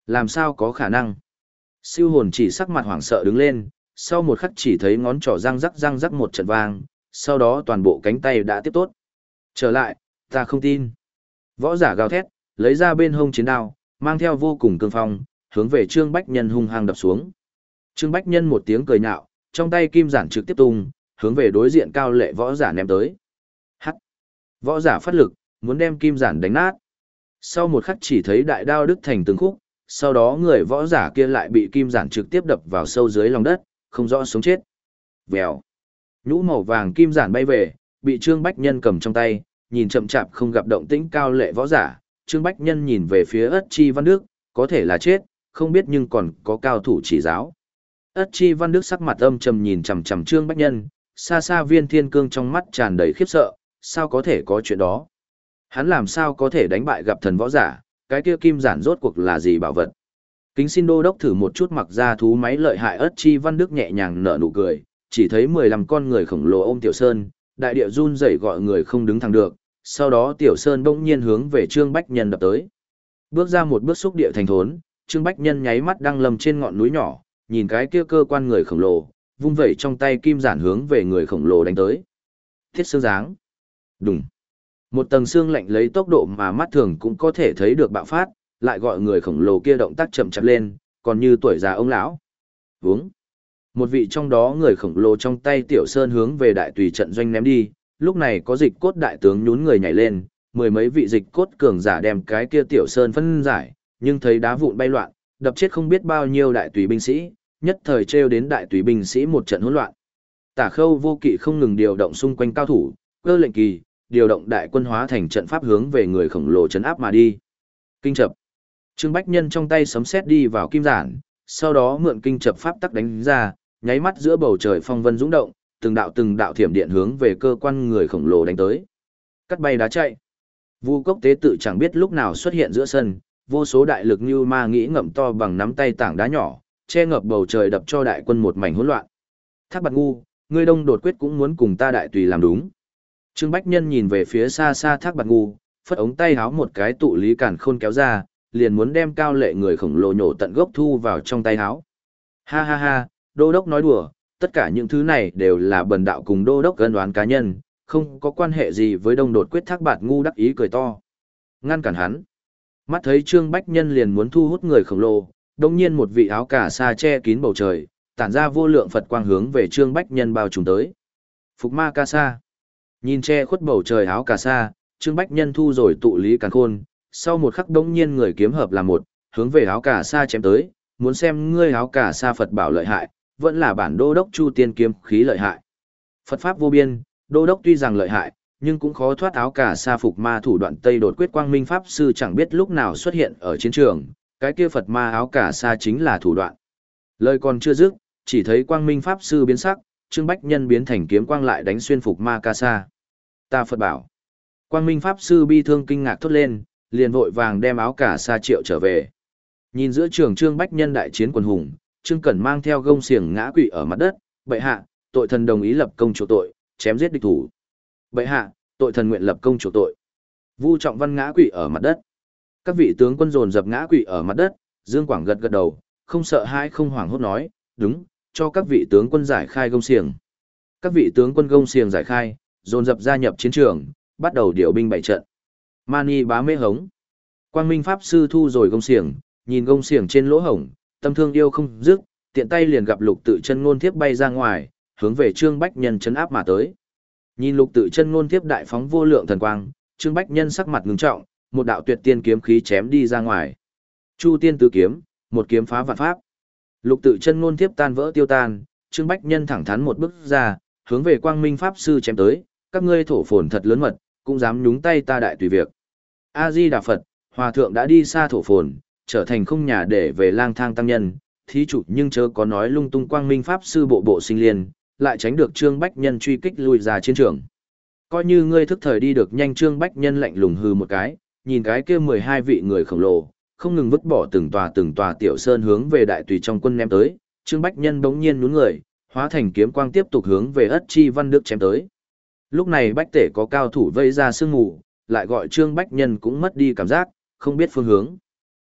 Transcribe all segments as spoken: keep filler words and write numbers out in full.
Làm sao có khả năng? Siêu hồn chỉ sắc mặt hoảng sợ đứng lên, sau một khắc chỉ thấy ngón trỏ răng rắc răng rắc một trận vang, sau đó toàn bộ cánh tay đã tiếp tốt. Trở lại, ta không tin. Võ giả gào thét, lấy ra bên hông chiến đao, mang theo vô cùng cương phong, hướng về Trương Bách Nhân hung hăng đập xuống. Trương Bách Nhân một tiếng cười nhạo, trong tay kim giản trực tiếp tung, hướng về đối diện cao lệ võ giả ném tới. Hắc. Võ giả phát lực, muốn đem kim giản đánh nát. Sau một khắc chỉ thấy đại đao đứt thành từng khúc, sau đó người võ giả kia lại bị kim giản trực tiếp đập vào sâu dưới lòng đất, không rõ sống chết. Vèo. Nhũ màu vàng kim giản bay về, bị Trương Bách Nhân cầm trong tay, nhìn chậm chạp không gặp động tĩnh cao lệ võ giả. Trương Bách Nhân nhìn về phía Ất Chi Văn Đức, có thể là chết, không biết nhưng còn có cao thủ chỉ giáo. Ất Chi Văn Đức sắc mặt âm trầm nhìn chằm chằm Trương Bách Nhân, xa xa Viên Thiên Cương trong mắt tràn đầy khiếp sợ, sao có thể có chuyện đó? Hắn làm sao có thể đánh bại gặp thần võ giả, cái kia kim giản rốt cuộc là gì bảo vật? Kính xin đô đốc thử một chút mặc ra thú máy lợi hại. Ất Chi Văn Đức nhẹ nhàng nở nụ cười, chỉ thấy mười lăm con người khổng lồ ôm Tiểu Sơn, đại địa run rẩy gọi người không đứng thẳng được, sau đó Tiểu Sơn bỗng nhiên hướng về Trương Bách Nhân đập tới. Bước ra một bước xúc địa thành thốn, Trương Bách Nhân nháy mắt đang lầm trên ngọn núi nhỏ, nhìn cái kia cơ quan người khổng lồ, vung vẩy trong tay kim giản hướng về người khổng lồ đánh tới. Thiết xương giáng. Đùng. Một tầng xương lạnh lấy tốc độ mà mắt thường cũng có thể thấy được bạo phát, lại gọi người khổng lồ kia động tác chậm chạp lên, còn như tuổi già ông lão. Vướng. Một vị trong đó người khổng lồ trong tay Tiểu Sơn hướng về đại tùy trận doanh ném đi, lúc này có dịch cốt đại tướng nhún người nhảy lên, mười mấy vị dịch cốt cường giả đem cái kia Tiểu Sơn phân giải, nhưng thấy đá vụn bay loạn, đập chết không biết bao nhiêu đại tùy binh sĩ, nhất thời trêu đến đại tùy binh sĩ một trận hỗn loạn. Tả Khâu Vô Kỵ không ngừng điều động xung quanh cao thủ, cơ lệnh kỳ, điều động đại quân hóa thành trận pháp hướng về người khổng lồ trấn áp mà đi. Kinh chập. Trương Bách Nhân trong tay sấm sét đi vào kim giản, sau đó mượn kinh chập pháp tắc đánh ra, nháy mắt giữa bầu trời phong vân dũng động, từng đạo từng đạo thiểm điện hướng về cơ quan người khổng lồ đánh tới. Cắt bay đá chạy. Vu Cốc tế tự chẳng biết lúc nào xuất hiện giữa sân, vô số đại lực như ma nghĩ ngậm to bằng nắm tay tảng đá nhỏ, che ngập bầu trời đập cho đại quân một mảnh hỗn loạn. Thác Bạt Ngu, ngươi Đông Đột Quyết cũng muốn cùng ta đại tùy làm đúng. Trương Bách Nhân nhìn về phía xa xa Thác Bạt Ngu, phất ống tay háo một cái tụ lý càn khôn kéo ra, liền muốn đem cao lệ người khổng lồ nhổ tận gốc thu vào trong tay háo. Ha ha ha, đô đốc nói đùa, tất cả những thứ này đều là bần đạo cùng đô đốc gân đoán cá nhân, không có quan hệ gì với Đông Đột Quyết. Thác Bạt Ngu đắc ý cười to. Ngăn cản hắn. Mắt thấy Trương Bách Nhân liền muốn thu hút người khổng lồ, đồng nhiên một vị áo cà sa che kín bầu trời, tản ra vô lượng Phật quang hướng về Trương Bách Nhân bao trùm tới. Phục ma ca sa. Nhìn che khuất bầu trời áo cà sa, Trương Bách Nhân thu rồi tụ lý càn khôn, sau một khắc đống nhiên người kiếm hợp làm một, hướng về áo cà sa chém tới, muốn xem ngươi áo cà sa Phật bảo lợi hại, vẫn là bản đô đốc Chu Tiên kiếm khí lợi hại. Phật pháp vô biên, đô đốc tuy rằng lợi hại, nhưng cũng khó thoát áo cà sa phục ma thủ đoạn Tây Đột Quyết. Quang Minh pháp sư chẳng biết lúc nào xuất hiện ở chiến trường, cái kia Phật ma áo cà sa chính là thủ đoạn. Lời còn chưa dứt, chỉ thấy Quang Minh pháp sư biến sắc, Trương Bách Nhân biến thành kiếm quang lại đánh xuyên phục ma ca sa. Ta Phật bảo. Quang Minh pháp sư bi thương kinh ngạc thốt lên, liền vội vàng đem áo cà sa triệu trở về. Nhìn giữa trường Trương Bách Nhân đại chiến quần hùng, Trương Cẩn mang theo gông xiềng ngã quỵ ở mặt đất, bệ hạ, tội thần đồng ý lập công chuộc tội, chém giết địch thủ. Bệ hạ, tội thần nguyện lập công chuộc tội. Vu Trọng Văn ngã quỵ ở mặt đất. Các vị tướng quân dồn dập ngã quỵ ở mặt đất, Dương Quảng gật gật đầu, không sợ hãi không hoảng hốt nói, đúng, cho các vị tướng quân giải khai gông xiềng. Các vị tướng quân gông xiềng giải khai, dồn dập gia nhập chiến trường, bắt đầu điều binh bày trận. Mani bá mê hống. Quang Minh pháp sư thu rồi gông xiềng, nhìn gông xiềng trên lỗ hổng, tâm thương yêu không dứt, tiện tay liền gặp Lục Tự Chân Ngôn Thiếp bay ra ngoài, hướng về Trương Bách Nhân trấn áp mà tới. Nhìn Lục Tự Chân Ngôn Thiếp đại phóng vô lượng thần quang, Trương Bách Nhân sắc mặt ngưng trọng, một đạo tuyệt tiên kiếm khí chém đi ra ngoài. Chu Tiên tứ kiếm, một kiếm phá vạn pháp. Lục Tự Chân Ngôn Thiếp tan vỡ tiêu tan, Trương Bách Nhân thẳng thắn một bước ra, hướng về Quang Minh pháp sư chém tới, các ngươi thổ phồn thật lớn mật, cũng dám nhúng tay ta đại tùy việc. A Di Đà Phật, hòa thượng đã đi xa thổ phồn, trở thành không nhà để về lang thang tăng nhân, thí chủ nhưng chớ có nói lung tung. Quang Minh pháp sư bộ bộ sinh liên, lại tránh được Trương Bách Nhân truy kích lui ra chiến trường. Coi như ngươi thức thời đi được nhanh. Trương Bách Nhân lạnh lùng hừ một cái, nhìn cái kia mười hai vị người khổng lồ, không ngừng vứt bỏ từng tòa từng tòa tiểu sơn hướng về đại tùy trong quân ném tới. Trương Bách Nhân bỗng nhiên nhún người, hóa thành kiếm quang tiếp tục hướng về Ất Chi Văn Đức chém tới. Lúc này Bách Tể có cao thủ vây ra sương mù, lại gọi Trương Bách Nhân cũng mất đi cảm giác, không biết phương hướng.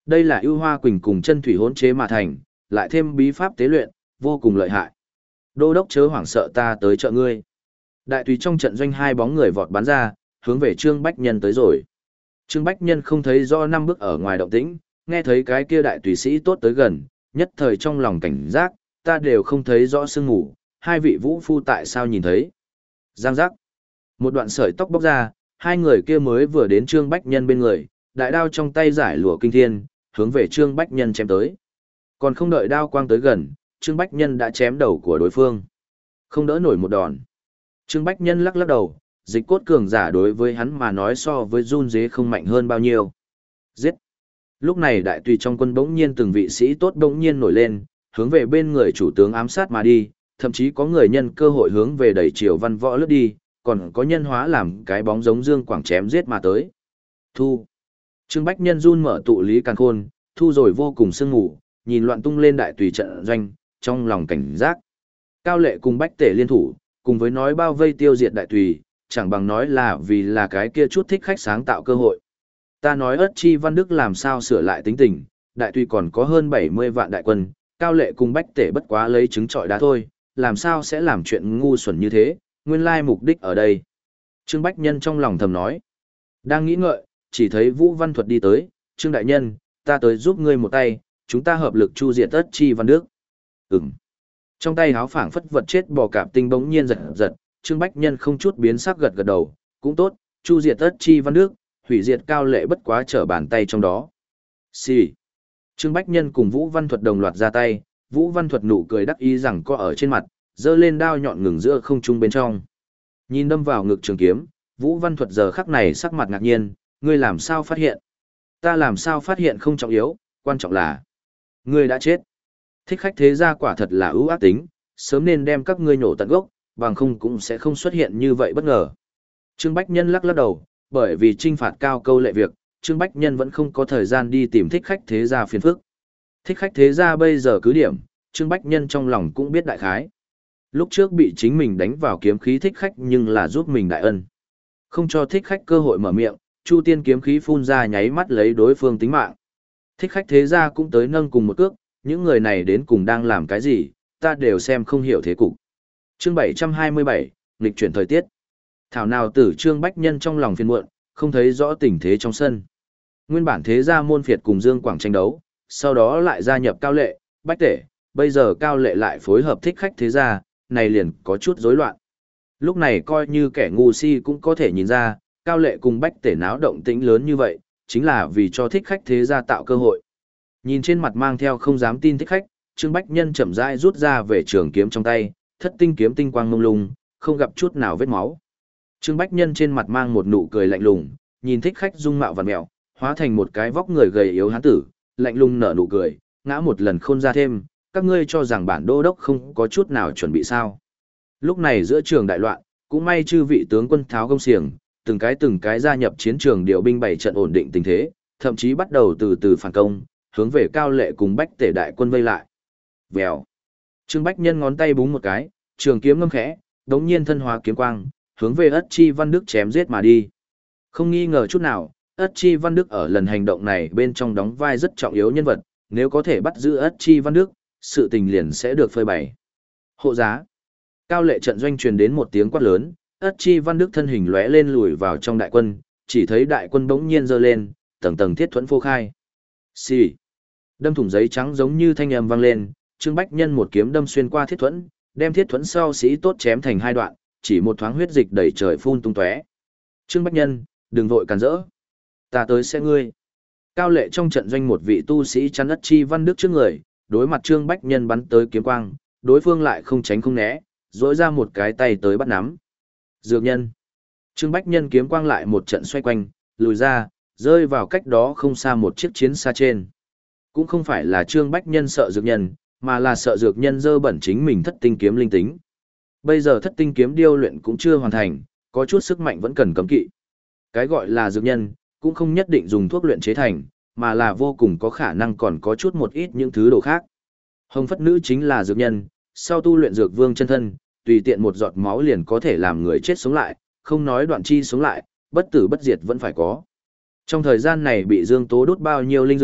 Đây là ưu hoa quỳnh cùng chân thủy hỗn chế mà thành, lại thêm bí pháp tế luyện, vô cùng lợi hại. Đô đốc chớ hoảng sợ, ta tới trợ ngươi. Đại tùy trong trận doanh hai bóng người vọt bắn ra, hướng về Trương Bách Nhân tới rồi. Trương Bách Nhân không thấy do năm bước ở ngoài động tĩnh, nghe thấy cái kia đại tùy sĩ tốt tới gần, nhất thời trong lòng cảnh giác, ta đều không thấy rõ sương ngủ, hai vị vũ phu tại sao nhìn thấy. Giang giác. Một đoạn sợi tóc bóc ra, hai người kia mới vừa đến Trương Bách Nhân bên người, đại đao trong tay giải lụa kinh thiên, hướng về Trương Bách Nhân chém tới. Còn không đợi đao quang tới gần, Trương Bách Nhân đã chém đầu của đối phương. Không đỡ nổi một đòn. Trương Bách Nhân lắc lắc đầu, dịch cốt cường giả đối với hắn mà nói so với run dế không mạnh hơn bao nhiêu. Giết! Lúc này đại tùy trong quân bỗng nhiên từng vị sĩ tốt bỗng nhiên nổi lên, hướng về bên người chủ tướng ám sát mà đi, thậm chí có người nhân cơ hội hướng về đẩy triều văn võ lướt đi, còn có nhân hóa làm cái bóng giống dương quảng chém giết mà tới. Thu! Trương Bách Nhân run mở tụ lý càn khôn, thu rồi vô cùng sương ngủ, nhìn loạn tung lên đại tùy trận doanh, trong lòng cảnh giác. Cao Lệ cùng Bách Tể liên thủ, cùng với nói bao vây tiêu diệt đại tùy, chẳng bằng nói là vì là cái kia chút thích khách sáng tạo cơ hội. Ta nói Ất Chi Văn Đức làm sao sửa lại tính tình, đại tùy còn có hơn bảy mươi vạn đại quân, Cao Lệ cùng Bách Tể bất quá lấy trứng trọi đá thôi, làm sao sẽ làm chuyện ngu xuẩn như thế, nguyên lai mục đích ở đây. Trương Bách Nhân trong lòng thầm nói. Đang nghĩ ngợi, chỉ thấy Vũ Văn Thuật đi tới, Trương Đại Nhân, ta tới giúp ngươi một tay, chúng ta hợp lực chu diệt Ất Chi Văn Đức. Ừm. Trong tay háo phảng phất vật chết bò cạp tinh bỗng nhiên giật giật, Trương Bách Nhân không chút biến sắc gật gật đầu, cũng tốt, chu diệt Ất Chi Văn Đức, hủy diệt Cao Lệ bất quá trở bàn tay trong đó. Xì. Trương Bách Nhân cùng Vũ Văn Thuật đồng loạt ra tay, Vũ Văn Thuật nụ cười đắc ý rằng có ở trên mặt, giơ lên đao nhọn ngừng giữa không trung bên trong. Nhìn đâm vào ngực trường kiếm, Vũ Văn Thuật giờ khắc này sắc mặt ngạc nhiên, ngươi làm sao phát hiện? Ta làm sao phát hiện không trọng yếu, quan trọng là ngươi đã chết. Thích khách thế gia quả thật là ưu ác tính, sớm nên đem các ngươi nổ tận gốc, bằng không cũng sẽ không xuất hiện như vậy bất ngờ. Trương Bách Nhân lắc lắc đầu, bởi vì trinh phạt Cao Câu Lệ việc, Trương Bách Nhân vẫn không có thời gian đi tìm thích khách thế gia phiền phức. Thích khách thế gia bây giờ cứ điểm, Trương Bách Nhân trong lòng cũng biết đại khái. Lúc trước bị chính mình đánh vào kiếm khí thích khách nhưng là giúp mình đại ân. Không cho thích khách cơ hội mở miệng, Chu Tiên kiếm khí phun ra nháy mắt lấy đối phương tính mạng. Thích khách thế gia cũng tới nâng cùng một cước, những người này đến cùng đang làm cái gì, ta đều xem không hiểu thế cục. Chương bảy trăm hai mươi bảy, nghịch chuyển thời tiết. Thảo nào tử Trương Bách Nhân trong lòng phiền muộn, không thấy rõ tình thế trong sân. Nguyên bản thế gia môn phiệt cùng Dương Quảng tranh đấu, sau đó lại gia nhập Cao Lệ, Bách Tể, bây giờ Cao Lệ lại phối hợp thích khách thế gia, này liền có chút rối loạn. Lúc này coi như kẻ ngu si cũng có thể nhìn ra, Cao Lệ cùng Bách Tể náo động tĩnh lớn như vậy, chính là vì cho thích khách thế gia tạo cơ hội. Nhìn trên mặt mang theo không dám tin thích khách, Trương Bách Nhân chậm rãi rút ra về trường kiếm trong tay, thất tinh kiếm tinh quang mông lung, không gặp chút nào vết máu. Trương Bách Nhân trên mặt mang một nụ cười lạnh lùng, nhìn thích khách dung mạo vằn mèo, hóa thành một cái vóc người gầy yếu hán tử, lạnh lùng nở nụ cười, ngã một lần khôn ra thêm, các ngươi cho rằng bản đô đốc không có chút nào chuẩn bị sao. Lúc này giữa trường đại loạn, cũng may chư vị tướng quân tháo gông xiềng, từng cái từng cái gia nhập chiến trường điều binh bày trận ổn định tình thế, thậm chí bắt đầu từ từ phản công, hướng về Cao Lệ cùng Bách Tể đại quân vây lại. Vèo. Trương Bách Nhân ngón tay búng một cái, trường kiếm ngâm khẽ, đống nhiên thân hóa kiếm quang, hướng về Ất Chi Văn Đức chém giết mà đi. Không nghi ngờ chút nào, Ất Chi Văn Đức ở lần hành động này bên trong đóng vai rất trọng yếu nhân vật, nếu có thể bắt giữ Ất Chi Văn Đức, sự tình liền sẽ được phơi bày. Hộ giá. Cao Lệ trận doanh truyền đến một tiếng quát lớn, Ất Chi Văn Đức thân hình lóe lên lùi vào trong đại quân, chỉ thấy đại quân bỗng nhiên giơ lên, tầng tầng thiết thuẫn phô khai. Xì. Đâm thủng giấy trắng giống như thanh âm vang lên, Trương Bách Nhân một kiếm đâm xuyên qua thiết thuẫn, đem thiết thuẫn sau sĩ tốt chém thành hai đoạn, chỉ một thoáng huyết dịch đầy trời phun tung tóe. Trương Bách Nhân, đừng vội cản rỡ. Ta tới sẽ ngươi. Cao Lệ trong trận doanh một vị tu sĩ chắn Ất Chi Văn Đức trước người, đối mặt Trương Bách Nhân bắn tới kiếm quang, đối phương lại không tránh không né, dỗi ra một cái tay tới bắt nắm. Dược nhân. Trương Bách Nhân kiếm quang lại một trận xoay quanh, lùi ra, rơi vào cách đó không xa một chiếc chiến xa trên. Cũng không phải là Trương Bách Nhân sợ dược nhân, mà là sợ dược nhân dơ bẩn chính mình thất tinh kiếm linh tính. Bây giờ thất tinh kiếm điêu luyện cũng chưa hoàn thành, có chút sức mạnh vẫn cần cấm kỵ. Cái gọi là dược nhân, cũng không nhất định dùng thuốc luyện chế thành, mà là vô cùng có khả năng còn có chút một ít những thứ đồ khác. Hồng Phất Nữ chính là dược nhân, sau tu luyện dược vương chân thân, tùy tiện một giọt máu liền có thể làm người chết sống lại, không nói đoạn chi sống lại, bất tử bất diệt vẫn phải có. Trong thời gian này bị Dương Tố đốt bao nhiêu linh dược,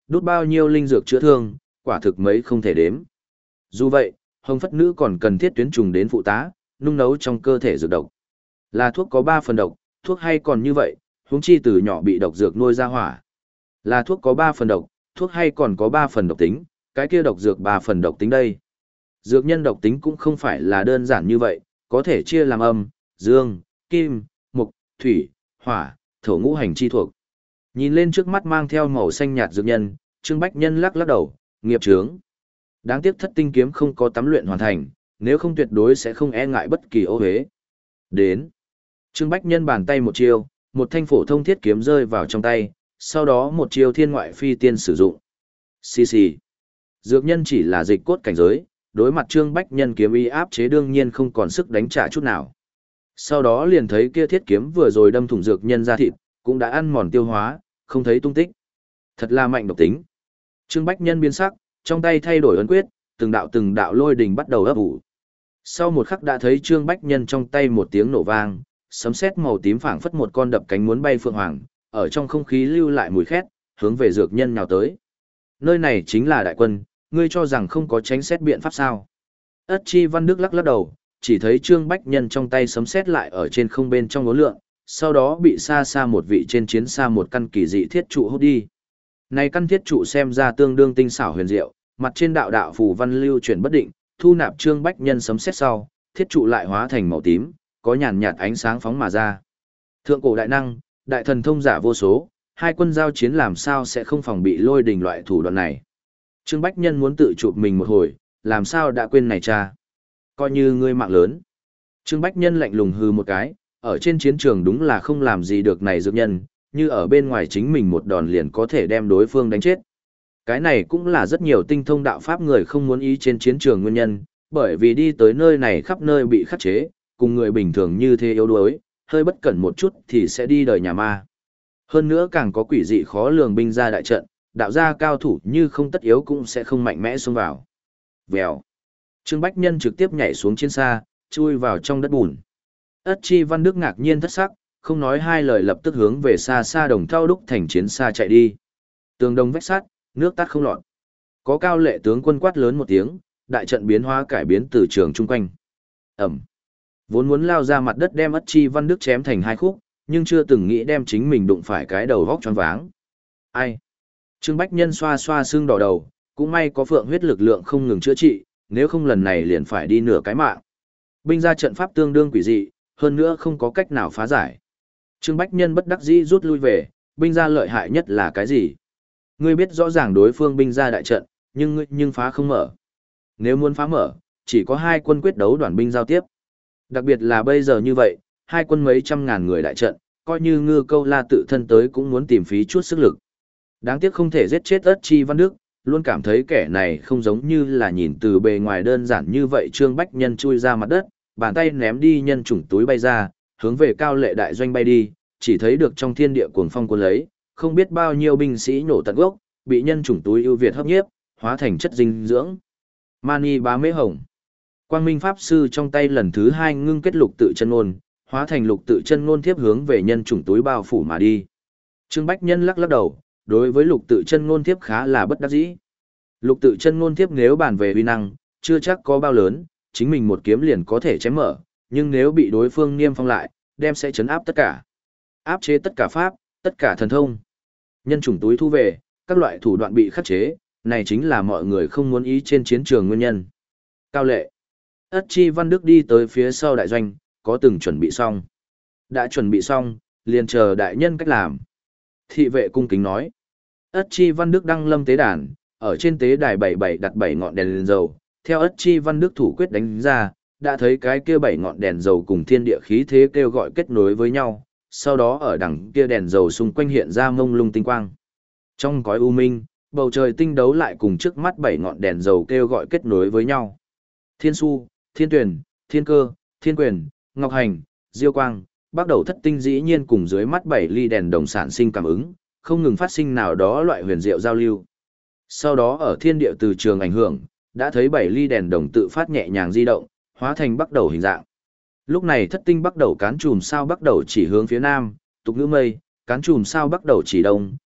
Đốt bao nhiêu linh dược chữa thương, quả thực mấy không thể đếm. Dù vậy, hồng phất nữ còn cần thiết tuyến trùng đến phụ tá, nung nấu trong cơ thể dược độc. Là thuốc có ba phần độc, thuốc hay còn như vậy, huống chi từ nhỏ bị độc dược nuôi ra hỏa. Là thuốc có ba phần độc, thuốc hay còn có ba phần độc tính, cái kia độc dược ba phần độc tính đây. Dược nhân độc tính cũng không phải là đơn giản như vậy, có thể chia làm âm, dương, kim, mộc, thủy, hỏa, thổ ngũ hành chi thuộc. Nhìn lên trước mắt mang theo màu xanh nhạt dược nhân, Trương Bách Nhân lắc lắc đầu, nghiệp chướng. Đáng tiếc thất tinh kiếm không có tắm luyện hoàn thành, nếu không tuyệt đối sẽ không e ngại bất kỳ ô hế. Đến. Trương Bách Nhân bàn tay một chiêu, một thanh phổ thông thiết kiếm rơi vào trong tay, sau đó một chiêu thiên ngoại phi tiên sử dụng. Xì xì. Dược nhân chỉ là dịch cốt cảnh giới, đối mặt Trương Bách Nhân kiếm y áp chế đương nhiên không còn sức đánh trả chút nào. Sau đó liền thấy kia thiết kiếm vừa rồi đâm thủng dược nhân ra thịt, cũng đã ăn mòn tiêu hóa, không thấy tung tích. Thật là mạnh độc tính. Trương Bách Nhân biến sắc, trong tay thay đổi ấn quyết, từng đạo từng đạo lôi đình bắt đầu ấp ủ. Sau một khắc đã thấy Trương Bách Nhân trong tay một tiếng nổ vang, sấm sét màu tím phảng phất một con đập cánh muốn bay phượng hoàng, ở trong không khí lưu lại mùi khét, hướng về dược nhân nhào tới. Nơi này chính là đại quân, ngươi cho rằng không có tránh xét biện pháp sao? Ất Chi Văn Đức lắc lắc đầu, chỉ thấy Trương Bách Nhân trong tay sấm sét lại ở trên không bên trong ngố lượng, sau đó bị xa xa một vị trên chiến xa một căn kỳ dị thiết trụ hút đi. Này căn thiết trụ xem ra tương đương tinh xảo huyền diệu, mặt trên đạo đạo phù văn lưu chuyển bất định, thu nạp Trương Bách Nhân sấm sét sau, thiết trụ lại hóa thành màu tím, có nhàn nhạt ánh sáng phóng mà ra. Thượng cổ đại năng, đại thần thông giả vô số, hai quân giao chiến làm sao sẽ không phòng bị lôi đình loại thủ đoạn này. Trương Bách Nhân muốn tự chụp mình một hồi, làm sao đã quên này cha. Coi như ngươi mạng lớn. Trương Bách Nhân lạnh lùng hư một cái, ở trên chiến trường đúng là không làm gì được này dược nhân, như ở bên ngoài chính mình một đòn liền có thể đem đối phương đánh chết. Cái này cũng là rất nhiều tinh thông đạo pháp người không muốn ý trên chiến trường nguyên nhân, bởi vì đi tới nơi này khắp nơi bị khắc chế, cùng người bình thường như thế yếu đuối, hơi bất cẩn một chút thì sẽ đi đời nhà ma. Hơn nữa càng có quỷ dị khó lường binh ra đại trận, đạo gia cao thủ như không tất yếu cũng sẽ không mạnh mẽ xông vào. Vèo. Trương Bách Nhân trực tiếp nhảy xuống chiến xa, chui vào trong đất bùn. Ất Chi Văn Đức ngạc nhiên thất sắc, không nói hai lời lập tức hướng về xa xa đồng thao đúc thành chiến xa chạy đi. Tường đồng vách sắt, nước tắt không lọt. Có cao lệ tướng quân quát lớn một tiếng, đại trận biến hóa cải biến từ trường chung quanh. Ẩm. Vốn muốn lao ra mặt đất đem Ất Chi Văn Đức chém thành hai khúc, nhưng chưa từng nghĩ đem chính mình đụng phải cái đầu vóc choáng váng. Ai? Trương Bách Nhân xoa xoa xương đỏ đầu, cũng may có phượng huyết lực lượng không ngừng chữa trị, nếu không lần này liền phải đi nửa cái mạng. Binh ra trận pháp tương đương quỷ dị, hơn nữa không có cách nào phá giải. Trương Bách Nhân bất đắc dĩ rút lui về, binh ra lợi hại nhất là cái gì? Ngươi biết rõ ràng đối phương binh ra đại trận, nhưng ngươi nhưng phá không mở. Nếu muốn phá mở, chỉ có hai quân quyết đấu đoàn binh giao tiếp. Đặc biệt là bây giờ như vậy, hai quân mấy trăm ngàn người đại trận, coi như Ngư Câu La tự thân tới cũng muốn tìm phí chút sức lực. Đáng tiếc không thể giết chết Ất Chi Văn Đức, luôn cảm thấy kẻ này không giống như là nhìn từ bề ngoài đơn giản như vậy. Trương Bách Nhân chui ra mặt đất, bàn tay ném đi nhân chủng túi bay ra, hướng về cao lệ đại doanh bay đi, chỉ thấy được trong thiên địa cuồng phong cuốn lấy, không biết bao nhiêu binh sĩ nổ tận gốc, bị nhân chủng túi ưu việt hấp nhiếp, hóa thành chất dinh dưỡng. Mani Bá Mễ Hồng. Quang Minh Pháp Sư trong tay lần thứ hai ngưng kết lục tự chân ngôn, hóa thành lục tự chân ngôn tiếp hướng về nhân chủng túi bao phủ mà đi. Trương Bách Nhân lắc lắc đầu, đối với lục tự chân ngôn tiếp khá là bất đắc dĩ. Lục tự chân ngôn tiếp nếu bàn về uy năng, chưa chắc có bao lớn, chính mình một kiếm liền có thể chém mở, nhưng nếu bị đối phương niêm phong lại, đem sẽ chấn áp tất cả. Áp chế tất cả pháp, tất cả thần thông. Nhân chủng túi thu về, các loại thủ đoạn bị khắc chế, này chính là mọi người không muốn ý trên chiến trường nguyên nhân. Cao lệ. Ất Chi Văn Đức đi tới phía sau đại doanh, có từng chuẩn bị xong. Đã chuẩn bị xong, liền chờ đại nhân cách làm. Thị vệ cung kính nói. Ất Chi Văn Đức đăng lâm tế đàn, ở trên tế đài bảy bảy đặt bảy ngọn đèn lên dầu, theo Ất Chi Văn Đức thủ quyết đánh ra, đã thấy cái kia bảy ngọn đèn dầu cùng thiên địa khí thế kêu gọi kết nối với nhau, sau đó ở đằng kia đèn dầu xung quanh hiện ra mông lung tinh quang. Trong cõi u minh, bầu trời tinh đấu lại cùng trước mắt bảy ngọn đèn dầu kêu gọi kết nối với nhau. Thiên Su, Thiên Tuyển, Thiên Cơ, Thiên Quyền, Ngọc Hành, Diêu Quang, bắt đầu thất tinh dĩ nhiên cùng dưới mắt bảy ly đèn đồng sản sinh cảm ứng, không ngừng phát sinh nào đó loại huyền diệu giao lưu. Sau đó ở thiên địa từ trường ảnh hưởng, đã thấy bảy ly đèn đồng tự phát nhẹ nhàng di động, hóa thành bắt đầu hình dạng. Lúc này thất tinh bắt đầu cán chùm sao bắt đầu chỉ hướng phía nam, tục ngữ mây, cán chùm sao bắt đầu chỉ đông,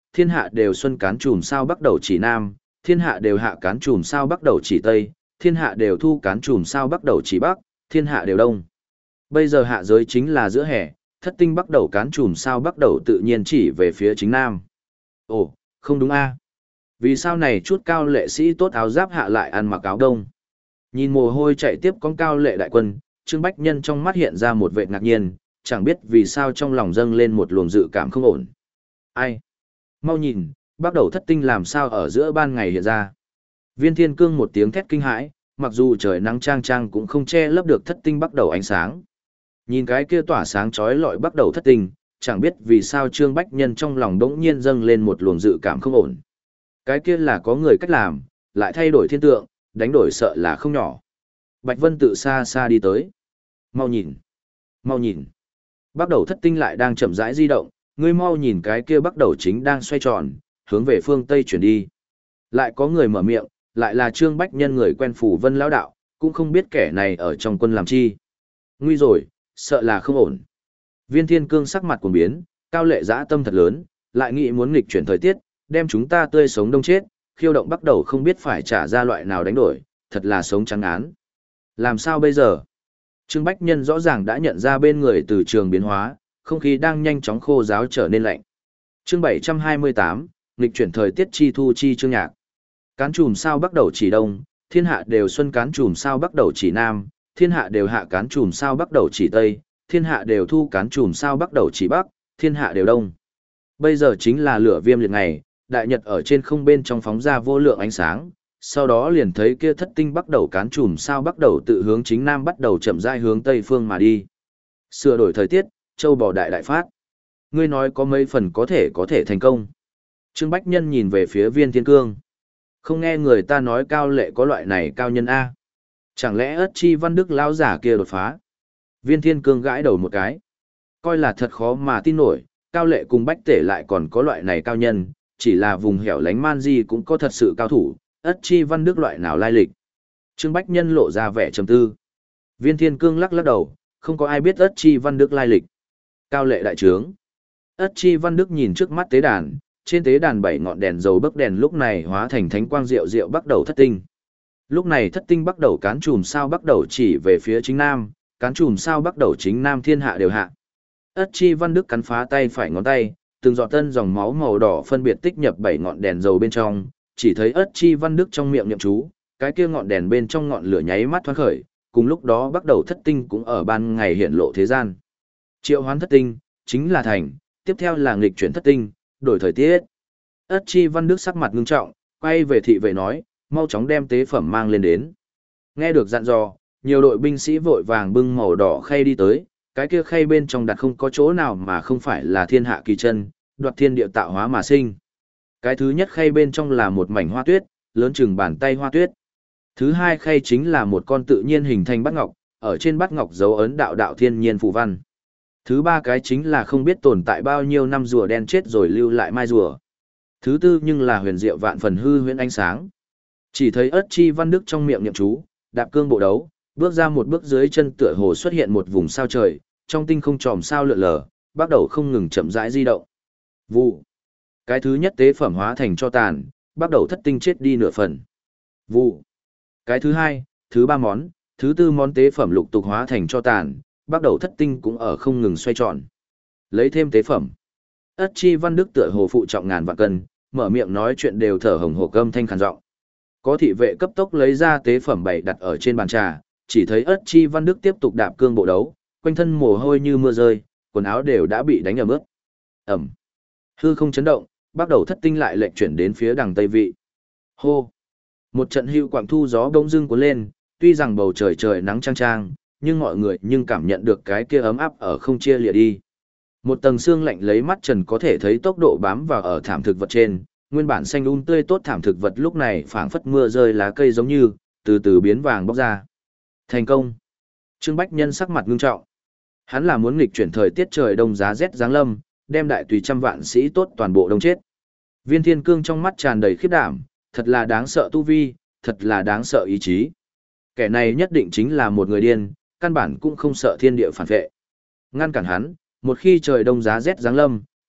thiên hạ đều xuân cán chùm sao bắt đầu chỉ nam, thiên hạ đều hạ cán chùm sao bắt đầu chỉ tây, thiên hạ đều thu cán chùm sao bắt đầu chỉ bắc, thiên hạ đều đông. Bây giờ hạ giới chính là giữa hè, thất tinh bắt đầu cán chùm sao bắt đầu tự nhiên chỉ về phía chính nam. Ồ, không đúng a. Vì sao này chút cao lệ sĩ tốt áo giáp hạ lại ăn mặc áo đông? Nhìn mồ hôi chạy tiếp con cao lệ đại quân, Trương Bách Nhân trong mắt hiện ra một vẻ ngạc nhiên, chẳng biết vì sao trong lòng dâng lên một luồng dự cảm không ổn. Ai? Mau nhìn, bắt đầu thất tinh làm sao ở giữa ban ngày hiện ra. Viên Thiên Cương một tiếng thét kinh hãi, mặc dù trời nắng trang trang cũng không che lấp được thất tinh bắt đầu ánh sáng. Nhìn cái kia tỏa sáng chói lọi bắt đầu thất tinh, chẳng biết vì sao Trương Bách Nhân trong lòng đống nhiên dâng lên một luồng dự cảm không ổn. Cái kia là có người cách làm, lại thay đổi thiên tượng, đánh đổi sợ là không nhỏ. Bạch Vân tự xa xa đi tới. Mau nhìn, mau nhìn. Bắt đầu thất tinh lại đang chậm rãi di động, ngươi mau nhìn cái kia bắt đầu chính đang xoay tròn, hướng về phương Tây chuyển đi. Lại có người mở miệng, lại là Trương Bách Nhân người quen phủ Vân lão đạo, cũng không biết kẻ này ở trong quân làm chi. Nguy rồi, sợ là không ổn. Viên Thiên Cương sắc mặt cuồng biến, cao lệ dã tâm thật lớn, lại nghĩ muốn nghịch chuyển thời tiết, đem chúng ta tươi sống đông chết, khiêu động bắt đầu không biết phải trả ra loại nào đánh đổi, thật là sống trắng án. Làm sao bây giờ? Trương Bách Nhân rõ ràng đã nhận ra bên người từ trường biến hóa, không khí đang nhanh chóng khô ráo trở nên lạnh. Chương bảy trăm hai mươi tám, nghịch chuyển thời tiết chi thu chi chương nhạc. Cán chùm sao bắt đầu chỉ đông, thiên hạ đều xuân cán chùm sao bắt đầu chỉ nam, thiên hạ đều hạ cán chùm sao bắt đầu chỉ tây, thiên hạ đều thu cán chùm sao bắt đầu chỉ bắc, thiên hạ đều đông. Bây giờ chính là lửa viêm liệt ngày, đại nhật ở trên không bên trong phóng ra vô lượng ánh sáng, sau đó liền thấy kia thất tinh bắt đầu cán chùm sao bắt đầu tự hướng chính nam bắt đầu chậm rãi hướng tây phương mà đi. Sửa đổi thời tiết, châu bò đại đại phát. Ngươi nói có mấy phần có thể có thể thành công. Trương Bách Nhân nhìn về phía Viên Thiên Cương. Không nghe người ta nói cao lệ có loại này cao nhân A. Chẳng lẽ ất chi văn đức lão giả kia đột phá? Viên Thiên Cương gãi đầu một cái. Coi là thật khó mà tin nổi, cao lệ cùng bách tể lại còn có loại này cao nhân, chỉ là vùng hẻo lánh man di cũng có thật sự cao thủ, ất chi văn đức loại nào lai lịch. Trương Bách Nhân lộ ra vẻ trầm tư. Viên Thiên Cương lắc lắc đầu, không có ai biết ất chi văn đức lai lịch. Cao lệ đại trướng. Ất chi văn đức nhìn trước mắt tế đàn, trên tế đàn bảy ngọn đèn dầu bấc đèn lúc này hóa thành thánh quang diệu diệu bắt đầu thất tinh. Lúc này thất tinh bắt đầu cán chùm sao bắt đầu chỉ về phía chính nam, cán chùm sao bắt đầu chính nam thiên hạ đều hạ. Ất chi văn đức cắn phá tay phải ngón tay, từng giọt tân dòng máu màu đỏ phân biệt tích nhập bảy ngọn đèn dầu bên trong, chỉ thấy ất chi văn đức trong miệng niệm chú, cái kia ngọn đèn bên trong ngọn lửa nháy mắt thoáng khởi, cùng lúc đó bắt đầu thất tinh cũng ở ban ngày hiện lộ thế gian. Triệu hoán thất tinh, chính là thành, tiếp theo là nghịch chuyển thất tinh, đổi thời tiết. Ất chi văn đức sắc mặt ngưng trọng, quay về thị vệ nói, mau chóng đem tế phẩm mang lên đến. Nghe được dặn dò, nhiều đội binh sĩ vội vàng bưng màu đỏ khay đi tới, cái kia khay bên trong đặt không có chỗ nào mà không phải là thiên hạ kỳ chân, đoạt thiên địa tạo hóa mà sinh. Cái thứ nhất khay bên trong là một mảnh hoa tuyết, lớn chừng bàn tay hoa tuyết. Thứ hai khay chính là một con tự nhiên hình thành bát ngọc, ở trên bát ngọc dấu ấn đạo đạo thiên nhiên phù văn. Thứ ba cái chính là không biết tồn tại bao nhiêu năm rùa đen chết rồi lưu lại mai rùa. Thứ tư nhưng là huyền diệu vạn phần hư huyễn ánh sáng. Chỉ thấy ất chi văn đức trong miệng niệm chú, đạp cương bộ đấu, bước ra một bước dưới chân tựa hồ xuất hiện một vùng sao trời, trong tinh không tròm sao lượn lờ, bắt đầu không ngừng chậm rãi di động. Vụ. Cái thứ nhất tế phẩm hóa thành cho tàn, bắt đầu thất tinh chết đi nửa phần. Vụ. Cái thứ hai, thứ ba món, thứ tư món tế phẩm lục tục hóa thành cho tàn, bắt đầu thất tinh cũng ở không ngừng xoay tròn. Lấy thêm tế phẩm. Ất chi văn đức tựa hồ phụ trọng ngàn vạn cân, mở miệng nói chuyện đều thở hồng hộc âm thanh khàn giọng. Có thị vệ cấp tốc lấy ra tế phẩm bày đặt ở trên bàn trà, chỉ thấy ất chi văn đức tiếp tục đạp cương bộ đấu, quanh thân mồ hôi như mưa rơi, quần áo đều đã bị đánh ẩm ướt. Ẩm. Hư không chấn động, bắt đầu thất tinh lại lệch chuyển đến phía đằng tây vị. Hô. Một trận hưu quạng thu gió bỗng dưng cuốn lên, tuy rằng bầu trời trời nắng trang trang, nhưng mọi người nhưng cảm nhận được cái kia ấm áp ở không chia lìa đi. Một tầng xương lạnh lấy mắt trần có thể thấy tốc độ bám vào ở thảm thực vật trên, nguyên bản xanh um tươi tốt thảm thực vật lúc này phảng phất mưa rơi lá cây giống như, từ từ biến vàng bóc ra. Thành công. Trương Bách Nhân sắc mặt ngưng trọng. Hắn là muốn nghịch chuyển thời tiết trời đông giá rét giáng lâm, đem đại tùy trăm vạn sĩ tốt toàn bộ đông chết. Viên Thiên Cương trong mắt tràn đầy khiếp đảm, thật là đáng sợ tu vi, thật là đáng sợ ý chí. Kẻ này nhất định chính là một người điên, căn bản cũng không sợ thiên địa phản vệ. Ngăn cản hắn, một khi trời đông giá rét giáng lâm,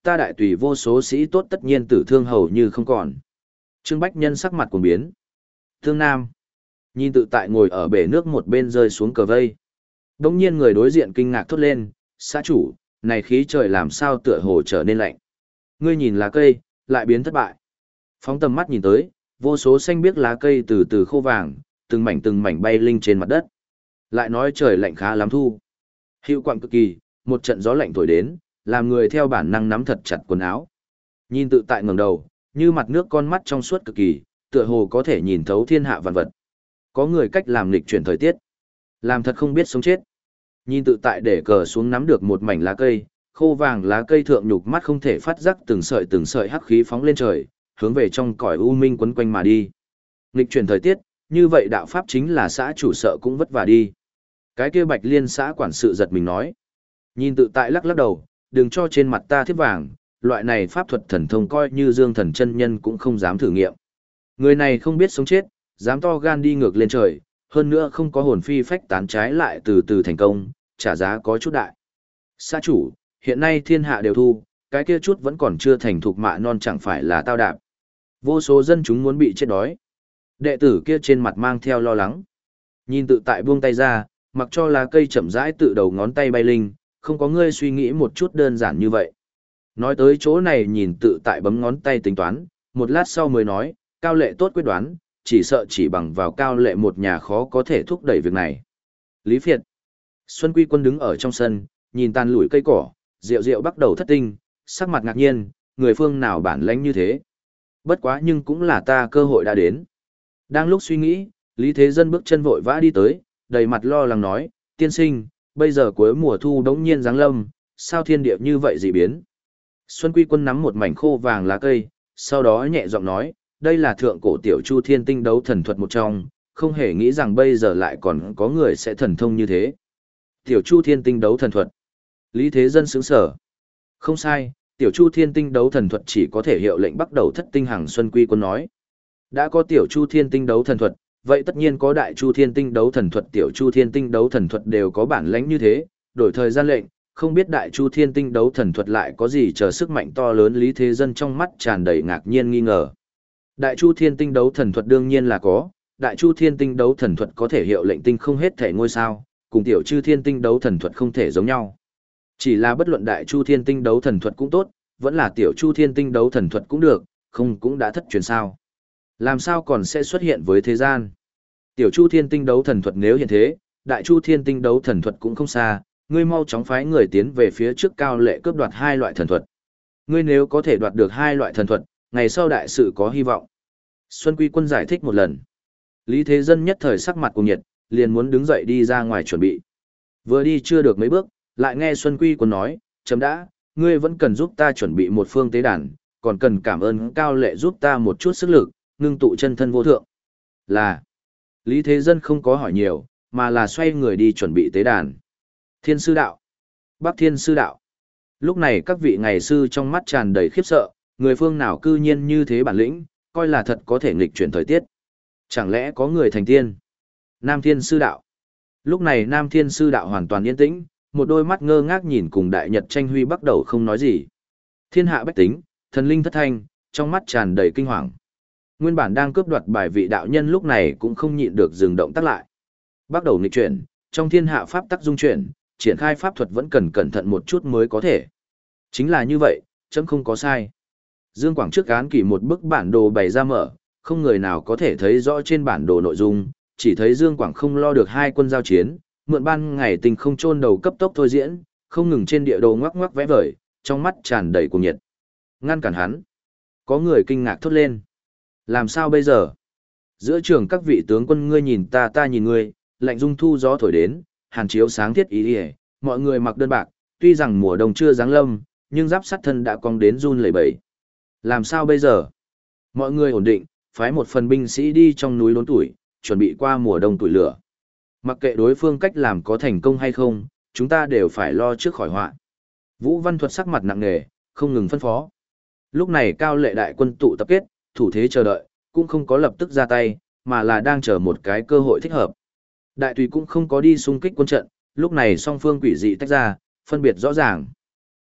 ta đại tùy vô số sĩ tốt tất nhiên tử thương hầu như không còn. Trương Bách Nhân sắc mặt cuồng biến. Thương Nam. Nhìn tự tại ngồi ở bể nước một bên rơi xuống cờ vây. Đông nhiên người đối diện kinh ngạc thốt lên, xã chủ, này khí trời làm sao tựa hồ trở nên lạnh. Ngươi nhìn lá cây, lại biến thất bại. Phóng tầm mắt nhìn tới, vô số xanh biếc lá cây từ từ khô vàng, từng mảnh từng mảnh bay linh trên mặt đất. Lại nói trời lạnh khá lắm thu. Hiệu quạng cực kỳ, một trận gió lạnh thổi đến, làm người theo bản năng nắm thật chặt quần áo. Nhìn tự tại ngẩng đầu, như mặt nước con mắt trong suốt cực kỳ, tựa hồ có thể nhìn thấu thiên hạ vạn vật. Có người cách làm lịch chuyển thời tiết. Làm thật không biết sống chết. Nhìn tự tại để cờ xuống nắm được một mảnh lá cây, khô vàng lá cây thượng nhục mắt không thể phát giác từng sợi từng sợi hắc khí phóng lên trời, hướng về trong cõi u minh quấn quanh mà đi. Lịch chuyển thời tiết, như vậy đạo pháp chính là xã chủ sợ cũng vất vả đi. Cái kia Bạch Liên xã quản sự giật mình nói. Nhìn tự tại lắc lắc đầu, đừng cho trên mặt ta thiếp vàng, loại này pháp thuật thần thông coi như Dương Thần chân nhân cũng không dám thử nghiệm. Người này không biết sống chết, dám to gan đi ngược lên trời, hơn nữa không có hồn phi phách tán trái lại từ từ thành công, trả giá có chút đại. Xã chủ, hiện nay thiên hạ đều thu, cái kia chút vẫn còn chưa thành thục mạ non chẳng phải là tao đạp. Vô số dân chúng muốn bị chết đói. Đệ tử kia trên mặt mang theo lo lắng. Nhìn tự tại buông tay ra, mặc cho lá cây chậm rãi tự đầu ngón tay bay linh, không có ngươi suy nghĩ một chút đơn giản như vậy. Nói tới chỗ này nhìn tự tại bấm ngón tay tính toán, một lát sau mới nói, Cao Lệ tốt quyết đoán, chỉ sợ chỉ bằng vào Cao Lệ một nhà khó có thể thúc đẩy việc này. Lý Phiệt. Xuân Quy Quân đứng ở trong sân, nhìn tàn lủi cây cỏ, rượu rượu bắt đầu thất tinh, sắc mặt ngạc nhiên, người phương nào bản lãnh như thế. Bất quá nhưng cũng là ta cơ hội đã đến. Đang lúc suy nghĩ, Lý Thế Dân bước chân vội vã đi tới, đầy mặt lo lắng nói, tiên sinh, bây giờ cuối mùa thu đống nhiên giáng lâm, sao thiên địa như vậy dị biến. Xuân Quy Quân nắm một mảnh khô vàng lá cây, sau đó nhẹ giọng nói, đây là thượng cổ tiểu Chu Thiên Tinh đấu thần thuật một trong, không hề nghĩ rằng bây giờ lại còn có người sẽ thần thông như thế. Tiểu Chu Thiên Tinh đấu thần thuật. Lý Thế Dân sững sở. Không sai, tiểu Chu Thiên Tinh đấu thần thuật chỉ có thể hiệu lệnh bắt đầu thất tinh hàng. Xuân Quy Quân nói. Đã có tiểu Chu Thiên Tinh đấu thần thuật, vậy tất nhiên có đại Chu Thiên Tinh đấu thần thuật, tiểu Chu Thiên Tinh đấu thần thuật đều có bản lãnh như thế, đổi thời gian lệnh, không biết đại Chu Thiên Tinh đấu thần thuật lại có gì chờ sức mạnh to lớn. Lý Thế Dân trong mắt tràn đầy ngạc nhiên nghi ngờ. Đại Chu Thiên Tinh đấu thần thuật đương nhiên là có, đại Chu Thiên Tinh đấu thần thuật có thể hiệu lệnh tinh không hết thể ngôi sao, cùng tiểu Chu Thiên Tinh đấu thần thuật không thể giống nhau. Chỉ là bất luận đại Chu Thiên Tinh đấu thần thuật cũng tốt, vẫn là tiểu Chu Thiên Tinh đấu thần thuật cũng được, không cũng đã thất truyền sao. Làm sao còn sẽ xuất hiện với thế gian? Tiểu Chu Thiên Tinh đấu thần thuật nếu hiện thế, đại Chu Thiên Tinh đấu thần thuật cũng không xa, ngươi mau chóng phái người tiến về phía trước Cao Lệ cướp đoạt hai loại thần thuật. Ngươi nếu có thể đoạt được hai loại thần thuật, ngày sau đại sự có hy vọng. Xuân Quy Quân giải thích một lần. Lý Thế Dân nhất thời sắc mặt cuồng nhiệt, liền muốn đứng dậy đi ra ngoài chuẩn bị. Vừa đi chưa được mấy bước, lại nghe Xuân Quy Quân nói, chấm đã, ngươi vẫn cần giúp ta chuẩn bị một phương tế đàn, còn cần cảm ơn Cao Lệ giúp ta một chút sức lực, ngưng tụ chân thân vô thượng. Là, Lý Thế Dân không có hỏi nhiều, mà là xoay người đi chuẩn bị tế đàn. Thiên sư đạo, Bắc Thiên sư đạo. Lúc này các vị ngày sư trong mắt tràn đầy khiếp sợ, người phương nào cư nhiên như thế bản lĩnh, coi là thật có thể nghịch chuyển thời tiết. Chẳng lẽ có người thành tiên? Nam Thiên sư đạo. Lúc này Nam Thiên sư đạo hoàn toàn yên tĩnh, một đôi mắt ngơ ngác nhìn cùng đại nhật tranh huy bắt đầu không nói gì. Thiên hạ bách tính, thần linh thất thanh, trong mắt tràn đầy kinh hoàng. Nguyên bản đang cướp đoạt bài vị đạo nhân lúc này cũng không nhịn được dừng động tác lại. Bắt đầu nghịch chuyển, trong thiên hạ pháp tắc dung chuyển, triển khai pháp thuật vẫn cần cẩn thận một chút mới có thể. Chính là như vậy, chấm không có sai. Dương Quảng trước án kỷ một bức bản đồ bày ra mở, không người nào có thể thấy rõ trên bản đồ nội dung, chỉ thấy Dương Quảng không lo được hai quân giao chiến, mượn ban ngày tình không chôn đầu cấp tốc thôi diễn, không ngừng trên địa đồ ngoắc ngoắc vẽ vời, trong mắt tràn đầy cuồng nhiệt. Ngăn cản hắn. Có người kinh ngạc thốt lên. Làm sao bây giờ? Giữa trường các vị tướng quân ngươi nhìn ta ta nhìn ngươi, lạnh dung thu gió thổi đến, hàn chiếu sáng thiết ý ý, mọi người mặc đơn bạc, tuy rằng mùa đông chưa giáng lâm, nhưng giáp sắt thân đã cong đến run lẩy bẩy. Làm sao bây giờ? Mọi người ổn định, phái một phần binh sĩ đi trong núi đốn tuổi, chuẩn bị qua mùa đông tuổi lửa. Mặc kệ đối phương cách làm có thành công hay không, chúng ta đều phải lo trước khỏi họa. Vũ Văn Thuật sắc mặt nặng nề, không ngừng phân phó. Lúc này Cao Lệ đại quân tụ tập kết, thủ thế chờ đợi, cũng không có lập tức ra tay, mà là đang chờ một cái cơ hội thích hợp. Đại tùy cũng không có đi xung kích quân trận, lúc này song phương quỷ dị tách ra, phân biệt rõ ràng.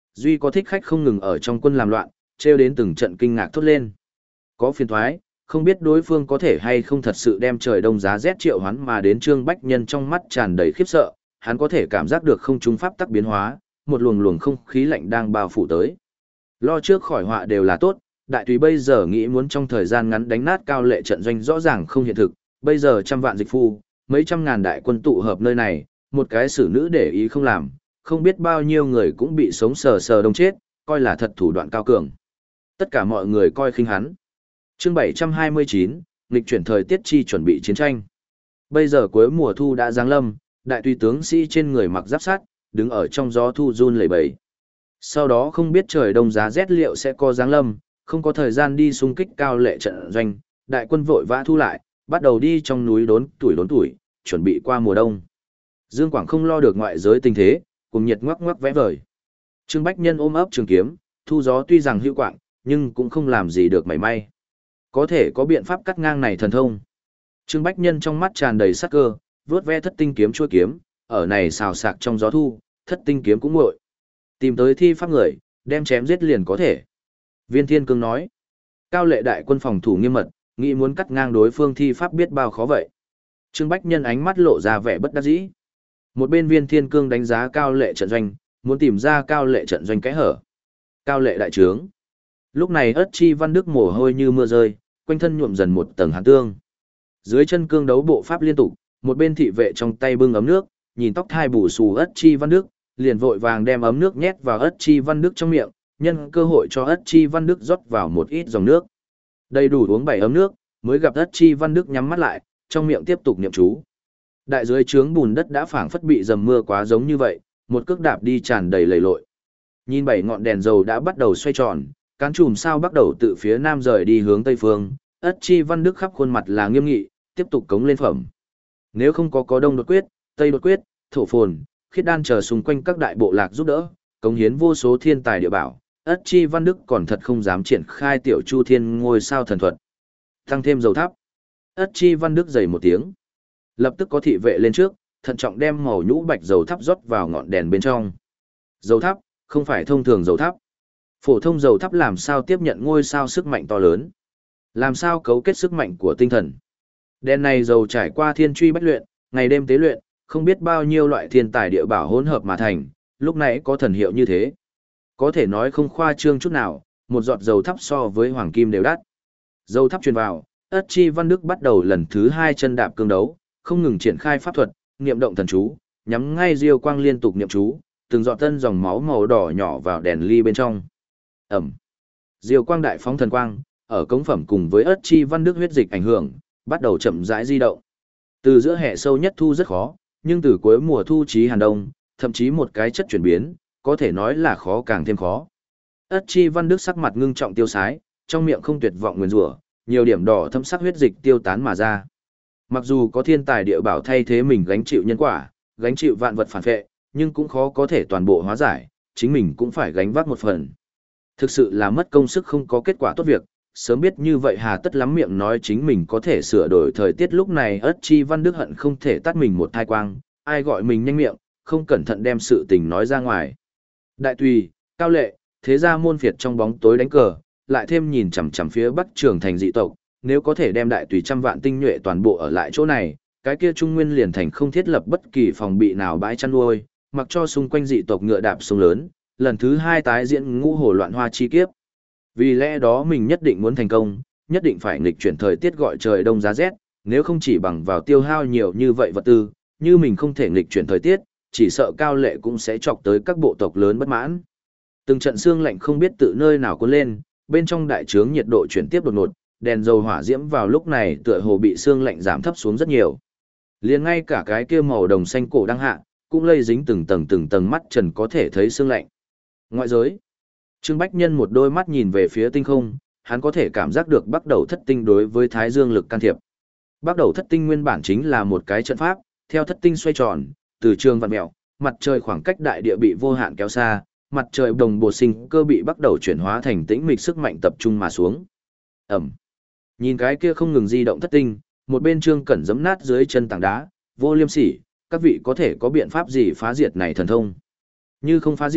duy có thích khách không ngừng ở trong quân làm loạn, trêu đến từng trận kinh ngạc thốt lên. Có phiền thoái, không biết đối phương có thể hay không thật sự đem trời đông giá rét triệu hoán mà đến Trương Bách Nhân trong mắt tràn đầy khiếp sợ, hắn có thể cảm giác được không trung pháp tắc biến hóa, một luồng luồng không khí lạnh đang bao phủ tới. Lo trước khỏi họa đều là tốt, đại tùy bây giờ nghĩ muốn trong thời gian ngắn đánh nát Cao Lệ trận doanh rõ ràng không hiện thực, bây giờ trăm vạn dịch phu, mấy trăm ngàn đại quân tụ hợp nơi này, một cái xử nữ để ý không làm, không biết bao nhiêu người cũng bị sống sờ sờ đông chết, coi là thật thủ đoạn cao cường. Tất cả mọi người coi khinh hắn. Chương bảy trăm hai mươi chín, nghịch chuyển thời tiết chi chuẩn bị chiến tranh. Bây giờ cuối mùa thu đã giáng lâm, đại tùy tướng sĩ trên người mặc giáp sắt, đứng ở trong gió thu run lẩy bẩy. Sau đó không biết trời đông giá rét liệu sẽ có giáng lâm, không có thời gian đi xung kích Cao Lệ trận doanh, đại quân vội vã thu lại, bắt đầu đi trong núi đốn tuổi đốn tuổi, chuẩn bị qua mùa đông. Dương Quảng không lo được ngoại giới tình thế, cùng nhiệt ngoắc ngoắc vẽ vời. Trương Bách Nhân ôm ấp trường kiếm, thu gió tuy rằng hữu quạng, nhưng cũng không làm gì được mảy may. Có thể có biện pháp cắt ngang này thần thông. Trương Bách Nhân trong mắt tràn đầy sắc cơ, vướt ve thất tinh kiếm chuôi kiếm, ở này xào sạc trong gió thu, thất tinh kiếm cũng nguội. Tìm tới thi pháp người, đem chém giết liền có thể. Viên Thiên Cương nói, Cao Lệ đại quân phòng thủ nghiêm mật, nghĩ muốn cắt ngang đối phương thi pháp biết bao khó vậy. Trương Bách Nhân ánh mắt lộ ra vẻ bất đắc dĩ. Một bên Viên Thiên Cương đánh giá Cao Lệ trận doanh, muốn tìm ra Cao Lệ trận doanh kẽ hở. Cao Lệ đại trướng. Lúc này Ất Chi Văn Đức mồ hôi như mưa rơi, quanh thân nhuộm dần một tầng hàn tương. Dưới chân cương đấu bộ pháp liên tục, một bên thị vệ trong tay bưng ấm nước, nhìn tóc thai bù xù Ất Chi Văn Đức, liền vội vàng đem ấm nước nhét vào Ất Chi Văn Đức trong miệng, nhân cơ hội cho Ất Chi Văn Đức rót vào một ít dòng nước. Đầy đủ uống bảy ấm nước, mới gặp Ất Chi Văn Đức nhắm mắt lại, trong miệng tiếp tục niệm chú. Đại dưới trướng bùn đất đã phảng phất bị dầm mưa quá giống như vậy, một cước đạp đi tràn đầy lầy lội. Nhìn bảy ngọn đèn dầu đã bắt đầu xoay tròn, cán chùm sao bắt đầu từ phía nam rời đi hướng tây phương, Ất Chi Văn Đức khắp khuôn mặt là nghiêm nghị, tiếp tục cống lên phẩm. Nếu không có có đông đột quyết, tây đột quyết, thổ phồn, khiết đan chờ xung quanh các đại bộ lạc giúp đỡ, cống hiến vô số thiên tài địa bảo, Ất Chi Văn Đức còn thật không dám triển khai tiểu chu thiên ngôi sao thần thuật. Tăng thêm dầu thắp. Ất Chi Văn Đức dày một tiếng. Lập tức có thị vệ lên trước, thận trọng đem màu nhũ bạch dầu thắp rót vào ngọn đèn bên trong. Dầu thắp, không phải thông thường dầu thắp. Phổ thông dầu thắp làm sao tiếp nhận ngôi sao sức mạnh to lớn? Làm sao cấu kết sức mạnh của tinh thần? Đèn này dầu trải qua thiên truy bách luyện, ngày đêm tế luyện, không biết bao nhiêu loại thiên tài địa bảo hỗn hợp mà thành, lúc nãy có thần hiệu như thế. Có thể nói không khoa trương chút nào, một giọt dầu thắp so với hoàng kim đều đắt. Dầu thắp truyền vào, Ất Chi Văn Đức bắt đầu lần thứ hai chân đạp cương đấu, không ngừng triển khai pháp thuật, niệm động thần chú, nhắm ngay diêu quang liên tục niệm chú, từng giọt tân dòng máu màu đỏ nhỏ vào đèn ly bên trong. Ẩm. Diêu quang đại phóng thần quang, ở cống phẩm cùng với Ất Chi Văn Đức huyết dịch ảnh hưởng, bắt đầu chậm rãi di động. Từ giữa hè sâu nhất thu rất khó, nhưng từ cuối mùa thu chí hàn đông, thậm chí một cái chất chuyển biến, có thể nói là khó càng thêm khó. Ất Chi Văn Đức sắc mặt ngưng trọng tiêu sái, trong miệng không tuyệt vọng nguyền rủa, nhiều điểm đỏ thâm sắc huyết dịch tiêu tán mà ra. Mặc dù có thiên tài địa bảo thay thế mình gánh chịu nhân quả, gánh chịu vạn vật phản vệ, nhưng cũng khó có thể toàn bộ hóa giải, chính mình cũng phải gánh vác một phần. Thực sự là mất công sức không có kết quả tốt việc, sớm biết như vậy hà tất lắm miệng nói chính mình có thể sửa đổi thời tiết lúc này. Ất Chi Văn Đức hận không thể tắt mình một thai quang, ai gọi mình nhanh miệng, không cẩn thận đem sự tình nói ra ngoài. Đại tùy, Cao Lệ, thế gia môn phiệt trong bóng tối đánh cờ, lại thêm nhìn chằm chằm phía bắc trường thành dị tộc, nếu có thể đem đại tùy trăm vạn tinh nhuệ toàn bộ ở lại chỗ này, cái kia trung nguyên liền thành không thiết lập bất kỳ phòng bị nào bãi chăn nuôi, mặc cho xung quanh dị tộc ngựa đạp sông lớn, lần thứ hai tái diễn ngũ hồ loạn hoa chi kiếp. Vì lẽ đó mình nhất định muốn thành công, nhất định phải nghịch chuyển thời tiết gọi trời đông giá rét, nếu không chỉ bằng vào tiêu hao nhiều như vậy vật tư, như mình không thể nghịch chuyển thời tiết, chỉ sợ Cao Lệ cũng sẽ chọc tới các bộ tộc lớn bất mãn. Từng trận sương lạnh không biết từ nơi nào cuốn lên, bên trong đại trướng nhiệt độ chuyển tiếp đột ngột, đèn dầu hỏa diễm vào lúc này tựa hồ bị sương lạnh giảm thấp xuống rất nhiều. Liền ngay cả cái kia màu đồng xanh cổ đang hạ, cũng lây dính từng tầng từng tầng mắt trần có thể thấy sương lạnh. Ngoại giới, Trương Bách Nhân một đôi mắt nhìn về phía tinh không, hắn có thể cảm giác được bắt đầu thất tinh đối với thái dương lực can thiệp. Bắt đầu thất tinh nguyên bản chính là một cái trận pháp, theo thất tinh xoay tròn, từ trường vặn mèo, mặt trời khoảng cách đại địa bị vô hạn kéo xa, mặt trời đồng bộ sinh cơ bị bắt đầu chuyển hóa thành tĩnh mịch sức mạnh tập trung mà xuống. Ẩm. Nhìn cái kia không ngừng di động thất tinh, một bên Trương Cẩn giẫm nát dưới chân tảng đá, vô liêm sỉ, các vị có thể có biện pháp gì phá diệt này thần thông? Như không phá diệt,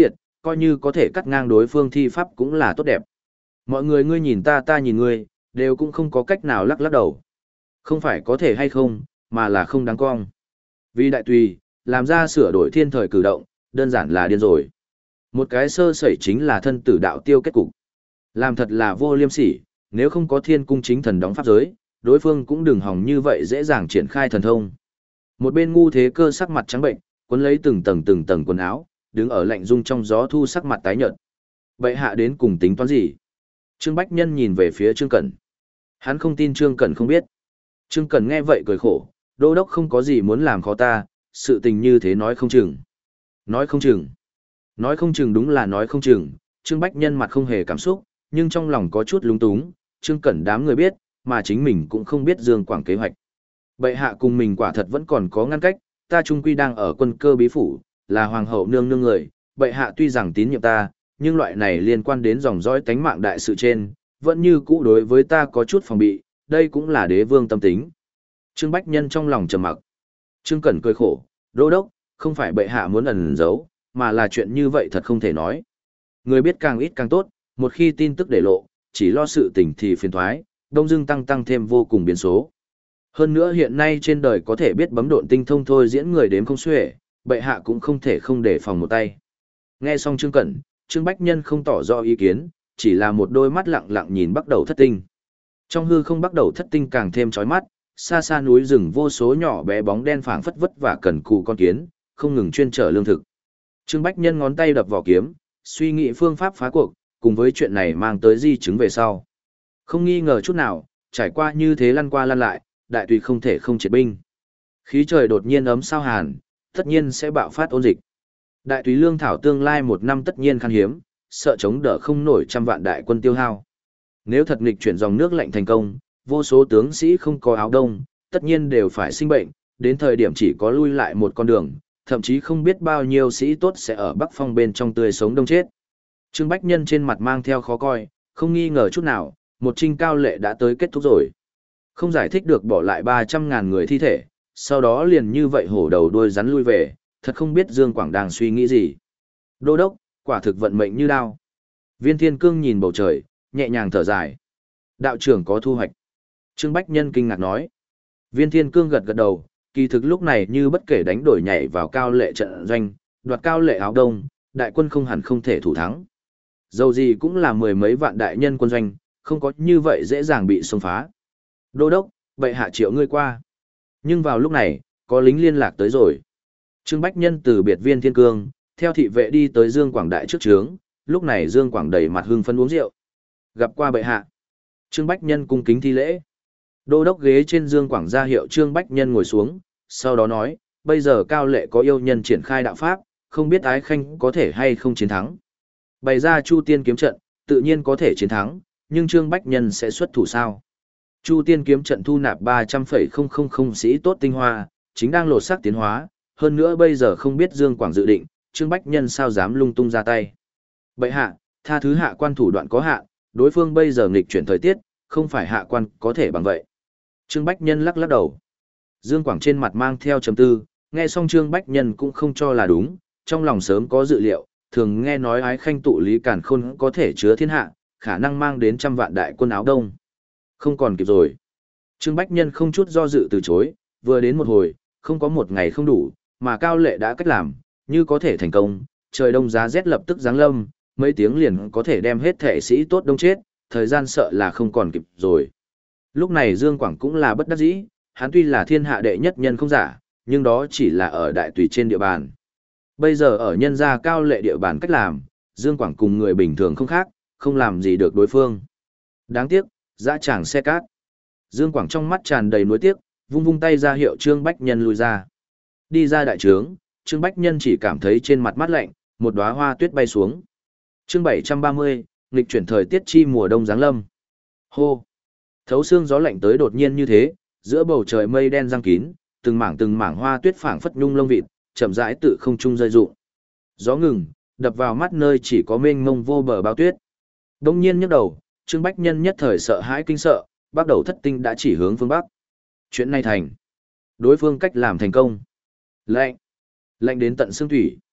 coi như có thể cắt ngang đối phương thi pháp cũng là tốt đẹp. Mọi người ngươi nhìn ta ta nhìn ngươi, đều cũng không có cách nào lắc lắc đầu. Không phải có thể hay không, mà là không đáng cong. Vì đại tùy, làm ra sửa đổi thiên thời cử động, đơn giản là điên rồi. Một cái sơ sẩy chính là thân tử đạo tiêu kết cục. Làm thật là vô liêm sỉ, nếu không có thiên cung chính thần đóng pháp giới, đối phương cũng đừng hòng như vậy dễ dàng triển khai thần thông. Một bên ngu thế cơ sắc mặt trắng bệnh, cuốn lấy từng tầng từng tầng quần áo, đứng ở lạnh rung trong gió thu sắc mặt tái nhợt. Bệ hạ đến cùng tính toán gì? Trương Bách Nhân nhìn về phía Trương Cẩn. Hắn không tin Trương Cẩn không biết. Trương Cẩn nghe vậy cười khổ, đô đốc không có gì muốn làm khó ta, sự tình như thế nói không chừng. Nói không chừng. Nói không chừng đúng là nói không chừng, Trương Bách Nhân mặt không hề cảm xúc, nhưng trong lòng có chút lúng túng, Trương Cẩn đám người biết, mà chính mình cũng không biết Dương Quảng kế hoạch. Bệ hạ cùng mình quả thật vẫn còn có ngăn cách, ta trung quy đang ở quân cơ bí phủ, là hoàng hậu nương nương người, bệ hạ tuy rằng tín nhiệm ta, nhưng loại này liên quan đến dòng dõi tánh mạng đại sự trên, vẫn như cũ đối với ta có chút phòng bị, đây cũng là đế vương tâm tính. Trương Bách Nhân trong lòng trầm mặc. Trương Cẩn cười khổ, đô đốc, không phải bệ hạ muốn ẩn giấu, mà là chuyện như vậy thật không thể nói. Người biết càng ít càng tốt, một khi tin tức để lộ, chỉ lo sự tình thì phiền thoái, đông dưng tăng tăng thêm vô cùng biến số. Hơn nữa hiện nay trên đời có thể biết bấm độn tinh thông thôi diễn người đếm không xuể, bệ hạ cũng không thể không để phòng một tay. Nghe xong Trương Cẩn, Trương Bách Nhân không tỏ rõ ý kiến, chỉ là một đôi mắt lặng lặng nhìn bắt đầu thất tinh. Trong hư không bắt đầu thất tinh càng thêm chói mắt, xa xa núi rừng vô số nhỏ bé bóng đen phảng phất vất và cần cù con kiến, không ngừng chuyên trở lương thực. Trương Bách Nhân ngón tay đập vào kiếm, suy nghĩ phương pháp phá cuộc, cùng với chuyện này mang tới di chứng về sau. Không nghi ngờ chút nào, trải qua như thế lăn qua lăn lại, đại tùy không thể không triệt binh. Khí trời đột nhiên ấm sao hàn, tất nhiên sẽ bạo phát ôn dịch. Đại tùy lương thảo tương lai một năm tất nhiên khan hiếm, sợ chống đỡ không nổi trăm vạn đại quân tiêu hao. Nếu thật nghịch chuyển dòng nước lạnh thành công, vô số tướng sĩ không có áo đông, tất nhiên đều phải sinh bệnh, đến thời điểm chỉ có lui lại một con đường, thậm chí không biết bao nhiêu sĩ tốt sẽ ở Bắc Phong bên trong tươi sống đông chết. Trương Bách Nhân trên mặt mang theo khó coi, không nghi ngờ chút nào, một trinh cao lệ đã tới kết thúc rồi. Không giải thích được bỏ lại ba trăm ngàn người thi thể, sau đó liền như vậy hổ đầu đuôi rắn lui về, thật không biết Dương Quảng đang suy nghĩ gì. Đô đốc, quả thực vận mệnh như đao. Viên Thiên Cương nhìn bầu trời, nhẹ nhàng thở dài. Đạo trưởng có thu hoạch. Trương Bách Nhân kinh ngạc nói. Viên Thiên Cương gật gật đầu, kỳ thực lúc này như bất kể đánh đổi nhảy vào cao lệ trận doanh, đoạt cao lệ áo đông, đại quân không hẳn không thể thủ thắng. Dầu gì cũng là mười mấy vạn đại nhân quân doanh, không có như vậy dễ dàng bị xông phá. Đô đốc, bệ hạ triệu ngươi qua. Nhưng vào lúc này, có lính liên lạc tới rồi. Trương Bách Nhân từ biệt Viên Thiên Cương, theo thị vệ đi tới Dương Quảng Đại trước trướng, lúc này Dương Quảng đầy mặt hưng phấn uống rượu. Gặp qua bệ hạ. Trương Bách Nhân cung kính thi lễ. Đô đốc ghế trên Dương Quảng ra hiệu Trương Bách Nhân ngồi xuống, sau đó nói, bây giờ cao lệ có yêu nhân triển khai đạo pháp, không biết ái khanh có thể hay không chiến thắng. Bày ra Chu Tiên kiếm trận, tự nhiên có thể chiến thắng, nhưng Trương Bách Nhân sẽ xuất thủ sao? Chu Tiên kiếm trận thu nạp ba trăm phẩy không không không sĩ tốt tinh hoa, chính đang lột xác tiến hóa, hơn nữa bây giờ không biết Dương Quảng dự định, Trương Bách Nhân sao dám lung tung ra tay. Bệ hạ, tha thứ hạ quan thủ đoạn có hạn, đối phương bây giờ nghịch chuyển thời tiết, không phải hạ quan có thể bằng vậy. Trương Bách Nhân lắc lắc đầu. Dương Quảng trên mặt mang theo trầm tư, nghe xong Trương Bách Nhân cũng không cho là đúng, trong lòng sớm có dự liệu, thường nghe nói ái khanh tụ lý càn khôn có thể chứa thiên hạ, khả năng mang đến trăm vạn đại quân áo đông. Không còn kịp rồi. Trương Bách Nhân không chút do dự từ chối, vừa đến một hồi, không có một ngày không đủ, mà cao lệ đã cách làm, như có thể thành công, trời đông giá rét lập tức giáng lâm, mấy tiếng liền có thể đem hết thể sĩ tốt đông chết, thời gian sợ là không còn kịp rồi. Lúc này Dương Quảng cũng là bất đắc dĩ, hắn tuy là thiên hạ đệ nhất nhân không giả, nhưng đó chỉ là ở đại tùy trên địa bàn. Bây giờ ở nhân gia cao lệ địa bàn cách làm, Dương Quảng cùng người bình thường không khác, không làm gì được đối phương. Đáng tiếc, dã tràng xe cát. Dương Quảng trong mắt tràn đầy nuối tiếc, vung vung tay ra hiệu Trương Bách Nhân lui ra. Đi ra đại trướng, Trương Bách Nhân chỉ cảm thấy trên mặt mát lạnh, một đóa hoa tuyết bay xuống. Chương bảy trăm ba mươi, nghịch chuyển thời tiết chi mùa đông giáng lâm. Hô. Thấu xương gió lạnh tới đột nhiên như thế, giữa bầu trời mây đen giăng kín, từng mảng từng mảng hoa tuyết phảng phất nhung lông vịt, chậm rãi tự không trung rơi rụng. Gió ngừng, đập vào mắt nơi chỉ có mênh mông vô bờ bao tuyết. Đông nhiên nhấc đầu, Trương Bách Nhân nhất thời sợ hãi kinh sợ, bắt đầu thất tinh đã chỉ hướng phương bắc. Chuyện này thành. Đối phương cách làm thành công. Lạnh. Lạnh đến tận xương thủy.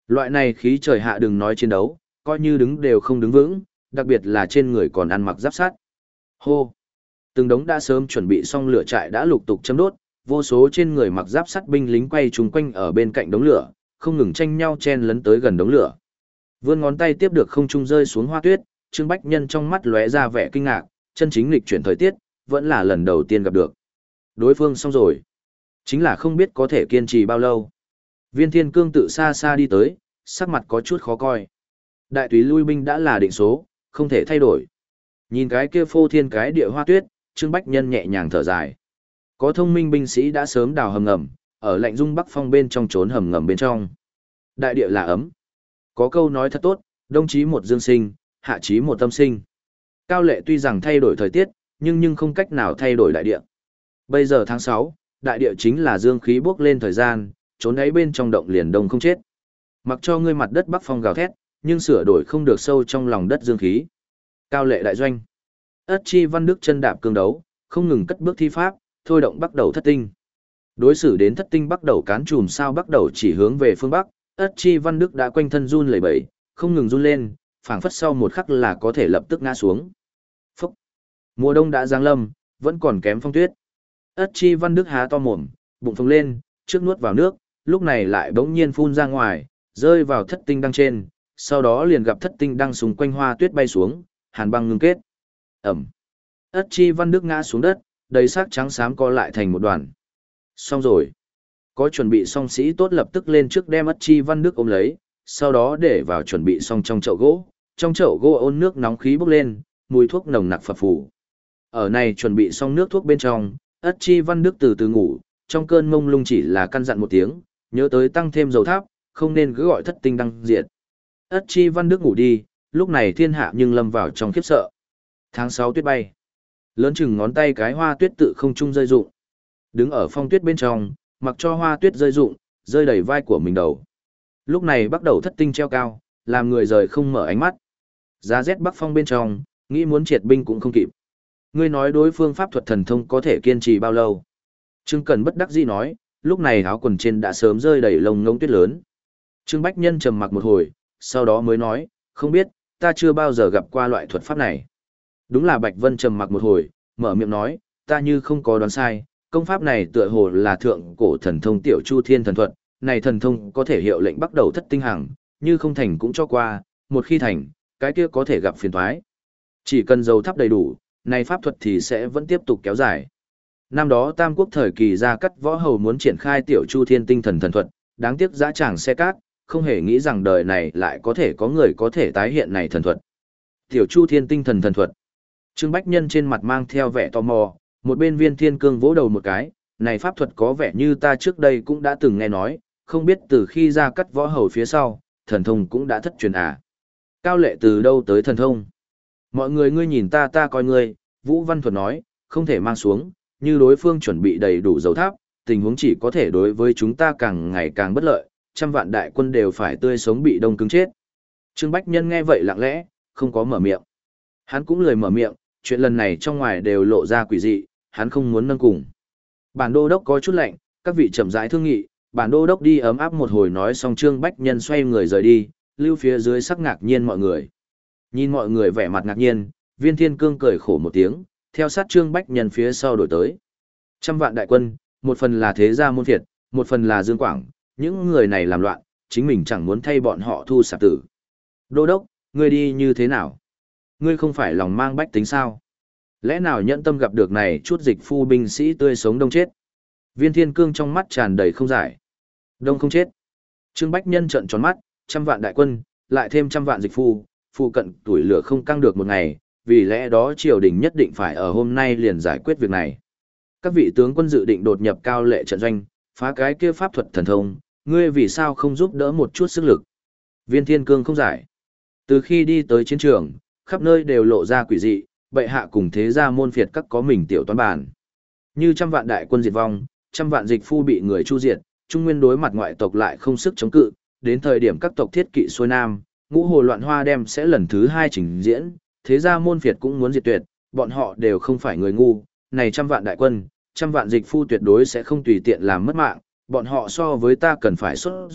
Loại này khí trời hạ đừng nói chiến đấu, coi như đứng đều không đứng vững, đặc biệt là trên người còn ăn mặc giáp sắt. Hô! Từng đống đã sớm chuẩn bị xong lửa trại đã lục tục châm đốt, vô số trên người mặc giáp sắt binh lính quay chung quanh ở bên cạnh đống lửa, không ngừng tranh nhau chen lấn tới gần đống lửa. Vươn ngón tay tiếp được không trung rơi xuống hoa tuyết, Trương Bách Nhân trong mắt lóe ra vẻ kinh ngạc, chân chính lịch chuyển thời tiết, vẫn là lần đầu tiên gặp được. Đối phương xong rồi. Chính là không biết có thể kiên trì bao lâu. Viên Thiên Cương tự xa xa đi tới, sắc mặt có chút khó coi. Đại túy lui binh đã là định số, không thể thay đổi. Nhìn cái kia phô thiên cái địa hoa tuyết, Trương Bách Nhân nhẹ nhàng thở dài. Có thông minh binh sĩ đã sớm đào hầm ngầm, ở lạnh dung bắc phong bên trong trốn hầm ngầm bên trong. Đại địa là ấm. Có câu nói thật tốt, đông chí một dương sinh, hạ chí một tâm sinh. Cao Lệ tuy rằng thay đổi thời tiết, nhưng nhưng không cách nào thay đổi đại địa. Bây giờ tháng sáu, đại địa chính là dương khí bốc lên thời gian, trốn đáy bên trong động liền đông không chết. Mặc cho ngươi mặt đất bắc phong gào thét, nhưng sửa đổi không được sâu trong lòng đất dương khí. Cao Lệ đại doanh. Ất Chi Văn Đức chân đạp cương đấu, không ngừng cất bước thi pháp, thôi động bắt đầu thất tinh. Đối xử đến thất tinh bắt đầu cán chùm sao bắt đầu chỉ hướng về phương bắc, Ất Chi Văn Đức đã quanh thân run lẩy bẩy, không ngừng run lên, phảng phất sau một khắc là có thể lập tức ngã xuống. Phúc! Mùa đông đã giáng lâm, vẫn còn kém phong tuyết. Ất Chi Văn Đức há to mồm, bụng phồng lên, trước nuốt vào nước, lúc này lại bỗng nhiên phun ra ngoài, rơi vào thất tinh đăng trên, sau đó liền gặp thất tinh đăng xung quanh hoa tuyết bay xuống, hàn băng ngưng kết. Ẩm! Ất Chi Văn Đức ngã xuống đất, đầy xác trắng xám co lại thành một đoàn. Xong rồi. Có chuẩn bị xong sĩ tốt lập tức lên trước đem Ất Chi Văn Đức ôm lấy, sau đó để vào chuẩn bị xong trong chậu gỗ. Trong chậu gỗ ôn nước nóng khí bốc lên, mùi thuốc nồng nặc phập phù. Ở này chuẩn bị xong nước thuốc bên trong, Ất Chi Văn Đức từ từ ngủ, trong cơn mông lung chỉ là căn dặn một tiếng, nhớ tới tăng thêm dầu tháp, không nên cứ gọi thất tinh đăng diệt. Ất Chi Văn Đức ngủ đi, lúc này thiên hạ nhưng lâm vào trong khiếp sợ. Tháng sáu tuyết bay. Lớn chừng ngón tay cái hoa tuyết tự không trung rơi rụng. Đứng ở phong tuyết bên trong, mặc cho hoa tuyết rơi rụng, rơi đầy vai của mình đầu. Lúc này bắt đầu thất tinh treo cao, làm người rời không mở ánh mắt. Giá rét bắc phong bên trong, nghĩ muốn triệt binh cũng không kịp. Ngươi nói đối phương pháp thuật thần thông có thể kiên trì bao lâu? Trương Cần bất đắc dĩ nói, lúc này áo quần trên đã sớm rơi đầy lông ngỗng tuyết lớn. Trương Bách Nhân trầm mặc một hồi, sau đó mới nói, không biết, ta chưa bao giờ gặp qua loại thuật pháp này. Đúng là Bạch Vân trầm mặc một hồi, mở miệng nói, ta như không có đoán sai, công pháp này tựa hồ là thượng cổ thần thông Tiểu Chu Thiên thần thuật, này thần thông có thể hiệu lệnh bắt đầu thất tinh hằng, như không thành cũng cho qua, một khi thành, cái kia có thể gặp phiền toái. Chỉ cần dầu thắp đầy đủ, này pháp thuật thì sẽ vẫn tiếp tục kéo dài. Năm đó Tam Quốc thời kỳ ra cắt võ hầu muốn triển khai Tiểu Chu Thiên tinh thần thần thuật, đáng tiếc dã tràng xe cát, không hề nghĩ rằng đời này lại có thể có người có thể tái hiện này thần thuật. Tiểu Chu Thiên tinh thần thần thuật. Trương Bách Nhân trên mặt mang theo vẻ tò mò, một bên Viên Thiên Cương vỗ đầu một cái, này pháp thuật có vẻ như ta trước đây cũng đã từng nghe nói, không biết từ khi ra cắt võ hầu phía sau, thần thông cũng đã thất truyền à. Cao Lệ từ đâu tới thần thông? Mọi người ngươi nhìn ta ta coi ngươi, Vũ Văn Thuật nói, không thể mang xuống, như đối phương chuẩn bị đầy đủ dầu tháp, tình huống chỉ có thể đối với chúng ta càng ngày càng bất lợi, trăm vạn đại quân đều phải tươi sống bị đông cứng chết. Trương Bách Nhân nghe vậy lặng lẽ, không có mở miệng. Hắn cũng lười mở miệng, chuyện lần này trong ngoài đều lộ ra quỷ dị, hắn không muốn nâng cùng. Bản đô đốc có chút lạnh, các vị chậm rãi thương nghị, bản đô đốc đi ấm áp một hồi nói xong Trương Bách Nhân xoay người rời đi, lưu phía dưới sắc ngạc nhiên mọi người. Nhìn mọi người vẻ mặt ngạc nhiên, Viên Thiên Cương cười khổ một tiếng, theo sát Trương Bách Nhân phía sau đổi tới. Trăm vạn đại quân, một phần là thế gia môn phiệt, một phần là Dương Quảng, những người này làm loạn, chính mình chẳng muốn thay bọn họ thu sạp tử. Đô đốc, ngươi đi như thế nào? Ngươi không phải lòng mang bách tính sao? Lẽ nào nhẫn tâm gặp được này chút dịch phu binh sĩ tươi sống đông chết? Viên Thiên Cương trong mắt tràn đầy không giải. Đông không chết. Trương Bách Nhân trợn tròn mắt, trăm vạn đại quân, lại thêm trăm vạn dịch phu, phu cận tuổi lửa không căng được một ngày, vì lẽ đó triều đình nhất định phải ở hôm nay liền giải quyết việc này. Các vị tướng quân dự định đột nhập Cao Lệ trận doanh, phá cái kia pháp thuật thần thông, ngươi vì sao không giúp đỡ một chút sức lực? Viên Thiên Cương không giải. Từ khi đi tới chiến trường, khắp nơi đều lộ ra quỷ dị, bệ hạ cùng thế gia môn phiệt các có mình tiểu toán bản. Như trăm vạn đại quân diệt vong, trăm vạn dịch phu bị người chu diệt, Trung Nguyên đối mặt ngoại tộc lại không sức chống cự, đến thời điểm các tộc thiết kỵ xuôi nam, ngũ hồ loạn hoa đem sẽ lần thứ hai trình diễn, thế gia môn phiệt cũng muốn diệt tuyệt, bọn họ đều không phải người ngu, này trăm vạn đại quân, trăm vạn dịch phu tuyệt đối sẽ không tùy tiện làm mất mạng, bọn họ so với ta cần phải xuất ruột,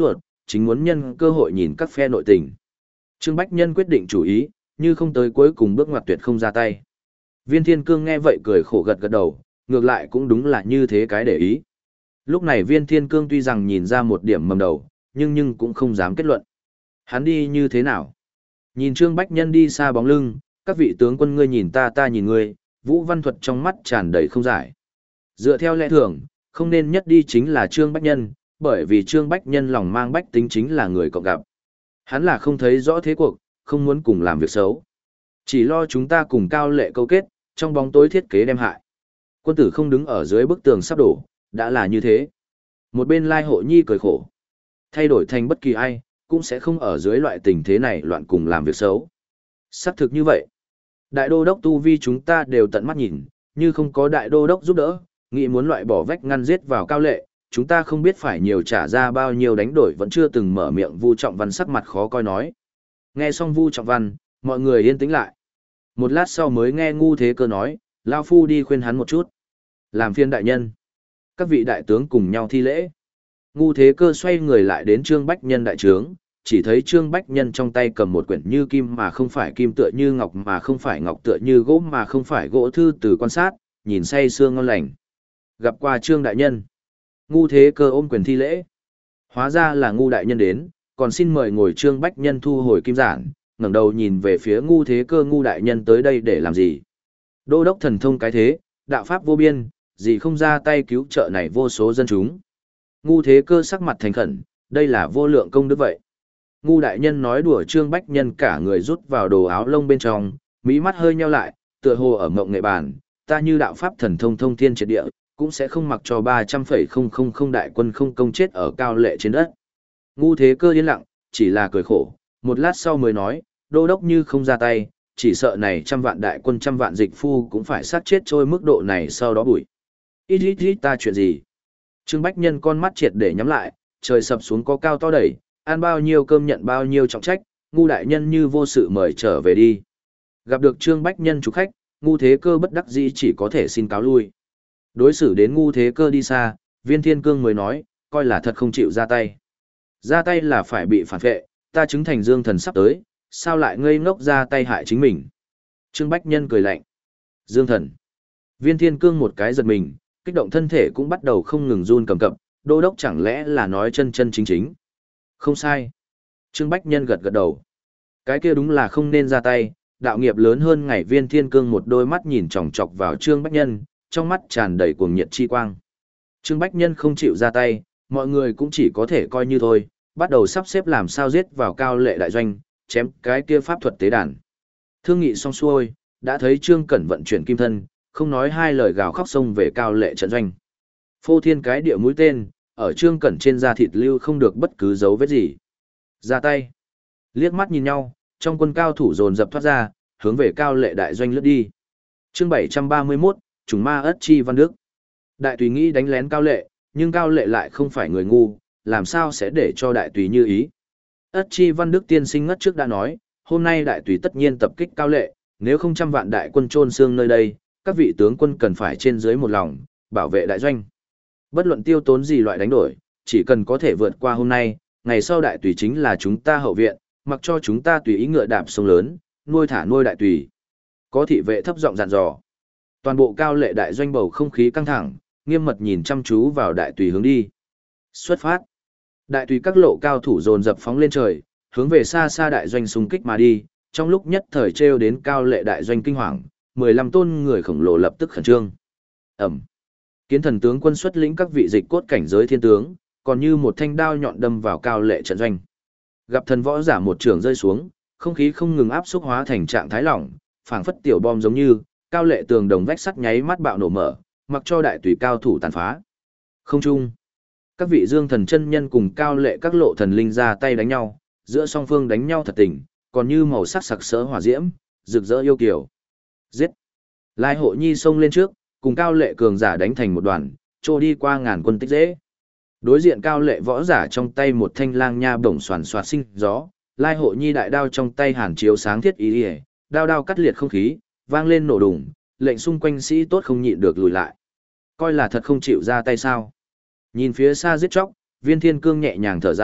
chính muốn nhân cơ hội nhìn các phe nội tình. Trương Bách Nhân quyết định chủ ý, như không tới cuối cùng bước ngoặt tuyệt không ra tay. Viên Thiên Cương nghe vậy cười khổ gật gật đầu, ngược lại cũng đúng là như thế cái để ý. Lúc này Viên Thiên Cương tuy rằng nhìn ra một điểm mầm đầu, nhưng nhưng cũng không dám kết luận. Hắn đi như thế nào? Nhìn Trương Bách Nhân đi xa bóng lưng, các vị tướng quân ngươi nhìn ta ta nhìn ngươi, Vũ Văn Thuật trong mắt tràn đầy không giải. Dựa theo lẽ thường, không nên nhất đi chính là Trương Bách Nhân, bởi vì Trương Bách Nhân lòng mang bách tính chính là người cộng gặp. Hắn là không thấy rõ thế cuộc, không muốn cùng làm việc xấu. Chỉ lo chúng ta cùng Cao Lệ câu kết, trong bóng tối thiết kế đem hại. Quân tử không đứng ở dưới bức tường sắp đổ, đã là như thế. Một bên Lai Hộ Nhi cười khổ. Thay đổi thành bất kỳ ai, cũng sẽ không ở dưới loại tình thế này loạn cùng làm việc xấu. Xác thực như vậy. Đại đô đốc tu vi chúng ta đều tận mắt nhìn, như không có đại đô đốc giúp đỡ, nghĩ muốn loại bỏ vách ngăn giết vào Cao Lệ, chúng ta không biết phải nhiều trả ra bao nhiêu đánh đổi vẫn chưa từng mở miệng. Vu Trọng Văn sắc mặt khó coi nói. Nghe xong Vu Trọng Văn, mọi người yên tĩnh lại. Một lát sau mới nghe Ngu Thế Cơ nói, Lao Phu đi khuyên hắn một chút. Làm phiên đại nhân. Các vị đại tướng cùng nhau thi lễ. Ngu Thế Cơ xoay người lại đến Trương Bách Nhân đại trướng, chỉ thấy Trương Bách Nhân trong tay cầm một quyển như kim mà không phải kim, tựa như ngọc mà không phải ngọc, tựa như gỗ mà không phải gỗ thư từ quan sát, nhìn say sưa ngon lành. Gặp qua Trương đại nhân. Ngu Thế Cơ ôm quyền thi lễ. Hóa ra là Ngu đại nhân đến, còn xin mời ngồi. Trương Bách Nhân thu hồi kim giản, ngẩng đầu nhìn về phía Ngu Thế Cơ. Ngu đại nhân tới đây để làm gì? Đô đốc thần thông cái thế, đạo pháp vô biên, gì không ra tay cứu trợ này vô số dân chúng. Ngu Thế Cơ sắc mặt thành khẩn, đây là vô lượng công đức vậy. Ngu đại nhân nói đùa. Trương Bách Nhân cả người rút vào đồ áo lông bên trong, mí mắt hơi nheo lại, tựa hồ ở mộng nghệ bàn, ta như đạo pháp thần thông thông thiên triệt địa, cũng sẽ không mặc cho ba trăm phẩy không không không đại quân không công chết ở Cao Lệ trên đất. Ngu Thế Cơ yên lặng, chỉ là cười khổ, một lát sau mới nói, đô đốc như không ra tay, chỉ sợ này trăm vạn đại quân trăm vạn dịch phu cũng phải sát chết trôi mức độ này sau đó bụi. Ít ít ít ta chuyện gì? Trương Bách Nhân con mắt triệt để nhắm lại, trời sập xuống có cao to đẩy, ăn bao nhiêu cơm nhận bao nhiêu trọng trách, Ngu đại nhân như vô sự mời trở về đi. Gặp được Trương Bách Nhân chủ khách, Ngu Thế Cơ bất đắc dĩ chỉ có thể xin cáo lui. Đối xử đến Ngu Thế Cơ đi xa, Viên Thiên Cương mới nói, coi là thật không chịu ra tay. Ra tay là phải bị phản vệ, ta chứng thành dương thần sắp tới, sao lại ngây ngốc ra tay hại chính mình. Trương Bách Nhân cười lạnh. Dương thần. Viên Thiên Cương một cái giật mình, kích động thân thể cũng bắt đầu không ngừng run cầm cập, đô đốc chẳng lẽ là nói chân chân chính chính. Không sai. Trương Bách Nhân gật gật đầu. Cái kia đúng là không nên ra tay, đạo nghiệp lớn hơn ngày. Viên Thiên Cương một đôi mắt nhìn chòng chọc vào Trương Bách Nhân, trong mắt tràn đầy cuồng nhiệt chi quang. Trương Bách Nhân không chịu ra tay, mọi người cũng chỉ có thể coi như thôi, bắt đầu sắp xếp làm sao giết vào Cao Lệ đại doanh, chém cái kia pháp thuật tế đàn. Thương nghị xong xuôi, đã thấy Trương Cẩn vận chuyển kim thân, không nói hai lời gào khóc xông về Cao Lệ trận doanh. Phô thiên cái địa mũi tên, ở Trương Cẩn trên da thịt lưu không được bất cứ dấu vết gì. Ra tay. Liếc mắt nhìn nhau, trong quân cao thủ dồn dập thoát ra, hướng về Cao Lệ đại doanh lướt đi. Chương bảy trăm ba mươi mốt, Trùng Ma Ất Chi Văn Đức. Đại tùy nghĩ đánh lén Cao Lệ, nhưng Cao Lệ lại không phải người ngu, làm sao sẽ để cho đại tùy như ý. Ất Chi Văn Đức tiên sinh ngất trước đã nói, hôm nay đại tùy tất nhiên tập kích Cao Lệ, nếu không trăm vạn đại quân chôn xương nơi đây, các vị tướng quân cần phải trên dưới một lòng, bảo vệ đại doanh. Bất luận tiêu tốn gì loại đánh đổi, chỉ cần có thể vượt qua hôm nay, ngày sau đại tùy chính là chúng ta hậu viện, mặc cho chúng ta tùy ý ngựa đạp sông lớn, nuôi thả nuôi đại tùy. Có thị vệ thấp giọng dặn dò. Toàn bộ Cao Lệ đại doanh bầu không khí căng thẳng, nghiêm mật nhìn chăm chú vào đại tùy hướng đi. Xuất phát. Đại tùy các lộ cao thủ dồn dập phóng lên trời, hướng về xa xa đại doanh xung kích mà đi, trong lúc nhất thời trêu đến Cao Lệ đại doanh kinh hoàng, mười lăm tôn người khổng lồ lập tức khẩn trương. Ẩm. Kiến Thần tướng quân xuất lĩnh các vị dịch cốt cảnh giới thiên tướng, còn như một thanh đao nhọn đâm vào Cao Lệ trận doanh. Gặp thần võ giả một trường rơi xuống, không khí không ngừng áp xúc hóa thành trạng thái lỏng, phảng phất tiểu bom giống như, Cao Lệ tường đồng vách sắt nháy mắt bạo nổ mở, mặc cho đại tùy cao thủ tàn phá. Không trung. Các vị Dương Thần chân nhân cùng Cao Lệ các lộ thần linh ra tay đánh nhau, giữa song phương đánh nhau thật tình, còn như màu sắc sặc sỡ hỏa diễm, rực rỡ yêu kiều. Giết! Lai Hộ Nhi xông lên trước, cùng Cao Lệ cường giả đánh thành một đoàn, trôi đi qua ngàn quân tích dễ. Đối diện Cao Lệ võ giả trong tay một thanh lang nha bổng xoàn xoạt sinh gió, Lai Hộ Nhi đại đao trong tay hàn chiếu sáng thiết ý, ý đao đao cắt liệt không khí, vang lên nổ đùng, lệnh xung quanh sĩ tốt không nhịn được lùi lại. Coi là thật không chịu ra tay sao? Nhìn phía xa giết chóc, Viên Thiên Cương nhẹ nhàng thở dài,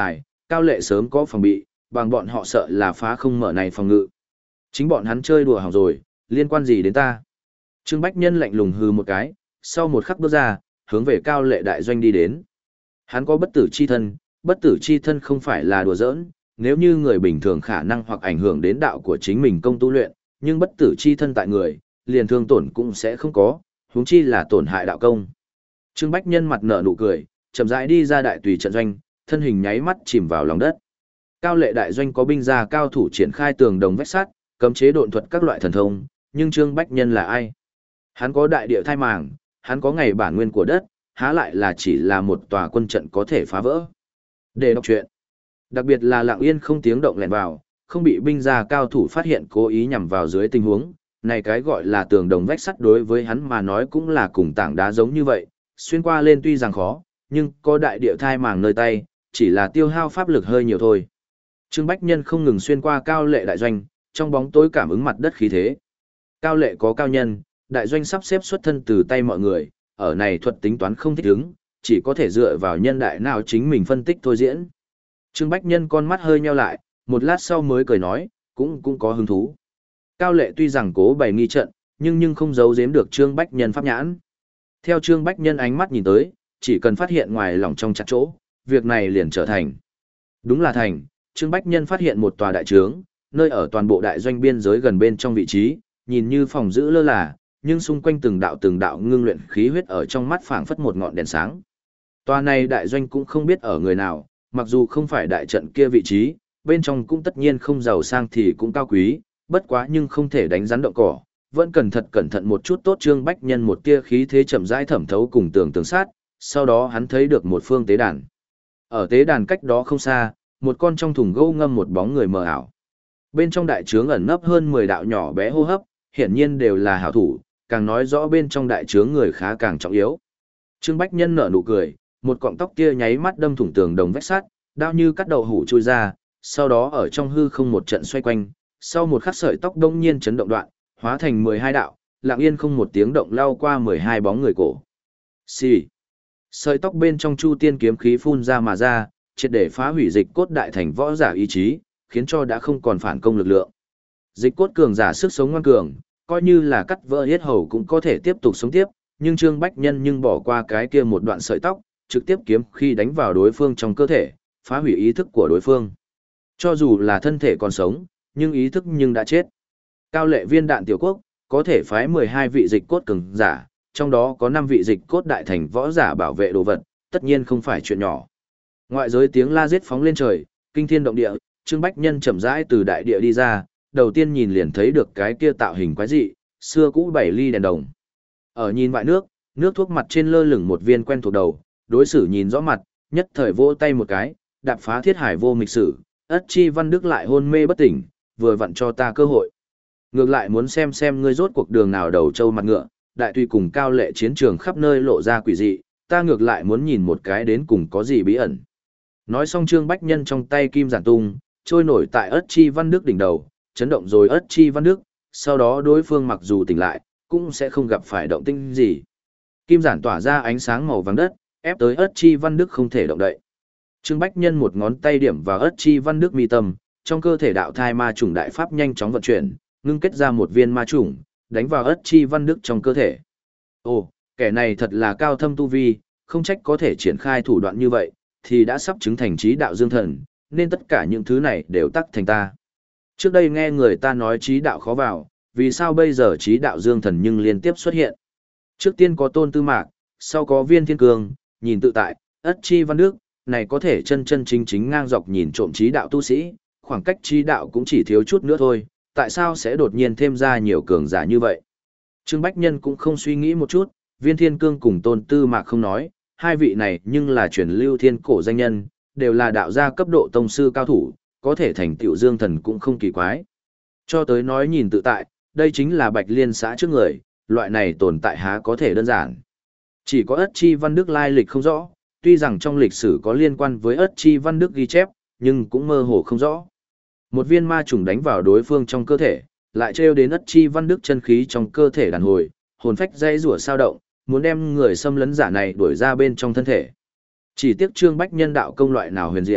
Cao Lệ sớm có phòng bị, bằng bọn họ sợ là phá không mở này phòng ngự. Chính bọn hắn chơi đùa hỏng rồi, liên quan gì đến ta? Trương Bách Nhân lạnh lùng hừ một cái, sau một khắc bước ra, hướng về Cao Lệ đại doanh đi đến. Hắn có bất tử chi thân, bất tử chi thân không phải là đùa giỡn, nếu như người bình thường khả năng hoặc ảnh hưởng đến đạo của chính mình công tu luyện, nhưng bất tử chi thân tại người, liền thương tổn cũng sẽ không có, huống chi là tổn hại đạo công. Trương Bách Nhân mặt nở nụ cười, chậm rãi đi ra đại tùy trận doanh, thân hình nháy mắt chìm vào lòng đất. Cao Lệ đại doanh có binh gia cao thủ triển khai tường đồng vách sắt, cấm chế độn thuật các loại thần thông, nhưng Trương Bách Nhân là ai? Hắn có đại địa thai màng, hắn có ngày bản nguyên của đất, há lại là chỉ là một tòa quân trận có thể phá vỡ. Để đọc truyện. Đặc biệt là lặng yên không tiếng động lẻn vào, không bị binh gia cao thủ phát hiện cố ý nhằm vào dưới tình huống, này cái gọi là tường đồng vách sắt đối với hắn mà nói cũng là cùng tảng đá giống như vậy, xuyên qua lên tuy rằng khó, nhưng có đại địa thai màng nơi tay, chỉ là tiêu hao pháp lực hơi nhiều thôi. Trương Bách Nhân không ngừng xuyên qua Cao Lệ đại doanh, trong bóng tối cảm ứng mặt đất khí thế. Cao Lệ có cao nhân, đại doanh sắp xếp xuất thân từ tay mọi người, ở này thuật tính toán không thích ứng, chỉ có thể dựa vào nhân đại nào chính mình phân tích thôi diễn. Trương Bách Nhân con mắt hơi nheo lại, một lát sau mới cười nói, cũng cũng có hứng thú. Cao Lệ tuy rằng cố bày nghi trận, nhưng nhưng không giấu giếm được Trương Bách Nhân pháp nhãn. Theo Trương Bách Nhân ánh mắt nhìn tới, chỉ cần phát hiện ngoài lòng trong chặt chỗ, việc này liền trở thành. Đúng là thành, Trương Bách Nhân phát hiện một tòa đại trướng, nơi ở toàn bộ đại doanh biên giới gần bên trong vị trí, nhìn như phòng giữ lơ là, nhưng xung quanh từng đạo từng đạo ngưng luyện khí huyết ở trong mắt phảng phất một ngọn đèn sáng. Tòa này đại doanh cũng không biết ở người nào, mặc dù không phải đại trận kia vị trí, bên trong cũng tất nhiên không giàu sang thì cũng cao quý, bất quá nhưng không thể đánh rắn động cỏ, vẫn cần thật cẩn thận một chút tốt. Trương Bách Nhân một tia khí thế chậm rãi thẩm thấu cùng tường tường sát, sau đó hắn thấy được một phương tế đàn. Ở tế đàn cách đó không xa, một con trong thùng gỗ ngâm một bóng người mờ ảo. Bên trong đại trướng ẩn nấp hơn mười đạo nhỏ bé hô hấp, hiển nhiên đều là hảo thủ, càng nói rõ bên trong đại trướng người khá càng trọng yếu. Trương Bách Nhân nở nụ cười, một cọng tóc kia nháy mắt đâm thủng tường đồng vách sắt, đao như cắt đậu hủ chui ra, sau đó ở trong hư không một trận xoay quanh, sau một khắc sợi tóc đông nhiên chấn động đoạn, hóa thành mười hai đạo, lặng yên không một tiếng động lao qua mười hai bóng người cổ. Xì. Sợi tóc bên trong chu tiên kiếm khí phun ra mà ra, triệt để phá hủy dịch cốt đại thành võ giả ý chí, khiến cho đã không còn phản công lực lượng. Dịch cốt cường giả sức sống ngoan cường, coi như là cắt vỡ hết hầu cũng có thể tiếp tục sống tiếp, nhưng Trương Bách Nhân nhưng bỏ qua cái kia một đoạn sợi tóc, trực tiếp kiếm khi đánh vào đối phương trong cơ thể, phá hủy ý thức của đối phương. Cho dù là thân thể còn sống, nhưng ý thức nhưng đã chết. Cao Lệ viên đạn tiểu quốc, có thể phái mười hai vị dịch cốt cường giả, trong đó có năm vị dịch cốt đại thành võ giả bảo vệ đồ vật, tất nhiên không phải chuyện nhỏ. Ngoại giới tiếng la giết phóng lên trời, kinh thiên động địa, Trương Bách Nhân chậm rãi từ đại địa đi ra, đầu tiên nhìn liền thấy được cái kia tạo hình quái dị, xưa cũ bảy ly đèn đồng. Ở nhìn vại nước, nước thuốc mặt trên lơ lửng một viên quen thuộc đầu, đối xử nhìn rõ mặt, nhất thời vỗ tay một cái, đạp phá thiết hải vô mịch sử, Ất Chi Văn Đức lại hôn mê bất tỉnh, vừa vặn cho ta cơ hội. Ngược lại muốn xem xem ngươi rốt cuộc đường nào đầu trâu mặt ngựa, đại tùy cùng Cao Lệ chiến trường khắp nơi lộ ra quỷ dị, ta ngược lại muốn nhìn một cái đến cùng có gì bí ẩn. Nói xong Trương Bách Nhân trong tay kim giản tung, trôi nổi tại Ất Chi Văn Đức đỉnh đầu, chấn động rồi Ất Chi Văn Đức, sau đó đối phương mặc dù tỉnh lại, cũng sẽ không gặp phải động tĩnh gì. Kim giản tỏa ra ánh sáng màu vàng đất, ép tới Ất Chi Văn Đức không thể động đậy. Trương Bách Nhân một ngón tay điểm vào Ất Chi Văn Đức mi tâm, trong cơ thể đạo thai ma chủng đại pháp nhanh chóng vận chuyển, ngưng kết ra một viên ma chủng, đánh vào Ất Chi Văn Đức trong cơ thể. Ồ, kẻ này thật là cao thâm tu vi, không trách có thể triển khai thủ đoạn như vậy, thì đã sắp chứng thành trí đạo dương thần, nên tất cả những thứ này đều tắc thành ta. Trước đây nghe người ta nói trí đạo khó vào, vì sao bây giờ trí đạo dương thần nhưng liên tiếp xuất hiện. Trước tiên có Tôn Tư Mạc, sau có Viên Thiên Cương, nhìn tự tại, Ất Chi Văn Đức, này có thể chân chân chính chính ngang dọc nhìn trộm trí đạo tu sĩ, khoảng cách trí đạo cũng chỉ thiếu chút nữa thôi, tại sao sẽ đột nhiên thêm ra nhiều cường giả như vậy. Trương Bách Nhân cũng không suy nghĩ một chút, Viên Thiên Cương cùng Tôn Tư Mạc không nói, hai vị này nhưng là truyền lưu thiên cổ danh nhân, đều là đạo gia cấp độ tông sư cao thủ, có thể thành tựu dương thần cũng không kỳ quái. Cho tới nói nhìn tự tại, đây chính là Bạch Liên xã trước người, loại này tồn tại há có thể đơn giản. Chỉ có Ất Chi Văn Đức lai lịch không rõ, tuy rằng trong lịch sử có liên quan với Ất Chi Văn Đức ghi chép, nhưng cũng mơ hồ không rõ. Một viên ma trùng đánh vào đối phương trong cơ thể, lại trêu đến Ất Chi Văn Đức chân khí trong cơ thể đàn hồi, hồn phách dây rủa sao động, muốn đem người xâm lấn giả này đuổi ra bên trong thân thể. Chỉ tiếc Trương Bách Nhân đạo công loại nào huyền diệu,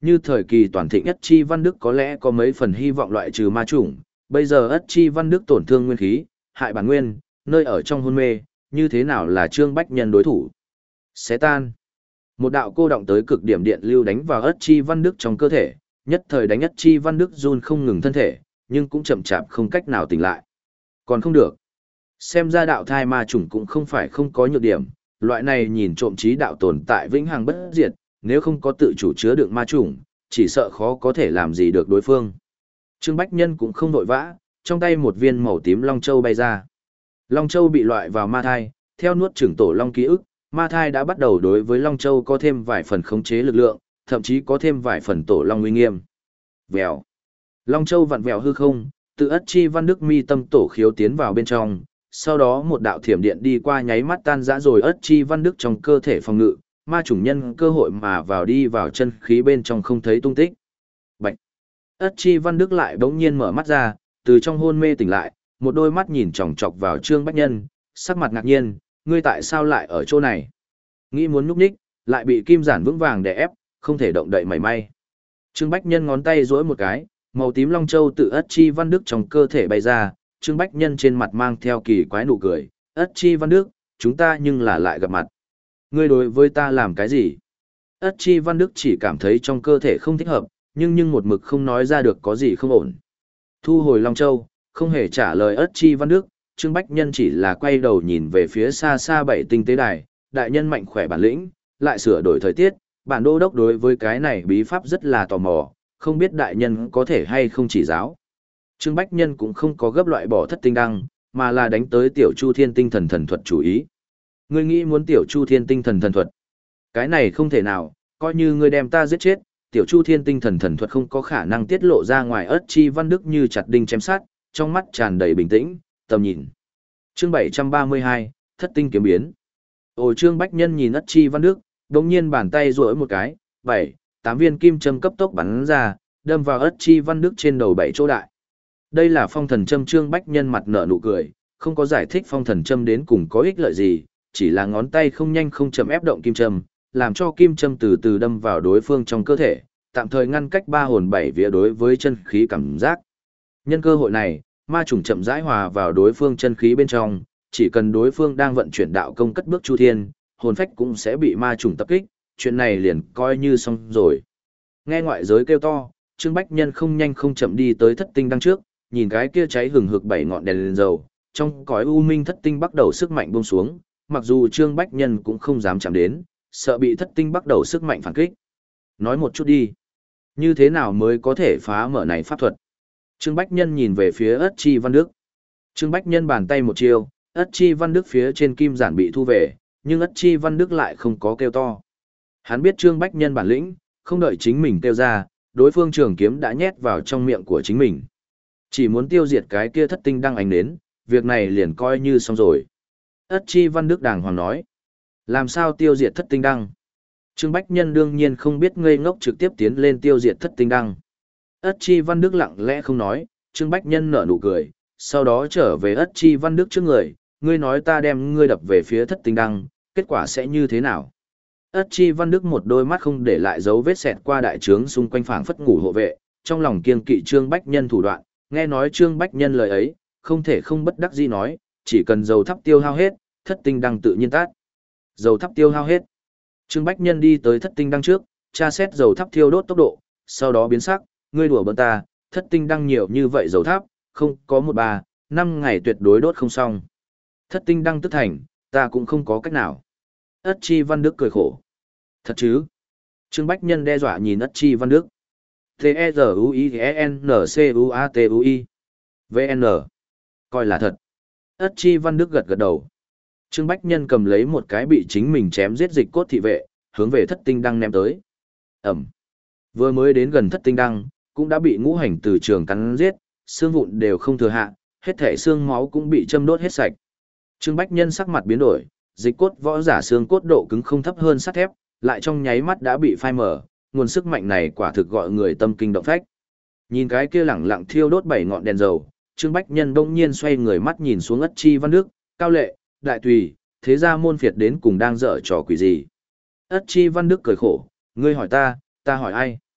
Như thời kỳ toàn thịnh Ất Chi Văn Đức có lẽ có mấy phần hy vọng loại trừ ma chủng, bây giờ Ất Chi Văn Đức tổn thương nguyên khí, hại bản nguyên, nơi ở trong hôn mê, như thế nào là Trương Bách Nhân đối thủ? Xé tan. Một đạo cô động tới cực điểm điện lưu đánh vào Ất Chi Văn Đức trong cơ thể, nhất thời đánh Ất Chi Văn Đức run không ngừng thân thể, nhưng cũng chậm chạp không cách nào tỉnh lại. Còn không được. Xem ra đạo thai ma chủng cũng không phải không có nhược điểm, loại này nhìn trộm trí đạo tồn tại vĩnh hằng bất diệt, nếu không có tự chủ chứa đựng ma chủng, chỉ sợ khó có thể làm gì được đối phương. Trương Bách Nhân cũng không vội vã, trong tay một viên màu tím long châu bay ra. Long châu bị loại vào ma thai, theo nuốt chửng tổ long ký ức, ma thai đã bắt đầu đối với long châu có thêm vài phần khống chế lực lượng, thậm chí có thêm vài phần tổ long uy nghiêm. Vèo. Long châu vặn vẹo hư không, tự Ất Chi Văn Đức mi tâm tổ khiếu tiến vào bên trong, sau đó một đạo thiểm điện đi qua nháy mắt tan rã rồi Ất Chi Văn Đức trong cơ thể phòng ngự, ma chủng nhân cơ hội mà vào đi vào chân khí bên trong không thấy tung tích. Bạch. Ất Chi Văn Đức lại bỗng nhiên mở mắt ra, từ trong hôn mê tỉnh lại, một đôi mắt nhìn chòng chọc vào Trương Bách Nhân, sắc mặt ngạc nhiên, ngươi tại sao lại ở chỗ này? Nghĩ muốn nhúc nhích, lại bị kim giản vững vàng đè ép, không thể động đậy mảy may. Trương Bách Nhân ngón tay duỗi một cái, màu tím long châu tự Ất Chi Văn Đức trong cơ thể bay ra, Trương Bách Nhân trên mặt mang theo kỳ quái nụ cười, Ất Chi Văn Đức, chúng ta nhưng là lại gặp mặt. Ngươi đối với ta làm cái gì? Ất Chi Văn Đức chỉ cảm thấy trong cơ thể không thích hợp, nhưng nhưng một mực không nói ra được có gì không ổn. Thu hồi long châu, không hề trả lời Ất Chi Văn Đức, Trương Bách Nhân chỉ là quay đầu nhìn về phía xa xa bảy tinh tế đài, đại nhân mạnh khỏe bản lĩnh, lại sửa đổi thời tiết, bản đô đốc đối với cái này bí pháp rất là tò mò, không biết đại nhân có thể hay không chỉ giáo. Trương Bách Nhân cũng không có gấp loại bỏ thất tinh đăng, mà là đánh tới tiểu Chu Thiên tinh thần thần thuật chủ ý. Ngươi nghĩ muốn tiểu Chu Thiên tinh thần thần thuật? Cái này không thể nào, coi như ngươi đem ta giết chết, tiểu Chu Thiên tinh thần thần thuật không có khả năng tiết lộ ra ngoài. Ất Chi Văn Đức như chặt đinh chém sát, trong mắt tràn đầy bình tĩnh, tầm nhìn. Chương bảy trăm ba mươi hai, thất tinh kiếm biến. Ồ, Trương Bách Nhân nhìn Ất Chi Văn Đức, đột nhiên bàn tay duỗi một cái, bảy, tám viên kim châm cấp tốc bắn ra, đâm vào Ất Chi Văn Đức trên đầu bảy chỗ đại. Đây là phong thần châm. Trương Bách Nhân mặt nở nụ cười, không có giải thích phong thần châm đến cùng có ích lợi gì, chỉ là ngón tay không nhanh không chậm ép động kim châm, làm cho kim châm từ từ đâm vào đối phương trong cơ thể, tạm thời ngăn cách ba hồn bảy vía đối với chân khí cảm giác. Nhân cơ hội này, ma chủng chậm rãi hòa vào đối phương chân khí bên trong, chỉ cần đối phương đang vận chuyển đạo công cất bước chu thiên, hồn phách cũng sẽ bị ma chủng tập kích, chuyện này liền coi như xong rồi. Nghe ngoại giới kêu to, Trương Bách Nhân không nhanh không chậm đi tới thất tinh đăng trước, nhìn cái kia cháy hừng hực bảy ngọn đèn lên dầu, trong cõi u minh thất tinh bắt đầu sức mạnh buông xuống, mặc dù Trương Bách Nhân cũng không dám chạm đến, sợ bị thất tinh bắt đầu sức mạnh phản kích. Nói một chút đi, như thế nào mới có thể phá mở này pháp thuật? Trương Bách Nhân nhìn về phía Ất Chi Văn Đức. Trương Bách Nhân bàn tay một chiêu, Ất Chi Văn Đức phía trên kim giản bị thu về, nhưng Ất Chi Văn Đức lại không có kêu to. Hắn biết Trương Bách Nhân bản lĩnh, không đợi chính mình kêu ra, đối phương trường kiếm đã nhét vào trong miệng của chính mình. Chỉ muốn tiêu diệt cái kia thất tinh đăng ánh đến, việc này liền coi như xong rồi. Ất Chi Văn Đức đàng hoàng nói. Làm sao tiêu diệt thất tinh đăng? Trương Bách Nhân đương nhiên không biết ngây ngốc trực tiếp tiến lên tiêu diệt thất tinh đăng. Ất Chi Văn Đức lặng lẽ không nói, Trương Bách Nhân nở nụ cười, sau đó trở về Ất Chi Văn Đức trước người, ngươi nói ta đem ngươi đập về phía thất tinh đăng, kết quả sẽ như thế nào? Ất Chi Văn Đức một đôi mắt không để lại dấu vết xẹt qua đại trướng xung quanh phảng phất ngủ hộ vệ, trong lòng kiêng kỵ Trương Bách Nhân thủ đoạn, nghe nói Trương Bách Nhân lời ấy, không thể không bất đắc dĩ nói, chỉ cần dầu thắp tiêu hao hết, thất tinh đăng tự nhiên tát. Dầu thắp tiêu hao hết. Trương Bách Nhân đi tới thất tinh đăng trước, tra xét dầu thắp thiêu đốt tốc độ, sau đó biến sắc, ngươi đùa bỡn ta, thất tinh đăng nhiều như vậy dầu thắp, không có một ba, năm ngày tuyệt đối đốt không xong. Thất tinh đăng tức thành, ta cũng không có cách nào. Ất Chi Văn Đức cười khổ. Thật chứ? Trương Bách Nhân đe dọa nhìn Ất Chi Văn Đức. T-E-Z-U-I-N-C-U-A-T-U-I. vê en. Coi là thật. Ất Chi Văn Đức gật gật đầu. Trương Bách Nhân cầm lấy một cái bị chính mình chém giết dịch cốt thị vệ, hướng về thất tinh đăng ném tới. Ẩm. Vừa mới đến gần thất tinh đăng, cũng đã bị ngũ hành từ trường cắn giết, xương vụn đều không thừa hạ, hết thể xương máu cũng bị châm đốt hết sạch. Trương Bách Nhân sắc mặt biến đổi, dịch cốt võ giả xương cốt độ cứng không thấp hơn sắt thép, lại trong nháy mắt đã bị phai mở, nguồn sức mạnh này quả thực gọi người tâm kinh động phách. Nhìn cái kia lẳng lặng thiêu đốt bảy ngọn đèn dầu, Trương Bách Nhân bỗng nhiên xoay người mắt nhìn xuống Ất Chi Văn Đức, cao lệ, đại tùy, thế ra môn phiệt đến cùng đang dở trò quỷ gì. Ất Chi Văn Đức cười khổ, ngươi hỏi ta, ta hỏi ai?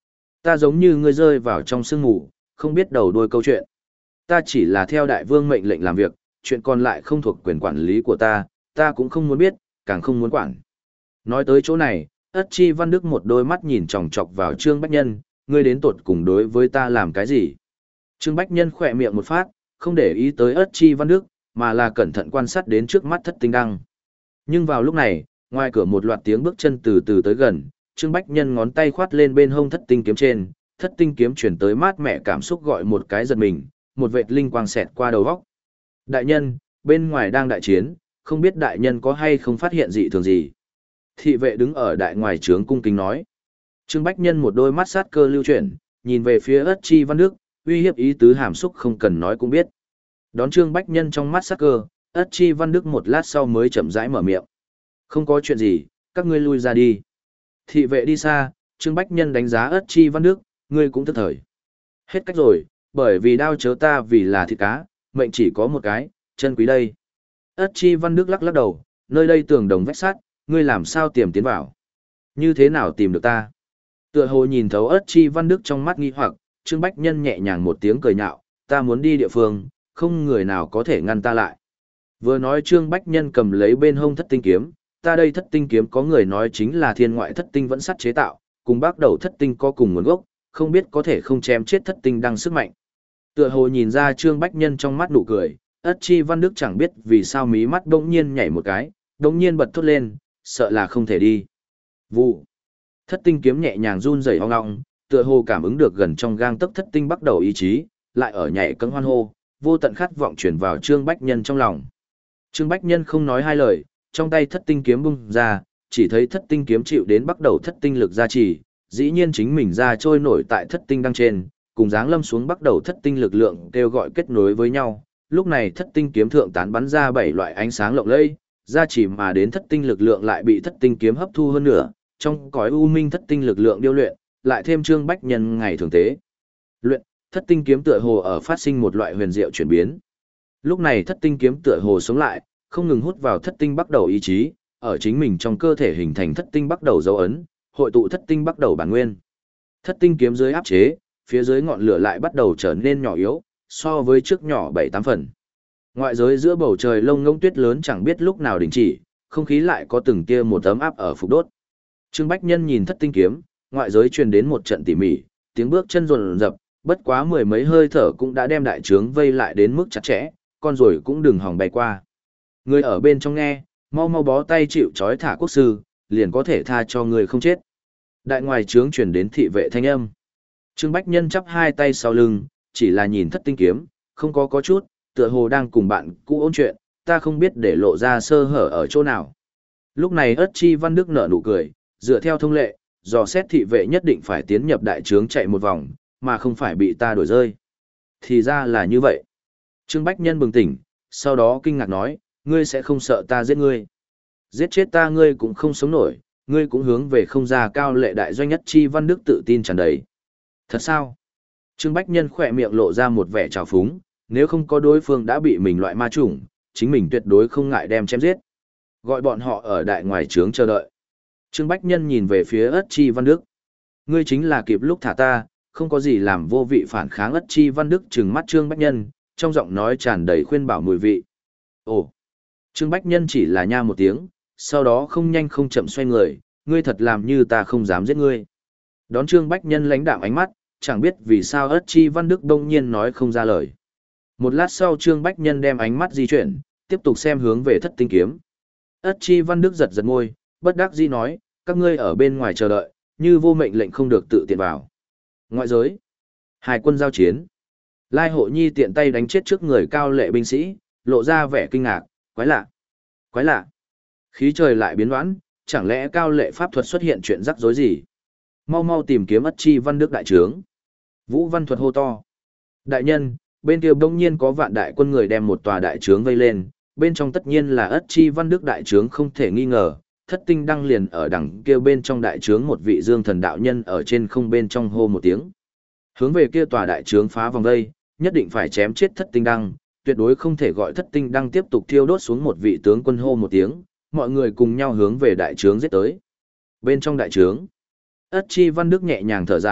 ta giống như ngươi rơi vào trong sương mù, không biết đầu đuôi câu chuyện. Ta chỉ là theo đại vương mệnh lệnh làm việc, chuyện còn lại không thuộc quyền quản lý của ta, ta cũng không muốn biết, càng không muốn quản. Nói tới chỗ này, Ất Chi Văn Đức một đôi mắt nhìn chòng chọc vào Trương Bách Nhân, ngươi đến tột cùng đối với ta làm cái gì? Trương Bách Nhân khỏe miệng một phát, không để ý tới Ất Chi Văn Đức, mà là cẩn thận quan sát đến trước mắt thất tinh đăng. Nhưng vào lúc này, ngoài cửa một loạt tiếng bước chân từ từ tới gần, Trương Bách Nhân ngón tay khoát lên bên hông thất tinh kiếm trên, thất tinh kiếm chuyển tới mát mẻ cảm xúc gọi một cái giật mình, một vệt linh quang xẹt qua đầu góc. Đại nhân, bên ngoài đang đại chiến, không biết đại nhân có hay không phát hiện dị thường gì. Thị vệ đứng ở đại ngoài trướng cung kính nói. Trương Bách Nhân một đôi mắt sát cơ lưu chuyển, nhìn về phía Ất Chi Văn Đức, uy hiếp ý tứ hàm xúc không cần nói cũng biết. Đón Trương Bách Nhân trong mắt sát cơ, Ất Chi Văn Đức một lát sau mới chậm rãi mở miệng. Không có chuyện gì, các ngươi lui ra đi. Thị vệ đi xa, Trương Bách Nhân đánh giá Ất Chi Văn Đức, ngươi cũng tức thời. Hết cách rồi, bởi vì đao chớ ta vì là thịt cá, mệnh chỉ có một cái, chân quý đây. Ất Chi Văn Đức lắc lắc đầu, nơi đây tường đồng vách sắt, ngươi làm sao tìm tiến vào? Như thế nào tìm được ta? Tựa hồ nhìn thấu Ất Chi Văn Đức trong mắt nghi hoặc, Trương Bách Nhân nhẹ nhàng một tiếng cười nhạo, ta muốn đi địa phương, không người nào có thể ngăn ta lại. Vừa nói Trương Bách Nhân cầm lấy bên hông thất tinh kiếm, ta đây thất tinh kiếm có người nói chính là thiên ngoại thất tinh vẫn sắt chế tạo, cùng bác đầu thất tinh có cùng nguồn gốc, không biết có thể không chém chết thất tinh đang sức mạnh. Tựa hồ nhìn ra Trương Bách Nhân trong mắt nụ cười, Ất Chi Văn Đức chẳng biết vì sao mí mắt đống nhiên nhảy một cái, đống nhiên bật thốt lên, sợ là không thể đi. Vụ. Thất tinh kiếm nhẹ nhàng run rẩy ong ong, tựa hồ cảm ứng được gần trong gang tấc thất tinh bắt đầu ý chí, lại ở nhảy cẫng hoan hô, vô tận khát vọng truyền vào Trương Bách Nhân trong lòng. Trương Bách Nhân không nói hai lời, trong tay thất tinh kiếm bung ra, chỉ thấy thất tinh kiếm chịu đến bắt đầu thất tinh lực gia trì, dĩ nhiên chính mình ra trôi nổi tại thất tinh đăng trên, cùng dáng lâm xuống bắt đầu thất tinh lực lượng kêu gọi kết nối với nhau. Lúc này thất tinh kiếm thượng tán bắn ra bảy loại ánh sáng lộng lẫy, gia trì mà đến thất tinh lực lượng lại bị thất tinh kiếm hấp thu hơn nữa, trong cõi u minh thất tinh lực lượng điêu luyện, lại thêm Trương Bách Nhân ngày thường tế. Luyện, thất tinh kiếm tựa hồ ở phát sinh một loại huyền diệu chuyển biến. Lúc này thất tinh kiếm tựa hồ sống lại, không ngừng hút vào thất tinh bắt đầu ý chí, ở chính mình trong cơ thể hình thành thất tinh bắt đầu dấu ấn, hội tụ thất tinh bắt đầu bản nguyên. Thất tinh kiếm dưới áp chế, phía dưới ngọn lửa lại bắt đầu trở nên nhỏ yếu, so với trước nhỏ bảy tám phần. Ngoại giới giữa bầu trời lông ngỗng tuyết lớn chẳng biết lúc nào đình chỉ, không khí lại có từng tia một ấm áp ở phục đốt. Trương Bách Nhân nhìn thất tinh kiếm, ngoại giới truyền đến một trận tỉ mỉ, tiếng bước chân rồn rập, bất quá mười mấy hơi thở cũng đã đem đại trướng vây lại đến mức chặt chẽ, con rồi cũng đừng hòng bay qua. Người ở bên trong nghe, mau mau bó tay chịu trói thả quốc sư, liền có thể tha cho người không chết. Đại ngoài trướng truyền đến thị vệ thanh âm. Trương Bách Nhân chắp hai tay sau lưng, chỉ là nhìn thất tinh kiếm, không có có chút, tựa hồ đang cùng bạn cũ ôn chuyện, ta không biết để lộ ra sơ hở ở chỗ nào. Lúc này Ất Chi Văn Đức nở nụ cười, dựa theo thông lệ, dò xét thị vệ nhất định phải tiến nhập đại trướng chạy một vòng, mà không phải bị ta đuổi rơi. Thì ra là như vậy. Trương Bách Nhân bừng tỉnh, sau đó kinh ngạc nói, ngươi sẽ không sợ ta giết ngươi. Giết chết ta ngươi cũng không sống nổi, ngươi cũng hướng về không ra cao lệ đại doanh Ất Chi Văn Đức tự tin tràn đầy. Thật sao? Trương Bách Nhân khỏe miệng lộ ra một vẻ trào phúng, nếu không có đối phương đã bị mình loại ma chủng, chính mình tuyệt đối không ngại đem chém giết. Gọi bọn họ ở đại ngoài trướng chờ đợi. Trương Bách Nhân nhìn về phía Ất Chi Văn Đức. Ngươi chính là kịp lúc thả ta, không có gì làm vô vị phản kháng. Ất Chi Văn Đức trừng mắt Trương Bách Nhân, trong giọng nói tràn đầy khuyên bảo mùi vị. Ồ! Trương Bách Nhân chỉ là nha một tiếng, sau đó không nhanh không chậm xoay người, ngươi thật làm như ta không dám giết ngươi. Đón Trương Bách Nhân lãnh đạm ánh mắt, chẳng biết vì sao Ất Chi Văn Đức đông nhiên nói không ra lời. Một lát sau Trương Bách Nhân đem ánh mắt di chuyển, tiếp tục xem hướng về thất tinh kiếm. Ất Chi Văn Đức giật giật môi, bất đắc dĩ nói, các ngươi ở bên ngoài chờ đợi, như vô mệnh lệnh không được tự tiện vào. Ngoại giới, hai quân giao chiến. Lai Hộ Nhi tiện tay đánh chết trước người cao lệ binh sĩ, lộ ra vẻ kinh ngạc, quái lạ, quái lạ. Khí trời lại biến đoán, chẳng lẽ cao lệ pháp thuật xuất hiện chuyện rắc rối gì? Mau mau tìm kiếm Ất Chi Văn Đức đại trướng. Vũ Văn Thuật hô to. Đại nhân, bên kia bỗng nhiên có vạn đại quân người đem một tòa đại trướng vây lên, bên trong tất nhiên là Ất Chi Văn Đức đại trướng không thể nghi ngờ. Thất tinh đăng liền ở đằng kia bên trong đại trướng một vị dương thần đạo nhân ở trên không bên trong hô một tiếng. Hướng về kia tòa đại trướng phá vòng vây, nhất định phải chém chết thất tinh đăng, tuyệt đối không thể gọi thất tinh đăng tiếp tục thiêu đốt xuống một vị tướng quân hô một tiếng, mọi người cùng nhau hướng về đại trướng giết tới. Bên trong đại trướng, Ất Chi Văn Đức nhẹ nhàng thở dài,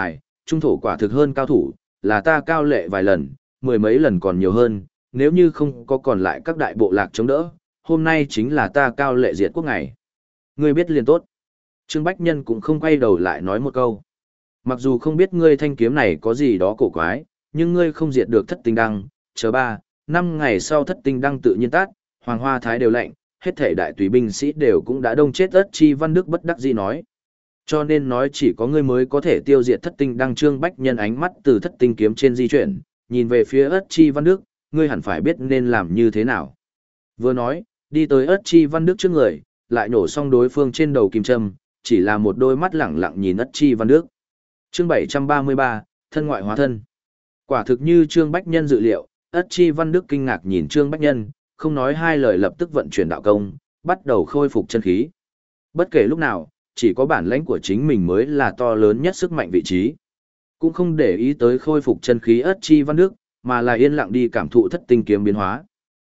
trung thổ quả thực hơn cao thủ, là ta cao lệ vài lần, mười mấy lần còn nhiều hơn, nếu như không có còn lại các đại bộ lạc chống đỡ, hôm nay chính là ta cao lệ diệt quốc ngày. Ngươi biết liền tốt. Trương Bách Nhân cũng không quay đầu lại nói một câu. Mặc dù không biết ngươi thanh kiếm này có gì đó cổ quái, nhưng ngươi không diệt được thất tinh đăng, chờ ba, năm ngày sau thất tinh đăng tự nhiên tát, hoàng hoa thái đều lạnh, hết thể đại tùy binh sĩ đều cũng đã đông chết. Ất Chi Văn Đức bất đắc dĩ nói. Cho nên nói chỉ có ngươi mới có thể tiêu diệt thất tinh đăng. Trương Bách Nhân ánh mắt từ thất tinh kiếm trên di chuyển, nhìn về phía Ất Chi Văn Đức, ngươi hẳn phải biết nên làm như thế nào. Vừa nói, đi tới Ất Chi Văn Đức trước người, lại nổ xong đối phương trên đầu kim châm, chỉ là một đôi mắt lẳng lặng nhìn Ất Chi Văn Đức. Chương bảy trăm ba mươi ba, thân ngoại hóa thân. Quả thực như Trương Bách Nhân dự liệu, Ất Chi Văn Đức kinh ngạc nhìn Trương Bách Nhân, không nói hai lời lập tức vận chuyển đạo công, bắt đầu khôi phục chân khí. Bất kể lúc nào, chỉ có bản lãnh của chính mình mới là to lớn nhất sức mạnh vị trí. Cũng không để ý tới khôi phục chân khí Ất Chi Văn Đức, mà là yên lặng đi cảm thụ thất tinh kiếm biến hóa.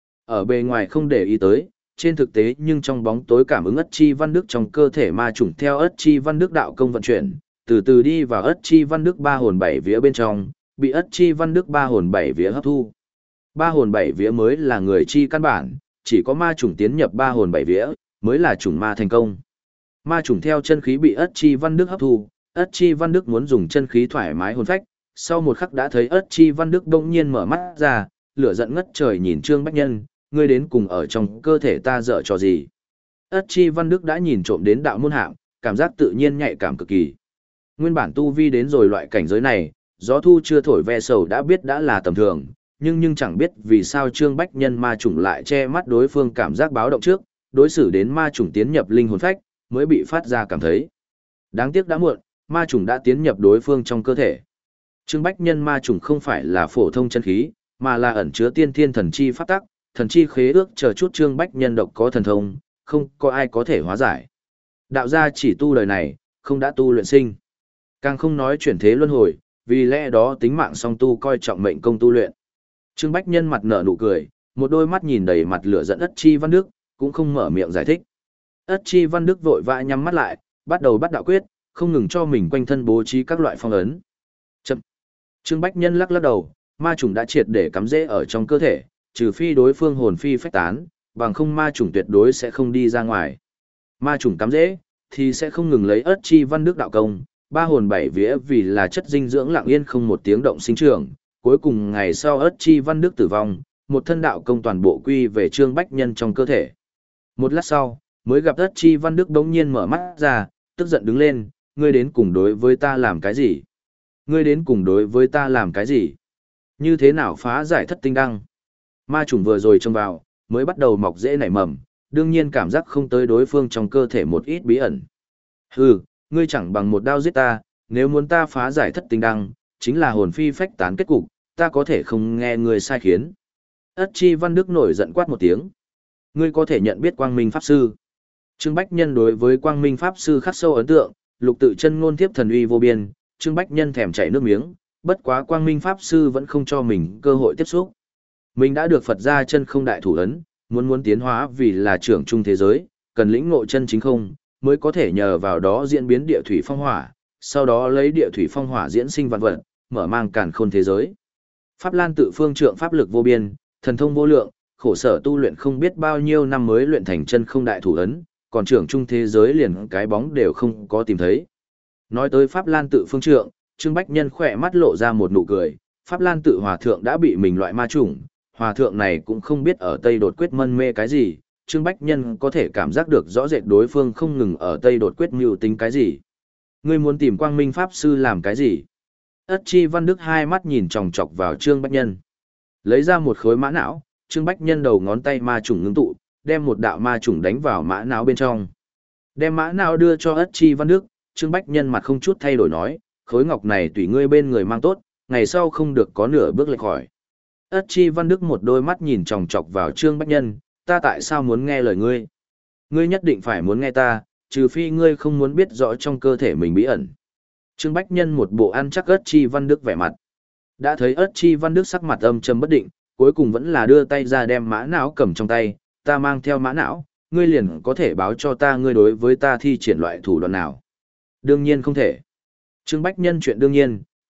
Ở bề ngoài không để ý tới, trên thực tế nhưng trong bóng tối cảm ứng Ất Chi Văn Đức trong cơ thể ma chủng theo Ất Chi Văn Đức đạo công vận chuyển, từ từ đi vào Ất Chi Văn Đức ba hồn bảy vía bên trong, bị Ất Chi Văn Đức ba hồn bảy vía hấp thu. Ba hồn bảy vía mới là người chi căn bản, chỉ có ma chủng tiến nhập ba hồn bảy vía, mới là chủng ma thành công. Ma chủng theo chân khí bị Ất Chi Văn Đức hấp thu, Ất Chi Văn Đức muốn dùng chân khí thoải mái hồn phách, sau một khắc đã thấy Ất Chi Văn Đức đông nhiên mở mắt ra, lửa giận ngất trời nhìn Trương Bách Nhân, ngươi đến cùng ở trong cơ thể ta dở trò gì. Ất Chi Văn Đức đã nhìn trộm đến đạo môn hạng, cảm giác tự nhiên nhạy cảm cực kỳ. Nguyên bản tu vi đến rồi loại cảnh giới này, gió thu chưa thổi ve sầu đã biết đã là tầm thường, nhưng nhưng chẳng biết vì sao Trương Bách Nhân ma chủng lại che mắt đối phương cảm giác báo động trước, đối xử đến ma chủng tiến nhập linh hồn phách, mới bị phát ra cảm thấy. Đáng tiếc đã muộn, ma chủng đã tiến nhập đối phương trong cơ thể. Trương Bách Nhân ma chủng không phải là phổ thông chân khí, mà là ẩn chứa tiên thiên thần chi pháp tắc, thần chi khế ước chờ chút. Trương Bách Nhân độc có thần thông, không có ai có thể hóa giải. Đạo gia chỉ tu đời này, không đã tu luyện sinh. Càng không nói chuyển thế luân hồi, vì lẽ đó tính mạng song tu coi trọng mệnh công tu luyện. Trương Bách Nhân mặt nở nụ cười, một đôi mắt nhìn đầy mặt lửa giận Ất Chi Văn Đức, cũng không mở miệng giải thích. Ất Chi Văn Đức vội vã nhắm mắt lại, bắt đầu bắt đạo quyết, không ngừng cho mình quanh thân bố trí các loại phong ấn. Chậm. Trương Bách Nhân lắc lắc đầu, ma chủng đã triệt để cắm rễ ở trong cơ thể, trừ phi đối phương hồn phi phách tán, bằng không ma chủng tuyệt đối sẽ không đi ra ngoài. Ma chủng cắm rễ thì sẽ không ngừng lấy Ất Chi Văn Đức đạo công, ba hồn bảy vía vì là chất dinh dưỡng lặng yên không một tiếng động sinh trưởng, cuối cùng ngày sau Ất Chi Văn Đức tử vong, một thân đạo công toàn bộ quy về Trương Bách Nhân trong cơ thể. Một lát sau, mới gặp Ất Chi Văn Đức bỗng nhiên mở mắt ra, tức giận đứng lên, ngươi đến cùng đối với ta làm cái gì? Ngươi đến cùng đối với ta làm cái gì? Như thế nào phá giải thất tinh đăng? Ma chủng vừa rồi trông vào, mới bắt đầu mọc rễ nảy mầm, đương nhiên cảm giác không tới đối phương trong cơ thể một ít bí ẩn. Hừ, ngươi chẳng bằng một đao giết ta, nếu muốn ta phá giải thất tinh đăng, chính là hồn phi phách tán kết cục, ta có thể không nghe ngươi sai khiến. Ất Chi Văn Đức nổi giận quát một tiếng. Ngươi có thể nhận biết Quang Minh Pháp Sư. Trương Bách Nhân đối với Quang Minh Pháp Sư khắc sâu ấn tượng, lục tự chân ngôn tiếp thần uy vô biên, Trương Bách Nhân thèm chảy nước miếng, bất quá Quang Minh Pháp Sư vẫn không cho mình cơ hội tiếp xúc. Mình đã được Phật gia chân không đại thủ ấn, muốn muốn tiến hóa vì là trưởng trung thế giới, cần lĩnh ngộ chân chính không, mới có thể nhờ vào đó diễn biến địa thủy phong hỏa, sau đó lấy địa thủy phong hỏa diễn sinh vạn vật, mở mang càn khôn thế giới. Pháp Lan tự phương trượng pháp lực vô biên, thần thông vô lượng, khổ sở tu luyện không biết bao nhiêu năm mới luyện thành chân không đại thủ ấn, còn trưởng trung thế giới liền cái bóng đều không có tìm thấy. Nói tới Pháp Lan tự phương trượng, Trương Bách Nhân khỏe mắt lộ ra một nụ cười, Pháp Lan tự hòa thượng đã bị mình loại ma chủng, hòa thượng này cũng không biết ở Tây Đột Quyết mân mê cái gì, Trương Bách Nhân có thể cảm giác được rõ rệt đối phương không ngừng ở Tây Đột Quyết mưu tính cái gì. Ngươi muốn tìm Quang Minh Pháp Sư làm cái gì? Ất Chi Văn Đức hai mắt nhìn chòng chọc vào Trương Bách Nhân. Lấy ra một khối mã não, Trương Bách Nhân đầu ngón tay ma chủng ngưng tụ, đem một đạo ma chủng đánh vào mã não bên trong. Đem mã não đưa cho Ất Chi Văn Đức, Trương Bách Nhân mặt không chút thay đổi nói, khối ngọc này tùy ngươi bên người mang tốt, ngày sau không được có nửa bước lệch khỏi. Ất Chi Văn Đức một đôi mắt nhìn chòng chọc vào Trương Bách Nhân, ta tại sao muốn nghe lời ngươi? Ngươi nhất định phải muốn nghe ta, trừ phi ngươi không muốn biết rõ trong cơ thể mình bí ẩn. Trương Bách Nhân một bộ ăn chắc Ất Chi Văn Đức vẻ mặt. Đã thấy Ất Chi Văn Đức sắc mặt âm trầm bất định, cuối cùng vẫn là đưa tay ra đem mã não cầm trong tay, ta mang theo mã não, ngươi liền có thể báo cho ta ngươi đối với ta thi triển loại thủ đoạn nào. Đương nhiên không thể. Trương Bách Nhân chuyện đương nhiên,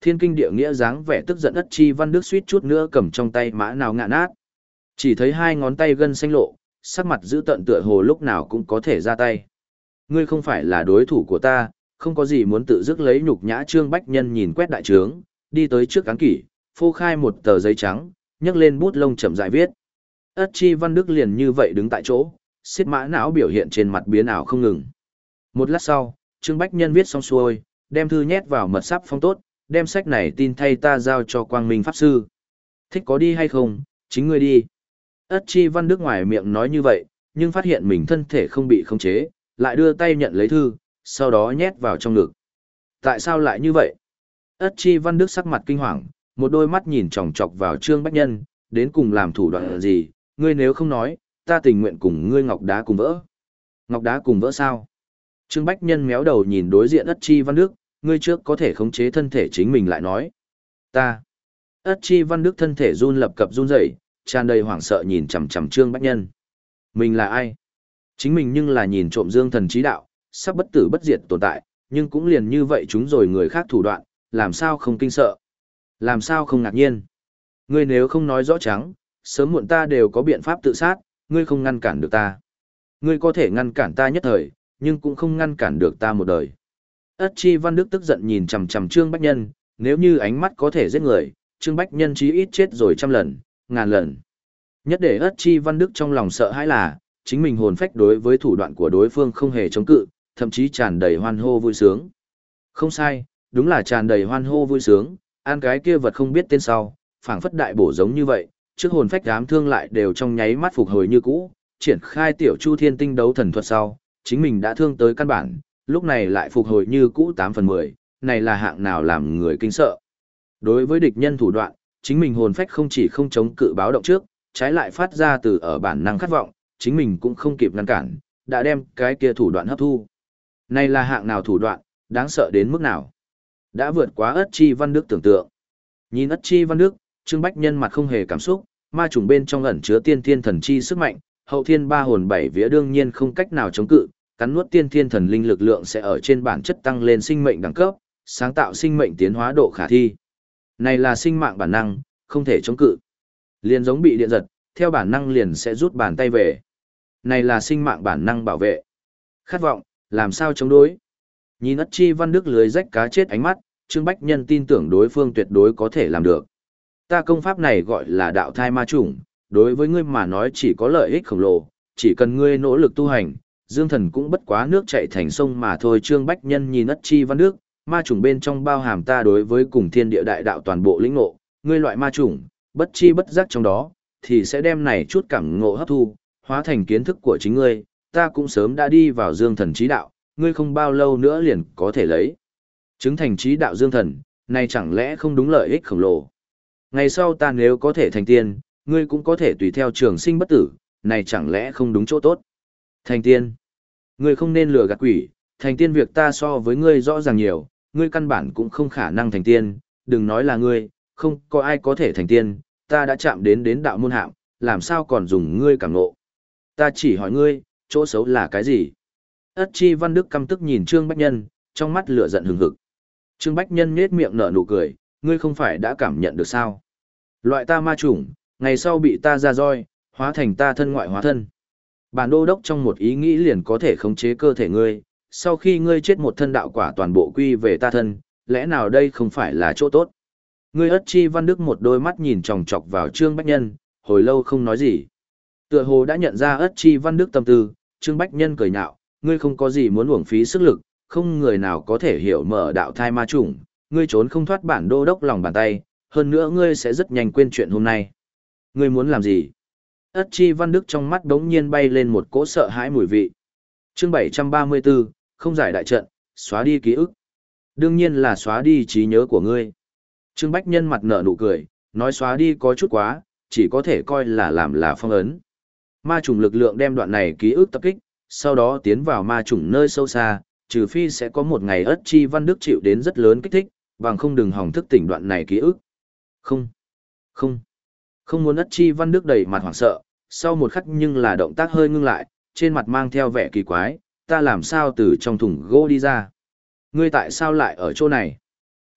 Thiên kinh địa nghĩa dáng vẻ tức giận Ất Chi Văn Đức suýt chút nữa cầm trong tay mã nào ngã nát. Chỉ thấy hai ngón tay gân xanh lộ, sắc mặt giữ tận tựa hồ lúc nào cũng có thể ra tay. Ngươi không phải là đối thủ của ta, không có gì muốn tự dứt lấy nhục nhã. Trương Bách Nhân nhìn quét đại trướng, đi tới trước cán kỷ, phô khai một tờ giấy trắng, nhấc lên bút lông chậm rãi viết. Ất Chi Văn Đức liền như vậy đứng tại chỗ, xiết mã não biểu hiện trên mặt biến ảo không ngừng. Một lát sau, Trương Bách Nhân viết xong xuôi, đem thư nhét vào mật sáp phong tốt, đem sách này tin thay ta giao cho Quang Minh Pháp Sư. Thích có đi hay không, chính ngươi đi. Ất Chi Văn Đức ngoài miệng nói như vậy, nhưng phát hiện mình thân thể không bị khống chế, lại đưa tay nhận lấy thư, sau đó nhét vào trong ngực. Tại sao lại như vậy? Ất Chi Văn Đức sắc mặt kinh hoàng, một đôi mắt nhìn chòng chọc vào Trương Bách Nhân, đến cùng làm thủ đoạn gì, ngươi nếu không nói, ta tình nguyện cùng ngươi ngọc đá cùng vỡ. Ngọc đá cùng vỡ sao? Trương Bách Nhân méo đầu nhìn đối diện Ất Chi Văn Đức, ngươi trước có thể khống chế thân thể chính mình lại nói. Ta. Ất Chi Văn Đức thân thể run lập cập run rẩy, tràn đầy hoảng sợ nhìn chằm chằm Trương Bách Nhân. Mình là ai? Chính mình nhưng là nhìn trộm dương thần trí đạo, sắp bất tử bất diệt tồn tại, nhưng cũng liền như vậy chúng rồi người khác thủ đoạn, làm sao không kinh sợ? Làm sao không ngạc nhiên? Ngươi nếu không nói rõ trắng, sớm muộn ta đều có biện pháp tự sát, ngươi không ngăn cản được ta. Ngươi có thể ngăn cản ta nhất thời, nhưng cũng không ngăn cản được ta một đời. Ất Chi Văn Đức tức giận nhìn chằm chằm Trương Bách Nhân, nếu như ánh mắt có thể giết người, Trương Bách Nhân chí ít chết rồi trăm lần, ngàn lần. Nhất để Ất Chi Văn Đức trong lòng sợ hãi là, chính mình hồn phách đối với thủ đoạn của đối phương không hề chống cự, thậm chí tràn đầy hoan hô vui sướng. Không sai, đúng là tràn đầy hoan hô vui sướng, ăn cái kia vật không biết tên sau, phảng phất đại bổ giống như vậy, trước hồn phách ám thương lại đều trong nháy mắt phục hồi như cũ, triển khai tiểu Chu Thiên Tinh đấu thần thuật sau, chính mình đã thương tới căn bản, lúc này lại phục hồi như cũ tám phần mười, này là hạng nào làm người kinh sợ. Đối với địch nhân thủ đoạn, chính mình hồn phách không chỉ không chống cự báo động trước, trái lại phát ra từ ở bản năng khát vọng, chính mình cũng không kịp ngăn cản, đã đem cái kia thủ đoạn hấp thu. Này là hạng nào thủ đoạn, đáng sợ đến mức nào. Đã vượt quá Ất Chi Văn Đức tưởng tượng. Nhìn Ất Chi Văn Đức, Trương Bách Nhân mặt không hề cảm xúc, ma trùng bên trong ẩn chứa tiên thiên thần chi sức mạnh, hậu thiên ba hồn bảy vía đương nhiên không cách nào chống cự, cắn nuốt tiên thiên thần linh lực lượng sẽ ở trên bản chất tăng lên sinh mệnh đẳng cấp, sáng tạo sinh mệnh tiến hóa độ khả thi. Này là sinh mạng bản năng, không thể chống cự. Liền giống bị điện giật, theo bản năng liền sẽ rút bàn tay về. Này là sinh mạng bản năng bảo vệ. Khát vọng, làm sao chống đối? Nhìn Ất Chi Văn Đức lưới rách cá chết ánh mắt, Trương Bách Nhân tin tưởng đối phương tuyệt đối có thể làm được. Ta công pháp này gọi là đạo thai ma chủng, đối với ngươi mà nói chỉ có lợi ích khổng lồ, chỉ cần ngươi nỗ lực tu hành, dương thần cũng bất quá nước chảy thành sông mà thôi. Trương Bách Nhân nhìn Ất Chi Văn Đức, ma chủng bên trong bao hàm ta đối với cùng thiên địa đại đạo toàn bộ lĩnh ngộ, ngươi loại ma chủng, bất chi bất giác trong đó, thì sẽ đem này chút cảm ngộ hấp thu, hóa thành kiến thức của chính ngươi, ta cũng sớm đã đi vào dương thần trí đạo, ngươi không bao lâu nữa liền có thể lấy. Chứng thành trí đạo dương thần, này chẳng lẽ không đúng lợi ích khổng lồ. Ngày sau ta nếu có thể thành tiên, ngươi cũng có thể tùy theo trường sinh bất tử, này chẳng lẽ không đúng chỗ tốt. Thành tiên, ngươi không nên lừa gạt quỷ, thành tiên việc ta so với ngươi rõ ràng nhiều, ngươi căn bản cũng không khả năng thành tiên, đừng nói là ngươi, không có ai có thể thành tiên, ta đã chạm đến đến đạo môn hạm, làm sao còn dùng ngươi cảm ngộ. Ta chỉ hỏi ngươi, chỗ xấu là cái gì? Ất Chi Văn Đức căm tức nhìn Trương Bách Nhân, trong mắt lửa giận hừng hực. Trương Bách Nhân nhếch miệng nở nụ cười, ngươi không phải đã cảm nhận được sao? Loại ta ma chủng, ngày sau bị ta ra roi, hóa thành ta thân ngoại hóa thân. Bản đô đốc trong một ý nghĩ liền có thể khống chế cơ thể ngươi, sau khi ngươi chết một thân đạo quả toàn bộ quy về ta thân, lẽ nào đây không phải là chỗ tốt? Ngươi Ất Chi Văn Đức một đôi mắt nhìn chòng chọc vào Trương Bách Nhân, hồi lâu không nói gì. Tựa hồ đã nhận ra Ất Chi Văn Đức tâm tư, Trương Bách Nhân cười nhạo, ngươi không có gì muốn uổng phí sức lực, không người nào có thể hiểu mở đạo thai ma chủng, ngươi trốn không thoát bản đô đốc lòng bàn tay, hơn nữa ngươi sẽ rất nhanh quên chuyện hôm nay. Ngươi muốn làm gì? Ất Chi Văn Đức trong mắt đống nhiên bay lên một cỗ sợ hãi mùi vị. Chương bảy trăm ba mươi tư, không giải đại trận, xóa đi ký ức. Đương nhiên là xóa đi trí nhớ của ngươi. Trương Bách Nhân mặt nở nụ cười, nói xóa đi có chút quá, chỉ có thể coi là làm là phong ấn. Ma chủng lực lượng đem đoạn này ký ức tập kích, sau đó tiến vào ma chủng nơi sâu xa, trừ phi sẽ có một ngày Ất Chi Văn Đức chịu đến rất lớn kích thích, bằng không đừng hòng thức tỉnh đoạn này ký ức. Không, không, không muốn Ất Chi Văn Đức đầy mặt hoảng sợ, sau một khắc nhưng là động tác hơi ngưng lại, trên mặt mang theo vẻ kỳ quái, ta làm sao từ trong thùng gỗ đi ra? Ngươi tại sao lại ở chỗ này?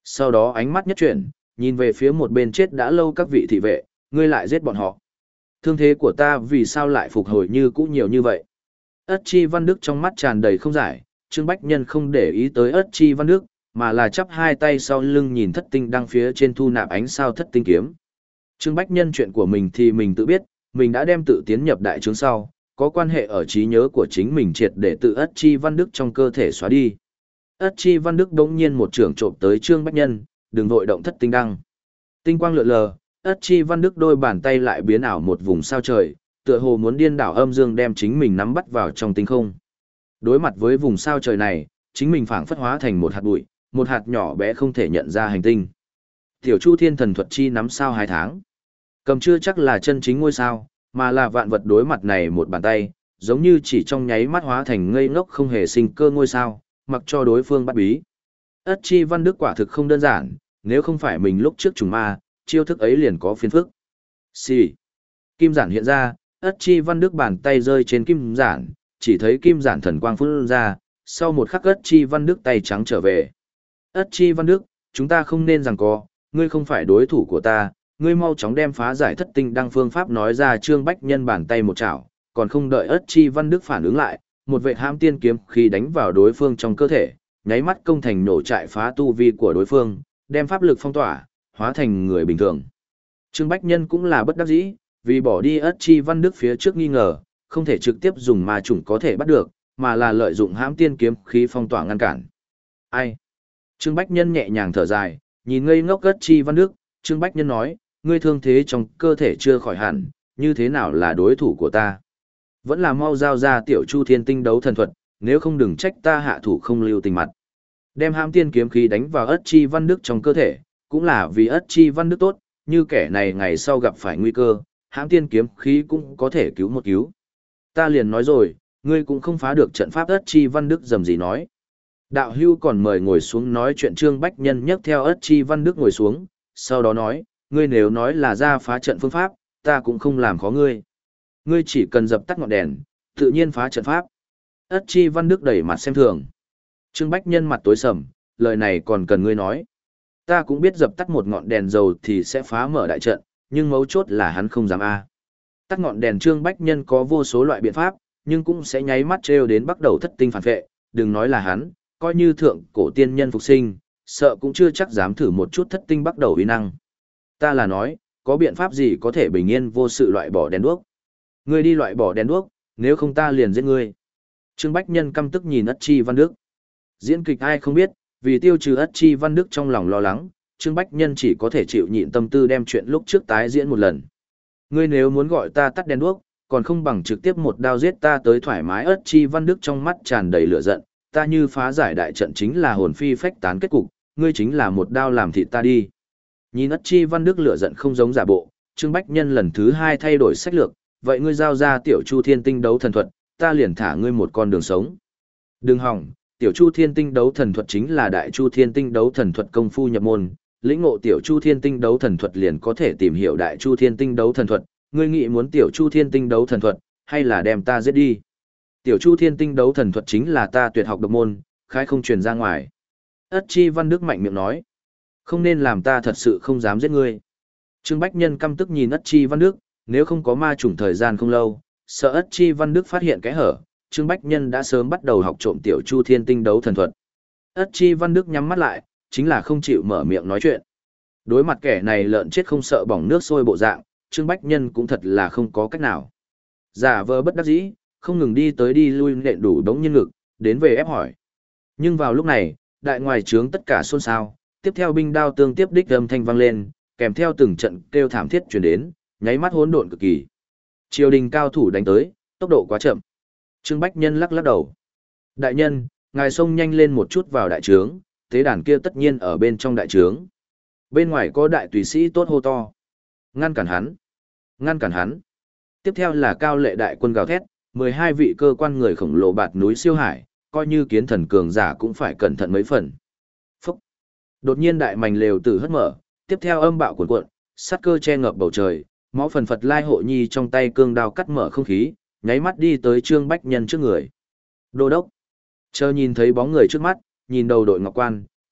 Sau đó ánh mắt nhất chuyển, nhìn về phía một bên chết đã lâu các vị thị vệ, ngươi lại giết bọn họ. Thương thế của ta vì sao lại phục hồi như cũ nhiều như vậy? Ất Chi Văn Đức trong mắt tràn đầy không giải, Trương Bách Nhân không để ý tới Ất Chi Văn Đức, mà là chắp hai tay sau lưng nhìn thất tinh đăng phía trên thu nạp ánh sao thất tinh kiếm. Trương Bách Nhân chuyện của mình thì mình tự biết, mình đã đem tự tiến nhập đại trướng sau, có quan hệ ở trí nhớ của chính mình triệt để tự Ất Chi Văn Đức trong cơ thể xóa đi. Ất Chi Văn Đức đống nhiên một trường trộm tới Trương Bách Nhân, đừng vội động thất tinh đăng. Tinh quang lượn lờ, Ất Chi Văn Đức đôi bàn tay lại biến ảo một vùng sao trời, tựa hồ muốn điên đảo âm dương đem chính mình nắm bắt vào trong tinh không. Đối mặt với vùng sao trời này, chính mình phảng phất hóa thành một hạt bụi, một hạt nhỏ bé không thể nhận ra hành tinh. Tiểu Chu Thiên Thần Thuật chi nắm sao hai tháng. Cầm chưa chắc là chân chính ngôi sao, mà là vạn vật đối mặt này một bàn tay, giống như chỉ trong nháy mắt hóa thành ngây ngốc không hề sinh cơ ngôi sao, mặc cho đối phương bắt bí. Ất Chi Văn Đức quả thực không đơn giản, nếu không phải mình lúc trước trùng ma, chiêu thức ấy liền có phiền phức. Xì. Kim giản hiện ra, Ất Chi Văn Đức bàn tay rơi trên kim giản, chỉ thấy kim giản thần quang phun ra, sau một khắc Ất Chi Văn Đức tay trắng trở về. Ất Chi Văn Đức, chúng ta không nên giằng co, ngươi không phải đối thủ của ta, ngươi mau chóng đem phá giải thất tinh đăng phương pháp nói ra. Trương Bách Nhân bàn tay một chảo, còn không đợi Ất Chi Văn Đức phản ứng lại, một vệ hãm tiên kiếm khi đánh vào đối phương trong cơ thể, nháy mắt công thành nổ trại phá tu vi của đối phương, đem pháp lực phong tỏa, hóa thành người bình thường. Trương Bách Nhân cũng là bất đắc dĩ, vì bỏ đi Ất Chi Văn Đức phía trước nghi ngờ, không thể trực tiếp dùng ma chủng có thể bắt được, mà là lợi dụng hãm tiên kiếm khí phong tỏa ngăn cản. Ai? Trương Bách Nhân nhẹ nhàng thở dài, nhìn ngây ngốc Ất Chi Văn Đức, Trương Bách Nhân nói, ngươi thương thế trong cơ thể chưa khỏi hẳn, như thế nào là đối thủ của ta? Vẫn là mau giao ra Tiểu Chu Thiên Tinh đấu thần thuật, nếu không đừng trách ta hạ thủ không lưu tình mặt. Đem hãm tiên kiếm khí đánh vào Ất Chi Văn Đức trong cơ thể, cũng là vì Ất Chi Văn Đức tốt, như kẻ này ngày sau gặp phải nguy cơ, hãm tiên kiếm khí cũng có thể cứu một cứu. Ta liền nói rồi, ngươi cũng không phá được trận pháp. Ất Chi Văn Đức rầm rì nói. Đạo hưu còn mời ngồi xuống nói chuyện. Trương Bách Nhân nhấc theo Ất Chi Văn Đức ngồi xuống, sau đó nói, ngươi nếu nói là ra phá trận phương pháp, ta cũng không làm khó ngươi. Ngươi chỉ cần dập tắt ngọn đèn, tự nhiên phá trận pháp. Ất Chi Văn Đức đẩy mặt xem thường. Trương Bách Nhân mặt tối sầm, lời này còn cần ngươi nói. Ta cũng biết dập tắt một ngọn đèn dầu thì sẽ phá mở đại trận, nhưng mấu chốt là hắn không dám a. Tắt ngọn đèn Trương Bách Nhân có vô số loại biện pháp, nhưng cũng sẽ nháy mắt trêu đến bắt đầu thất tinh phản vệ, đừng nói là hắn, coi như thượng cổ tiên nhân phục sinh, sợ cũng chưa chắc dám thử một chút thất tinh bắt đầu uy năng. Ta là nói, có biện pháp gì có thể bình yên vô sự loại bỏ đèn đuốc? Ngươi đi loại bỏ đèn đuốc, nếu không ta liền giết ngươi. Trương Bách Nhân căm tức nhìn Ất Chi Văn Đức. Diễn kịch ai không biết, vì tiêu trừ Ất Chi Văn Đức trong lòng lo lắng, Trương Bách Nhân chỉ có thể chịu nhịn tâm tư đem chuyện lúc trước tái diễn một lần. Ngươi nếu muốn gọi ta tắt đèn đuốc, còn không bằng trực tiếp một đao giết ta tới thoải mái. Ất Chi Văn Đức trong mắt tràn đầy lửa giận, ta như phá giải đại trận chính là hồn phi phách tán kết cục, ngươi chính là một đao làm thịt ta đi. Nhìn Ất Chi Văn Đức lửa giận không giống giả bộ, Trương Bách Nhân lần thứ hai thay đổi sách lược, vậy ngươi giao ra Tiểu Chu Thiên Tinh đấu thần thuật, ta liền thả ngươi một con đường sống. Đừng hỏng, Tiểu Chu Thiên Tinh đấu thần thuật chính là Đại Chu Thiên Tinh đấu thần thuật công phu nhập môn, lĩnh ngộ Tiểu Chu Thiên Tinh đấu thần thuật liền có thể tìm hiểu Đại Chu Thiên Tinh đấu thần thuật, ngươi nghĩ muốn Tiểu Chu Thiên Tinh đấu thần thuật, hay là đem ta giết đi? Tiểu Chu Thiên Tinh đấu thần thuật chính là ta tuyệt học độc môn, khai không truyền ra ngoài. Ất Chi Văn Đức mạnh miệng nói, không nên làm ta thật sự không dám giết ngươi. Trương Bách Nhân căm tức nhìn Ất Chi Văn Đức, nếu không có ma chủng thời gian không lâu, sợ Ất Chi Văn Đức phát hiện cái hở, Trương Bách Nhân đã sớm bắt đầu học trộm Tiểu Chu Thiên Tinh đấu thần thuật. Ất Chi Văn Đức nhắm mắt lại, chính là không chịu mở miệng nói chuyện. Đối mặt kẻ này lợn chết không sợ bỏng nước sôi bộ dạng, Trương Bách Nhân cũng thật là không có cách nào. Giả vờ bất đắc dĩ, không ngừng đi tới đi lui nện đủ đống nhân ngực, đến về ép hỏi. Nhưng vào lúc này, đại ngoài trướng tất cả xôn xao, tiếp theo binh đao tương tiếp đích âm thanh vang lên, kèm theo từng trận kêu thảm thiết truyền đến, nháy mắt hỗn độn cực kỳ. Triều đình cao thủ đánh tới, tốc độ quá chậm. Trương Bách Nhân lắc lắc đầu. Đại nhân, ngài xông nhanh lên một chút vào đại trướng, tế đàn kia tất nhiên ở bên trong đại trướng. Bên ngoài có đại tùy sĩ tốt hô to. Ngăn cản hắn. Ngăn cản hắn. Tiếp theo là cao lệ đại quân gào thét, mười hai vị cơ quan người khổng lồ bạt núi siêu hải, coi như kiến thần cường giả cũng phải cẩn thận mấy phần. Phúc. Đột nhiên đại mảnh lều tử hất mở, tiếp theo âm bạo cuồn cuộn, sát cơ che ngập bầu trời, máu phần phật lai hộ nhi trong tay cương đao cắt mở không khí, nháy mắt đi tới Trương Bách Nhân trước người. Đô đốc. Chờ nhìn thấy bóng người trước mắt, nhìn đầu đội ngọc quan,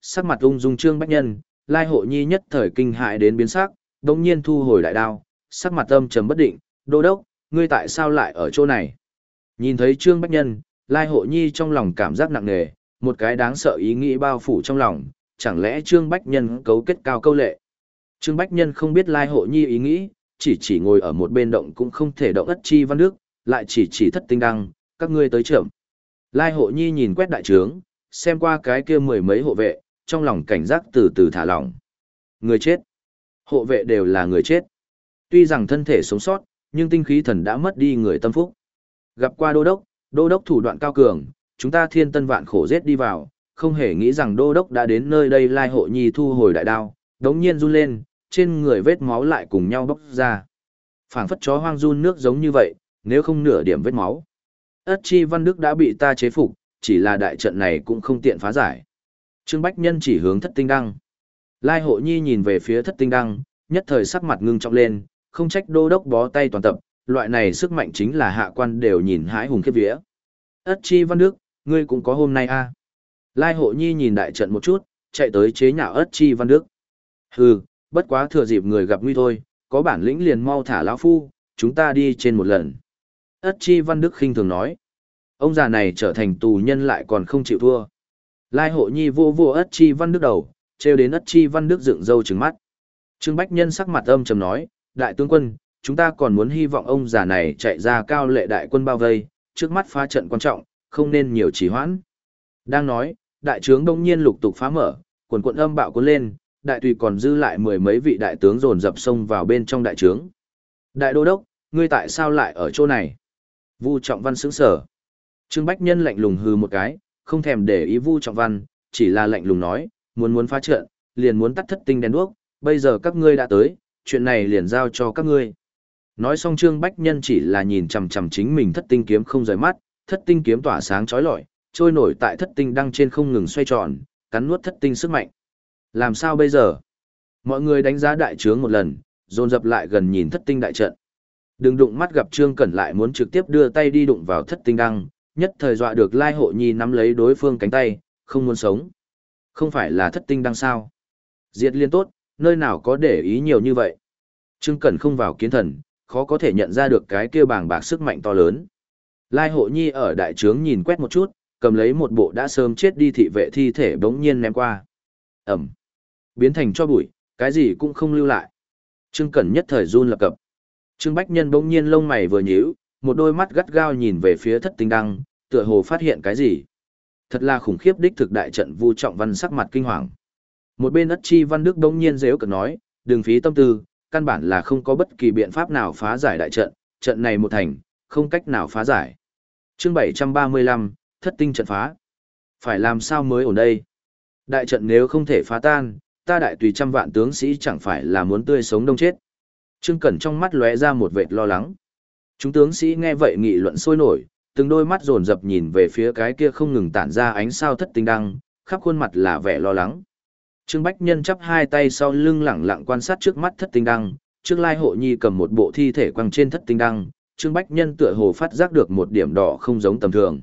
sắc mặt ung dung Trương Bách Nhân, Lai Hộ Nhi nhất thời kinh hại đến biến sắc, đống nhiên thu hồi đại đao, sắc mặt âm trầm bất định, đô đốc, ngươi tại sao lại ở chỗ này? Nhìn thấy Trương Bách Nhân, Lai Hộ Nhi trong lòng cảm giác nặng nề, một cái đáng sợ ý nghĩ bao phủ trong lòng, chẳng lẽ Trương Bách Nhân cấu kết cao câu lệ? Trương Bách Nhân không biết Lai Hộ Nhi ý nghĩ, chỉ chỉ ngồi ở một bên động cũng không thể động Ất Chi Văn Đức, lại chỉ chỉ Thất Tinh Đăng, các ngươi tới trưởng. Lai Hộ Nhi nhìn quét đại trướng, xem qua cái kia mười mấy hộ vệ, trong lòng cảnh giác từ từ thả lỏng. Người chết. Hộ vệ đều là người chết. Tuy rằng thân thể sống sót, nhưng tinh khí thần đã mất đi người tâm phúc. Gặp qua đô đốc, đô đốc thủ đoạn cao cường, chúng ta thiên tân vạn khổ giết đi vào, không hề nghĩ rằng đô đốc đã đến nơi đây. Lai Hộ Nhi thu hồi đại đao, đống nhiên run lên, trên người vết máu lại cùng nhau bốc ra. Phảng phất chó hoang run nước giống như vậy, nếu không nửa điểm vết máu. Ất Chi Văn Đức đã bị ta chế phục, chỉ là đại trận này cũng không tiện phá giải. Trương Bách Nhân chỉ hướng Thất Tinh Đăng. Lai Hộ Nhi nhìn về phía Thất Tinh Đăng, nhất thời sắc mặt ngưng trọng lên, không trách đô đốc bó tay toàn tập, loại này sức mạnh chính là hạ quan đều nhìn hãi hùng khiếp vía. Ất Chi Văn Đức, ngươi cũng có hôm nay a? À? Lai Hộ Nhi nhìn đại trận một chút, chạy tới chế nhạo Ất Chi Văn Đức. Hừ, bất quá thừa dịp người gặp nguy thôi, có bản lĩnh liền mau thả lão phu, chúng ta đi trên một lần. Ất Chi Văn Đức khinh thường nói. Ông già này trở thành tù nhân lại còn không chịu thua. Lai Hộ Nhi vô vô Ất Chi Văn Đức đầu, trêu đến Ất Chi Văn Đức dựng râu trừng mắt. Trương Bách Nhân sắc mặt âm trầm nói, đại tướng quân, chúng ta còn muốn hy vọng ông già này chạy ra cao lệ đại quân bao vây, trước mắt phá trận quan trọng, không nên nhiều trì hoãn. Đang nói, đại trướng đông nhiên lục tục phá mở, quần quận âm bạo cuốn lên, đại tùy còn dư lại mười mấy vị đại tướng dồn dập xông vào bên trong đại trướng. Đại đô đốc, ngươi tại sao lại ở chỗ này? Vu Trọng Văn sững sờ. Trương Bách Nhân lạnh lùng hừ một cái, không thèm để ý Vu Trọng Văn, chỉ là lạnh lùng nói, muốn muốn phá trận, liền muốn tắt thất tinh đèn đuốc, bây giờ các ngươi đã tới, chuyện này liền giao cho các ngươi. Nói xong Trương Bách Nhân chỉ là nhìn chằm chằm chính mình thất tinh kiếm không rời mắt, thất tinh kiếm tỏa sáng chói lọi, trôi nổi tại thất tinh đăng trên không ngừng xoay tròn, cắn nuốt thất tinh sức mạnh. Làm sao bây giờ? Mọi người đánh giá đại trướng một lần, dồn dập lại gần nhìn thất tinh đại trận. Đừng đụng mắt gặp Trương Cẩn lại muốn trực tiếp đưa tay đi đụng vào thất tinh đăng, nhất thời dọa được Lai Hộ Nhi nắm lấy đối phương cánh tay, không muốn sống. Không phải là thất tinh đăng sao? Diệt liên tốt, nơi nào có để ý nhiều như vậy? Trương Cẩn không vào kiến thần, khó có thể nhận ra được cái kia bàng bạc sức mạnh to lớn. Lai Hộ Nhi ở đại trướng nhìn quét một chút, cầm lấy một bộ đã sớm chết đi thị vệ thi thể bỗng nhiên ném qua. Ẩm. Biến thành cho bụi, cái gì cũng không lưu lại. Trương Cẩn nhất thời run lập cập. Trương Bách Nhân bỗng nhiên lông mày vừa nhíu, một đôi mắt gắt gao nhìn về phía thất tinh đăng, tựa hồ phát hiện cái gì. Thật là khủng khiếp đích thực đại trận. Vu Trọng Văn sắc mặt kinh hoàng. Một bên Ất Chi Văn Đức bỗng nhiên giễu cợt nói, đừng phí tâm tư, căn bản là không có bất kỳ biện pháp nào phá giải đại trận, trận này một thành, không cách nào phá giải. Chương bảy trăm ba mươi lăm, thất tinh trận phá. Phải làm sao mới ổn đây? Đại trận nếu không thể phá tan, ta đại tùy trăm vạn tướng sĩ chẳng phải là muốn tươi sống đông chết. Trương Cẩn trong mắt lóe ra một vệt lo lắng. Chúng tướng sĩ nghe vậy nghị luận sôi nổi, từng đôi mắt dồn dập nhìn về phía cái kia không ngừng tản ra ánh sao thất tinh đăng, khắp khuôn mặt là vẻ lo lắng. Trương Bách Nhân chắp hai tay sau lưng lẳng lặng quan sát trước mắt thất tinh đăng, trước Lai Hộ Nhi cầm một bộ thi thể quăng trên thất tinh đăng, Trương Bách Nhân tựa hồ phát giác được một điểm đỏ không giống tầm thường.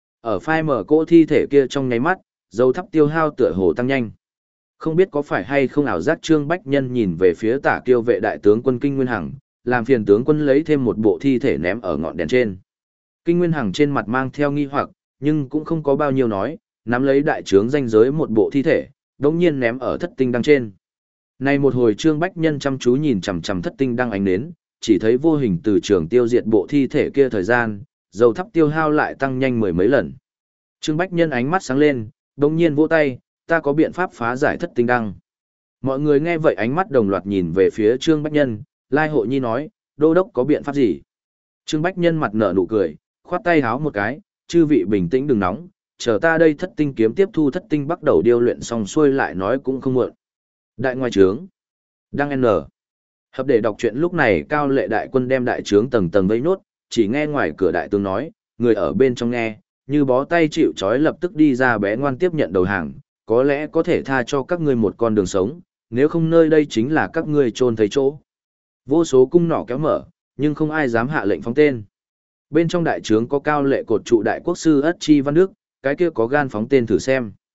Ở phai mở cỗ thi thể kia trong nháy mắt, dầu thắp tiêu hao tựa hồ tăng nhanh. Không biết có phải hay không ảo giác, Trương Bách Nhân nhìn về phía Tả Kiêu vệ đại tướng quân Kinh Nguyên Hằng, làm phiền tướng quân lấy thêm một bộ thi thể ném ở ngọn đèn trên. Kinh Nguyên Hằng trên mặt mang theo nghi hoặc, nhưng cũng không có bao nhiêu nói, nắm lấy đại trướng danh giới một bộ thi thể, đống nhiên ném ở thất tinh đăng trên. Này một hồi Trương Bách Nhân chăm chú nhìn chằm chằm thất tinh đăng ánh nến, chỉ thấy vô hình từ trường tiêu diệt bộ thi thể kia thời gian, dầu thắp tiêu hao lại tăng nhanh mười mấy lần. Trương Bách Nhân ánh mắt sáng lên, đống nhiên vỗ tay, ta có biện pháp phá giải thất tinh đăng. Mọi người nghe vậy ánh mắt đồng loạt nhìn về phía Trương Bách Nhân, Lai Hộ Nhi nói, đô đốc có biện pháp gì? Trương Bách Nhân mặt nở nụ cười, khoát tay háo một cái, chư vị bình tĩnh đừng nóng, chờ ta đây thất tinh kiếm tiếp thu thất tinh bắt đầu điêu luyện xong xuôi lại nói cũng không muộn. Đại ngoài trướng. Đăng N. Hợp để đọc truyện lúc này Cao Lệ đại quân đem đại trướng tầng tầng vây nốt, chỉ nghe ngoài cửa đại tướng nói, người ở bên trong nghe, như bó tay chịu trói lập tức đi ra bé ngoan tiếp nhận đầu hàng, có lẽ có thể tha cho các ngươi một con đường sống, nếu không nơi đây chính là các ngươi chôn thấy chỗ. Vô số cung nỏ kéo mở, nhưng không ai dám hạ lệnh phóng tên. Bên trong đại trướng có Cao Lệ cột trụ đại quốc sư Ất Chi Văn Đức, cái kia có gan phóng tên thử xem.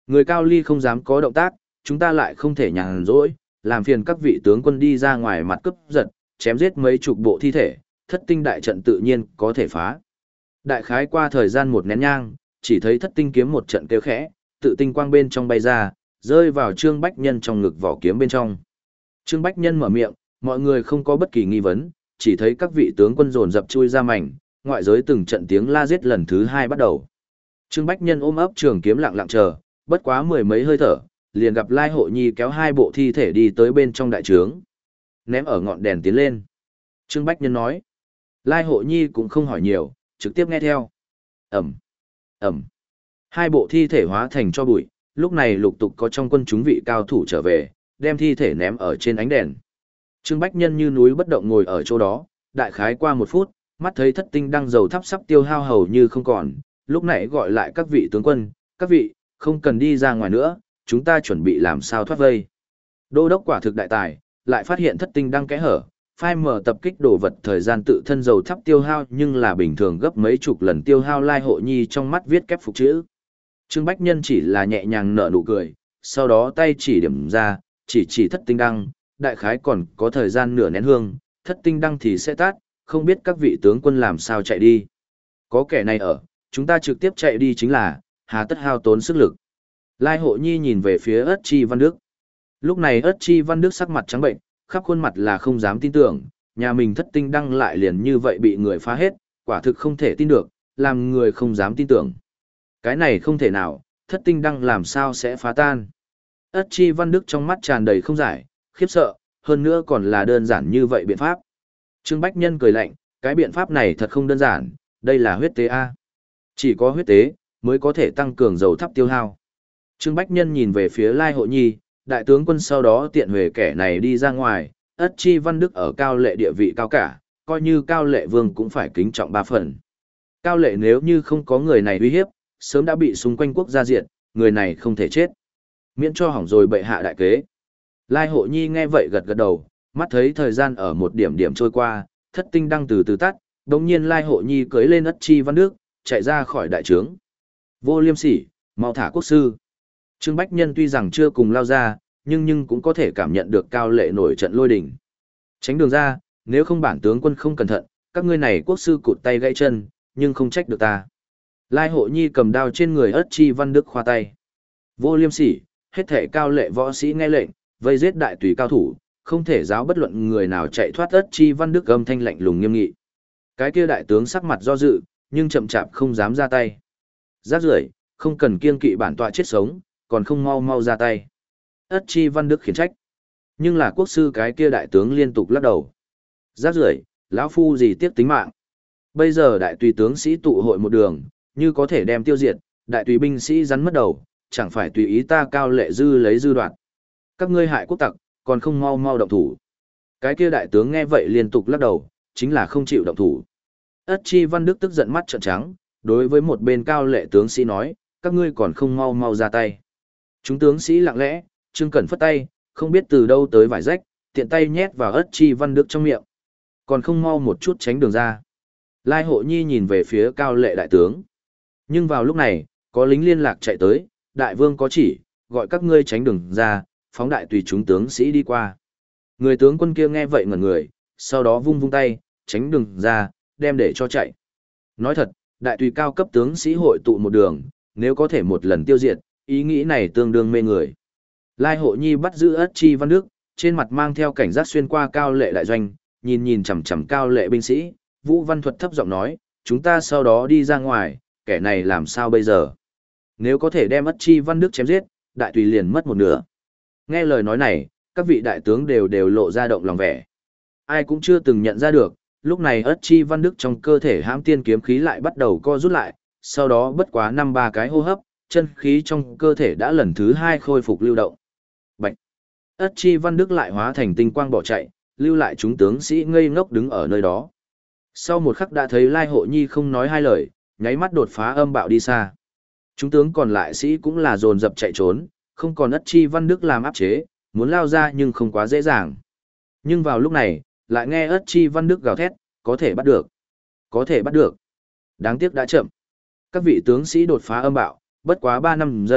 Người Cao Ly không dám có động tác, chúng ta lại không thể nhàn rỗi, làm phiền các vị tướng quân đi ra ngoài mặt cướp giật, chém giết mấy chục bộ thi thể, thất tinh đại trận tự nhiên có thể phá. Đại khái qua thời gian một nén nhang, chỉ thấy thất tinh kiếm một trận kêu khẽ, tự tinh quang bên trong bay ra, rơi vào Trương Bách Nhân trong ngực vỏ kiếm bên trong. Trương Bách Nhân mở miệng, mọi người không có bất kỳ nghi vấn, chỉ thấy các vị tướng quân dồn dập chui ra mảnh, ngoại giới từng trận tiếng la giết lần thứ hai bắt đầu. Trương Bách Nhân ôm ấp trường kiếm lặng lặng chờ, bất quá mười mấy hơi thở, liền gặp Lai Hộ Nhi kéo hai bộ thi thể đi tới bên trong đại trướng. Ném ở ngọn đèn tiến lên. Trương Bách Nhân nói. Lai Hộ Nhi cũng không hỏi nhiều, trực tiếp nghe theo. Ẩm, Ẩm. Hai bộ thi thể hóa thành cho bụi, lúc này lục tục có trong quân chúng vị cao thủ trở về, đem thi thể ném ở trên ánh đèn. Trương Bách Nhân như núi bất động ngồi ở chỗ đó, đại khái qua một phút, mắt thấy thất tinh đăng dầu thắp sắp tiêu hao hầu như không còn, lúc này gọi lại các vị tướng quân, các vị, không cần đi ra ngoài nữa, chúng ta chuẩn bị làm sao thoát vây. Đô đốc quả thực đại tài, lại phát hiện thất tinh đăng kẽ hở, phai mở tập kích đồ vật thời gian tự thân dầu thắp tiêu hao nhưng là bình thường gấp mấy chục lần tiêu hao. Lai Hộ Nhi trong mắt viết kép phục chữ. Trương Bách Nhân chỉ là nhẹ nhàng nở nụ cười, sau đó tay chỉ điểm ra, chỉ chỉ thất tinh đăng, đại khái còn có thời gian nửa nén hương, thất tinh đăng thì sẽ tát, không biết các vị tướng quân làm sao chạy đi. Có kẻ này ở, chúng ta trực tiếp chạy đi chính là, hà tất hao tốn sức lực. Lai Hộ Nhi nhìn về phía Ất Chi Văn Đức. Lúc này Ất Chi Văn Đức sắc mặt trắng bệnh, khắp khuôn mặt là không dám tin tưởng, nhà mình thất tinh đăng lại liền như vậy bị người phá hết, quả thực không thể tin được, làm người không dám tin tưởng. Cái này không thể nào, thất tinh đăng làm sao sẽ phá tan. Ất Chi Văn Đức trong mắt tràn đầy không giải, khiếp sợ, hơn nữa còn là đơn giản như vậy biện pháp. Trương Bách Nhân cười lạnh, cái biện pháp này thật không đơn giản, đây là huyết tế A. Chỉ có huyết tế, mới có thể tăng cường dầu thắp tiêu hao. Trương Bách Nhân nhìn về phía Lai Hộ Nhi, đại tướng quân sau đó tiện huề kẻ này đi ra ngoài, Ất Chi Văn Đức ở Cao Lệ địa vị cao cả, coi như Cao Lệ vương cũng phải kính trọng ba phần. Cao Lệ nếu như không có người này uy hiếp, sớm đã bị xung quanh quốc gia diệt, người này không thể chết. Miễn cho hỏng rồi bệ hạ đại kế. Lai Hộ Nhi nghe vậy gật gật đầu, mắt thấy thời gian ở một điểm điểm trôi qua, thất tinh đăng từ từ tắt, đồng nhiên Lai Hộ Nhi cưới lên Ất Chi Văn Đức, chạy ra khỏi đại trướng. Vô liêm sỉ, mau thả quốc sư. Trương Bách Nhân tuy rằng chưa cùng lao ra, nhưng nhưng cũng có thể cảm nhận được Cao Lệ nổi trận lôi đình. Tránh đường ra, nếu không bản tướng quân không cẩn thận, các ngươi này quốc sư cụt tay gãy chân, nhưng không trách được ta. Lai Hộ Nhi cầm đao trên người Ất Chi Văn Đức khoa tay. Vô liêm sỉ, hết thể Cao Lệ võ sĩ nghe lệnh, vây giết đại tùy cao thủ, không thể giáo bất luận người nào chạy thoát. Ất Chi Văn Đức âm thanh lạnh lùng nghiêm nghị. Cái kia đại tướng sắc mặt do dự, nhưng chậm chạp không dám ra tay. Rác rưởi, không cần kiêng kỵ bản tọa chết sống, còn không mau mau ra tay. Ất Chi Văn Đức khiển trách. Nhưng là quốc sư cái kia đại tướng liên tục lắc đầu. Rác rưởi, lão phu gì tiếc tính mạng. Bây giờ đại tùy tướng sĩ tụ hội một đường, như có thể đem tiêu diệt, đại tùy binh sĩ rắn mất đầu, chẳng phải tùy ý ta Cao Lệ dư lấy dư đoạt. Các ngươi hại quốc tặc, còn không mau mau động thủ. Cái kia đại tướng nghe vậy liên tục lắc đầu, chính là không chịu động thủ. Ất Chi Văn Đức tức giận mắt trợn trắng, đối với một bên Cao Lệ tướng sĩ nói, các ngươi còn không mau mau ra tay. Chúng tướng sĩ lặng lẽ, Trương Cẩn phất tay, không biết từ đâu tới vải rách, tiện tay nhét vào Ất Chi Văn Đức trong miệng. Còn không mau một chút tránh đường ra. Lai Hộ Nhi nhìn về phía Cao Lệ đại tướng. Nhưng vào lúc này, có lính liên lạc chạy tới, đại vương có chỉ, gọi các ngươi tránh đường ra, phóng đại tùy chúng tướng sĩ đi qua. Người tướng quân kia nghe vậy ngẩn người, sau đó vung vung tay, tránh đường ra, đem để cho chạy. Nói thật, đại tùy cao cấp tướng sĩ hội tụ một đường, nếu có thể một lần tiêu diệt, ý nghĩ này tương đương mê người. Lai Hộ Nhi bắt giữ Ất Chi Văn Đức, trên mặt mang theo cảnh giác xuyên qua Cao Lệ đại doanh, nhìn nhìn chằm chằm Cao Lệ binh sĩ, Vũ Văn Thuật thấp giọng nói, chúng ta sau đó đi ra ngoài, kẻ này làm sao bây giờ? Nếu có thể đem Ất Chi Văn Đức chém giết, đại tùy liền mất một nửa. Nghe lời nói này, các vị đại tướng đều đều lộ ra động lòng vẻ. Ai cũng chưa từng nhận ra được, lúc này Ất Chi Văn Đức trong cơ thể hãm tiên kiếm khí lại bắt đầu co rút lại, sau đó bất quá năm ba cái hô hấp, chân khí trong cơ thể đã lần thứ hai khôi phục lưu động. Bạch! Ất Chi Văn Đức lại hóa thành tinh quang bỏ chạy, lưu lại chúng tướng sĩ ngây ngốc đứng ở nơi đó. Sau một khắc đã thấy Lai Hộ Nhi không nói hai lời, nháy mắt đột phá âm bạo đi xa. Chúng tướng còn lại sĩ cũng là dồn dập chạy trốn, không còn Ất Chi Văn Đức làm áp chế, muốn lao ra nhưng không quá dễ dàng. Nhưng vào lúc này, lại nghe Ất Chi Văn Đức gào thét, có thể bắt được, có thể bắt được. Đáng tiếc đã chậm. Các vị tướng sĩ đột phá âm bạo, bất quá ba năm giây,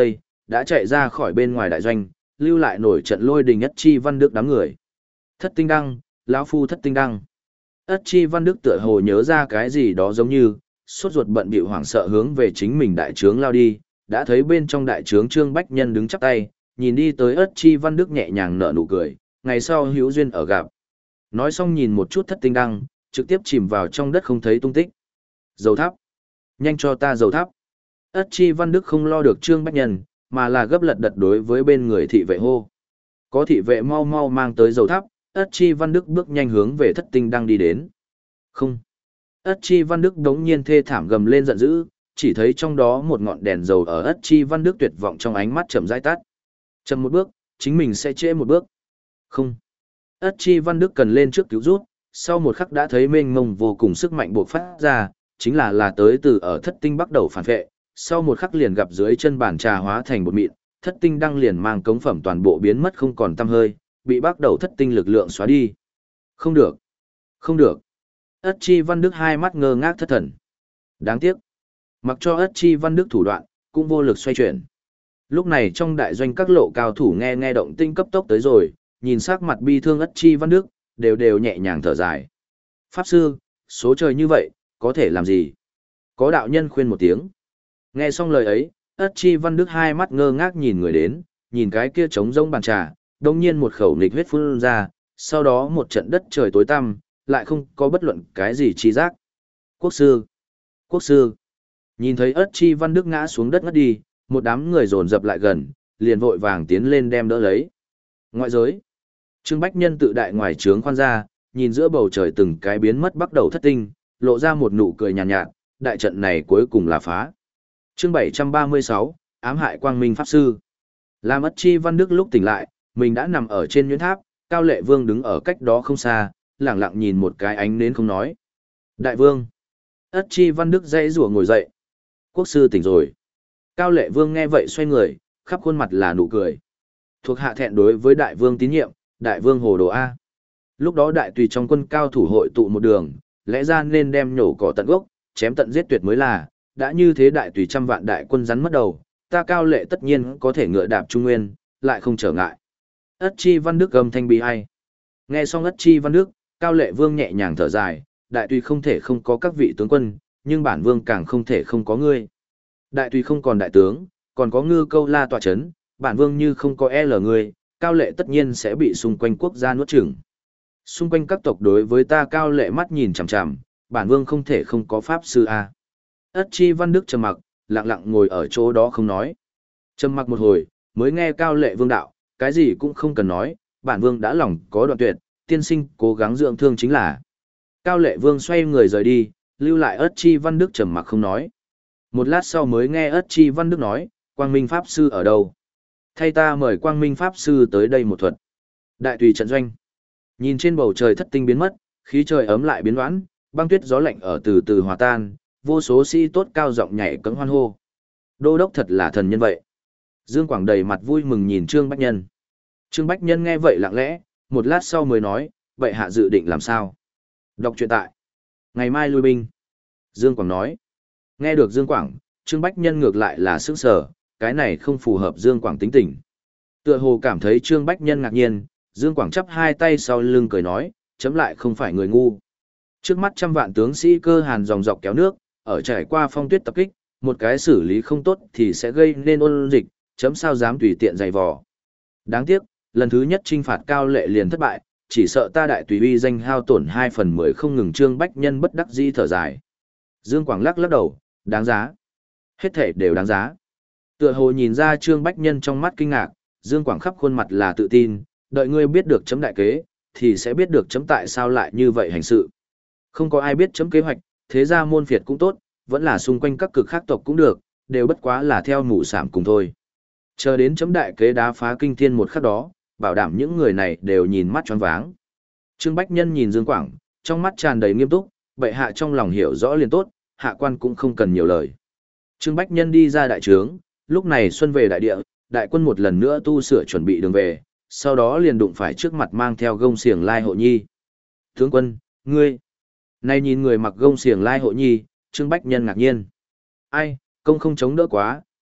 đã chạy ra khỏi bên ngoài đại doanh, lưu lại nổi trận lôi đình Ất Chi Văn Đức đám người. Thất tinh đăng, lão phu thất tinh đăng. Ất Chi Văn Đức tựa hồ nhớ ra cái gì đó giống như, sốt ruột bận bịu hoảng sợ hướng về chính mình đại trướng lao đi, đã thấy bên trong đại trướng Trương Bách Nhân đứng chắp tay, nhìn đi tới Ất Chi Văn Đức nhẹ nhàng nở nụ cười, ngày sau hữu duyên ở gặp. Nói xong nhìn một chút thất tinh đăng, trực tiếp chìm vào trong đất không thấy tung tích. Dầu thắp. Nhanh cho ta dầu thắp. Ất Chi Văn Đức không lo được Trương Bách Nhân, mà là gấp lật đật đối với bên người thị vệ hô. Có thị vệ mau mau mang tới dầu thắp, Ất Chi Văn Đức bước nhanh hướng về thất tinh đăng đi đến. Không. Ất Chi Văn Đức đống nhiên thê thảm gầm lên giận dữ, chỉ thấy trong đó một ngọn đèn dầu ở Ất Chi Văn Đức tuyệt vọng trong ánh mắt chậm rãi tắt. Chậm một bước, chính mình sẽ trễ một bước. Không. Ất Chi Văn Đức cần lên trước cứu rút, sau một khắc đã thấy mênh mông vô cùng sức mạnh bộc phát ra, chính là là tới từ ở thất tinh bắt đầu phản vệ, sau một khắc liền gặp dưới chân bàn trà hóa thành bột mịn, thất tinh đăng liền mang cống phẩm toàn bộ biến mất không còn tăm hơi, bị bắt đầu thất tinh lực lượng xóa đi. Không được, không được. Ất Chi Văn Đức hai mắt ngơ ngác thất thần. Đáng tiếc, mặc cho Ất Chi Văn Đức thủ đoạn, cũng vô lực xoay chuyển. Lúc này trong đại doanh các lộ cao thủ nghe nghe động tinh cấp tốc tới rồi, nhìn sắc mặt bi thương Ất Chi Văn Đức, đều đều nhẹ nhàng thở dài. Pháp sư, số trời như vậy, có thể làm gì? Có đạo nhân khuyên một tiếng. Nghe xong lời ấy, Ất Chi Văn Đức hai mắt ngơ ngác nhìn người đến, nhìn cái kia trống rỗng bàn trà, đồng nhiên một khẩu nghịch huyết phun ra, sau đó một trận đất trời tối tăm, lại không có bất luận cái gì chi giác. Quốc sư! Quốc sư! Nhìn thấy Ất Chi Văn Đức ngã xuống đất ngất đi, một đám người dồn dập lại gần, liền vội vàng tiến lên đem đỡ lấy. Ngoại giới! Trương Bách Nhân tự đại ngoài trướng khoan ra, nhìn giữa bầu trời từng cái biến mất bắt đầu thất tinh, lộ ra một nụ cười nhàn nhạt, nhạt, đại trận này cuối cùng là phá. Chương bảy trăm ba mươi sáu, ám hại Quang Minh Pháp Sư. Làm Ất Chi Văn Đức lúc tỉnh lại, mình đã nằm ở trên nhuyễn tháp, Cao Lệ Vương đứng ở cách đó không xa, lẳng lặng nhìn một cái ánh nến không nói. Đại Vương. Ất Chi Văn Đức dãy rủa ngồi dậy. Quốc sư tỉnh rồi. Cao Lệ Vương nghe vậy xoay người, khắp khuôn mặt là nụ cười. Thuộc hạ thẹn đối với Đại Vương tín nhiệm, Đại Vương hồ đồ A. Lúc đó đại tùy trong quân cao thủ hội tụ một đường, lẽ ra nên đem nhổ cỏ tận gốc, chém tận giết tuyệt mới là, đã như thế đại tùy trăm vạn đại quân rắn mất đầu, ta Cao Lệ tất nhiên có thể ngựa đạp trung nguyên, lại không trở ngại. Ất Chi Văn Đức gầm thanh bi hay. Nghe xong Ất Chi Văn Đức, Cao Lệ Vương nhẹ nhàng thở dài, đại tùy không thể không có các vị tướng quân, nhưng bản vương càng không thể không có ngươi. Đại tùy không còn đại tướng, còn có Ngư Câu La tọa chấn, bản vương như không có L ngươi, Cao Lệ tất nhiên sẽ bị xung quanh quốc gia nuốt chửng. Xung quanh các tộc đối với ta Cao Lệ mắt nhìn chằm chằm, bản vương không thể không có pháp sư a. Ất Chi Văn Đức trầm mặc, lặng lặng ngồi ở chỗ đó không nói. Trầm mặc một hồi, mới nghe Cao Lệ Vương đạo, cái gì cũng không cần nói, bản vương đã lòng có đoạn tuyệt, tiên sinh cố gắng dưỡng thương chính là. Cao Lệ Vương xoay người rời đi, lưu lại Ất Chi Văn Đức trầm mặc không nói. Một lát sau mới nghe Ất Chi Văn Đức nói, Quang Minh Pháp Sư ở đâu? Thay ta mời Quang Minh Pháp Sư tới đây một thuật. Đại tùy trận doanh. Nhìn trên bầu trời thất tinh biến mất, khí trời ấm lại biến đoán, băng tuyết gió lạnh ở từ từ hòa tan, vô số sĩ tốt cao giọng nhảy cẫng hoan hô. Đô đốc thật là thần nhân vậy. Dương Quảng đầy mặt vui mừng nhìn Trương Bách Nhân. Trương Bách Nhân nghe vậy lặng lẽ, một lát sau mới nói, vậy hạ dự định làm sao? Đọc truyện tại. Ngày mai lui binh. Dương Quảng nói. Nghe được Dương Quảng, Trương Bách Nhân ngược lại là sững sờ, cái này không phù hợp Dương Quảng tính tình. Tựa hồ cảm thấy Trương Bách Nhân ngạc nhiên, Dương Quảng chắp hai tay sau lưng cười nói, chấm lại không phải người ngu. Trước mắt trăm vạn tướng sĩ cơ hàn dòng dọc kéo nước, ở trải qua phong tuyết tập kích, một cái xử lý không tốt thì sẽ gây nên ôn dịch, chấm sao dám tùy tiện giày vò. Đáng tiếc, lần thứ nhất trinh phạt Cao Lệ liền thất bại, chỉ sợ ta đại tùy uy danh hao tổn hai phần mười không ngừng. Trương Bách Nhân bất đắc dĩ thở dài. Dương Quảng lắc lắc đầu, đáng giá. Hết thể đều đáng giá. Tựa hồ nhìn ra Trương Bách Nhân trong mắt kinh ngạc, Dương Quảng khắp khuôn mặt là tự tin, đợi ngươi biết được chấm đại kế, thì sẽ biết được chấm tại sao lại như vậy hành sự. Không có ai biết chấm kế hoạch, thế ra môn phiệt cũng tốt, vẫn là xung quanh các cực khác tộc cũng được, đều bất quá là theo mù sảm cùng thôi. Chờ đến chấm đại kế đá phá kinh thiên một khắc đó, bảo đảm những người này đều nhìn mắt choáng váng. Trương Bách Nhân nhìn Dương Quảng, trong mắt tràn đầy nghiêm túc, bệ hạ trong lòng hiểu rõ liền tốt, hạ quan cũng không cần nhiều lời. Trương Bách Nhân đi ra đại trướng, lúc này xuân về đại địa, đại quân một lần nữa tu sửa chuẩn bị đường về, sau đó liền đụng phải trước mặt mang theo gông xiềng Lai Hộ Nhi. Tướng quân, ngươi, nay nhìn người mặc gông xiềng Lai Hộ Nhi, Trương Bách Nhân ngạc nhiên. Ai, công không chống đỡ quá,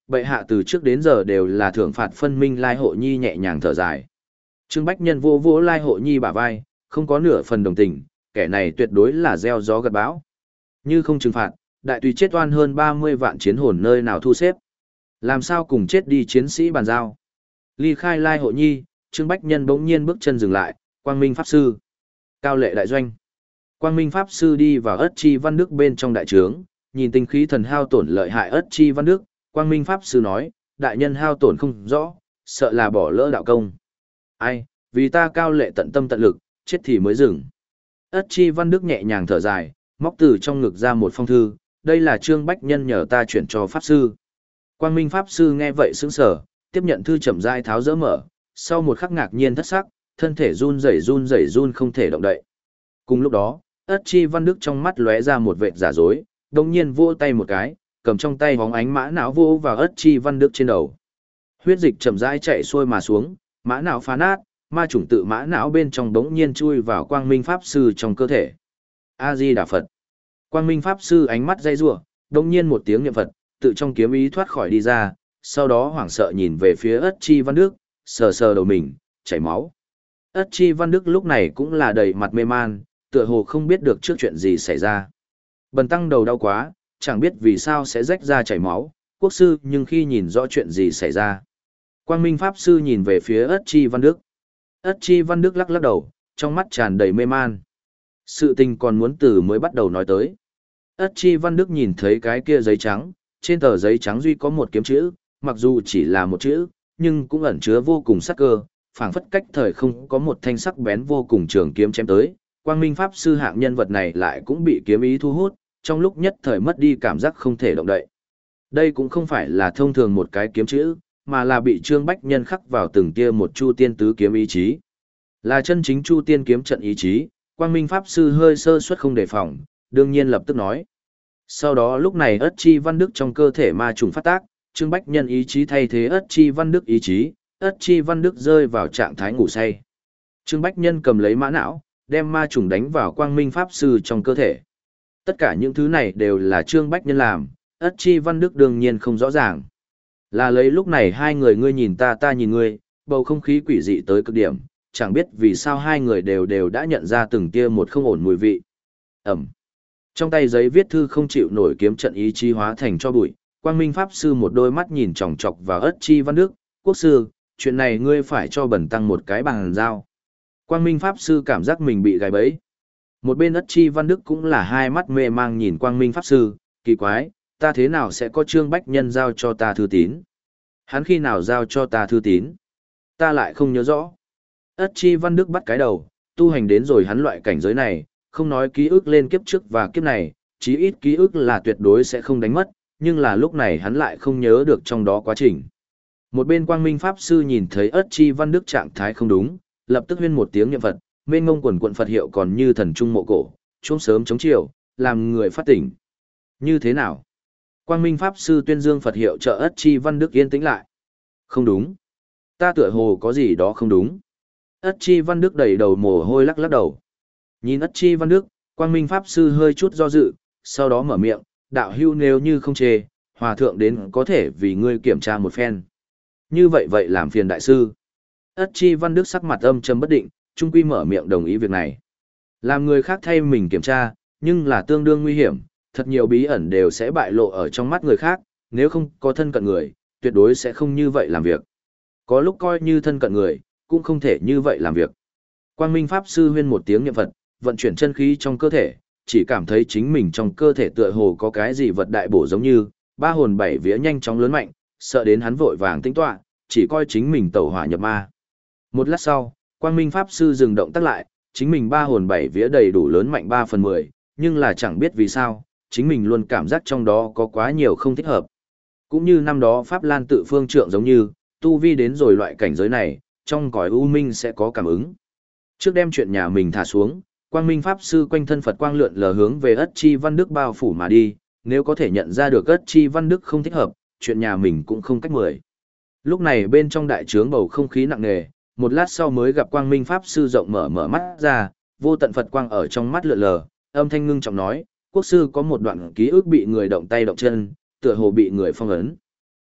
Bệ hạ từ trước đến giờ đều là thưởng phạt phân minh. Lai Hộ Nhi nhẹ nhàng thở dài. Trương Bách Nhân vô vỗ Lai Hộ Nhi bả vai, không có nửa phần đồng tình, kẻ này tuyệt đối là gieo gió gặt bão. Như không trừng phạt, đại tùy chết oan hơn ba mươi vạn chiến hồn nơi nào thu xếp. Làm sao cùng chết đi chiến sĩ bàn giao. Ly khai Lai Hộ Nhi, Trương Bách Nhân bỗng nhiên bước chân dừng lại, Quang Minh Pháp Sư. Cao lệ đại doanh. Quang Minh Pháp Sư đi vào Ất Chi Văn Đức bên trong đại trướng, nhìn tinh khí thần hao tổn lợi hại Ất Chi Văn Đức, Quang Minh Pháp Sư nói, đại nhân hao tổn không rõ, sợ là bỏ lỡ đạo công. Ai, vì ta cao lệ tận tâm tận lực, chết thì mới dừng. Ất Chi Văn Đức nhẹ nhàng thở dài, móc từ trong ngực ra một phong thư, đây là Trương Bách Nhân nhờ ta chuyển cho Pháp Sư. Quang Minh Pháp Sư nghe vậy sững sờ, tiếp nhận thư chậm rãi tháo dỡ mở, sau một khắc ngạc nhiên thất sắc, thân thể run rẩy run rẩy run không thể động đậy. Cùng lúc đó, Ất Chi Văn Đức trong mắt lóe ra một vệt giả dối, đồng nhiên vỗ tay một cái, cầm trong tay bóng ánh mã não vô vào Ất Chi Văn Đức trên đầu. Huyết dịch chậm rãi chạy xuôi mà xuống, mã não phá nát, ma chủng tự mã não bên trong đống nhiên chui vào Quang Minh Pháp Sư trong cơ thể. A Di Đà Phật. Quang Minh Pháp Sư ánh mắt dây rủa, đống nhiên một tiếng niệm Phật, tự trong kiếm ý thoát khỏi đi ra, sau đó hoảng sợ nhìn về phía Ất Chi Văn Đức, sờ sờ đầu mình, chảy máu. Ất Chi Văn Đức lúc này cũng là đầy mặt mê man, tựa hồ không biết được trước chuyện gì xảy ra. Bần tăng đầu đau quá, chẳng biết vì sao sẽ rách ra chảy máu, quốc sư nhưng khi nhìn rõ chuyện gì xảy ra. Quang Minh Pháp Sư nhìn về phía Ất Chi Văn Đức. Ất Chi Văn Đức lắc lắc đầu, trong mắt tràn đầy mê man. Sự tình còn muốn từ mới bắt đầu nói tới. Ất Chi Văn Đức nhìn thấy cái kia giấy trắng, trên tờ giấy trắng duy có một kiếm chữ, mặc dù chỉ là một chữ, nhưng cũng ẩn chứa vô cùng sắc cơ, phảng phất cách thời không có một thanh sắc bén vô cùng trường kiếm chém tới. Quang Minh Pháp Sư hạng nhân vật này lại cũng bị kiếm ý thu hút, trong lúc nhất thời mất đi cảm giác không thể động đậy. Đây cũng không phải là thông thường một cái kiếm chữ, mà là bị Trương Bách Nhân khắc vào từng tia một Chu Tiên tứ kiếm ý chí. Là chân chính Chu Tiên kiếm trận ý chí, Quang Minh Pháp Sư hơi sơ suất không đề phòng, đương nhiên lập tức nói. Sau đó lúc này Ất Chi Văn Đức trong cơ thể ma trùng phát tác, Trương Bách Nhân ý chí thay thế Ất Chi Văn Đức ý chí, Ất Chi Văn Đức rơi vào trạng thái ngủ say. Trương Bách Nhân cầm lấy mã não, đem ma trùng đánh vào Quang Minh Pháp Sư trong cơ thể. Tất cả những thứ này đều là Trương Bách Nhân làm, Ất Chi Văn Đức đương nhiên không rõ ràng. Là lấy lúc này hai người ngươi nhìn ta ta nhìn ngươi, bầu không khí quỷ dị tới cực điểm, chẳng biết vì sao hai người đều đều đã nhận ra từng tia một không ổn mùi vị. Ẩm. Trong tay giấy viết thư không chịu nổi kiếm trận ý chí hóa thành cho bụi, Quang Minh Pháp Sư một đôi mắt nhìn chòng chọc vào Ất Chi Văn Đức, quốc sư, chuyện này ngươi phải cho bẩn tăng một cái bằng giao. Quang Minh Pháp Sư cảm giác mình bị gài bẫy. Một bên Ất Chi Văn Đức cũng là hai mắt mê mang nhìn Quang Minh Pháp Sư, kỳ quái, ta thế nào sẽ có Trương Bách Nhân giao cho ta thư tín? Hắn khi nào giao cho ta thư tín? Ta lại không nhớ rõ. Ất Chi Văn Đức bắt cái đầu, tu hành đến rồi hắn loại cảnh giới này, không nói ký ức lên kiếp trước và kiếp này, chí ít ký ức là tuyệt đối sẽ không đánh mất, nhưng là lúc này hắn lại không nhớ được trong đó quá trình. Một bên Quang Minh Pháp Sư nhìn thấy Ất Chi Văn Đức trạng thái không đúng, lập tức huyên một tiếng niệm Phật, mênh ngông quần quận Phật hiệu còn như thần trung mộ cổ, chuông sớm chống chiều, làm người phát tỉnh. Như thế nào? Quang Minh Pháp Sư tuyên dương Phật hiệu trợ Ất Chi Văn Đức yên tĩnh lại. Không đúng. Ta tựa hồ có gì đó không đúng. Ất Chi Văn Đức đầy đầu mồ hôi lắc lắc đầu. Nhìn Ất Chi Văn Đức, Quang Minh Pháp Sư hơi chút do dự, sau đó mở miệng, đạo hưu nếu như không chê, hòa thượng đến có thể vì ngươi kiểm tra một phen. Như vậy vậy làm phiền đại sư. Ất Chi Văn Đức sắc mặt âm trầm bất định, trung quy mở miệng đồng ý việc này. Làm người khác thay mình kiểm tra, nhưng là tương đương nguy hiểm, thật nhiều bí ẩn đều sẽ bại lộ ở trong mắt người khác, nếu không có thân cận người, tuyệt đối sẽ không như vậy làm việc. Có lúc coi như thân cận người, cũng không thể như vậy làm việc. Quang Minh Pháp Sư huyên một tiếng niệm Phật, vận chuyển chân khí trong cơ thể, chỉ cảm thấy chính mình trong cơ thể tựa hồ có cái gì vật đại bổ giống như, ba hồn bảy vía nhanh chóng lớn mạnh, sợ đến hắn vội vàng tĩnh tọa, chỉ coi chính mình tẩu hỏa nhập ma. Một lát sau, Quang Minh Pháp Sư dừng động tác lại, chính mình ba hồn bảy vía đầy đủ lớn mạnh ba phần mười, nhưng là chẳng biết vì sao, chính mình luôn cảm giác trong đó có quá nhiều không thích hợp. Cũng như năm đó Pháp Lan tự phương trượng giống như, tu vi đến rồi loại cảnh giới này, trong cõi u minh sẽ có cảm ứng. Trước đem chuyện nhà mình thả xuống, Quang Minh Pháp Sư quanh thân Phật quang lượn lờ hướng về Ất Chi Văn Đức bao phủ mà đi, nếu có thể nhận ra được Ất Chi Văn Đức không thích hợp, chuyện nhà mình cũng không cách mười. Lúc này bên trong đại trướng bầu không khí nặng nề, một lát sau mới gặp Quang Minh Pháp Sư rộng mở mở mắt ra, vô tận Phật quang ở trong mắt lượn lờ, âm thanh ngưng trọng nói, quốc sư có một đoạn ký ức bị người động tay động chân, tựa hồ bị người phong ấn.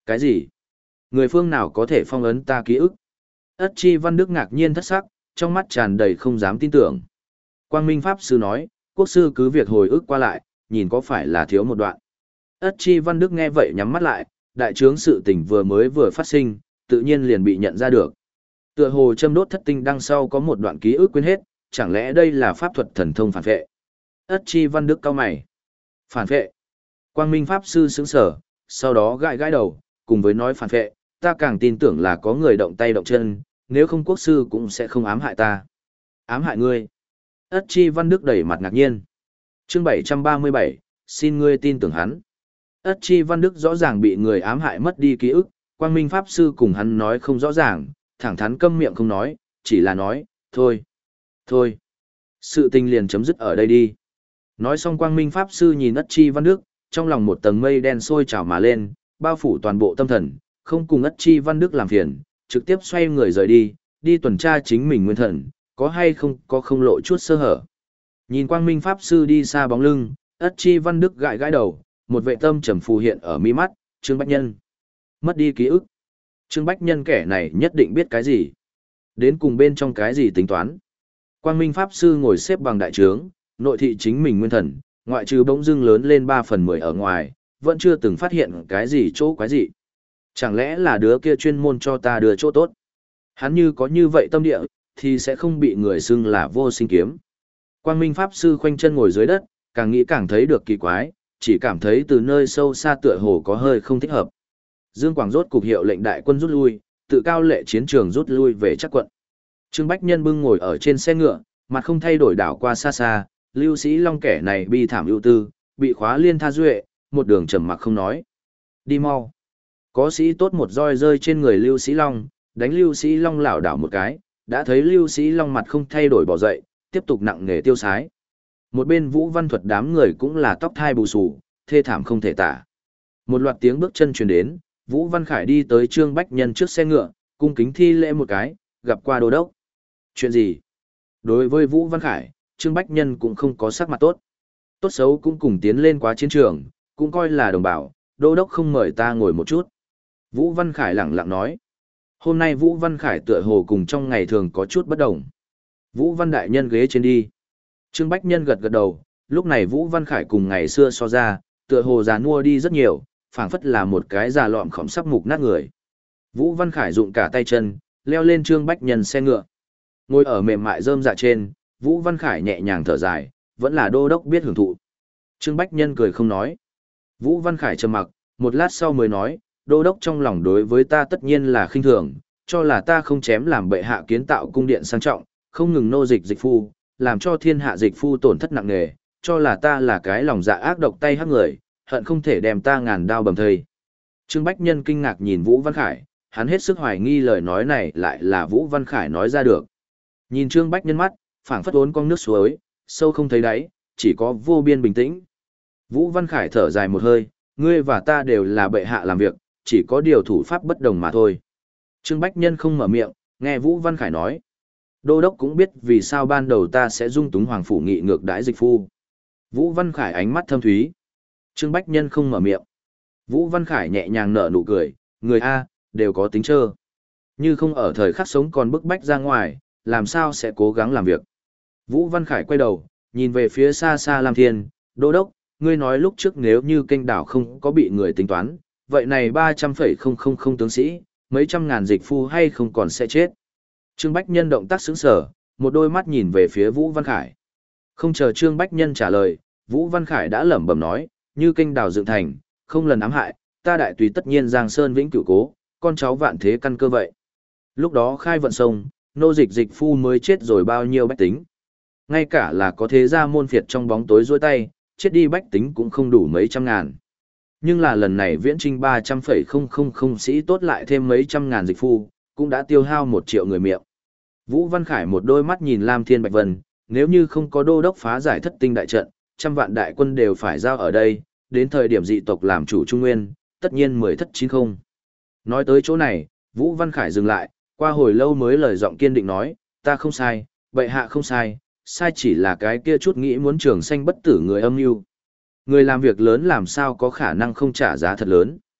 Cái gì? Người phương nào có thể phong ấn ta ký ức? Ất Chi Văn Đức ngạc nhiên thất sắc, trong mắt tràn đầy không dám tin tưởng. Quang Minh Pháp Sư nói, quốc sư cứ việc hồi ức qua lại, nhìn có phải là thiếu một đoạn. Ất Chi Văn Đức nghe vậy nhắm mắt lại, đại trướng sự tình vừa mới vừa phát sinh, tự nhiên liền bị nhận ra được. Tựa hồ châm đốt thất tinh đằng sau có một đoạn ký ức quên hết, chẳng lẽ đây là pháp thuật thần thông phản vệ? Ất Chi Văn Đức cau mày. Phản vệ? Quang Minh Pháp Sư sững sờ, sau đó gãi gãi đầu, cùng với nói phản vệ, ta càng tin tưởng là có người động tay động chân, nếu không quốc sư cũng sẽ không ám hại ta. Ám hại ngươi? Ất Chi Văn Đức đẩy mặt ngạc nhiên. Chương bảy trăm ba mươi bảy, xin ngươi tin tưởng hắn. Ất Chi Văn Đức rõ ràng bị người ám hại mất đi ký ức, Quang Minh Pháp Sư cùng hắn nói không rõ ràng, thẳng thắn câm miệng không nói, chỉ là nói, thôi, thôi, sự tình liền chấm dứt ở đây đi. Nói xong Quang Minh Pháp Sư nhìn Ất Chi Văn Đức, trong lòng một tầng mây đen sôi trào mà lên, bao phủ toàn bộ tâm thần, không cùng Ất Chi Văn Đức làm phiền, trực tiếp xoay người rời đi, đi tuần tra chính mình nguyên thần, có hay không có không lộ chút sơ hở. Nhìn Quang Minh Pháp Sư đi xa bóng lưng, Ất Chi Văn Đức gãi gãi đầu, một vệ tâm trầm phù hiện ở mi mắt, Trương Bách Nhân. Mất đi ký ức. Trương Bách Nhân kẻ này nhất định biết cái gì. Đến cùng bên trong cái gì tính toán. Quang Minh Pháp Sư ngồi xếp bằng đại trướng, nội thị chính mình nguyên thần, ngoại trừ bỗng dưng lớn lên ba phần mười ở ngoài, vẫn chưa từng phát hiện cái gì chỗ quái gì. Chẳng lẽ là đứa kia chuyên môn cho ta đưa chỗ tốt. Hắn như có như vậy tâm địa, thì sẽ không bị người xưng là vô sinh kiếm. Quang Minh Pháp Sư khoanh chân ngồi dưới đất, càng nghĩ càng thấy được kỳ quái, chỉ cảm thấy từ nơi sâu xa tựa hồ có hơi không thích hợp. Dương Quảng rốt cục hiệu lệnh đại quân rút lui, tự cao lệ chiến trường rút lui về chắc quận. Trương Bách Nhân bưng ngồi ở trên xe ngựa, mặt không thay đổi đảo qua xa xa, Lưu Sĩ Long kẻ này bi thảm ưu tư, bị khóa liên tha duệ, một đường trầm mặc không nói. Đi mau. Có sĩ tốt một roi rơi trên người Lưu Sĩ Long, đánh Lưu Sĩ Long lảo đảo một cái, đã thấy Lưu Sĩ Long mặt không thay đổi bỏ dậy, tiếp tục nặng nề tiêu sái. Một bên Vũ Văn Thuật đám người cũng là tóc thai bù xù, thê thảm không thể tả. Một loạt tiếng bước chân truyền đến, Vũ Văn Khải đi tới Trương Bách Nhân trước xe ngựa, cung kính thi lễ một cái, gặp qua đô đốc. Chuyện gì? Đối với Vũ Văn Khải, Trương Bách Nhân cũng không có sắc mặt tốt. Tốt xấu cũng cùng tiến lên quá chiến trường, cũng coi là đồng bào, đô đốc không mời ta ngồi một chút. Vũ Văn Khải lẳng lặng nói. Hôm nay Vũ Văn Khải tựa hồ cùng trong ngày thường có chút bất đồng. Vũ Văn Đại Nhân ghế trên đi. Trương Bách Nhân gật gật đầu, lúc này Vũ Văn Khải cùng ngày xưa so ra, tựa hồ già nua đi rất nhiều, phảng phất là một cái già lọm khổng sắp mục nát người. Vũ Văn Khải dụng cả tay chân, leo lên Trương Bách Nhân xe ngựa. Ngồi ở mềm mại rơm dạ trên, Vũ Văn Khải nhẹ nhàng thở dài, vẫn là đô đốc biết hưởng thụ. Trương Bách Nhân cười không nói. Vũ Văn Khải trầm mặc, một lát sau mới nói, đô đốc trong lòng đối với ta tất nhiên là khinh thường, cho là ta không chém làm bệ hạ kiến tạo cung điện sang trọng, không ngừng nô dịch dịch phu, làm cho thiên hạ dịch phu tổn thất nặng nề, cho là ta là cái lòng dạ ác độc tay hắc người, hận không thể đem ta ngàn đao bầm thây. Trương Bách Nhân kinh ngạc nhìn Vũ Văn Khải, hắn hết sức hoài nghi lời nói này lại là Vũ Văn Khải nói ra được. Nhìn Trương Bách Nhân mắt, phảng phất uốn cong nước suối, sâu không thấy đáy, chỉ có vô biên bình tĩnh. Vũ Văn Khải thở dài một hơi, ngươi và ta đều là bệ hạ làm việc, chỉ có điều thủ pháp bất đồng mà thôi. Trương Bách Nhân không mở miệng, nghe Vũ Văn Khải nói. Đô đốc cũng biết vì sao ban đầu ta sẽ dung túng hoàng phủ nghị ngược đãi dịch phu. Vũ Văn Khải ánh mắt thâm thúy. Trương Bách Nhân không mở miệng. Vũ Văn Khải nhẹ nhàng nở nụ cười, người A, đều có tính trơ. Như không ở thời khắc sống còn bức bách ra ngoài, làm sao sẽ cố gắng làm việc. Vũ Văn Khải quay đầu, nhìn về phía xa xa Lam Thiên, đô đốc, ngươi nói lúc trước nếu như kênh đảo không có bị người tính toán, vậy này ba trăm phẩy không không không tướng sĩ, mấy trăm ngàn dịch phu hay không còn sẽ chết. Trương Bách Nhân động tác sững sờ, một đôi mắt nhìn về phía Vũ Văn Khải. Không chờ Trương Bách Nhân trả lời, Vũ Văn Khải đã lẩm bẩm nói, như kênh đào dựng thành, không lần ám hại, ta đại tùy tất nhiên Giang Sơn vĩnh cửu cố, con cháu vạn thế căn cơ vậy. Lúc đó khai vận sông, nô dịch dịch phu mới chết rồi bao nhiêu bách tính. Ngay cả là có thế gia môn phiệt trong bóng tối rôi tay, chết đi bách tính cũng không đủ mấy trăm ngàn. Nhưng là lần này viễn trinh ba trăm phẩy không không không sĩ tốt lại thêm mấy trăm ngàn dịch phu, cũng đã tiêu hao một triệu người miệng. Vũ Văn Khải một đôi mắt nhìn Lam Thiên Bạch Vân, nếu như không có đô đốc phá giải thất tinh đại trận, trăm vạn đại quân đều phải giao ở đây, đến thời điểm dị tộc làm chủ Trung Nguyên, tất nhiên mười thất chín không. Nói tới chỗ này, Vũ Văn Khải dừng lại, qua hồi lâu mới lời giọng kiên định nói, ta không sai, bệ hạ không sai, sai chỉ là cái kia chút nghĩ muốn trường sanh bất tử người âm mưu. Người làm việc lớn làm sao có khả năng không trả giá thật lớn.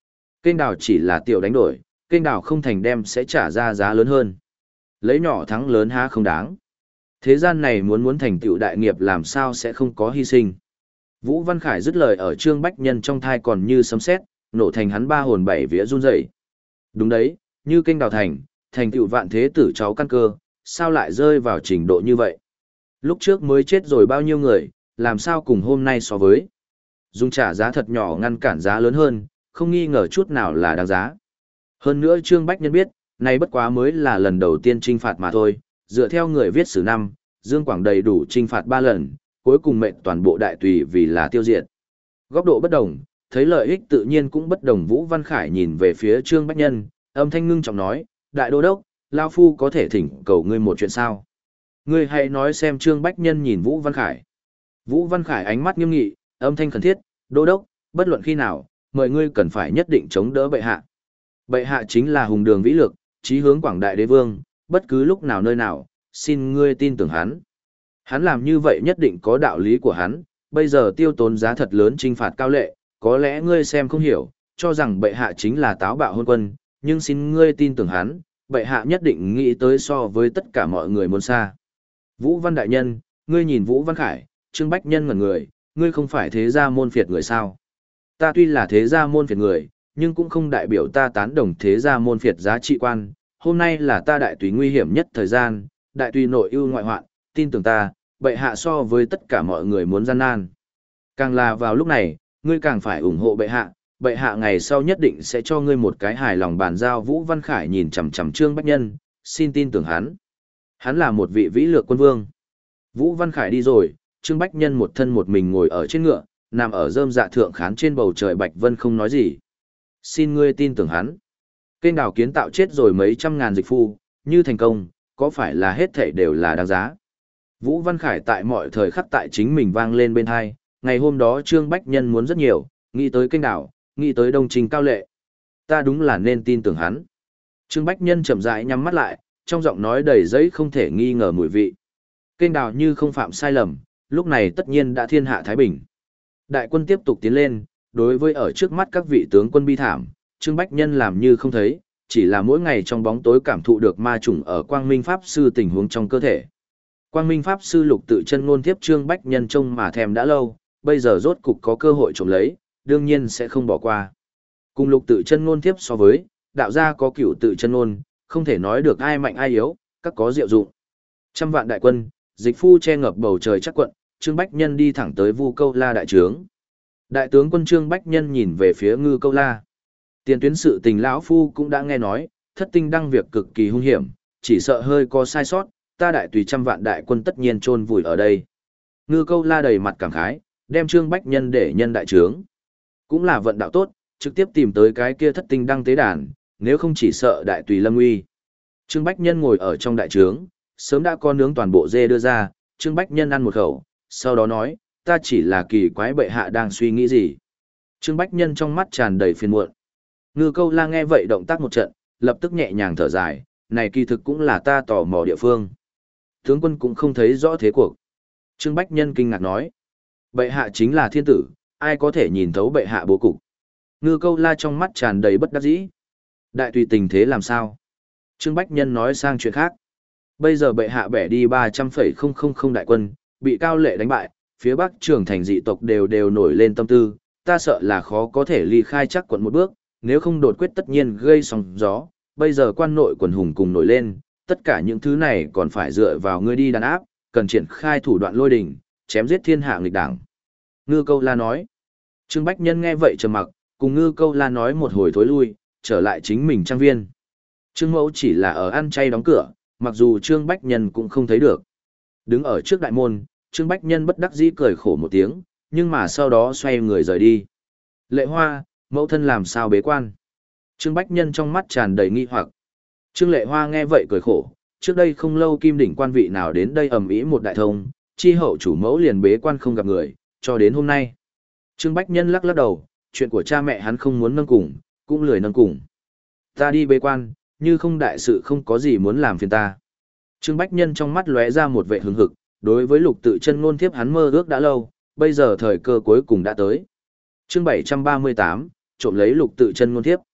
Kênh đào chỉ là tiểu đánh đổi, kênh đào không thành đem sẽ trả ra giá lớn hơn. Lấy nhỏ thắng lớn há không đáng. Thế gian này muốn muốn thành tựu đại nghiệp làm sao sẽ không có hy sinh. Vũ Văn Khải dứt lời ở Trương Bách Nhân trong thai còn như sấm sét, nổ thành hắn ba hồn bảy vía run rẩy. Đúng đấy, như kênh đào thành, thành tựu vạn thế tử cháu căn cơ, sao lại rơi vào trình độ như vậy? Lúc trước mới chết rồi bao nhiêu người, làm sao cùng hôm nay so với? Dùng trả giá thật nhỏ ngăn cản giá lớn hơn, không nghi ngờ chút nào là đáng giá. Hơn nữa Trương Bách Nhân biết, này bất quá mới là lần đầu tiên trinh phạt mà thôi, dựa theo người viết sử năm, Dương Quảng đầy đủ trinh phạt ba lần, cuối cùng mệnh toàn bộ đại tùy vì là tiêu diệt. Góc độ bất đồng, thấy lợi ích tự nhiên cũng bất đồng. Vũ Văn Khải nhìn về phía Trương Bách Nhân, âm thanh ngưng trọng nói, đại đô đốc, Lao Phu có thể thỉnh cầu ngươi một chuyện sao? Ngươi hãy nói xem. Trương Bách Nhân nhìn Vũ Văn Khải. Vũ Văn Khải ánh mắt nghiêm nghị, âm thanh khẩn thiết, đô đốc, bất luận khi nào, mời ngươi cần phải nhất định chống đỡ bệ hạ. Bệ hạ chính là hùng đường vĩ lược, chí hướng quảng đại đế vương, bất cứ lúc nào nơi nào, xin ngươi tin tưởng hắn. Hắn làm như vậy nhất định có đạo lý của hắn, bây giờ tiêu tốn giá thật lớn trinh phạt cao lệ, có lẽ ngươi xem không hiểu, cho rằng bệ hạ chính là táo bạo hôn quân, nhưng xin ngươi tin tưởng hắn, bệ hạ nhất định nghĩ tới so với tất cả mọi người muốn xa. Vũ Văn đại nhân, ngươi nhìn Vũ Văn Khải, Trương Bách Nhân ngẩn người, ngươi không phải thế gia môn phiệt người sao? Ta tuy là thế gia môn phiệt người, nhưng cũng không đại biểu ta tán đồng thế gia môn phiệt giá trị quan. Hôm nay là ta đại tùy nguy hiểm nhất thời gian, đại tùy nội ưu ngoại hoạn, tin tưởng ta, bệ hạ so với tất cả mọi người muốn gian nan. Càng là vào lúc này, ngươi càng phải ủng hộ bệ hạ, bệ hạ ngày sau nhất định sẽ cho ngươi một cái hài lòng bàn giao. Vũ Văn Khải nhìn chằm chằm Trương Bách Nhân, xin tin tưởng hắn. Hắn là một vị vĩ lược quân vương. Vũ Văn Khải đi rồi, Trương Bách Nhân một thân một mình ngồi ở trên ngựa, nằm ở rơm dạ thượng khán trên bầu trời bạch vân không nói gì. Xin ngươi tin tưởng hắn. Kênh đào kiến tạo chết rồi mấy trăm ngàn dịch phu, như thành công, có phải là hết thảy đều là đáng giá. Vũ Văn Khải tại mọi thời khắc tại chính mình vang lên bên hai, ngày hôm đó Trương Bách Nhân muốn rất nhiều, nghĩ tới kênh đào, nghĩ tới Đông Trình Cao Lệ. Ta đúng là nên tin tưởng hắn. Trương Bách Nhân chậm rãi nhắm mắt lại, trong giọng nói đầy giấy không thể nghi ngờ mùi vị. Kênh đào như không phạm sai lầm, lúc này tất nhiên đã thiên hạ thái bình. Đại quân tiếp tục tiến lên, đối với ở trước mắt các vị tướng quân bi thảm, Trương Bách Nhân làm như không thấy, chỉ là mỗi ngày trong bóng tối cảm thụ được ma chủng ở Quang Minh Pháp Sư tình huống trong cơ thể. Quang Minh Pháp Sư Lục Tự Chân Ngôn tiếp Trương Bách Nhân trông mà thèm đã lâu, bây giờ rốt cục có cơ hội trộm lấy, đương nhiên sẽ không bỏ qua. Cùng Lục Tự Chân Ngôn tiếp so với, đạo gia có Cửu Tự Chân Ngôn, không thể nói được ai mạnh ai yếu, các có diệu dụng. Trăm vạn đại quân, dịch phu che ngập bầu trời chắc quận, Trương Bách Nhân đi thẳng tới Vu Câu La đại trướng. Đại tướng quân Trương Bách Nhân nhìn về phía Ngư Câu La. Tiền tuyến sự tình lão phu cũng đã nghe nói, thất tinh đăng việc cực kỳ hung hiểm, chỉ sợ hơi có sai sót, ta đại tùy trăm vạn đại quân tất nhiên chôn vùi ở đây. Ngư Câu La đầy mặt cảm khái, đem Trương Bách Nhân để nhân đại trướng. Cũng là vận đạo tốt, trực tiếp tìm tới cái kia thất tinh đăng tế đàn, nếu không chỉ sợ đại tùy lâm uy. Trương Bách Nhân ngồi ở trong đại trướng, sớm đã có nướng toàn bộ dê đưa ra, Trương Bách Nhân ăn một khẩu, sau đó nói, ta chỉ là kỳ quái bệ hạ đang suy nghĩ gì. Trương Bách Nhân trong mắt tràn đầy phiền muộn. Ngư Câu La nghe vậy động tác một trận, lập tức nhẹ nhàng thở dài, này kỳ thực cũng là ta tò mò địa phương. Tướng quân cũng không thấy rõ thế cuộc. Trương Bách Nhân kinh ngạc nói, bệ hạ chính là thiên tử, ai có thể nhìn thấu bệ hạ bố cục. Ngư Câu La trong mắt tràn đầy bất đắc dĩ. Đại tùy tình thế làm sao? Trương Bách Nhân nói sang chuyện khác. Bây giờ bệ hạ bẻ đi ba trăm phẩy không không không đại quân, bị Cao Lệ đánh bại, phía bắc trường thành dị tộc đều đều nổi lên tâm tư, ta sợ là khó có thể ly khai chắc quận một bước, nếu không đột quyết tất nhiên gây sóng gió, bây giờ quan nội quần hùng cùng nổi lên, tất cả những thứ này còn phải dựa vào ngươi đi đàn áp, cần triển khai thủ đoạn lôi đình, chém giết thiên hạ nghịch đảng. Ngư Câu La nói. Trương Bách Nhân nghe vậy trầm mặc, cùng Ngư Câu La nói một hồi thối lui, trở lại chính mình trang viên. Trương Mẫu chỉ là ở ăn chay đóng cửa, mặc dù Trương Bách Nhân cũng không thấy được. Đứng ở trước đại môn, Trương Bách Nhân bất đắc dĩ cười khổ một tiếng, nhưng mà sau đó xoay người rời đi. Lệ Hoa, mẫu thân làm sao bế quan? Trương Bách Nhân trong mắt tràn đầy nghi hoặc. Trương Lệ Hoa nghe vậy cười khổ, trước đây không lâu kim đỉnh quan vị nào đến đây ầm ĩ một đại thông, chi hậu chủ mẫu liền bế quan không gặp người, cho đến hôm nay. Trương Bách Nhân lắc lắc đầu, chuyện của cha mẹ hắn không muốn nâng cùng, cũng lười nâng cùng. Ta đi bế quan, như không đại sự không có gì muốn làm phiền ta. Trương Bách Nhân trong mắt lóe ra một vẻ hứng hực, đối với Lục Tự Chân Ngôn thiếp hắn mơ ước đã lâu, bây giờ thời cơ cuối cùng đã tới. Chương bảy trăm ba mươi tám, trộm lấy Lục Tự Chân Ngôn thiếp.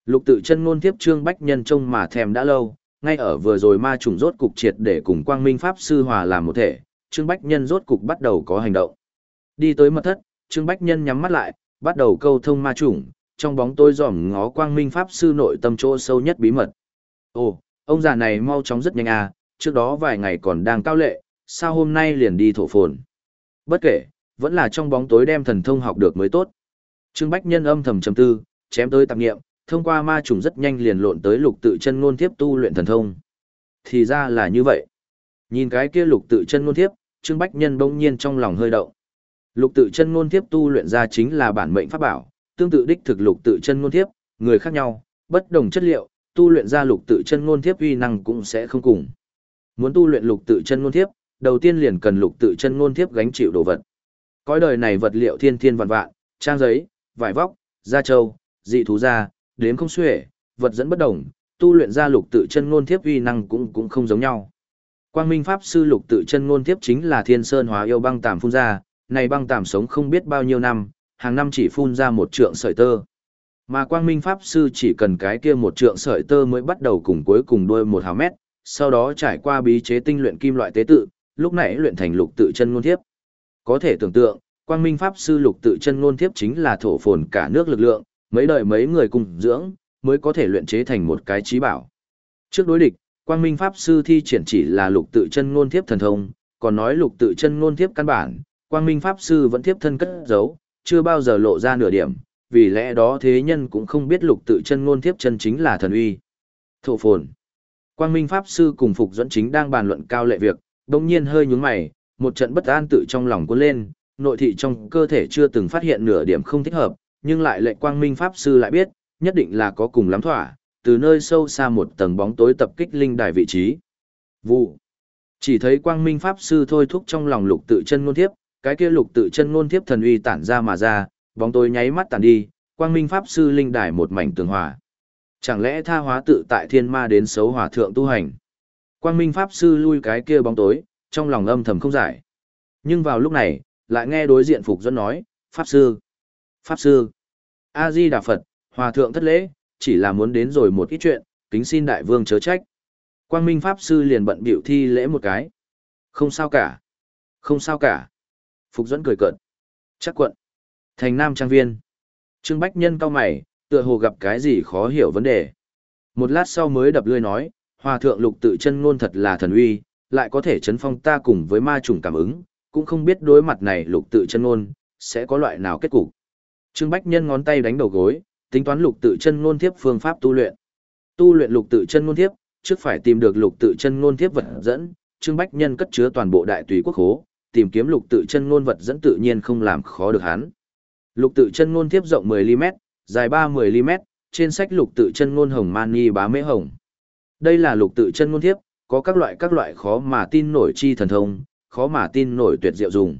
Lục tự chân ngôn tiếp Trương Bách Nhân trông mà thèm đã lâu, ngay ở vừa rồi ma trùng rốt cục triệt để cùng Quang Minh Pháp Sư hòa làm một thể, Trương Bách Nhân rốt cục bắt đầu có hành động. Đi tới mật thất, Trương Bách Nhân nhắm mắt lại, bắt đầu câu thông ma trùng, trong bóng tối dòm ngó Quang Minh Pháp Sư nội tâm chỗ sâu nhất bí mật. Ồ, ông già này mau chóng rất nhanh à, trước đó vài ngày còn đang cao lệ, sao hôm nay liền đi thổ phồn. Bất kể, vẫn là trong bóng tối đem thần thông học được mới tốt. Trương Bách Nhân âm thầm trầm tư, chém tới tạp nghiệm, thông qua ma trùng rất nhanh liền lộn tới lục tự chân ngôn thiếp tu luyện thần thông. Thì ra là như vậy. Nhìn cái kia lục tự chân ngôn thiếp, Trương Bách Nhân bỗng nhiên trong lòng hơi động. Lục tự chân ngôn thiếp tu luyện ra chính là bản mệnh pháp bảo, tương tự đích thực lục tự chân ngôn thiếp, người khác nhau, bất đồng chất liệu, tu luyện ra lục tự chân ngôn thiếp uy năng cũng sẽ không cùng. Muốn tu luyện lục tự chân ngôn thiếp, đầu tiên liền cần lục tự chân ngôn thiếp gánh chịu đồ vật. Cõi đời này vật liệu thiên thiên vạn vạn, trang giấy, vải vóc, da trâu, dị thú da, đếm không xuể, vật dẫn bất đồng, tu luyện ra lục tự chân ngôn thiếp uy năng cũng cũng không giống nhau. Quang Minh Pháp Sư lục tự chân ngôn thiếp chính là Thiên Sơn Hóa Yêu băng tàm phun ra, này băng tàm sống không biết bao nhiêu năm, hàng năm chỉ phun ra một trượng sợi tơ. Mà Quang Minh Pháp Sư chỉ cần cái kia một trượng sợi tơ mới bắt đầu cùng cuối cùng đuôi một hào mét, sau đó trải qua bí chế tinh luyện kim loại tế tự, lúc nãy luyện thành lục tự chân ngôn thiếp. Có thể tưởng tượng, Quang Minh Pháp Sư lục tự chân ngôn thiếp chính là thổ phồn cả nước lực lượng, mấy đời mấy người cùng dưỡng, mới có thể luyện chế thành một cái trí bảo. Trước đối địch, Quang Minh Pháp Sư thi triển chỉ là lục tự chân ngôn thiếp thần thông, còn nói lục tự chân ngôn thiếp căn bản, Quang Minh Pháp Sư vẫn thiếp thân cất giấu, chưa bao giờ lộ ra nửa điểm, vì lẽ đó thế nhân cũng không biết lục tự chân ngôn thiếp chân chính là thần uy. Thổ phồn. Quang Minh Pháp Sư cùng Phục Dẫn chính đang bàn luận cao lệ việc, đồng nhiên hơi nhướng mày, một trận bất an tự trong lòng cuốn lên, nội thị trong cơ thể chưa từng phát hiện nửa điểm không thích hợp, nhưng lại lệnh Quang Minh Pháp Sư lại biết, nhất định là có cùng lắm thỏa, từ nơi sâu xa một tầng bóng tối tập kích linh đài vị trí. Vụ. Chỉ thấy Quang Minh Pháp Sư thôi thúc trong lòng lục tự chân ngôn thiếp, cái kia lục tự chân ngôn thiếp thần uy tản ra mà ra, bóng tối nháy mắt tản đi, Quang Minh Pháp Sư linh đài một mảnh tường hòa. Chẳng lẽ tha hóa tự tại thiên ma đến xấu hòa thượng tu hành? Quang Minh Pháp Sư lui cái kia bóng tối, trong lòng âm thầm không giải. Nhưng vào lúc này, lại nghe đối diện Phục Dẫn nói, Pháp Sư, Pháp Sư, A-di-đà Phật, hòa thượng thất lễ, chỉ là muốn đến rồi một ít chuyện, kính xin đại vương chớ trách. Quang Minh Pháp Sư liền bận biểu thi lễ một cái. Không sao cả, không sao cả. Phục Dẫn cười cợt. Chắc quận. Thành Nam Trang Viên. Trương Bách Nhân cau mày, tựa hồ gặp cái gì khó hiểu vấn đề. Một lát sau mới đập lươi nói, hòa thượng lục tự chân ngôn thật là thần uy, lại có thể chấn phong ta cùng với ma trùng cảm ứng, cũng không biết đối mặt này lục tự chân ngôn, sẽ có loại nào kết cục. Trương Bách Nhân ngón tay đánh đầu gối, tính toán lục tự chân ngôn thiếp phương pháp tu luyện. Tu luyện lục tự chân ngôn thiếp, trước phải tìm được lục tự chân ngôn thiếp vật dẫn, Trương Bách Nhân cất chứa toàn bộ đại tùy quốc khố, tìm kiếm lục tự chân ngôn vật dẫn tự nhiên không làm khó được hắn. Lục tự chân ngôn thiếp rộng mười mi-li-mét, dài ba mươi mi-li-mét, trên sách lục tự chân ngôn hồng mani bá mễ hồng. Đây là lục tự chân ngôn thiếp, có các loại các loại khó mà tin nổi chi thần thông, khó mà tin nổi tuyệt diệu dùng.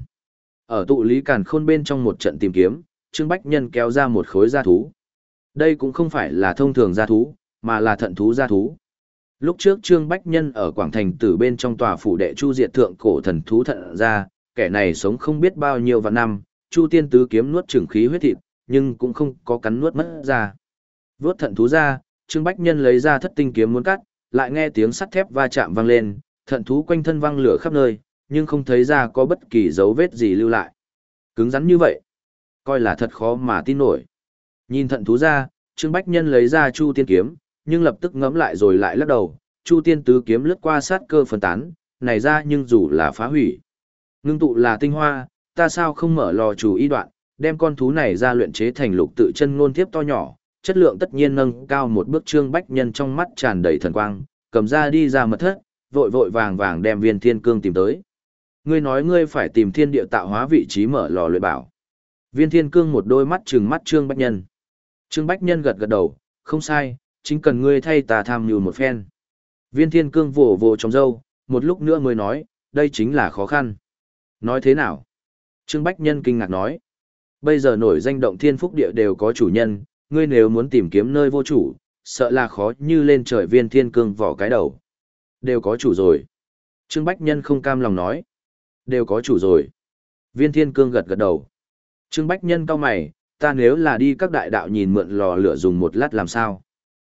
Ở tụ lý càn khôn bên trong một trận tìm kiếm, Trương Bách Nhân kéo ra một khối gia thú. Đây cũng không phải là thông thường gia thú, mà là thận thú gia thú. Lúc trước Trương Bách Nhân ở Quảng Thành Tử bên trong tòa phủ đệ Chu Diệt thượng cổ thần thú thận ra, kẻ này sống không biết bao nhiêu vạn năm, Chu Tiên tứ kiếm nuốt chửng khí huyết thịt, nhưng cũng không có cắn nuốt mất ra. Vớt thận thú ra, Trương Bách Nhân lấy ra thất tinh kiếm muốn cắt, lại nghe tiếng sắt thép va chạm vang lên, thận thú quanh thân văng lửa khắp nơi, nhưng không thấy ra có bất kỳ dấu vết gì lưu lại. Cứng rắn như vậy, coi là thật khó mà tin nổi. Nhìn thận thú ra, Trương Bách Nhân lấy ra Chu Tiên kiếm, nhưng lập tức ngẫm lại rồi lại lắc đầu, Chu Tiên tứ kiếm lướt qua sát cơ phân tán, này ra nhưng dù là phá hủy. Ngưng tụ là tinh hoa, ta sao không mở lò chủ y đoạn, đem con thú này ra luyện chế thành lục tự chân ngôn thiếp to nhỏ, chất lượng tất nhiên nâng cao một bước. Trương Bách Nhân trong mắt tràn đầy thần quang, cầm ra đi ra mật thất, vội vội vàng vàng đem viên thiên cương tìm tới. Ngươi nói ngươi phải tìm thiên địa tạo hóa vị trí mở lò luyện bảo. Viên thiên cương một đôi mắt trừng mắt Trương Bách Nhân. Trương Bách Nhân gật gật đầu, không sai, chính cần ngươi thay ta tham mưu một phen. Viên thiên cương vồ vồ trong râu, một lúc nữa mới nói, đây chính là khó khăn. Nói thế nào? Trương Bách Nhân kinh ngạc nói, bây giờ nổi danh động thiên phúc địa đều có chủ nhân, ngươi nếu muốn tìm kiếm nơi vô chủ, sợ là khó như lên trời. Viên thiên cương vỏ cái đầu. Đều có chủ rồi. Trương Bách Nhân không cam lòng nói, đều có chủ rồi. Viên thiên cương gật gật đầu. Trương Bách Nhân cau mày, ta nếu là đi các đại đạo nhìn mượn lò lửa dùng một lát làm sao?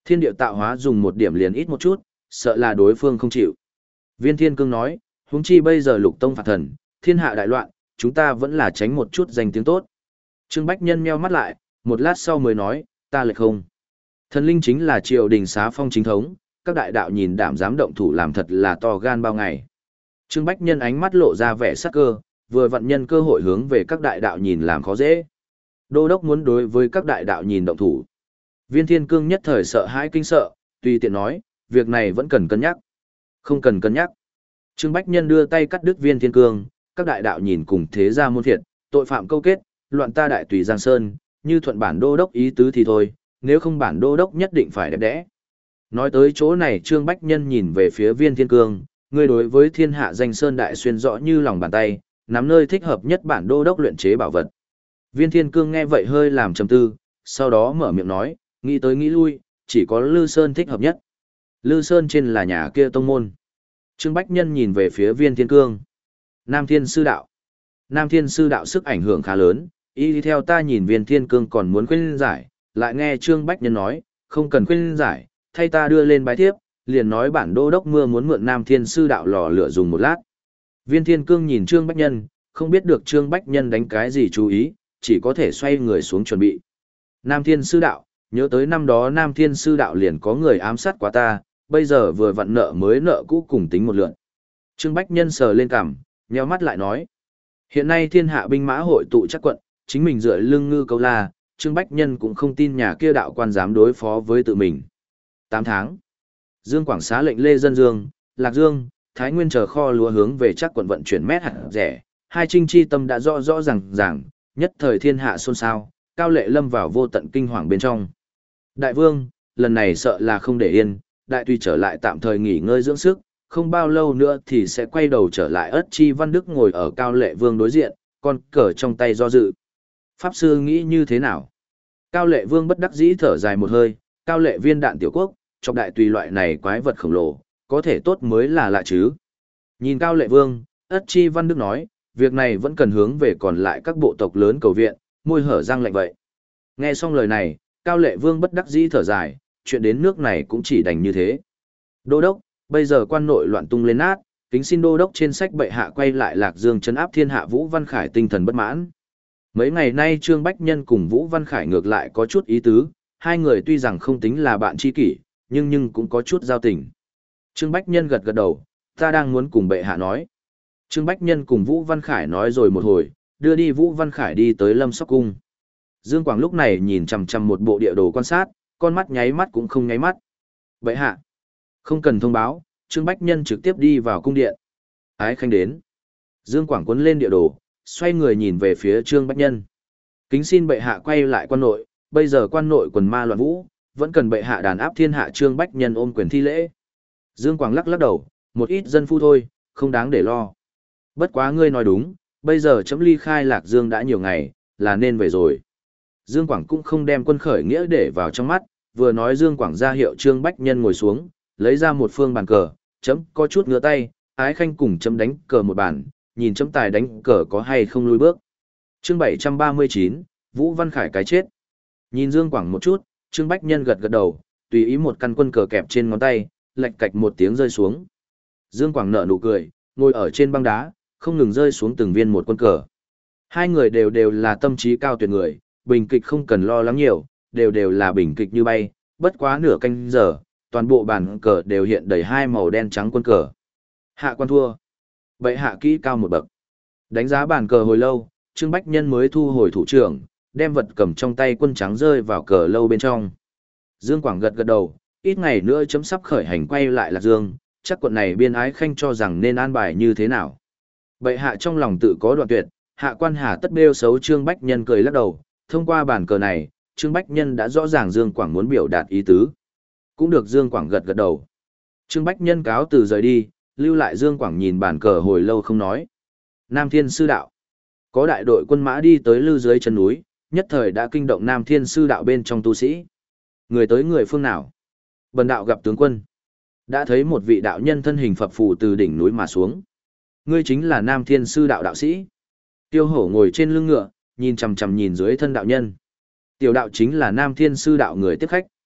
Thiên điệu tạo hóa dùng một điểm liền ít một chút, sợ là đối phương không chịu. Viên Thiên Cương nói, huống chi bây giờ lục tông phạt thần, thiên hạ đại loạn, chúng ta vẫn là tránh một chút danh tiếng tốt. Trương Bách Nhân meo mắt lại, một lát sau mới nói, ta lại không. Thần linh chính là triều đình xá phong chính thống, các đại đạo nhìn đảm dám động thủ làm thật là to gan bao ngày. Trương Bách Nhân ánh mắt lộ ra vẻ sắc cơ, vừa vận nhân cơ hội hướng về các đại đạo nhìn làm khó dễ. Đô đốc muốn đối với các đại đạo nhìn động thủ. Viên Thiên Cương nhất thời sợ hãi kinh sợ, tùy tiện nói, việc này vẫn cần cân nhắc. Không cần cân nhắc. Trương Bách Nhân đưa tay cắt đứt Viên Thiên Cương, các đại đạo nhìn cùng thế gia môn thiệt, tội phạm câu kết, loạn ta đại tùy Giang Sơn, như thuận bản đô đốc ý tứ thì thôi, nếu không bản đô đốc nhất định phải đẹp đẽ. Nói tới chỗ này Trương Bách Nhân nhìn về phía Viên Thiên Cương, người đối với thiên hạ danh Sơn Đại Xuyên rõ như lòng bàn tay, nắm nơi thích hợp nhất bản đô đốc luyện chế bảo vật. Viên Thiên Cương nghe vậy hơi làm trầm tư, sau đó mở miệng nói, nghĩ tới nghĩ lui, chỉ có Lư Sơn thích hợp nhất. Lư Sơn trên là nhà kia tông môn. Trương Bách Nhân nhìn về phía Viên Thiên Cương. Nam Thiên Sư Đạo. Nam Thiên Sư Đạo sức ảnh hưởng khá lớn, y theo ta nhìn Viên Thiên Cương còn muốn khuyên giải, lại nghe Trương Bách Nhân nói, không cần khuyên giải, thay ta đưa lên bài thiếp, liền nói bản đô đốc mưa muốn mượn Nam Thiên Sư Đạo lò lửa dùng một lát. Viên Thiên Cương nhìn Trương Bách Nhân, không biết được Trương Bách Nhân đánh cái gì chú ý, chỉ có thể xoay người xuống chuẩn bị. Nam Thiên Sư Đạo, nhớ tới năm đó Nam Thiên Sư Đạo liền có người ám sát quá ta, bây giờ vừa vặn nợ mới nợ cũ cùng tính một lượt. Trương Bách Nhân sờ lên cằm, nheo mắt lại nói. Hiện nay thiên hạ binh mã hội tụ chắc quận, chính mình dựa lưng ngư câu la, Trương Bách Nhân cũng không tin nhà kia đạo quan dám đối phó với tự mình. tám tháng. Dương Quảng xá lệnh Lê Dân Dương, Lạc Dương, Thái Nguyên chờ kho lúa hướng về chắc quận vận chuyển mét hạt rẻ, hai trinh chi tâm đã rõ rõ ràng ràng, nhất thời thiên hạ xôn xao, Cao Lệ lâm vào vô tận kinh hoàng bên trong. Đại vương, lần này sợ là không để yên, đại tùy trở lại tạm thời nghỉ ngơi dưỡng sức, không bao lâu nữa thì sẽ quay đầu trở lại. Ất Chi Văn Đức ngồi ở Cao Lệ vương đối diện, con cờ trong tay do dự. Pháp sư nghĩ như thế nào? Cao Lệ vương bất đắc dĩ thở dài một hơi, Cao Lệ viên đạn tiểu quốc, trong đại tùy loại này quái vật khổng lồ, có thể tốt mới là lạ chứ. Nhìn Cao Lệ vương, Ất Chi Văn Đức nói, việc này vẫn cần hướng về còn lại các bộ tộc lớn cầu viện, môi hở răng lạnh vậy. Nghe xong lời này, Cao Lệ vương bất đắc dĩ thở dài, chuyện đến nước này cũng chỉ đành như thế. Đô đốc, bây giờ quan nội loạn tung lên nát, kính xin đô đốc trên sách bệ hạ quay lại Lạc Dương trấn áp thiên hạ. Vũ Văn Khải tinh thần bất mãn. Mấy ngày nay Trương Bách Nhân cùng Vũ Văn Khải ngược lại có chút ý tứ, hai người tuy rằng không tính là bạn tri kỷ, nhưng nhưng cũng có chút giao tình. Trương Bách Nhân gật gật đầu, ta đang muốn cùng bệ hạ nói. Trương Bách Nhân cùng Vũ Văn Khải nói rồi một hồi, đưa đi Vũ Văn Khải đi tới Lâm Sóc Cung. Dương Quảng lúc này nhìn chằm chằm một bộ địa đồ quan sát, con mắt nháy mắt cũng không nháy mắt. Bệ hạ, không cần thông báo, Trương Bách Nhân trực tiếp đi vào cung điện. Ái Khanh đến. Dương Quảng cuốn lên địa đồ, xoay người nhìn về phía Trương Bách Nhân. Kính xin bệ hạ quay lại quan nội, bây giờ quan nội quần ma loạn vũ, vẫn cần bệ hạ đàn áp thiên hạ. Trương Bách Nhân ôm quyền thi lễ. Dương Quảng lắc lắc đầu, một ít dân phu thôi, không đáng để lo. Bất quá ngươi nói đúng, bây giờ chấm ly khai Lạc Dương đã nhiều ngày, là nên về rồi. Dương Quảng cũng không đem quân khởi nghĩa để vào trong mắt, vừa nói Dương Quảng ra hiệu Trương Bách Nhân ngồi xuống, lấy ra một phương bàn cờ, chấm có chút ngửa tay, Ái Khanh cùng chấm đánh cờ một bàn, nhìn chấm tài đánh cờ có hay không lùi bước. Chương bảy trăm ba mươi chín, Vũ Văn Khải cái chết. Nhìn Dương Quảng một chút, Trương Bách Nhân gật gật đầu, tùy ý một căn quân cờ kẹp trên ngón tay, lạch cạch một tiếng rơi xuống. Dương Quảng nở nụ cười, ngồi ở trên băng đá, không ngừng rơi xuống từng viên một quân cờ. Hai người đều đều là tâm trí cao tuyệt người, bình kịch không cần lo lắng nhiều, đều đều là bình kịch như bay, bất quá nửa canh giờ, toàn bộ bàn cờ đều hiện đầy hai màu đen trắng quân cờ. Hạ quan thua. Bệ hạ kỹ cao một bậc. Đánh giá bàn cờ hồi lâu, Trương Bách Nhân mới thu hồi thủ trưởng, đem vật cầm trong tay quân trắng rơi vào cờ lâu bên trong. Dương Quảng gật gật đầu, ít ngày nữa chấm sắp khởi hành quay lại Lạc Dương, chắc quận này biên Ái Khanh cho rằng nên an bài như thế nào. Bệ hạ trong lòng tự có đoạn tuyệt, hạ quan hà tất bêu xấu. Trương Bách Nhân cười lắc đầu, thông qua bàn cờ này, Trương Bách Nhân đã rõ ràng Dương Quảng muốn biểu đạt ý tứ. Cũng được. Dương Quảng gật gật đầu. Trương Bách Nhân cáo từ rời đi, lưu lại Dương Quảng nhìn bàn cờ hồi lâu không nói. Nam Thiên Sư Đạo. Có đại đội quân mã đi tới lư dưới chân núi, nhất thời đã kinh động Nam Thiên Sư Đạo bên trong tu sĩ. Người tới người phương nào? Bần đạo gặp tướng quân. Đã thấy một vị đạo nhân thân hình phập phù từ đỉnh núi mà xuống. Ngươi chính là Nam Thiên Sư Đạo đạo sĩ. Tiêu Hổ ngồi trên lưng ngựa, nhìn chằm chằm nhìn dưới thân đạo nhân. Tiểu đạo chính là Nam Thiên Sư Đạo người tiếp khách.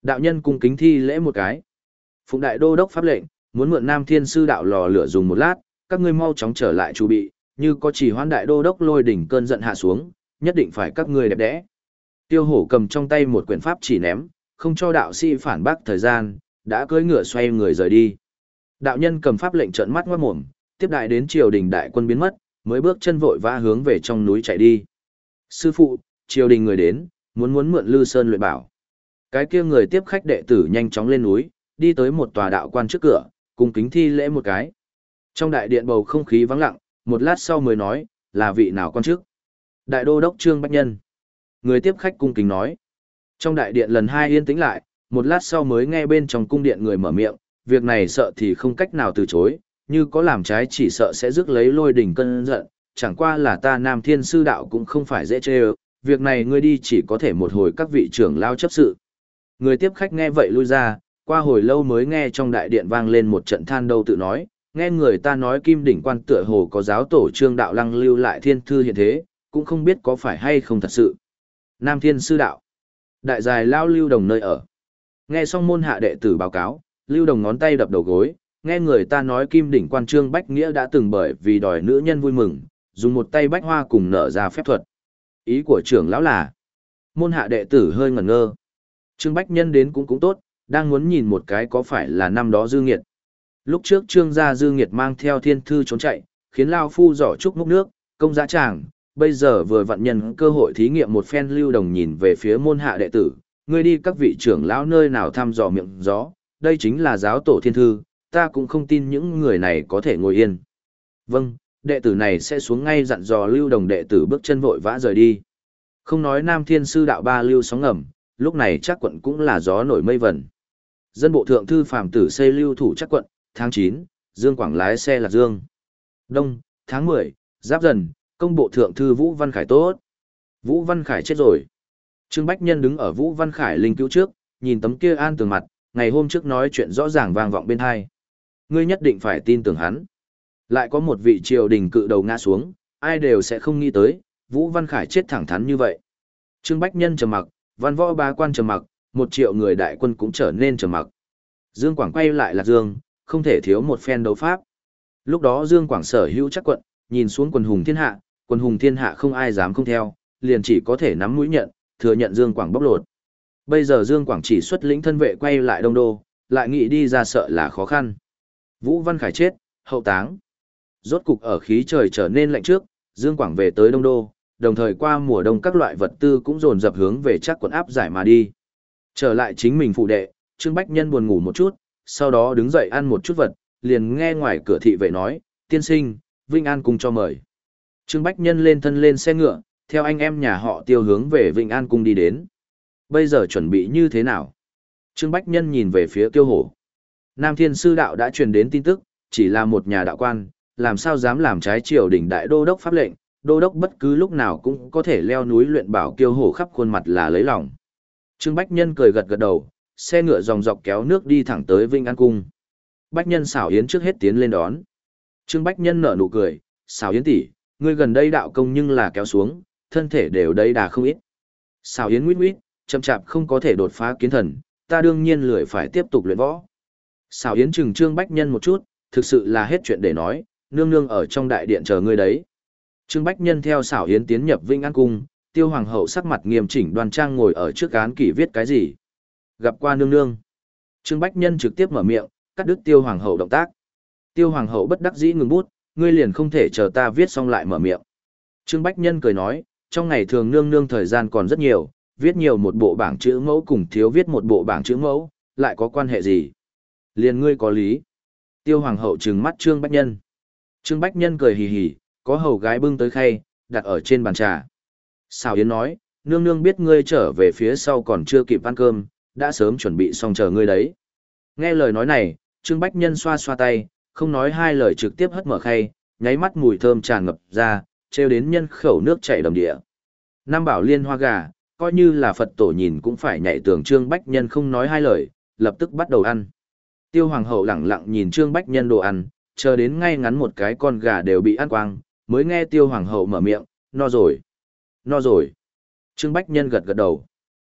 Đạo nhân cung kính thi lễ một cái. Phụng đại đô đốc pháp lệnh, muốn mượn Nam Thiên Sư đạo lò lửa dùng một lát, các ngươi mau chóng trở lại chu bị, như có chỉ hoãn đại đô đốc lôi đỉnh cơn giận hạ xuống, nhất định phải các ngươi đẹp đẽ. Tiêu Hổ cầm trong tay một quyển pháp chỉ ném, không cho đạo sĩ phản bác thời gian, đã cưỡi ngựa xoay người rời đi. Đạo nhân cầm pháp lệnh trợn mắt ngoát mồm, tiếp đại đến triều đình đại quân biến mất, mới bước chân vội vã hướng về trong núi chạy đi. Sư phụ, triều đình người đến, muốn muốn mượn Lư Sơn luyện bảo. Cái kia người tiếp khách đệ tử nhanh chóng lên núi, đi tới một tòa đạo quan trước cửa, cùng kính thi lễ một cái. Trong đại điện bầu không khí vắng lặng, một lát sau mới nói, là vị nào quan chức? Đại đô đốc Trương Bách Nhân. Người tiếp khách cung kính nói. Trong đại điện lần hai yên tĩnh lại, một lát sau mới nghe bên trong cung điện người mở miệng, việc này sợ thì không cách nào từ chối, như có làm trái chỉ sợ sẽ rước lấy lôi đỉnh cơn giận, chẳng qua là ta Nam Thiên Sư đạo cũng không phải dễ chê ơ, việc này ngươi đi chỉ có thể một hồi các vị trưởng lao chấp sự. Người tiếp khách nghe vậy lui ra, qua hồi lâu mới nghe trong đại điện vang lên một trận than đâu tự nói, nghe người ta nói Kim Đỉnh quan tựa hồ có giáo tổ Trương đạo lăng lưu lại thiên thư hiện thế, cũng không biết có phải hay không thật sự. Nam Thiên Sư đạo, đại dài lao Lưu Đồng nơi ở. Nghe xong môn hạ đệ tử báo cáo, Lưu Đồng ngón tay đập đầu gối, nghe người ta nói Kim Đỉnh quan Trương Bách Nghĩa đã từng bởi vì đòi nữ nhân vui mừng, dùng một tay bách hoa cùng nở ra phép thuật. Ý của trưởng lão là, môn hạ đệ tử hơi ngẩn ngơ. Trương Bách Nhân đến cũng cũng tốt, đang muốn nhìn một cái có phải là năm đó Dư Nghiệt. Lúc trước Trương gia Dư Nghiệt mang theo thiên thư trốn chạy, khiến Lao Phu giỏ trúc múc nước, công dã tràng, bây giờ vừa vận nhân cơ hội thí nghiệm một phen. Lưu Đồng nhìn về phía môn hạ đệ tử, ngươi đi các vị trưởng lão nơi nào thăm dò miệng gió, đây chính là giáo tổ thiên thư, ta cũng không tin những người này có thể ngồi yên. Vâng, đệ tử này sẽ xuống ngay dặn dò Lưu Đồng đệ tử bước chân vội vã rời đi. Không nói Nam Thiên Sư đạo ba lưu sóng ngầm, lúc này chắc quận cũng là gió nổi mây vẩn. Dân bộ thượng thư phàm tử xây lưu thủ chắc quận, tháng chín, Dương Quảng lái xe Lạc Dương. Đông, tháng mười, Giáp Dần, công bộ thượng thư Vũ Văn Khải tốt. Vũ Văn Khải chết rồi. Trương Bách Nhân đứng ở Vũ Văn Khải linh cứu trước, nhìn tấm kia an tường mặt, ngày hôm trước nói chuyện rõ ràng vang vọng bên tai. Ngươi nhất định phải tin tưởng hắn. Lại có một vị triều đình cự đầu ngã xuống, ai đều sẽ không nghĩ tới, Vũ Văn Khải chết thẳng thắn như vậy. Trương Bách Nhân trầm mặc, văn võ bá quan trầm mặc, một triệu người đại quân cũng trở nên trầm mặc. Dương Quảng quay lại Lạc Dương, không thể thiếu một phen đấu pháp. Lúc đó Dương Quảng sở hữu chắc quận, nhìn xuống quần hùng thiên hạ, quần hùng thiên hạ không ai dám không theo, liền chỉ có thể nắm mũi nhận, thừa nhận Dương Quảng bóc lột. Bây giờ Dương Quảng chỉ xuất lĩnh thân vệ quay lại Đông Đô, lại nghĩ đi ra sợ là khó khăn. Vũ Văn Khải chết, hậu táng. Rốt cục ở khí trời trở nên lạnh trước, Dương Quảng về tới Đông Đô, đồng thời qua mùa đông các loại vật tư cũng dồn dập hướng về chắc quận áp giải mà đi. Trở lại chính mình phụ đệ, Trương Bách Nhân buồn ngủ một chút, sau đó đứng dậy ăn một chút vật, liền nghe ngoài cửa thị vệ nói, tiên sinh, Vinh An cung cho mời. Trương Bách Nhân lên thân lên xe ngựa, theo anh em nhà họ Tiêu hướng về Vinh An cung đi đến. Bây giờ chuẩn bị như thế nào? Trương Bách Nhân nhìn về phía Tiêu Hổ. Nam Thiên Sư đạo đã truyền đến tin tức, chỉ là một nhà đạo quan, làm sao dám làm trái triều đình đại đô đốc pháp lệnh, đô đốc bất cứ lúc nào cũng có thể leo núi luyện bảo. Tiêu Hổ khắp khuôn mặt là lấy lòng. Trương Bách Nhân cười gật gật đầu, xe ngựa dòng dọc kéo nước đi thẳng tới Vinh An cung. Bách Nhân xảo yến trước hết tiến lên đón. Trương Bách Nhân nở nụ cười, xảo yến tỷ, ngươi gần đây đạo công nhưng là kéo xuống, thân thể đều đầy đà không ít. Xảo yến nguyết nguyết, chậm chạp không có thể đột phá kiến thần, ta đương nhiên lười phải tiếp tục luyện võ. Xảo yến chừng Trương Bách Nhân một chút, thực sự là hết chuyện để nói, nương nương ở trong đại điện chờ ngươi đấy. Trương Bách Nhân theo xảo yến tiến nhập Vinh An cung, Tiêu hoàng hậu sắc mặt nghiêm chỉnh đoan trang ngồi ở trước án kỷ viết cái gì. Gặp qua nương nương. Trương Bách Nhân trực tiếp mở miệng, cắt đứt Tiêu hoàng hậu động tác. Tiêu hoàng hậu bất đắc dĩ ngừng bút, ngươi liền không thể chờ ta viết xong lại mở miệng. Trương Bách Nhân cười nói, trong ngày thường nương nương thời gian còn rất nhiều, viết nhiều một bộ bảng chữ mẫu cùng thiếu viết một bộ bảng chữ mẫu, lại có quan hệ gì? Liền ngươi có lý. Tiêu hoàng hậu trừng mắt Trương Bách Nhân. Trương Bách Nhân cười hì hì, có hầu gái bưng tới khay, đặt ở trên bàn trà. Xào Yến nói, nương nương biết ngươi trở về phía sau còn chưa kịp ăn cơm, đã sớm chuẩn bị xong chờ ngươi đấy. Nghe lời nói này, Trương Bách Nhân xoa xoa tay, không nói hai lời trực tiếp hất mở khay, nháy mắt mùi thơm tràn ngập ra, trêu đến nhân khẩu nước chảy đầm địa. Năm bảo liên hoa gà, coi như là Phật tổ nhìn cũng phải nhảy tường. Trương Bách Nhân không nói hai lời, lập tức bắt đầu ăn. Tiêu hoàng hậu lẳng lặng nhìn Trương Bách Nhân đồ ăn, chờ đến ngay ngắn một cái con gà đều bị ăn quang, mới nghe Tiêu hoàng hậu mở miệng, no rồi, no rồi. Trương Bách Nhân gật gật đầu.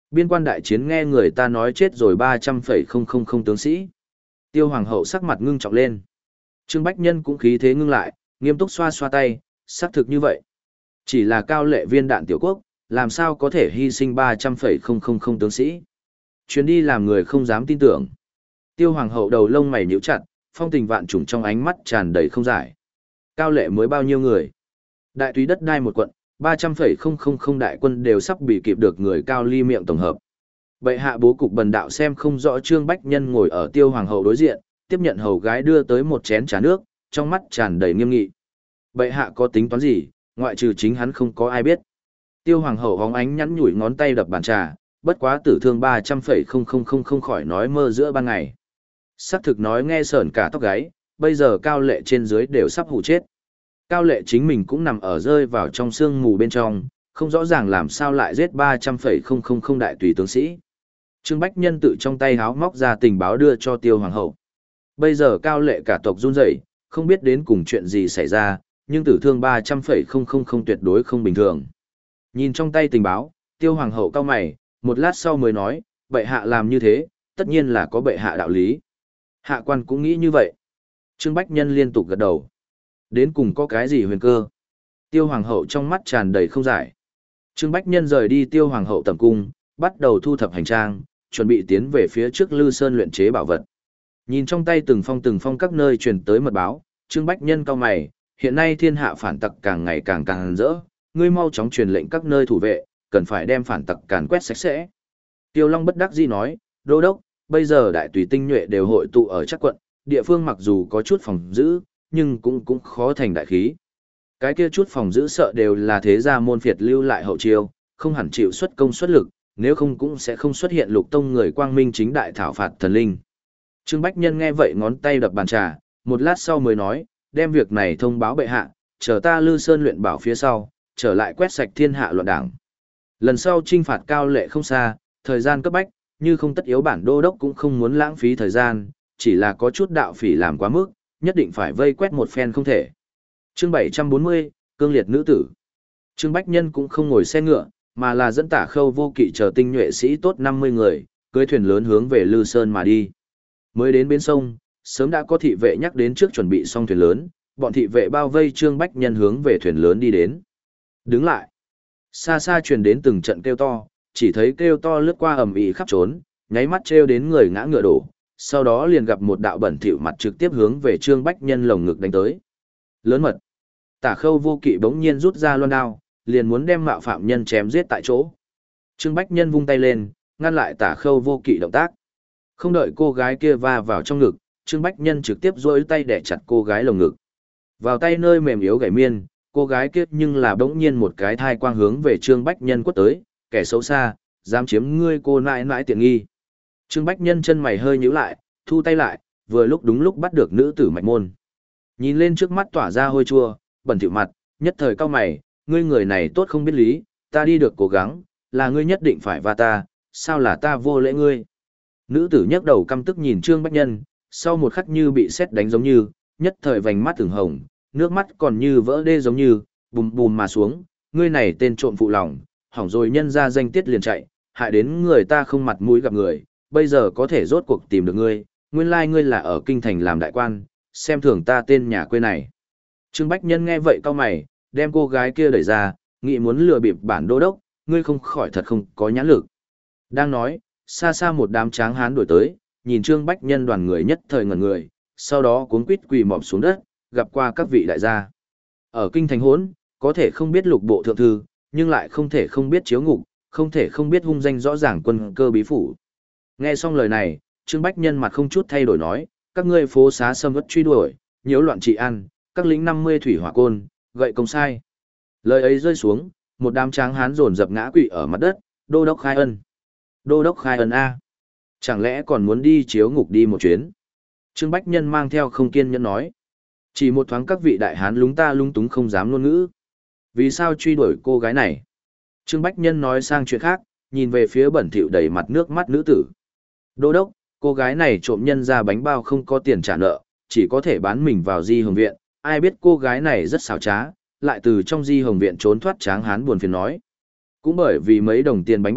Biên quan đại chiến nghe người ta nói chết rồi ba trăm phẩy không không không tướng sĩ. Tiêu hoàng hậu sắc mặt ngưng trọng lên. Trương Bách Nhân cũng khí thế ngưng lại, nghiêm túc xoa xoa tay, xác thực như vậy. Chỉ là cao lệ viên đạn tiểu quốc, làm sao có thể hy sinh ba trăm phẩy không không không tướng sĩ. Chuyến đi làm người không dám tin tưởng. Tiêu hoàng hậu đầu lông mày nhíu chặt, phong tình vạn trùng trong ánh mắt tràn đầy không giải. Cao lệ mới bao nhiêu người? Đại túy đất đai một quận, ba trăm phẩy không không không đại quân đều sắp bị kịp được người cao ly miệng tổng hợp. Bệ hạ bố cục bần đạo xem không rõ. Trương Bách Nhân ngồi ở Tiêu hoàng hậu đối diện, tiếp nhận hầu gái đưa tới một chén trà nước, trong mắt tràn đầy nghiêm nghị. Bệ hạ có tính toán gì, ngoại trừ chính hắn không có ai biết. Tiêu hoàng hậu hóng ánh nhắn nhủi ngón tay đập bàn trà, bất quá tử thương ba trăm phẩy không không không không khỏi nói mơ giữa ban ngày. Sắc thực nói nghe sởn cả tóc gáy, bây giờ cao lệ trên dưới đều sắp hù chết. Cao lệ chính mình cũng nằm ở rơi vào trong sương mù bên trong, không rõ ràng làm sao lại giết ba trăm phẩy không không không đại tùy tướng sĩ. Trương Bách Nhân tự trong tay háo móc ra tình báo đưa cho Tiêu hoàng hậu. Bây giờ cao lệ cả tộc run rẩy, không biết đến cùng chuyện gì xảy ra, nhưng tử thương ba trăm phẩy không không không tuyệt đối không bình thường. Nhìn trong tay tình báo, Tiêu hoàng hậu cau mày, một lát sau mới nói, bệ hạ làm như thế, tất nhiên là có bệ hạ đạo lý. Hạ quan cũng nghĩ như vậy. Trương Bách Nhân liên tục gật đầu. Đến cùng có cái gì huyền cơ? Tiêu hoàng hậu trong mắt tràn đầy không giải. Trương Bách Nhân rời đi Tiêu hoàng hậu tầm cung, bắt đầu thu thập hành trang, chuẩn bị tiến về phía trước Lư Sơn luyện chế bảo vật. Nhìn trong tay từng phong từng phong các nơi truyền tới mật báo, Trương Bách Nhân cau mày, hiện nay thiên hạ phản tặc càng ngày càng càng rỡ, ngươi mau chóng truyền lệnh các nơi thủ vệ, cần phải đem phản tặc càn quét sạch sẽ. Tiêu Long bất đắc dĩ nói, đô đốc, bây giờ đại tùy tinh nhuệ đều hội tụ ở chắc quận, địa phương mặc dù có chút phòng giữ, nhưng cũng cũng khó thành đại khí. Cái kia chút phòng giữ sợ đều là thế gia môn phiệt lưu lại hậu chiêu, không hẳn chịu xuất công xuất lực, nếu không cũng sẽ không xuất hiện lục tông người quang minh chính đại thảo phạt thần linh. Trương Bách Nhân nghe vậy ngón tay đập bàn trà, một lát sau mới nói, đem việc này thông báo bệ hạ, chờ ta Lư Sơn luyện bảo phía sau, trở lại quét sạch thiên hạ loạn đảng. Lần sau trinh phạt cao lệ không xa, thời gian cấp bách, như không tất yếu bản đô đốc cũng không muốn lãng phí thời gian, chỉ là có chút đạo phỉ làm quá mức, nhất định phải vây quét một phen không thể. Chương bảy trăm bốn mươi, cương liệt nữ tử. Trương Bách Nhân cũng không ngồi xe ngựa, mà là dẫn Tả Khâu Vô Kỵ chờ tinh nhuệ sĩ tốt năm mươi người, cưỡi thuyền lớn hướng về Lư Sơn mà đi. Mới đến bến sông, sớm đã có thị vệ nhắc đến trước chuẩn bị xong thuyền lớn, bọn thị vệ bao vây Trương Bách Nhân hướng về thuyền lớn đi đến. Đứng lại. Xa xa truyền đến từng trận kêu to, chỉ thấy kêu to lướt qua ầm ĩ khắp trốn, nháy mắt trêu đến người ngã ngựa đổ, sau đó liền gặp một đạo bẩn thỉu mặt trực tiếp hướng về Trương Bách Nhân lồng ngực đánh tới. Lớn mật. Tả Khâu Vô Kỵ bỗng nhiên rút ra loan đao, liền muốn đem mạo phạm nhân chém giết tại chỗ. Trương Bách Nhân vung tay lên, ngăn lại Tả Khâu Vô Kỵ động tác. Không đợi cô gái kia va vào trong ngực, Trương Bách Nhân trực tiếp duỗi tay đè chặt cô gái lồng ngực. Vào tay nơi mềm yếu gảy miên, cô gái kia nhưng là bỗng nhiên một cái thai quang hướng về Trương Bách Nhân quất tới, kẻ xấu xa, dám chiếm ngươi cô nãi nãi tiện nghi. Trương Bách Nhân chân mày hơi nhíu lại, thu tay lại, vừa lúc đúng lúc bắt được nữ tử mạch môn. Nhìn lên trước mắt tỏa ra hôi chua, bẩn thỉu mặt, nhất thời cao mày, ngươi người này tốt không biết lý, ta đi được cố gắng, là ngươi nhất định phải va ta, sao là ta vô lễ ngươi. Nữ tử nhấc đầu căm tức nhìn Trương Bách Nhân, sau một khắc như bị sét đánh giống như, nhất thời vành mắt từng hồng, nước mắt còn như vỡ đê giống như, bùm bùm mà xuống, ngươi này tên trộm phụ lòng, hỏng rồi nhân ra danh tiết liền chạy, hại đến người ta không mặt mũi gặp người, bây giờ có thể rốt cuộc tìm được ngươi, nguyên lai ngươi là ở kinh thành làm đại quan, xem thường ta tên nhà quê này. Trương Bách Nhân nghe vậy cau mày, đem cô gái kia đẩy ra, nghĩ muốn lừa bịp bản đô đốc, ngươi không khỏi thật không có nhãn lực. Đang nói, xa xa một đám tráng hán đuổi tới, nhìn Trương Bách Nhân đoàn người nhất thời ngẩn người, sau đó cuống quýt quỳ mọp xuống đất, gặp qua các vị đại gia. Ở kinh thành hỗn, có thể không biết lục bộ thượng thư, nhưng lại không thể không biết chiếu ngục, không thể không biết hung danh rõ ràng quân cơ bí phủ. Nghe xong lời này, Trương Bách Nhân mặt không chút thay đổi nói, các ngươi phố xá xâm vất truy đuổi, nhiễu loạn trị an, các lính năm mươi thủy hỏa côn, gậy công sai. Lời ấy rơi xuống, một đám tráng hán dồn dập ngã quỵ ở mặt đất, đô đốc khai ân. Đô đốc khai ân A. Chẳng lẽ còn muốn đi chiếu ngục đi một chuyến? Trương Bách Nhân mang theo không kiên nhẫn nói. Chỉ một thoáng các vị đại hán lúng ta lung túng không dám ngôn ngữ. Vì sao truy đuổi cô gái này? Trương Bách Nhân nói sang chuyện khác, nhìn về phía bẩn thỉu đầy mặt nước mắt nữ tử. Đô đốc, cô gái này trộm nhân ra bánh bao không có tiền trả nợ, chỉ có thể bán mình vào di hồng viện. Ai biết cô gái này rất xảo trá, lại từ trong di hồng viện trốn thoát tráng hán buồn phiền nói. Cũng bởi vì mấy đồng tiền bánh bao,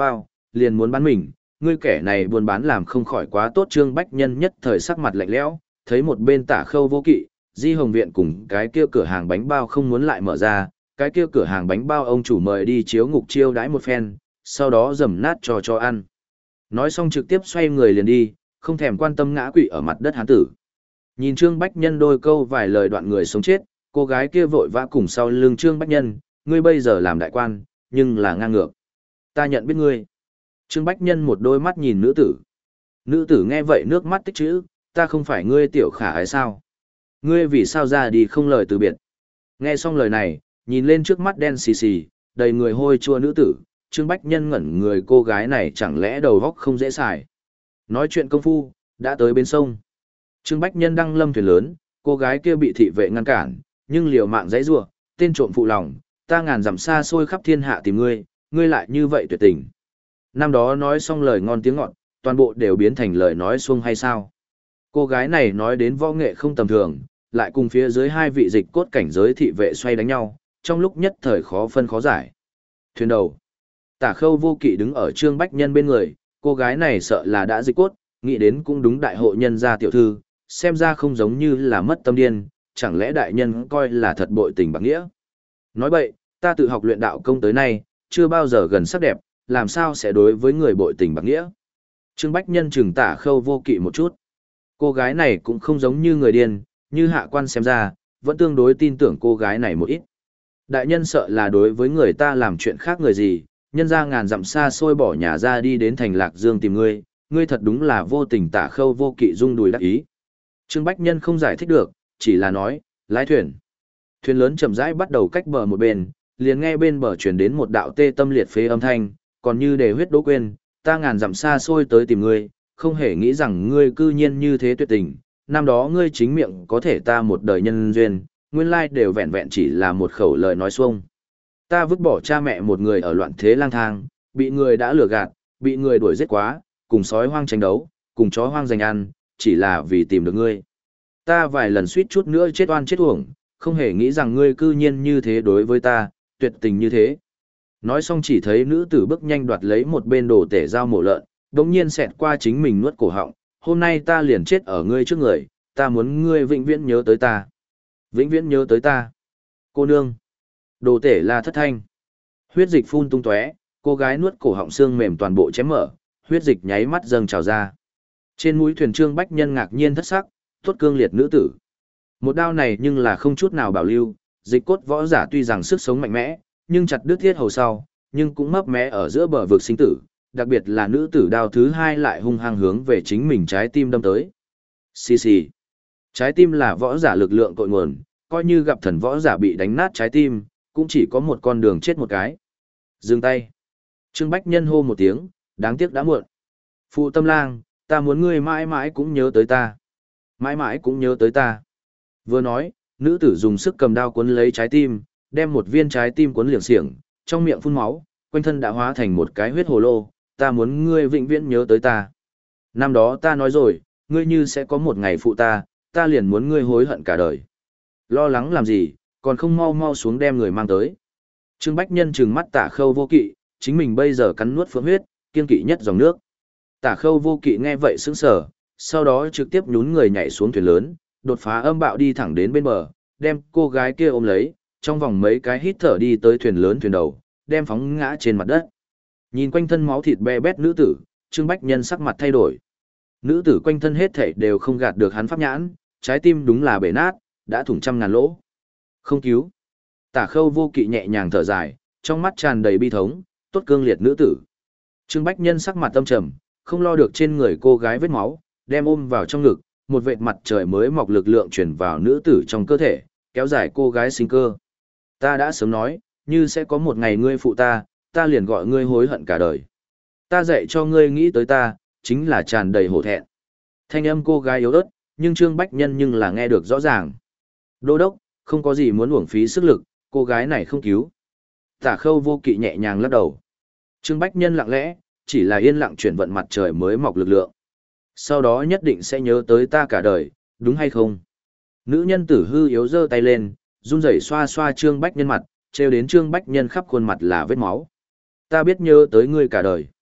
liền muốn bán mình, ngươi kẻ này buôn bán làm không khỏi quá tốt. Trương Bách Nhân nhất thời sắc mặt lạnh lẽo, thấy một bên Tả Khâu Vô Kỵ, Di Hồng Viện cùng cái kia cửa hàng bánh bao không muốn lại mở ra, cái kia cửa hàng bánh bao ông chủ mời đi chiếu ngục chiêu đãi một phen, sau đó dầm nát cho cho ăn. Nói xong trực tiếp xoay người liền đi, không thèm quan tâm ngã quỵ ở mặt đất hán tử. Nhìn Trương Bách Nhân đôi câu vài lời đoạn người sống chết, cô gái kia vội vã cùng sau lưng Trương Bách Nhân, ngươi bây giờ làm đại quan, nhưng là ngang ngược. Ta nhận biết ngươi. Trương Bách Nhân một đôi mắt nhìn nữ tử. Nữ tử nghe vậy nước mắt tích chữ, ta không phải ngươi tiểu khả ái sao? Ngươi vì sao ra đi không lời từ biệt? Nghe xong lời này, nhìn lên trước mắt đen xì xì, đầy người hôi chua nữ tử, Trương Bách Nhân ngẩn người, cô gái này chẳng lẽ đầu óc không dễ xài. Nói chuyện công phu, đã tới bên sông. Trương Bách Nhân đăng lâm thuyền lớn, cô gái kia bị thị vệ ngăn cản, nhưng liều mạng giãy giụa, tên trộm phụ lòng, ta ngàn dặm xa xôi khắp thiên hạ tìm ngươi, ngươi lại như vậy tuyệt tình. Năm đó nói xong lời ngon tiếng ngọt, toàn bộ đều biến thành lời nói xuông hay sao? Cô gái này nói đến võ nghệ không tầm thường, lại cùng phía dưới hai vị dịch cốt cảnh giới thị vệ xoay đánh nhau, trong lúc nhất thời khó phân khó giải. Thuyền đầu. Tả Khâu Vô Kỵ đứng ở Trương Bách Nhân bên người, cô gái này sợ là đã dịch cốt, nghĩ đến cũng đúng, đại hộ nhân gia tiểu thư, xem ra không giống như là mất tâm điên, chẳng lẽ đại nhân coi là thật bội tình bạc nghĩa. Nói vậy, ta tự học luyện đạo công tới nay, chưa bao giờ gần sắc đẹp, làm sao sẽ đối với người bội tình bạc nghĩa. Trương Bách Nhân chừng Tả Khâu Vô Kỵ một chút. Cô gái này cũng không giống như người điên, như hạ quan xem ra, vẫn tương đối tin tưởng cô gái này một ít. Đại nhân sợ là đối với người ta làm chuyện khác người gì, nhân ra ngàn dặm xa xôi bỏ nhà ra đi đến thành Lạc Dương tìm ngươi, ngươi thật đúng là vô tình. Tả Khâu Vô Kỵ rung đùi đắc ý. Trương Bách Nhân không giải thích được, chỉ là nói, lái thuyền. Thuyền lớn chậm rãi bắt đầu cách bờ một bên, liền nghe bên bờ truyền đến một đạo tê tâm liệt phế âm thanh, còn như để huyết đỗ quên, ta ngàn dặm xa xôi tới tìm ngươi, không hề nghĩ rằng ngươi cư nhiên như thế tuyệt tình, năm đó ngươi chính miệng có thể ta một đời nhân duyên, nguyên lai đều vẹn vẹn chỉ là một khẩu lời nói xuông. Ta vứt bỏ cha mẹ một người ở loạn thế lang thang, bị người đã lừa gạt, bị người đuổi giết quá, cùng sói hoang tranh đấu, cùng chó hoang giành ăn, chỉ là vì tìm được ngươi. Ta vài lần suýt chút nữa chết oan chết uổng, không hề nghĩ rằng ngươi cư nhiên như thế đối với ta, tuyệt tình như thế. Nói xong chỉ thấy nữ tử bước nhanh đoạt lấy một bên đồ tể dao mổ lợn, đống nhiên xẹt qua chính mình nuốt cổ họng, hôm nay ta liền chết ở ngươi trước người, ta muốn ngươi vĩnh viễn nhớ tới ta. Vĩnh viễn nhớ tới ta. Cô nương. Đồ tể là thất thanh. Huyết dịch phun tung tóe, cô gái nuốt cổ họng xương mềm toàn bộ chém mở, huyết dịch nháy mắt dâng trào ra. Trên mũi thuyền Trương Bách Nhân ngạc nhiên thất sắc, tốt cương liệt nữ tử. Một đao này nhưng là không chút nào bảo lưu, dịch cốt võ giả tuy rằng sức sống mạnh mẽ, nhưng chặt đứt thiết hầu sau, nhưng cũng mấp mé ở giữa bờ vực sinh tử, đặc biệt là nữ tử đao thứ hai lại hung hăng hướng về chính mình trái tim đâm tới. Xì xì. Trái tim là võ giả lực lượng cội nguồn, coi như gặp thần võ giả bị đánh nát trái tim, cũng chỉ có một con đường chết một cái. Dừng tay. Trương Bách Nhân hô một tiếng, đáng tiếc đã muộn. Phụ tâm lang, ta muốn ngươi mãi mãi cũng nhớ tới ta. Mãi mãi cũng nhớ tới ta. Vừa nói, nữ tử dùng sức cầm đao cuốn lấy trái tim, đem một viên trái tim cuốn liệng xiềng, trong miệng phun máu, quanh thân đã hóa thành một cái huyết hồ lô, ta muốn ngươi vĩnh viễn nhớ tới ta. Năm đó ta nói rồi, ngươi như sẽ có một ngày phụ ta, ta liền muốn ngươi hối hận cả đời. Lo lắng làm gì, còn không mau mau xuống đem người mang tới. Trương Bách Nhân trừng mắt Tả Khâu Vô Kỵ, chính mình bây giờ cắn nuốt phượng huyết, kiên kỵ nhất dòng nước. Tả Khâu Vô Kỵ nghe vậy sững sờ, sau đó trực tiếp nhún người nhảy xuống thuyền lớn, đột phá âm bạo đi thẳng đến bên bờ, đem cô gái kia ôm lấy, trong vòng mấy cái hít thở đi tới thuyền lớn thuyền đầu, đem phóng ngã trên mặt đất. Nhìn quanh thân máu thịt be bét nữ tử, Trương Bách Nhân sắc mặt thay đổi. Nữ tử quanh thân hết thảy đều không gạt được hắn pháp nhãn, trái tim đúng là bể nát, đã thủng trăm ngàn lỗ. Không cứu. Tả Khâu Vô Kỵ nhẹ nhàng thở dài, trong mắt tràn đầy bi thống, tốt cương liệt nữ tử. Trương Bách Nhân sắc mặt tâm trầm, không lo được trên người cô gái vết máu, đem ôm vào trong ngực, một vệt mặt trời mới mọc lực lượng truyền vào nữ tử trong cơ thể, kéo dài cô gái sinh cơ. Ta đã sớm nói, như sẽ có một ngày ngươi phụ ta, ta liền gọi ngươi hối hận cả đời. Ta dạy cho ngươi nghĩ tới ta, chính là tràn đầy hổ thẹn. Thanh âm cô gái yếu ớt, nhưng Trương Bách Nhân nhưng là nghe được rõ ràng. Đô đốc, không có gì muốn uổng phí sức lực, cô gái này không cứu. Tả Khâu Vô Kỵ nhẹ nhàng lắc đầu. Trương Bách Nhân lặng lẽ, chỉ là yên lặng chuyển vận mặt trời mới mọc lực lượng. Sau đó nhất định sẽ nhớ tới ta cả đời, đúng hay không? Nữ nhân tử hư yếu giơ tay lên, run rẩy xoa xoa Trương Bách Nhân mặt, treo đến Trương Bách Nhân khắp khuôn mặt là vết máu. Ta biết nhớ tới ngươi cả đời.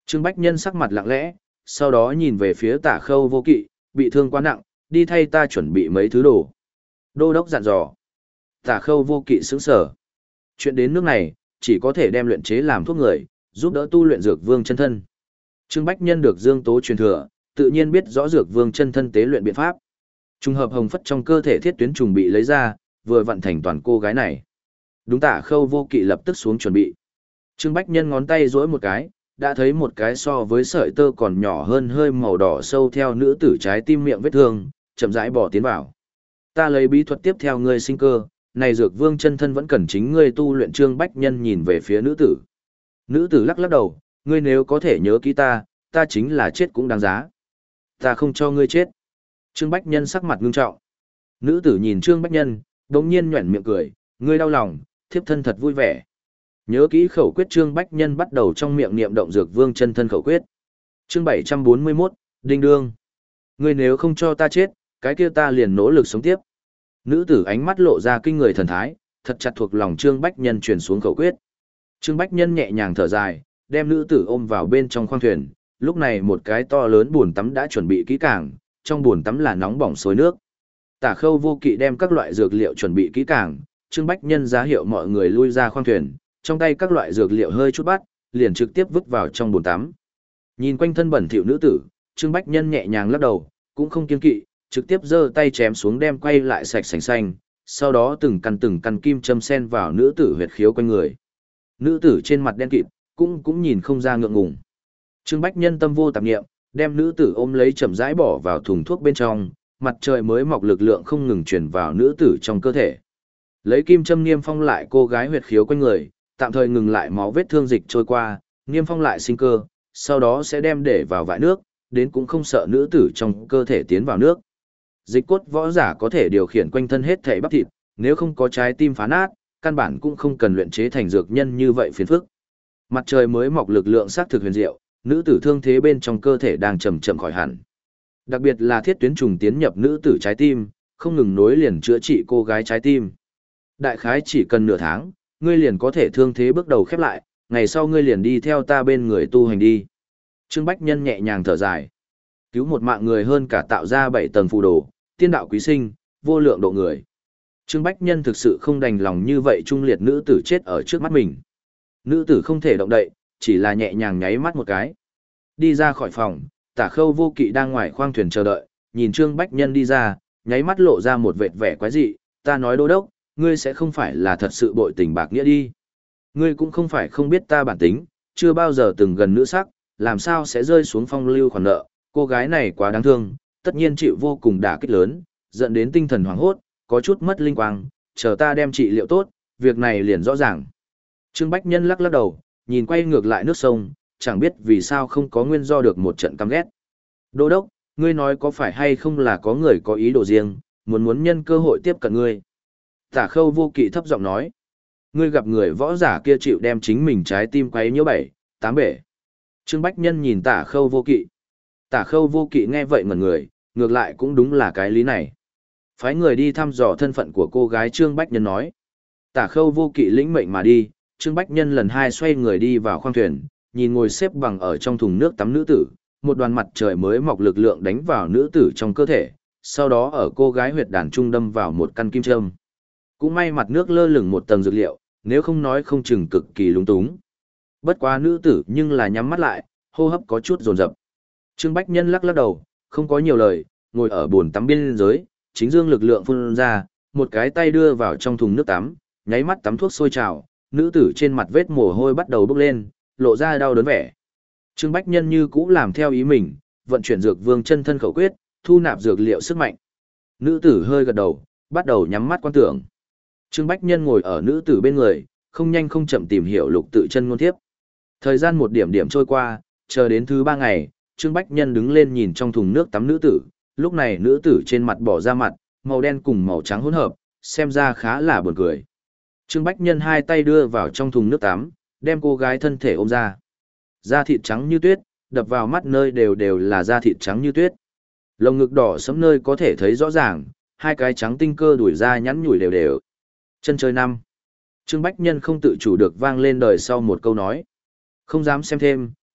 Trương Bách Nhân sắc mặt lặng lẽ, sau đó nhìn về phía Tả Khâu Vô Kỵ, bị thương quá nặng, đi thay ta chuẩn bị mấy thứ đồ. Đô đốc dặn dò. Tả Khâu Vô Kỵ sững sờ. Chuyện đến nước này, chỉ có thể đem luyện chế làm thuốc người, giúp đỡ tu luyện dược vương chân thân. Trương Bách Nhân được Dương Tố truyền thừa, tự nhiên biết rõ dược vương chân thân tế luyện biện pháp. Trùng hợp hồng phất trong cơ thể thiết tuyến trùng bị lấy ra, vừa vận thành toàn cô gái này. Đúng. Tả Khâu Vô Kỵ lập tức xuống chuẩn bị. Trương Bách Nhân ngón tay duỗi một cái, đã thấy một cái so với sợi tơ còn nhỏ hơn hơi màu đỏ sâu theo nữ tử trái tim miệng vết thương, chậm rãi bỏ tiến vào. Ta lấy bí thuật tiếp theo ngươi sinh cơ, này dược vương chân thân vẫn cần chính ngươi tu luyện. Trương Bách Nhân nhìn về phía nữ tử. Nữ tử lắc lắc đầu, ngươi nếu có thể nhớ kỹ ta, ta chính là chết cũng đáng giá. Ta không cho ngươi chết. Trương Bách Nhân sắc mặt ngưng trọng. Nữ tử nhìn Trương Bách Nhân, đống nhiên nhuẩn miệng cười, ngươi đau lòng, thiếp thân thật vui vẻ. Nhớ kỹ khẩu quyết. Trương Bách Nhân bắt đầu trong miệng niệm động dược vương chân thân khẩu quyết. Chương bảy trăm bốn mươi mốt, Đinh Đương. Ngươi nếu không cho ta chết, cái kia ta liền nỗ lực sống tiếp. Nữ tử ánh mắt lộ ra kinh người thần thái, thật chặt thuộc lòng Trương Bách Nhân truyền xuống khẩu quyết. Trương Bách Nhân nhẹ nhàng thở dài, đem nữ tử ôm vào bên trong khoang thuyền, lúc này một cái to lớn bồn tắm đã chuẩn bị kỹ càng, trong bồn tắm là nóng bỏng xối nước. Tả Khâu Vô Kỵ đem các loại dược liệu chuẩn bị kỹ càng, Trương Bách Nhân ra hiệu mọi người lui ra khoang thuyền, trong tay các loại dược liệu hơi chút bắt, liền trực tiếp vứt vào trong bồn tắm. Nhìn quanh thân bẩn thỉu nữ tử, Trương Bách Nhân nhẹ nhàng lắc đầu, cũng không kiêng kỵ, trực tiếp giơ tay chém xuống đem quay lại sạch sành xanh, sau đó từng căn từng căn kim châm sen vào nữ tử huyệt khiếu quanh người. Nữ tử trên mặt đen kịt, cũng cũng nhìn không ra ngượng ngùng. Trương Bách Nhân tâm vô tạp niệm, đem nữ tử ôm lấy chậm rãi bỏ vào thùng thuốc bên trong, mặt trời mới mọc lực lượng không ngừng truyền vào nữ tử trong cơ thể. Lấy kim châm niêm phong lại cô gái huyệt khiếu quanh người, tạm thời ngừng lại máu vết thương dịch trôi qua, niêm phong lại sinh cơ, sau đó sẽ đem để vào vại nước, đến cũng không sợ nữ tử trong cơ thể tiến vào nước. Dịch cốt võ giả có thể điều khiển quanh thân hết thảy bắp thịt, nếu không có trái tim phá nát, căn bản cũng không cần luyện chế thành dược nhân như vậy phiền phức. Mặt trời mới mọc lực lượng sắc thực huyền diệu, nữ tử thương thế bên trong cơ thể đang chậm chậm khỏi hẳn. Đặc biệt là thiết tuyến trùng tiến nhập nữ tử trái tim, không ngừng nối liền chữa trị cô gái trái tim. Đại khái chỉ cần nửa tháng, ngươi liền có thể thương thế bước đầu khép lại, ngày sau ngươi liền đi theo ta bên người tu hành đi. Trương Bách Nhân nhẹ nhàng thở dài. Cứu một mạng người hơn cả tạo ra bảy tầng phù đồ, tiên đạo quý sinh, vô lượng độ người. Trương Bách Nhân thực sự không đành lòng như vậy trung liệt nữ tử chết ở trước mắt mình. Nữ tử không thể động đậy, chỉ là nhẹ nhàng nháy mắt một cái. Đi ra khỏi phòng, Tả Khâu Vô Kỵ đang ngoài khoang thuyền chờ đợi, nhìn Trương Bách Nhân đi ra, nháy mắt lộ ra một vệt vẻ quái dị, ta nói đô đốc, ngươi sẽ không phải là thật sự bội tình bạc nghĩa đi. Ngươi cũng không phải không biết ta bản tính, chưa bao giờ từng gần nữ sắc, làm sao sẽ rơi xuống phong lưu khoản nợ, cô gái này quá đáng thương, tất nhiên chịu vô cùng đả kích lớn, dẫn đến tinh thần hoảng hốt, có chút mất linh quang, chờ ta đem trị liệu tốt, việc này liền rõ ràng. Trương Bách Nhân lắc lắc đầu, nhìn quay ngược lại nước sông, chẳng biết vì sao không có nguyên do được một trận căm ghét. Đô đốc, ngươi nói có phải hay không là có người có ý đồ riêng, muốn muốn nhân cơ hội tiếp cận ngươi. Tả Khâu Vô Kỵ thấp giọng nói, ngươi gặp người võ giả kia chịu đem chính mình trái tim quấy nhiễu bảy, tám bể. Trương Bách Nhân nhìn Tả Khâu Vô Kỵ. Tả Khâu Vô Kỵ nghe vậy ngẩn người, ngược lại cũng đúng là cái lý này. Phái người đi thăm dò thân phận của cô gái. Trương Bách Nhân nói. Tả Khâu Vô Kỵ lĩnh mệnh mà đi, Trương Bách Nhân lần hai xoay người đi vào khoang thuyền, nhìn ngồi xếp bằng ở trong thùng nước tắm nữ tử, một đoàn mặt trời mới mọc lực lượng đánh vào nữ tử trong cơ thể, sau đó ở cô gái huyệt đàn trung đâm vào một căn kim châm. Cũng may mặt nước lơ lửng một tầng dược liệu, nếu không nói không chừng cực kỳ lung túng. Bất quá nữ tử nhưng là nhắm mắt lại, hô hấp có chút dồn dập. Trương Bách Nhân lắc lắc đầu, không có nhiều lời, ngồi ở bồn tắm biên giới, chính dương lực lượng phun ra, một cái tay đưa vào trong thùng nước tắm, nháy mắt tắm thuốc sôi trào, nữ tử trên mặt vết mồ hôi bắt đầu bốc lên, lộ ra đau đớn vẻ. Trương Bách Nhân như cũ làm theo ý mình, vận chuyển dược vương chân thân khẩu quyết, thu nạp dược liệu sức mạnh. Nữ tử hơi gật đầu, bắt đầu nhắm mắt quan tưởng. Trương Bách Nhân ngồi ở nữ tử bên người, không nhanh không chậm tìm hiểu lục tự chân ngôn thiếp. Thời gian một điểm điểm trôi qua, chờ đến thứ ba ngày, Trương Bách Nhân đứng lên nhìn trong thùng nước tắm nữ tử, lúc này nữ tử trên mặt bỏ ra mặt, màu đen cùng màu trắng hỗn hợp, xem ra khá là buồn cười. Trương Bách Nhân hai tay đưa vào trong thùng nước tắm, đem cô gái thân thể ôm ra. Da thịt trắng như tuyết, đập vào mắt nơi đều đều là da thịt trắng như tuyết. Lồng ngực đỏ sẫm nơi có thể thấy rõ ràng, hai cái trắng tinh cơ đuổi ra nhắn nhủi đều đều. Chân trời năm. Trương Bách Nhân không tự chủ được vang lên đời sau một câu nói. Không dám xem thêm,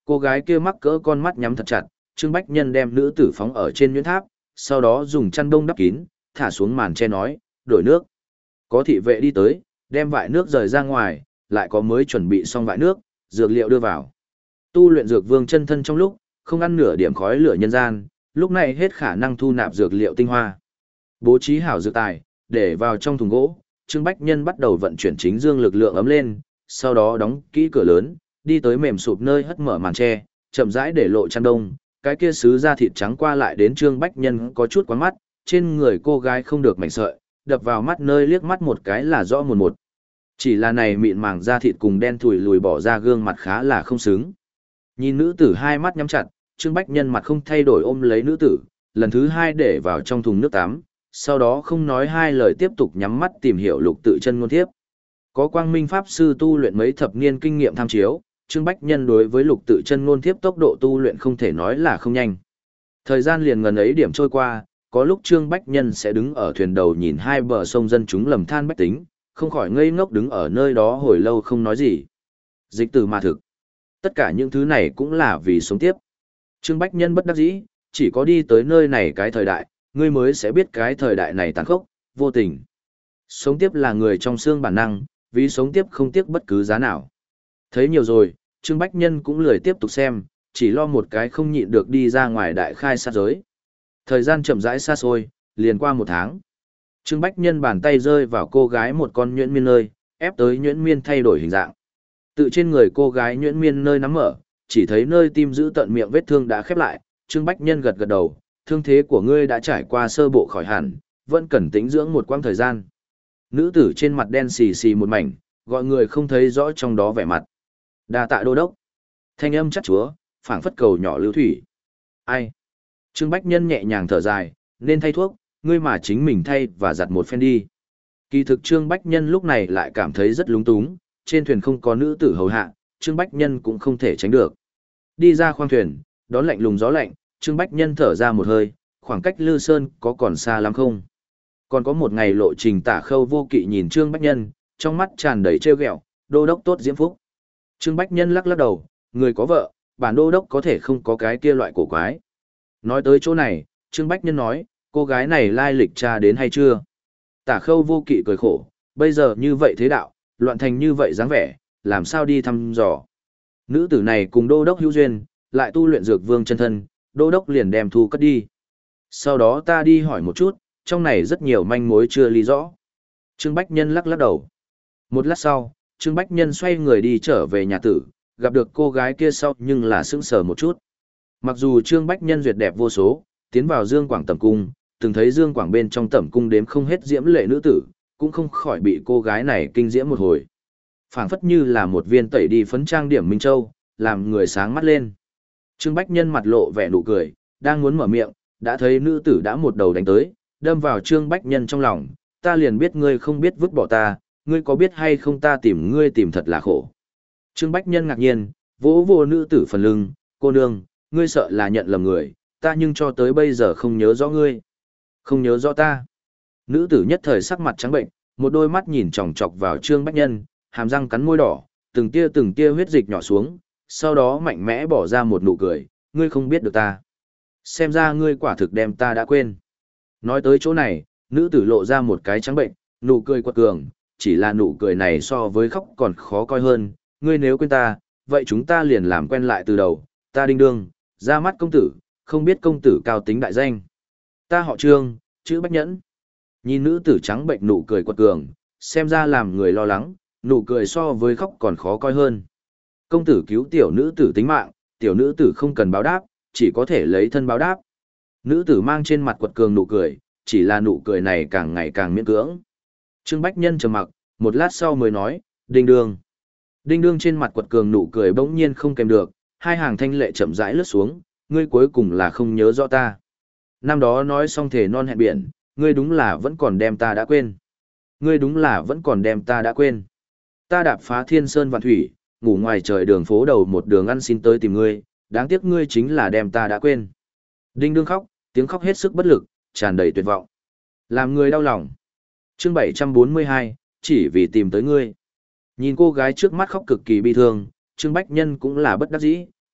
Cô gái kia mắc cỡ con mắt nhắm thật chặt, Trương Bách Nhân đem nữ tử phóng ở trên nhuyễn tháp, sau đó dùng chăn đông đắp kín, thả xuống màn che nói, đổi nước. Có thị vệ đi tới, đem vại nước rời ra ngoài, lại có mới chuẩn bị xong vại nước, dược liệu đưa vào. Tu luyện dược vương chân thân trong lúc, không ăn nửa điểm khói lửa nhân gian, lúc này hết khả năng thu nạp dược liệu tinh hoa. Bố trí hảo dược tài, để vào trong thùng gỗ, Trương Bách Nhân bắt đầu vận chuyển chính dương lực lượng ấm lên, sau đó đóng kỹ cửa lớn, đi tới mềm sụp nơi hất mở màn tre, chậm rãi để lộ chăn đông, cái kia sứ da thịt trắng qua lại đến Trương Bách Nhân có chút quán mắt, trên người cô gái không được mảnh sợi, đập vào mắt nơi liếc mắt một cái là rõ một một. Chỉ là này mịn màng da thịt cùng đen thùi lùi bỏ ra gương mặt khá là không xứng. Nhìn nữ tử hai mắt nhắm chặt, Trương Bách Nhân mặt không thay đổi ôm lấy nữ tử, lần thứ hai để vào trong thùng nước tắm, sau đó không nói hai lời tiếp tục nhắm mắt tìm hiểu lục tự chân ngôn thiếp. Có quang minh pháp sư tu luyện mấy thập niên kinh nghiệm tham chiếu, Trương Bách Nhân đối với lục tự chân ngôn thiếp tốc độ tu luyện không thể nói là không nhanh. Thời gian liền ngần ấy điểm trôi qua, có lúc Trương Bách Nhân sẽ đứng ở thuyền đầu nhìn hai bờ sông dân chúng lầm than bách tính, không khỏi ngây ngốc đứng ở nơi đó hồi lâu không nói gì. Dịch tử mà thực. Tất cả những thứ này cũng là vì sống tiếp. Trương Bách Nhân bất đắc dĩ, chỉ có đi tới nơi này cái thời đại, ngươi mới sẽ biết cái thời đại này tàn khốc, vô tình. Sống tiếp là người trong xương bản năng, vì sống tiếp không tiếc bất cứ giá nào. Thấy nhiều rồi, Trương Bách Nhân cũng lười tiếp tục xem, chỉ lo một cái không nhịn được đi ra ngoài đại khai sát giới. Thời gian chậm rãi xa xôi, liền qua một tháng. Trương Bách Nhân bàn tay rơi vào cô gái một con nhuyễn miên nơi, ép tới nhuyễn miên thay đổi hình dạng. Tự trên người cô gái nhuyễn miên nơi nắm mở, chỉ thấy nơi tim giữ tận miệng vết thương đã khép lại, Trương Bách Nhân gật gật đầu, thương thế của ngươi đã trải qua sơ bộ khỏi hẳn, vẫn cần tĩnh dưỡng một quãng thời gian. Nữ tử trên mặt đen xì xì một mảnh, gọi người không thấy rõ trong đó vẻ mặt. Đa tạ đô đốc. Thanh âm chắc chúa, phảng phất cầu nhỏ lưu thủy. Ai? Trương Bách Nhân nhẹ nhàng thở dài, nên thay thuốc, ngươi mà chính mình thay và giặt một phen đi. Kỳ thực Trương Bách Nhân lúc này lại cảm thấy rất lúng túng, trên thuyền không có nữ tử hầu hạ, Trương Bách Nhân cũng không thể tránh được. Đi ra khoang thuyền, đón lạnh lùng gió lạnh, Trương Bách Nhân thở ra một hơi, khoảng cách Lư Sơn có còn xa lắm không? Còn có một ngày lộ trình. Tả Khâu Vô Kỵ nhìn Trương Bách Nhân, trong mắt tràn đầy trêu ghẹo, đô đốc tốt diễm phúc. Trương Bách Nhân lắc lắc đầu, người có vợ, bản đô đốc có thể không có cái kia loại cổ quái. Nói tới chỗ này, Trương Bách Nhân nói, cô gái này lai lịch cha đến hay chưa? Tả Khâu Vô Kỵ cười khổ, bây giờ như vậy thế đạo, loạn thành như vậy dáng vẻ, làm sao đi thăm dò. Nữ tử này cùng đô đốc hữu duyên, lại tu luyện dược vương chân thân, đô đốc liền đem thu cất đi. Sau đó ta đi hỏi một chút, trong này rất nhiều manh mối chưa lý rõ. Trương Bách Nhân lắc lắc đầu. Một lát sau, Trương Bách Nhân xoay người đi trở về nhà tử, gặp được cô gái kia sau nhưng là sững sờ một chút. Mặc dù Trương Bách Nhân duyệt đẹp vô số, tiến vào Dương Quảng tẩm cung, từng thấy Dương Quảng bên trong tẩm cung đếm không hết diễm lệ nữ tử, cũng không khỏi bị cô gái này kinh diễm một hồi. Phảng phất như là một viên tẩy đi phấn trang điểm Minh Châu, làm người sáng mắt lên. Trương Bách Nhân mặt lộ vẻ nụ cười, đang muốn mở miệng, đã thấy nữ tử đã một đầu đánh tới, đâm vào Trương Bách Nhân trong lòng, ta liền biết ngươi không biết vứt bỏ ta, ngươi có biết hay không ta tìm ngươi tìm thật là khổ. Trương Bách Nhân ngạc nhiên, vỗ vỗ nữ tử phần lưng, cô nương, ngươi sợ là nhận lầm người, ta nhưng cho tới bây giờ không nhớ rõ ngươi. Không nhớ rõ ta. Nữ tử nhất thời sắc mặt trắng bệnh, một đôi mắt nhìn chòng chọc vào Trương Bách Nhân, hàm răng cắn môi đỏ, từng tia từng tia huyết dịch nhỏ xuống, sau đó mạnh mẽ bỏ ra một nụ cười, ngươi không biết được ta. Xem ra ngươi quả thực đem ta đã quên. Nói tới chỗ này, nữ tử lộ ra một cái trắng bệnh, nụ cười quật cường, chỉ là nụ cười này so với khóc còn khó coi hơn, ngươi nếu quên ta, vậy chúng ta liền làm quen lại từ đầu, ta Đinh Đương, ra mắt công tử, không biết công tử cao tính đại danh. Ta họ Trương, chữ Bách Nhẫn. Nhìn nữ tử trắng bệnh nụ cười quật cường, xem ra làm người lo lắng, nụ cười so với khóc còn khó coi hơn. Công tử cứu tiểu nữ tử tính mạng, tiểu nữ tử không cần báo đáp, chỉ có thể lấy thân báo đáp. Nữ tử mang trên mặt quật cường nụ cười, chỉ là nụ cười này càng ngày càng miễn cưỡng. Trương Bách Nhân trầm mặc, một lát sau mới nói, Đinh Đương. Đinh Đương trên mặt quật cường nụ cười bỗng nhiên không kèm được, hai hàng thanh lệ chậm rãi lướt xuống, ngươi cuối cùng là không nhớ rõ ta. Năm đó nói xong thề non hẹn biển, ngươi đúng là vẫn còn đem ta đã quên. Ngươi đúng là vẫn còn đem ta đã quên. Ta đạp phá thiên sơn vạn thủy, ngủ ngoài trời đường phố đầu một đường ăn xin tới tìm ngươi, đáng tiếc ngươi chính là đem ta đã quên. Đinh Đương khóc, tiếng khóc hết sức bất lực, tràn đầy tuyệt vọng. Làm người đau lòng. Chương bảy trăm bốn mươi hai, chỉ vì tìm tới ngươi. Nhìn cô gái trước mắt khóc cực kỳ bi thương, Trương Bách Nhân cũng là bất đắc dĩ,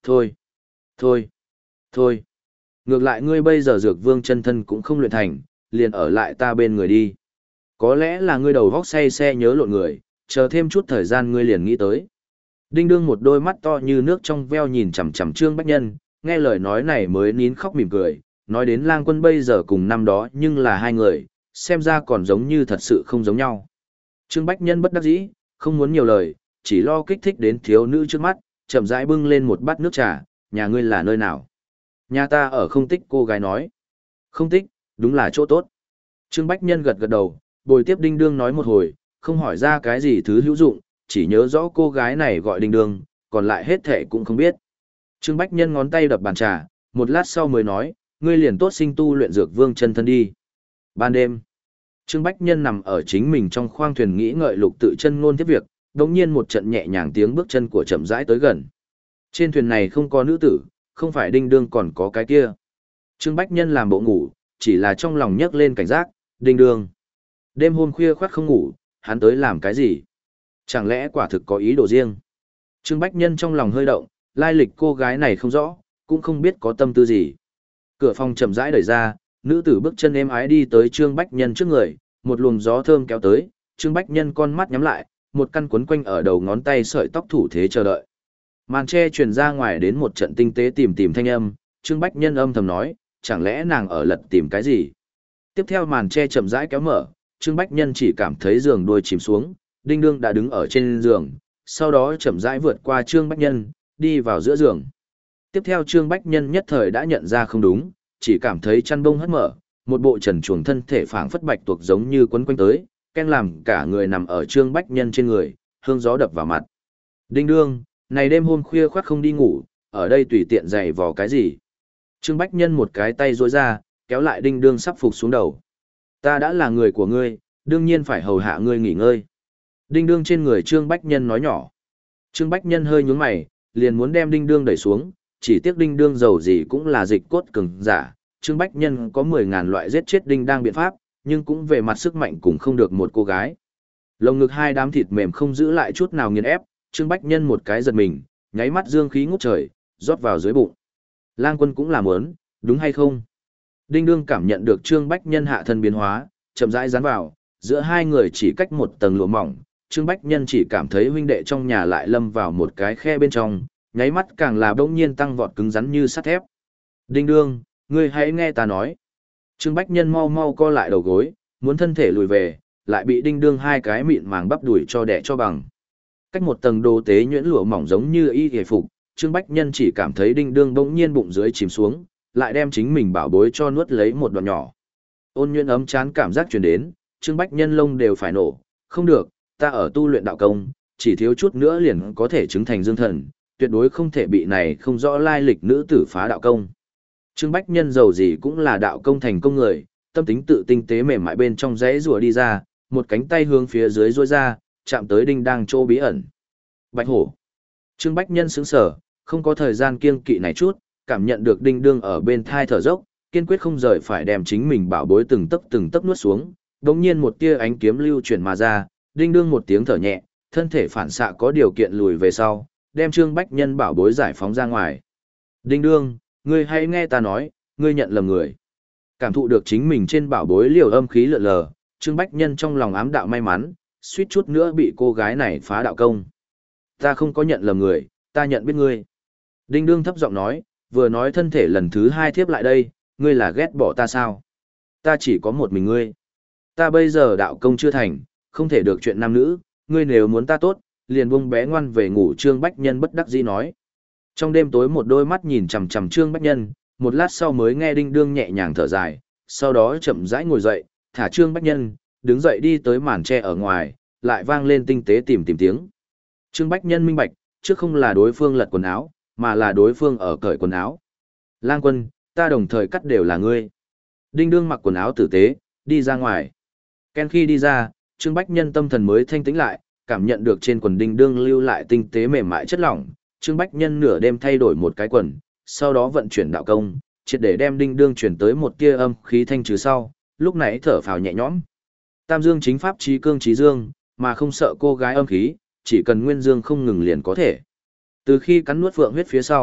Thôi, thôi, thôi. Ngược lại ngươi bây giờ dược vương chân thân cũng không luyện thành, liền ở lại ta bên người đi. Có lẽ là ngươi đầu vóc say xe nhớ lộn người, chờ thêm chút thời gian ngươi liền nghĩ tới. Đinh đương một đôi mắt to như nước trong veo nhìn chằm chằm Trương Bách Nhân, nghe lời nói này mới nín khóc mỉm cười, nói đến lang quân bây giờ cùng năm đó nhưng là hai người, xem ra còn giống như thật sự không giống nhau. Trương Bách Nhân bất đắc dĩ, không muốn nhiều lời, chỉ lo kích thích đến thiếu nữ trước mắt, chậm rãi bưng lên một bát nước trà, nhà ngươi là nơi nào? Nhà ta ở không tích, cô gái nói. Không tích, đúng là chỗ tốt. Trương Bách Nhân gật gật đầu, bồi tiếp Đinh Đương nói một hồi, không hỏi ra cái gì thứ hữu dụng, chỉ nhớ rõ cô gái này gọi Đinh Đương, còn lại hết thệ cũng không biết. Trương Bách Nhân ngón tay đập bàn trà, một lát sau mới nói, ngươi liền tốt sinh tu luyện dược vương chân thân đi. Ban đêm, Trương Bách Nhân nằm ở chính mình trong khoang thuyền nghĩ ngợi lục tự chân ngôn tiếp việc, đột nhiên một trận nhẹ nhàng tiếng bước chân của chậm rãi tới gần. Trên thuyền này không có nữ tử, không phải Đinh Đương còn có cái kia. Trương Bách Nhân làm bộ ngủ, chỉ là trong lòng nhấc lên cảnh giác, Đinh Đương. Đêm hôm khuya khoắt không ngủ, hắn tới làm cái gì? Chẳng lẽ quả thực có ý đồ riêng? Trương Bách Nhân trong lòng hơi động, lai lịch cô gái này không rõ, cũng không biết có tâm tư gì. Cửa phòng chậm rãi đẩy ra, nữ tử bước chân êm ái đi tới Trương Bách Nhân trước người, một luồng gió thơm kéo tới, Trương Bách Nhân con mắt nhắm lại, một căn quấn quanh ở đầu ngón tay sợi tóc thủ thế chờ đợi. Màn tre truyền ra ngoài đến một trận tinh tế tìm tìm thanh âm, Trương Bách Nhân âm thầm nói, chẳng lẽ nàng ở lật tìm cái gì? Tiếp theo màn tre chậm rãi kéo mở, Trương Bách Nhân chỉ cảm thấy giường đuôi chìm xuống, Đinh Đương đã đứng ở trên giường, sau đó chậm rãi vượt qua Trương Bách Nhân, đi vào giữa giường. Tiếp theo Trương Bách Nhân nhất thời đã nhận ra không đúng, chỉ cảm thấy chăn bông hất mở, một bộ trần truồng thân thể phảng phất bạch tuộc giống như quấn quanh tới, ken làm cả người nằm ở Trương Bách Nhân trên người, hương gió đập vào mặt. Đinh Đương, này đêm hôm khuya khoắt không đi ngủ, ở đây tùy tiện giày vò cái gì? Trương Bách Nhân một cái tay duỗi ra, kéo lại Đinh Đương sắp phục xuống đầu. Ta đã là người của ngươi, đương nhiên phải hầu hạ ngươi nghỉ ngơi. Đinh Đương trên người Trương Bách Nhân nói nhỏ. Trương Bách Nhân hơi nhướng mày, liền muốn đem Đinh Đương đẩy xuống, chỉ tiếc Đinh Đương giàu gì cũng là dịch cốt cường giả. Trương Bách Nhân có mười ngàn loại giết chết Đinh đang biện pháp, nhưng cũng về mặt sức mạnh cũng không được một cô gái. Lồng ngực hai đám thịt mềm không giữ lại chút nào nghiền ép, Trương Bách Nhân một cái giật mình, nháy mắt dương khí ngút trời, rót vào dưới bụng. Lang Quân cũng làm muốn, đúng hay không? Đinh Đương cảm nhận được Trương Bách Nhân hạ thân biến hóa, chậm rãi dán vào, giữa hai người chỉ cách một tầng lụa mỏng, Trương Bách Nhân chỉ cảm thấy huynh đệ trong nhà lại lâm vào một cái khe bên trong, nháy mắt càng là bỗng nhiên tăng vọt cứng rắn như sắt thép. Đinh Đương, ngươi hãy nghe ta nói. Trương Bách Nhân mau mau co lại đầu gối, muốn thân thể lùi về, lại bị Đinh Đương hai cái mịn màng bắp đuổi cho đẻ cho bằng. Cách một tầng đồ tế nhuyễn lụa mỏng giống như y hề phục, Trương Bách Nhân chỉ cảm thấy Đinh Đương bỗng nhiên bụng dưới chìm xuống, lại đem chính mình bảo bối cho nuốt lấy một đoạn nhỏ. Ôn nhuyễn ấm chán cảm giác truyền đến, Trương Bách Nhân lông đều phải nổ, không được, ta ở tu luyện đạo công, chỉ thiếu chút nữa liền có thể chứng thành dương thần, tuyệt đối không thể bị này không rõ lai lịch nữ tử phá đạo công. Trương Bách Nhân giàu gì cũng là đạo công thành công người, tâm tính tự tinh tế mềm mại bên trong rẽ rùa đi ra, một cánh tay hướng phía dưới duỗi ra, chạm tới Đinh đang chỗ bí ẩn. Bạch hổ. Trương Bách Nhân sững sờ, không có thời gian kiêng kỵ này chút, cảm nhận được Đinh Đương ở bên thai thở dốc, kiên quyết không rời phải đem chính mình bảo bối từng tấc từng tấc nuốt xuống. Đống nhiên một tia ánh kiếm lưu chuyển mà ra, Đinh Đương một tiếng thở nhẹ, thân thể phản xạ có điều kiện lùi về sau, đem Trương Bách Nhân bảo bối giải phóng ra ngoài. Đinh Đương, ngươi hãy nghe ta nói, ngươi nhận lầm người. Cảm thụ được chính mình trên bảo bối liều âm khí lượn lờ, Trương Bách Nhân trong lòng ám đạo may mắn, suýt chút nữa bị cô gái này phá đạo công. Ta không có nhận lầm người, ta nhận biết ngươi. Đinh Đương thấp giọng nói, vừa nói thân thể lần thứ hai thiếp lại đây, ngươi là ghét bỏ ta sao? Ta chỉ có một mình ngươi. Ta bây giờ đạo công chưa thành, không thể được chuyện nam nữ, ngươi nếu muốn ta tốt, liền buông bé ngoan về ngủ. Trương Bách Nhân bất đắc dĩ nói. Trong đêm tối một đôi mắt nhìn chằm chằm Trương Bách Nhân, một lát sau mới nghe Đinh Đương nhẹ nhàng thở dài, sau đó chậm rãi ngồi dậy, thả Trương Bách Nhân, đứng dậy đi tới màn tre ở ngoài, lại vang lên tinh tế tìm tìm tiếng. Trương Bách Nhân minh bạch, trước không là đối phương lật quần áo, mà là đối phương ở cởi quần áo. Lang Quân, ta đồng thời cắt đều là ngươi. Đinh Đương mặc quần áo tử tế, đi ra ngoài. Ken khi đi ra, Trương Bách Nhân tâm thần mới thanh tĩnh lại, cảm nhận được trên quần Đinh Đương lưu lại tinh tế mềm mại chất lỏng. Trương Bách Nhân nửa đêm thay đổi một cái quần, sau đó vận chuyển đạo công, triệt để đem Đinh Đương chuyển tới một tia âm khí thanh trừ sau, lúc nãy thở phào nhẹ nhõm. Tam dương chính pháp trí cương trí dương, mà không sợ cô gái âm khí, chỉ cần nguyên dương không ngừng liền có thể. Từ khi cắn nuốt phượng huyết phía sau,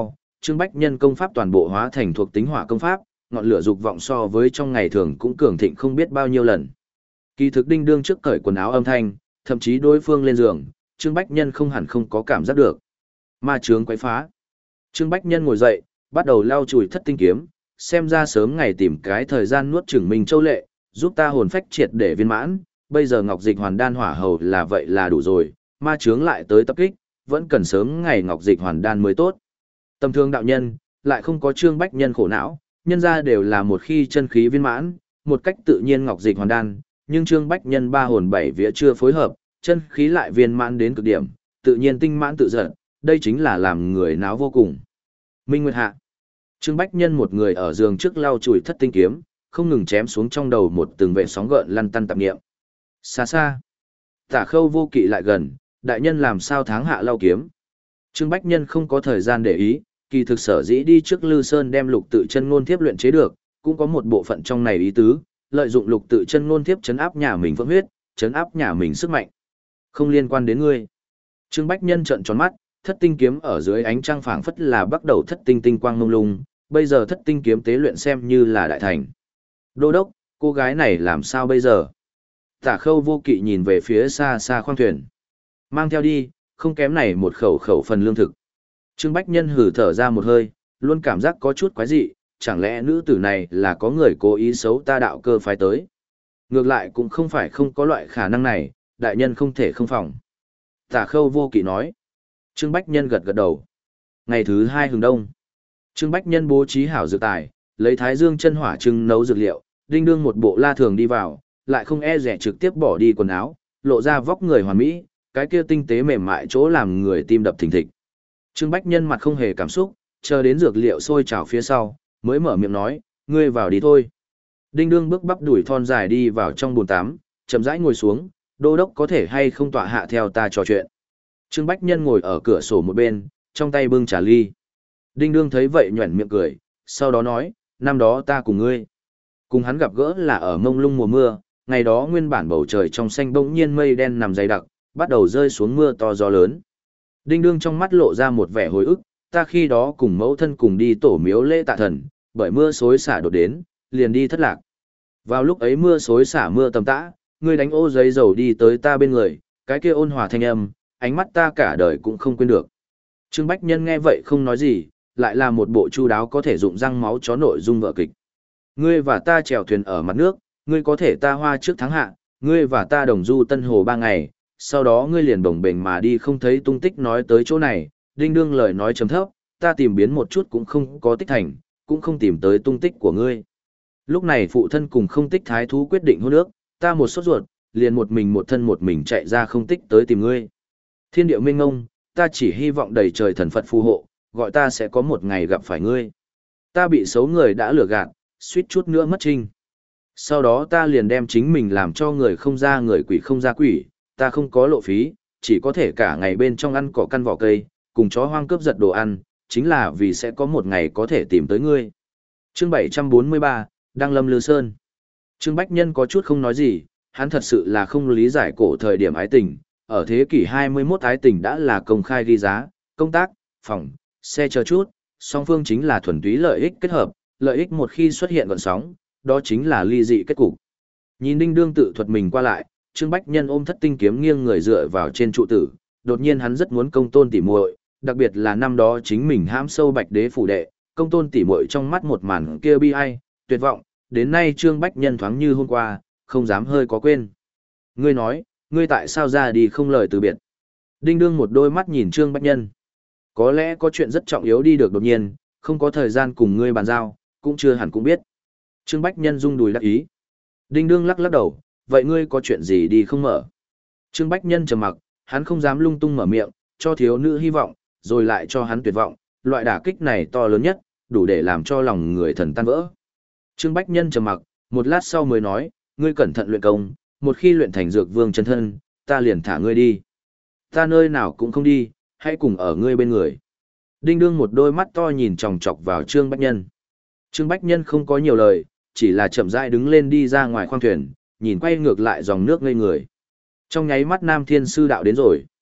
Trương Bách Nhân công pháp toàn bộ hóa thành thuộc tính hỏa công pháp, ngọn lửa dục vọng so với trong ngày thường cũng cường thịnh không biết bao nhiêu lần. Kỳ thực Đinh Đương trước cởi quần áo âm thanh, thậm chí đối phương lên giường, Trương Bách Nhân không hẳn không có cảm giác được. Ma chướng quấy phá. Trương Bách Nhân ngồi dậy, bắt đầu lau chùi thất tinh kiếm, xem ra sớm ngày tìm cái thời gian nuốt chửng mình châu lệ, giúp ta hồn phách triệt để viên mãn, bây giờ ngọc dịch hoàn đan hỏa hầu là vậy là đủ rồi, ma chướng lại tới tập kích, vẫn cần sớm ngày ngọc dịch hoàn đan mới tốt. Tầm thường đạo nhân, lại không có Trương Bách Nhân khổ não, nhân ra đều là một khi chân khí viên mãn, một cách tự nhiên ngọc dịch hoàn đan, nhưng Trương Bách Nhân ba hồn bảy vía chưa phối hợp, chân khí lại viên mãn đến cực điểm, tự nhiên tinh mãn tự giận, đây chính là làm người náo vô cùng. Minh Nguyệt hạ. Trương Bách Nhân một người ở giường trước lau chùi thất tinh kiếm, không ngừng chém xuống trong đầu một từng vệ sóng gợn lăn tăn tạp niệm. Xa xa. Tả Khâu Vô Kỵ lại gần, đại nhân làm sao tháng hạ lau kiếm. Trương Bách Nhân không có thời gian để ý, kỳ thực sở dĩ đi trước Lư Sơn đem lục tự chân ngôn thiếp luyện chế được, cũng có một bộ phận trong này ý tứ, lợi dụng lục tự chân ngôn thiếp chấn áp nhà mình vượng huyết, chấn áp nhà mình sức mạnh. Không liên quan đến ngươi. Trương Bách Nhân trợn tròn mắt, thất tinh kiếm ở dưới ánh trăng phảng phất là bắt đầu thất tinh tinh quang mông lung, bây giờ thất tinh kiếm tế luyện xem như là đại thành. Đô đốc, cô gái này làm sao bây giờ? Tả Khâu Vô Kỵ nhìn về phía xa xa khoang thuyền. Mang theo đi, không kém này một khẩu khẩu phần lương thực. Trương Bách Nhân hử thở ra một hơi, luôn cảm giác có chút quái dị, chẳng lẽ nữ tử này là có người cố ý xấu ta đạo cơ phái tới. Ngược lại cũng không phải không có loại khả năng này, đại nhân không thể không phòng. Tả Khâu Vô Kỵ nói. Trương Bách Nhân gật gật đầu. Ngày thứ hai hừng đông. Trương Bách Nhân bố trí hảo dược tài, lấy thái dương chân hỏa trưng nấu dược liệu, Đinh Đương một bộ la thường đi vào, lại không e rẻ trực tiếp bỏ đi quần áo, lộ ra vóc người hoàn mỹ, cái kia tinh tế mềm mại chỗ làm người tim đập thình thịch. Trương Bách Nhân mặt không hề cảm xúc, chờ đến dược liệu sôi trào phía sau, mới mở miệng nói, ngươi vào đi thôi. Đinh Đương bước bắp đuổi thon dài đi vào trong bồn tắm, chậm rãi ngồi xuống, đô đốc có thể hay không tọa hạ theo ta trò chuyện. Trương Bách Nhân ngồi ở cửa sổ một bên, trong tay bưng trà ly. Đinh Đương thấy vậy nhuẩn miệng cười, sau đó nói, năm đó ta cùng ngươi. Cùng hắn gặp gỡ là ở mông lung mùa mưa, ngày đó nguyên bản bầu trời trong xanh bỗng nhiên mây đen nằm dày đặc, bắt đầu rơi xuống mưa to gió lớn. Đinh Đương trong mắt lộ ra một vẻ hồi ức, ta khi đó cùng mẫu thân cùng đi tổ miếu lễ tạ thần, bởi mưa xối xả đột đến, liền đi thất lạc. Vào lúc ấy mưa xối xả mưa tầm tã, ngươi đánh ô giấy dầu đi tới ta bên người, cái kia ôn hòa thanh âm, ánh mắt ta cả đời cũng không quên được. Trương Bách Nhân nghe vậy không nói gì, lại là một bộ chu đáo có thể dụng răng máu chó nội dung vợ kịch. Ngươi và ta chèo thuyền ở mặt nước, ngươi có thể ta hoa trước tháng hạ, ngươi và ta đồng du Tân Hồ ba ngày, sau đó ngươi liền bồng bềnh mà đi không thấy tung tích nói tới chỗ này, Đinh Đương lời nói trầm thấp, ta tìm biến một chút cũng không có tích thành, cũng không tìm tới tung tích của ngươi. Lúc này phụ thân cùng không tích thái thú quyết định hôn ước, ta một sốt ruột, liền một mình một thân một mình chạy ra không tích tới tìm ngươi. Thiên điệu minh ngông, ta chỉ hy vọng đầy trời thần Phật phù hộ, gọi ta sẽ có một ngày gặp phải ngươi. Ta bị xấu người đã lừa gạt, suýt chút nữa mất trinh. Sau đó ta liền đem chính mình làm cho người không ra người quỷ không ra quỷ, ta không có lộ phí, chỉ có thể cả ngày bên trong ăn cỏ căn vỏ cây, cùng chó hoang cướp giật đồ ăn, chính là vì sẽ có một ngày có thể tìm tới ngươi. Chương bảy trăm bốn mươi ba, Đăng Lâm Lư Sơn. Trương Bách Nhân có chút không nói gì, hắn thật sự là không lý giải cổ thời điểm ái tình, ở thế kỷ hai mươi mốt ái tình đã là công khai ghi giá, công tác, phòng, xe chờ chút, song phương chính là thuần túy lợi ích kết hợp, lợi ích một khi xuất hiện gợn sóng, đó chính là ly dị kết cục. Nhìn Đinh Đương tự thuật mình qua lại, Trương Bách Nhân ôm thất tinh kiếm nghiêng người dựa vào trên trụ tử, đột nhiên hắn rất muốn công tôn tỉ muội, đặc biệt là năm đó chính mình hãm sâu Bạch Đế phủ đệ, công tôn tỉ muội trong mắt một màn kia bi ai, tuyệt vọng, đến nay Trương Bách Nhân thoáng như hôm qua, không dám hơi có quên. Ngươi nói, ngươi tại sao ra đi không lời từ biệt? Đinh Đương một đôi mắt nhìn Trương Bách Nhân. Có lẽ có chuyện rất trọng yếu đi được đột nhiên, không có thời gian cùng ngươi bàn giao, cũng chưa hẳn cũng biết. Trương Bách Nhân rung đùi đắc ý. Đinh Đương lắc lắc đầu, vậy ngươi có chuyện gì đi không mở? Trương Bách Nhân trầm mặc, hắn không dám lung tung mở miệng, cho thiếu nữ hy vọng, rồi lại cho hắn tuyệt vọng, loại đả kích này to lớn nhất, đủ để làm cho lòng người thần tan vỡ. Trương Bách Nhân trầm mặc, một lát sau mới nói, ngươi cẩn thận luyện công, một khi luyện thành dược vương chân thân, ta liền thả ngươi đi. Ta nơi nào cũng không đi, hãy cùng ở ngươi bên người. Đinh Đương một đôi mắt to nhìn chòng chọc vào Trương Bách Nhân. Trương Bách Nhân không có nhiều lời, chỉ là chậm rãi đứng lên đi ra ngoài khoang thuyền, nhìn quay ngược lại dòng nước ngây người. Trong nháy mắt Nam Thiên Sư Đạo đến rồi.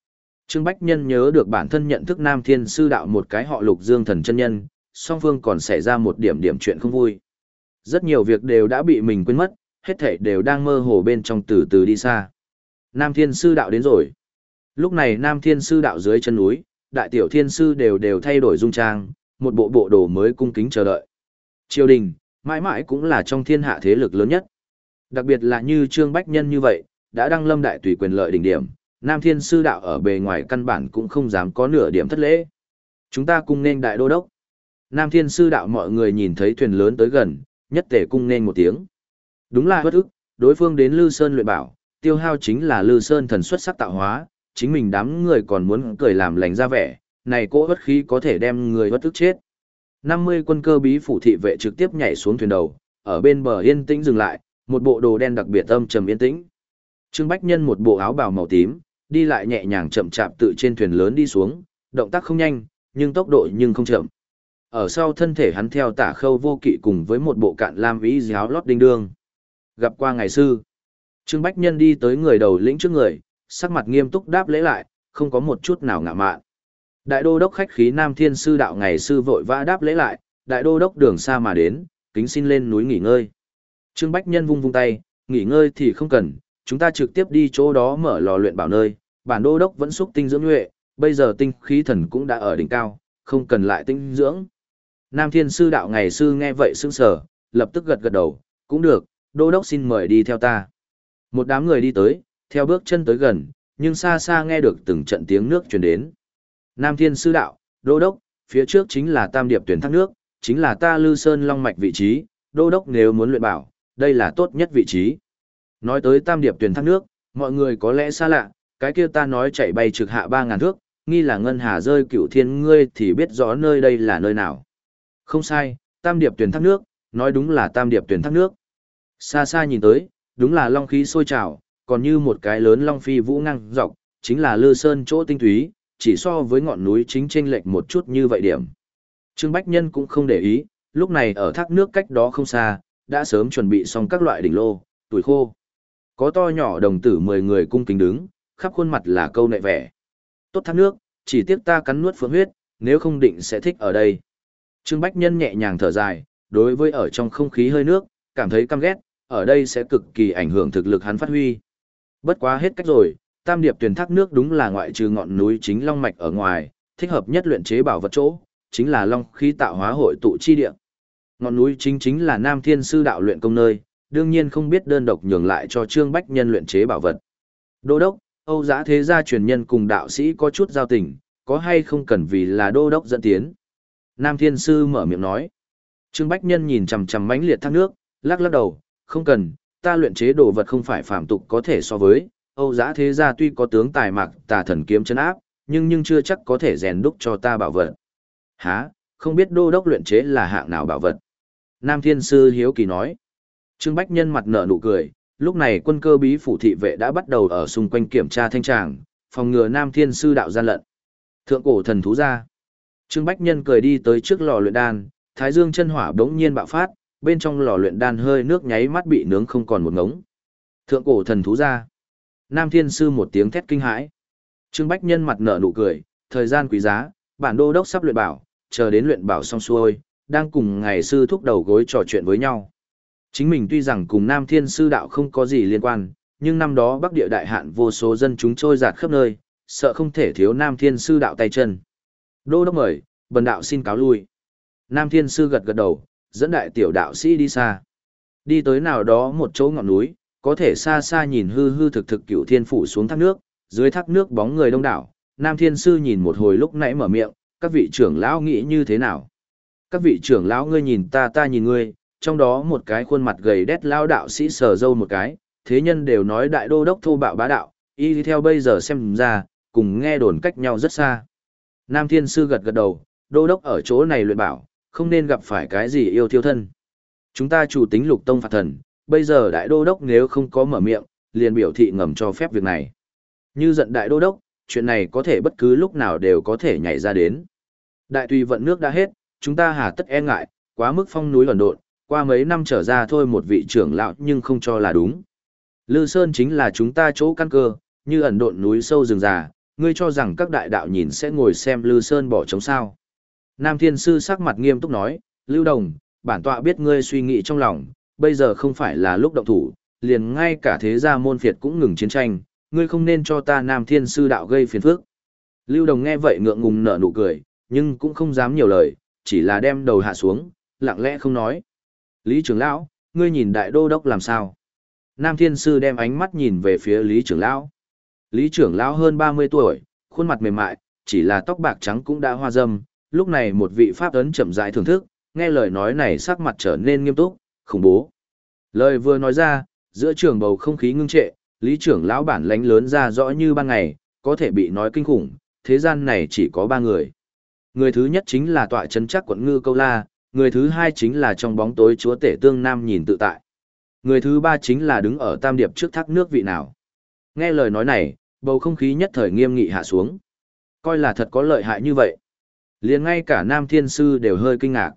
Trương Bách Nhân nhớ được bản thân nhận thức Nam Thiên Sư Đạo một cái họ Lục Dương Thần chân nhân, song phương còn xảy ra một điểm điểm chuyện không vui. Rất nhiều việc đều đã bị mình quên mất, hết thảy đều đang mơ hồ bên trong từ từ đi xa. Nam Thiên Sư Đạo đến rồi. Lúc này Nam Thiên Sư Đạo dưới chân núi, đại tiểu thiên sư đều đều thay đổi dung trang, một bộ bộ đồ mới cung kính chờ đợi. Triều đình, mãi mãi cũng là trong thiên hạ thế lực lớn nhất. Đặc biệt là như Trương Bách Nhân như vậy, đã đăng lâm đại tùy quyền lợi đỉnh điểm, Nam Thiên Sư Đạo ở bề ngoài căn bản cũng không dám có nửa điểm thất lễ. Chúng ta cùng nên đại đô đốc. Nam Thiên Sư Đạo mọi người nhìn thấy thuyền lớn tới gần, nhất tề cung nên một tiếng. Đúng là bất ức, đối phương đến Lư Sơn luyện bảo, tiêu hao chính là Lư Sơn thần xuất sắc tạo hóa, chính mình đám người còn muốn cười làm lành ra vẻ, này cỗ bất khí có thể đem người bất ức chết. năm mươi quân cơ bí phủ thị vệ trực tiếp nhảy xuống thuyền đầu, ở bên bờ yên tĩnh dừng lại, một bộ đồ đen đặc biệt âm trầm yên tĩnh. Trương Bách Nhân một bộ áo bào màu tím, đi lại nhẹ nhàng chậm chạp tự trên thuyền lớn đi xuống, động tác không nhanh, nhưng tốc độ nhưng không chậm. Ở sau thân thể hắn theo Tả Khâu Vô Kỵ cùng với một bộ cạn lam vĩ giáo lót đinh đương. Gặp qua ngài sư. Trương Bách Nhân đi tới người đầu lĩnh trước người, sắc mặt nghiêm túc đáp lễ lại, không có một chút nào ngạ mạn. Đại đô đốc khách khí Nam Thiên Sư Đạo ngài sư vội vã đáp lễ lại, đại đô đốc đường xa mà đến, kính xin lên núi nghỉ ngơi. Trương Bách Nhân vung vung tay, nghỉ ngơi thì không cần, chúng ta trực tiếp đi chỗ đó mở lò luyện bảo nơi, bản đô đốc vẫn xúc tinh dưỡng nhuệ, bây giờ tinh khí thần cũng đã ở đỉnh cao, không cần lại tinh dưỡng. Nam Thiên Sư Đạo ngày sư nghe vậy sững sờ, lập tức gật gật đầu, cũng được, đô đốc xin mời đi theo ta. Một đám người đi tới, theo bước chân tới gần, nhưng xa xa nghe được từng trận tiếng nước truyền đến. Nam Thiên Sư Đạo, đô đốc, phía trước chính là Tam Điệp tuyển thác nước, chính là ta Lư Sơn Long Mạch vị trí, đô đốc nếu muốn luyện bảo, đây là tốt nhất vị trí. Nói tới Tam Điệp tuyển thác nước, mọi người có lẽ xa lạ, cái kia ta nói chạy bay trực hạ ba ngàn thước, nghi là ngân hà rơi cửu thiên ngươi thì biết rõ nơi đây là nơi nào. Không sai, Tam Điệp tuyển thác nước, nói đúng là Tam Điệp tuyển thác nước. Xa xa nhìn tới, đúng là long khí sôi trào, còn như một cái lớn long phi vũ ngang dọc, chính là Lư Sơn chỗ tinh túy, chỉ so với ngọn núi chính chênh lệch một chút như vậy điểm. Trương Bách Nhân cũng không để ý, lúc này ở thác nước cách đó không xa, đã sớm chuẩn bị xong các loại đỉnh lô, tuổi khô. Có to nhỏ đồng tử mười người cung kính đứng, khắp khuôn mặt là câu nệ vẻ. Tốt thác nước, chỉ tiếc ta cắn nuốt phượng huyết, nếu không định sẽ thích ở đây. Trương Bách Nhân nhẹ nhàng thở dài, đối với ở trong không khí hơi nước, cảm thấy căm ghét, ở đây sẽ cực kỳ ảnh hưởng thực lực hắn phát huy. Bất quá hết cách rồi, Tam Điệp tuyển thác nước đúng là ngoại trừ ngọn núi chính long mạch ở ngoài, thích hợp nhất luyện chế bảo vật chỗ, chính là long khí tạo hóa hội tụ chi địa. Ngọn núi chính chính là Nam Thiên Sư Đạo luyện công nơi, đương nhiên không biết đơn độc nhường lại cho Trương Bách Nhân luyện chế bảo vật. Đô đốc, Âu Giá thế gia truyền nhân cùng đạo sĩ có chút giao tình, có hay không cần vì là đô đốc dẫn tiến. Nam Thiên Sư mở miệng nói. Trương Bách Nhân nhìn chằm chằm mãnh liệt thác nước, lắc lắc đầu, không cần, ta luyện chế đồ vật không phải phàm tục có thể so với, Âu Giá thế gia tuy có tướng tài mạc tà thần kiếm chân áp, nhưng nhưng chưa chắc có thể rèn đúc cho ta bảo vật. Hả, không biết đô đốc luyện chế là hạng nào bảo vật? Nam Thiên Sư hiếu kỳ nói. Trương Bách Nhân mặt nở nụ cười, lúc này quân cơ bí phủ thị vệ đã bắt đầu ở xung quanh kiểm tra thanh tràng, phòng ngừa Nam Thiên Sư Đạo gian lận. Thượng cổ thần thú ra. Trương Bách Nhân cười đi tới trước lò luyện đan, thái dương chân hỏa bỗng nhiên bạo phát, bên trong lò luyện đan hơi nước nháy mắt bị nướng không còn một ngống. Thượng cổ thần thú ra. Nam Thiên Sư một tiếng thét kinh hãi. Trương Bách Nhân mặt nở nụ cười, thời gian quý giá, bản đô đốc sắp luyện bảo, chờ đến luyện bảo xong xuôi, đang cùng ngài sư thúc đầu gối trò chuyện với nhau. Chính mình tuy rằng cùng Nam Thiên Sư Đạo không có gì liên quan, nhưng năm đó Bắc Địa đại hạn vô số dân chúng trôi dạt khắp nơi, sợ không thể thiếu Nam Thiên Sư Đạo tay chân. Đô đốc mời, bần đạo xin cáo lui. Nam Thiên Sư gật gật đầu, dẫn đại tiểu đạo sĩ đi xa. Đi tới nào đó một chỗ ngọn núi, có thể xa xa nhìn hư hư thực thực Cửu Thiên phủ xuống thác nước, dưới thác nước bóng người đông đảo. Nam Thiên Sư nhìn một hồi lúc nãy mở miệng, các vị trưởng lão nghĩ như thế nào? Các vị trưởng lão ngươi nhìn ta ta nhìn ngươi, trong đó một cái khuôn mặt gầy đét lao đạo sĩ sờ râu một cái, thế nhân đều nói đại đô đốc thô bạo bá đạo, y đi theo bây giờ xem ra, cùng nghe đồn cách nhau rất xa. Nam Thiên Sư gật gật đầu, đô đốc ở chỗ này luyện bảo, không nên gặp phải cái gì yêu thiêu thân. Chúng ta chủ tính lục tông phạt thần, bây giờ đại đô đốc nếu không có mở miệng, liền biểu thị ngầm cho phép việc này. Như giận đại đô đốc, chuyện này có thể bất cứ lúc nào đều có thể nhảy ra đến. Đại tùy vận nước đã hết, chúng ta hà tất e ngại, quá mức phong núi ẩn độn, qua mấy năm trở ra thôi một vị trưởng lão nhưng không cho là đúng. Lư Sơn chính là chúng ta chỗ căn cơ, như ẩn độn núi sâu rừng già, Ngươi cho rằng các đại đạo nhìn sẽ ngồi xem Lư Sơn bỏ trống sao? Nam Thiên Sư sắc mặt nghiêm túc nói, Lưu Đồng, bản tọa biết ngươi suy nghĩ trong lòng, bây giờ không phải là lúc động thủ, liền ngay cả thế gia môn phiệt cũng ngừng chiến tranh, ngươi không nên cho ta Nam Thiên Sư đạo gây phiền phức. Lưu Đồng nghe vậy ngượng ngùng nở nụ cười, nhưng cũng không dám nhiều lời, chỉ là đem đầu hạ xuống, lặng lẽ không nói. Lý trưởng lão, ngươi nhìn đại đô đốc làm sao? Nam Thiên Sư đem ánh mắt nhìn về phía Lý trưởng lão. Lý trưởng lão hơn ba mươi tuổi, khuôn mặt mềm mại, chỉ là tóc bạc trắng cũng đã hoa râm, lúc này một vị pháp ấn chậm rãi thưởng thức, nghe lời nói này sắc mặt trở nên nghiêm túc, khủng bố. Lời vừa nói ra, giữa trường bầu không khí ngưng trệ, Lý trưởng lão bản lãnh lớn ra rõ như ban ngày, có thể bị nói kinh khủng, thế gian này chỉ có ba người. Người thứ nhất chính là tọa trấn chắc quận Ngư Câu La, người thứ hai chính là trong bóng tối chúa tể Tương Nam nhìn tự tại. Người thứ ba chính là đứng ở tam điệp trước thác nước vị nào. Nghe lời nói này, bầu không khí nhất thời nghiêm nghị hạ xuống. Coi là thật có lợi hại như vậy. Liền ngay cả Nam Thiên Sư đều hơi kinh ngạc.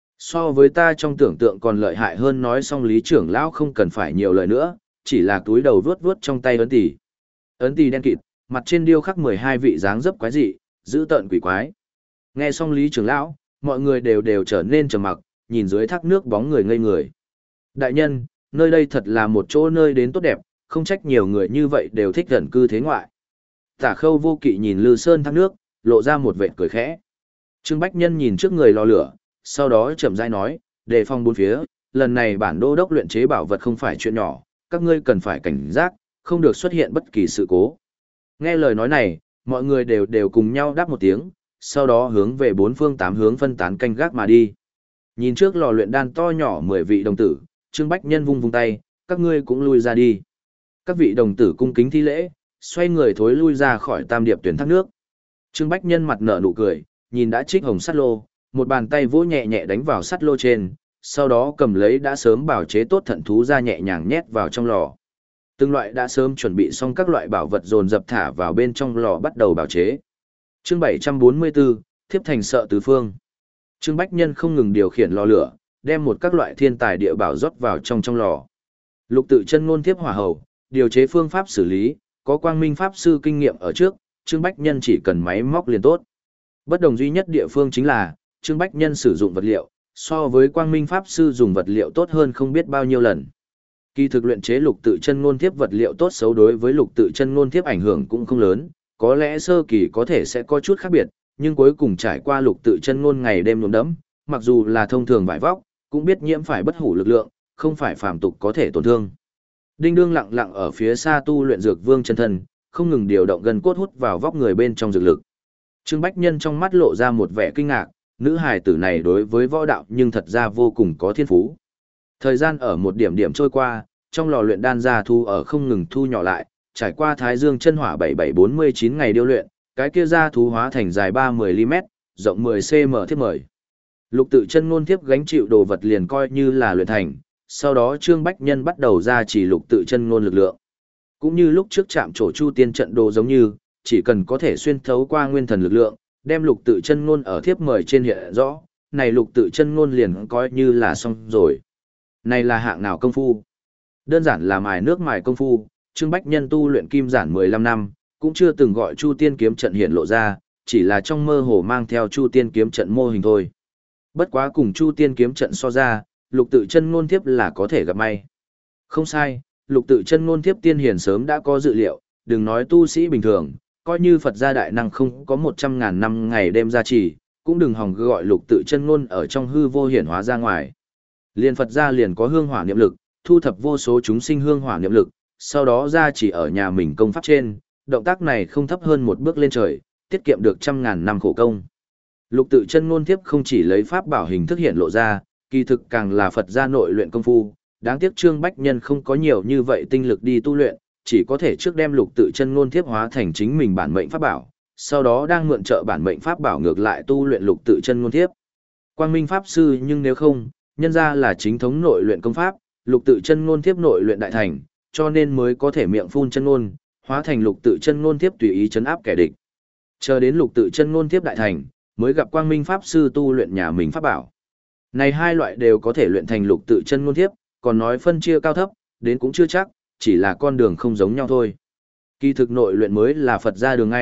So với ta trong tưởng tượng còn lợi hại hơn, nói xong Lý trưởng lão không cần phải nhiều lời nữa, chỉ là túi đầu vuốt vuốt trong tay ấn tỷ. Ấn tỷ đen kịt, mặt trên điêu khắc mười hai vị dáng dấp quái dị, dữ tợn quỷ quái. Nghe xong Lý trưởng lão, mọi người đều đều trở nên trầm mặc, nhìn dưới thác nước bóng người ngây người. Đại nhân, nơi đây thật là một chỗ nơi đến tốt đẹp, không trách nhiều người như vậy đều thích gần cư thế ngoại. Tả Khâu Vô Kỵ nhìn Lư Sơn thác nước, lộ ra một vệt cười khẽ. Trương Bách Nhân nhìn trước người lò lửa, sau đó chậm rãi nói, đề phòng bốn phía, lần này bản đô đốc luyện chế bảo vật không phải chuyện nhỏ, các ngươi cần phải cảnh giác, không được xuất hiện bất kỳ sự cố. Nghe lời nói này, mọi người đều đều cùng nhau đáp một tiếng, sau đó hướng về bốn phương tám hướng phân tán canh gác mà đi. Nhìn trước lò luyện đan to nhỏ mười vị đồng tử, Trương Bách Nhân vung vung tay, các ngươi cũng lui ra đi. Các vị đồng tử cung kính thi lễ, xoay người thối lui ra khỏi tam điệp tuyển thác nước. Trương Bách Nhân mặt nở nụ cười, nhìn đã trích hồng sắt lô, một bàn tay vỗ nhẹ nhẹ đánh vào sắt lô trên, sau đó cầm lấy đã sớm bảo chế tốt thận thú ra nhẹ nhàng nhét vào trong lò. Từng loại đã sớm chuẩn bị xong các loại bảo vật dồn dập thả vào bên trong lò bắt đầu bảo chế. Chương bảy trăm bốn mươi bốn, Thiếp thành sợ tứ phương. Trương Bách Nhân không ngừng điều khiển lò lửa, đem một các loại thiên tài địa bảo rót vào trong trong lò. Lục tự chân ngôn thiếp hỏa hầu, điều chế phương pháp xử lý, có Quang Minh pháp sư kinh nghiệm ở trước, Trương Bách Nhân chỉ cần máy móc liền tốt. Bất đồng duy nhất địa phương chính là, Trương Bách Nhân sử dụng vật liệu, so với Quang Minh pháp sư dùng vật liệu tốt hơn không biết bao nhiêu lần. Kỳ thực luyện chế lục tự chân ngôn thiếp vật liệu tốt xấu đối với lục tự chân ngôn thiếp ảnh hưởng cũng không lớn, có lẽ sơ kỳ có thể sẽ có chút khác biệt, nhưng cuối cùng trải qua lục tự chân ngôn ngày đêm nhuốm đẫm, mặc dù là thông thường vải vóc, cũng biết nhiễm phải bất hủ lực lượng, không phải phàm tục có thể tổn thương. Đinh Đương lặng lặng ở phía xa tu luyện dược vương chân thân, không ngừng điều động gần cốt hút vào vóc người bên trong dược lực. Trương Bách Nhân trong mắt lộ ra một vẻ kinh ngạc, nữ hài tử này đối với võ đạo nhưng thật ra vô cùng có thiên phú. Thời gian ở một điểm điểm trôi qua, trong lò luyện đan gia thu ở không ngừng thu nhỏ lại, trải qua Thái Dương chân hỏa bảy bảy bốn mươi chín ngày điêu luyện, cái kia gia thú hóa thành dài ba mươi mi-li-mét, rộng mười xăng-ti-mét thiếp mời. Lục tự chân ngôn thiếp gánh chịu đồ vật liền coi như là luyện thành, sau đó Trương Bách Nhân bắt đầu ra chỉ lục tự chân ngôn lực lượng. Cũng như lúc trước chạm trổ chu tiên trận đồ giống như, chỉ cần có thể xuyên thấu qua nguyên thần lực lượng, đem lục tự chân ngôn ở thiếp mời trên hiện rõ, này lục tự chân ngôn liền coi như là xong rồi. Này là hạng nào công phu? Đơn giản là mài nước mài công phu, Trương Bách Nhân tu luyện kim giản mười lăm năm, cũng chưa từng gọi chu tiên kiếm trận hiện lộ ra, chỉ là trong mơ hồ mang theo chu tiên kiếm trận mô hình thôi. Bất quá cùng chu tiên kiếm trận so ra, lục tự chân ngôn thiếp là có thể gặp may. Không sai, lục tự chân ngôn thiếp tiên hiền sớm đã có dự liệu, đừng nói tu sĩ bình thường, coi như Phật gia đại năng không có một trăm ngàn năm ngày đêm gia trì, cũng đừng hòng gọi lục tự chân ngôn ở trong hư vô hiển hóa ra ngoài. Liền Phật gia liền có hương hỏa niệm lực, thu thập vô số chúng sinh hương hỏa niệm lực, sau đó gia trì ở nhà mình công pháp trên, động tác này không thấp hơn một bước lên trời, tiết kiệm được trăm ngàn năm khổ công. Lục tự chân ngôn thiếp không chỉ lấy pháp bảo hình thức hiện lộ ra, kỳ thực càng là Phật gia nội luyện công phu, đáng tiếc Trương Bách Nhân không có nhiều như vậy tinh lực đi tu luyện, chỉ có thể trước đem lục tự chân ngôn thiếp hóa thành chính mình bản mệnh pháp bảo, sau đó đang mượn trợ bản mệnh pháp bảo ngược lại tu luyện lục tự chân ngôn thiếp. Quang Minh pháp sư nhưng nếu không, nhân ra là chính thống nội luyện công pháp, lục tự chân ngôn thiếp nội luyện đại thành, cho nên mới có thể miệng phun chân ngôn, hóa thành lục tự chân ngôn thiếp tùy ý trấn áp kẻ địch. Chờ đến lục tự chân ngôn thiếp đại thành, mới gặp Quang Minh pháp sư tu luyện nhà mình pháp bảo. Này hai loại đều có thể luyện thành lục tự chân ngôn thiếp, còn nói phân chia cao thấp, đến cũng chưa chắc, chỉ là con đường không giống nhau thôi. Kỳ thực nội luyện mới là Phật gia đường ngay,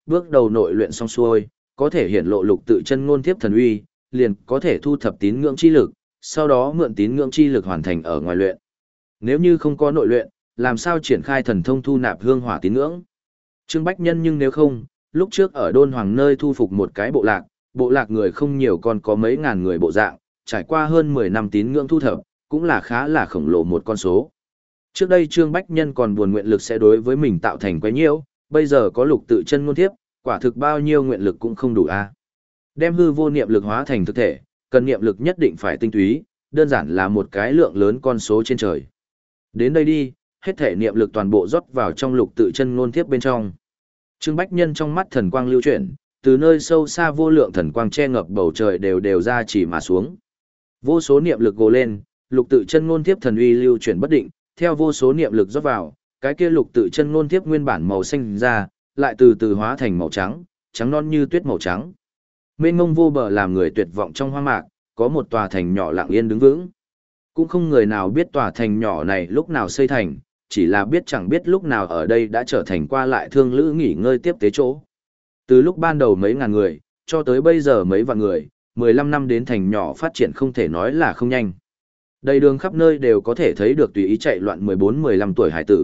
bước đầu nội luyện xong xuôi, có thể hiển lộ lục tự chân ngôn thiếp thần uy, liền có thể thu thập tín ngưỡng chi lực, sau đó mượn tín ngưỡng chi lực hoàn thành ở ngoài luyện. Nếu như không có nội luyện, làm sao triển khai thần thông thu nạp hương hỏa tín ngưỡng? Trương Bách Nhân nhưng nếu không, lúc trước ở Đôn Hoàng nơi thu phục một cái bộ lạc, bộ lạc người không nhiều còn có mấy ngàn người bộ dạng, trải qua hơn mười năm tín ngưỡng thu thập, cũng là khá là khổng lồ một con số. Trước đây Trương Bách Nhân còn buồn nguyện lực sẽ đối với mình tạo thành quấy nhiễu, bây giờ có lục tự chân ngôn thiếp, quả thực bao nhiêu nguyện lực cũng không đủ a. Đem hư vô niệm lực hóa thành thực thể, cần niệm lực nhất định phải tinh túy, đơn giản là một cái lượng lớn con số trên trời. Đến đây đi, hết thể niệm lực toàn bộ rót vào trong lục tự chân ngôn thiếp bên trong. Trương Bách Nhân trong mắt thần quang lưu chuyển, từ nơi sâu xa vô lượng thần quang che ngập bầu trời đều đều ra chỉ mà xuống. Vô số niệm lực gồ lên, lục tự chân ngôn thiếp thần uy lưu chuyển bất định, theo vô số niệm lực rót vào, cái kia lục tự chân ngôn thiếp nguyên bản màu xanh ra, lại từ từ hóa thành màu trắng, trắng non như tuyết màu trắng. Mênh mông vô bờ làm người tuyệt vọng trong hoang mạc, có một tòa thành nhỏ lặng yên đứng vững. Cũng không người nào biết tòa thành nhỏ này lúc nào xây thành, chỉ là biết chẳng biết lúc nào ở đây đã trở thành qua lại thương lữ nghỉ ngơi tiếp tế chỗ. Từ lúc ban đầu mấy ngàn người, cho tới bây giờ mấy vạn người, mười lăm năm đến thành nhỏ phát triển không thể nói là không nhanh. Đầy đường khắp nơi đều có thể thấy được tùy ý chạy loạn mười bốn mười lăm tuổi hải tử.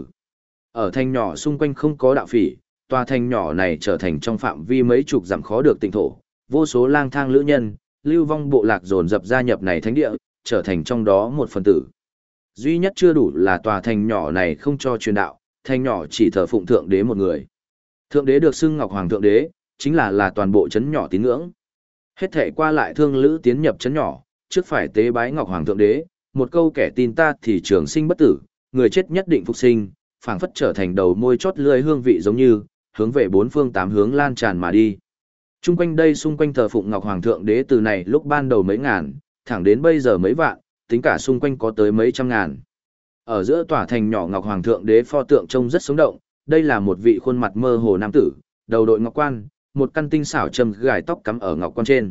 Ở thành nhỏ xung quanh không có đạo phỉ, tòa thành nhỏ này trở thành trong phạm vi mấy chục dặm khó được tịnh thổ, vô số lang thang lữ nhân, lưu vong bộ lạc dồn dập gia nhập này thánh địa, trở thành trong đó một phần tử. Duy nhất chưa đủ là tòa thành nhỏ này không cho truyền đạo, thành nhỏ chỉ thờ phụng thượng đế một người. Thượng đế được xưng Ngọc Hoàng thượng đế, chính là là toàn bộ trấn nhỏ tín ngưỡng. Hết thể qua lại thương lữ tiến nhập trấn nhỏ, trước phải tế bái Ngọc Hoàng thượng đế, một câu kẻ tin ta thì trường sinh bất tử, người chết nhất định phục sinh, phảng phất trở thành đầu môi chót lưỡi hương vị giống như, hướng về bốn phương tám hướng lan tràn mà đi. Trung quanh đây xung quanh thờ phụng Ngọc Hoàng thượng đế từ này lúc ban đầu mấy ngàn, thẳng đến bây giờ mấy vạn, tính cả xung quanh có tới mấy trăm ngàn. Ở giữa tòa thành nhỏ Ngọc Hoàng thượng đế pho tượng trông rất sống động, đây là một vị khuôn mặt mơ hồ nam tử, đầu đội ngọc quan, một căn tinh xảo châm gài tóc cắm ở ngọc quan trên.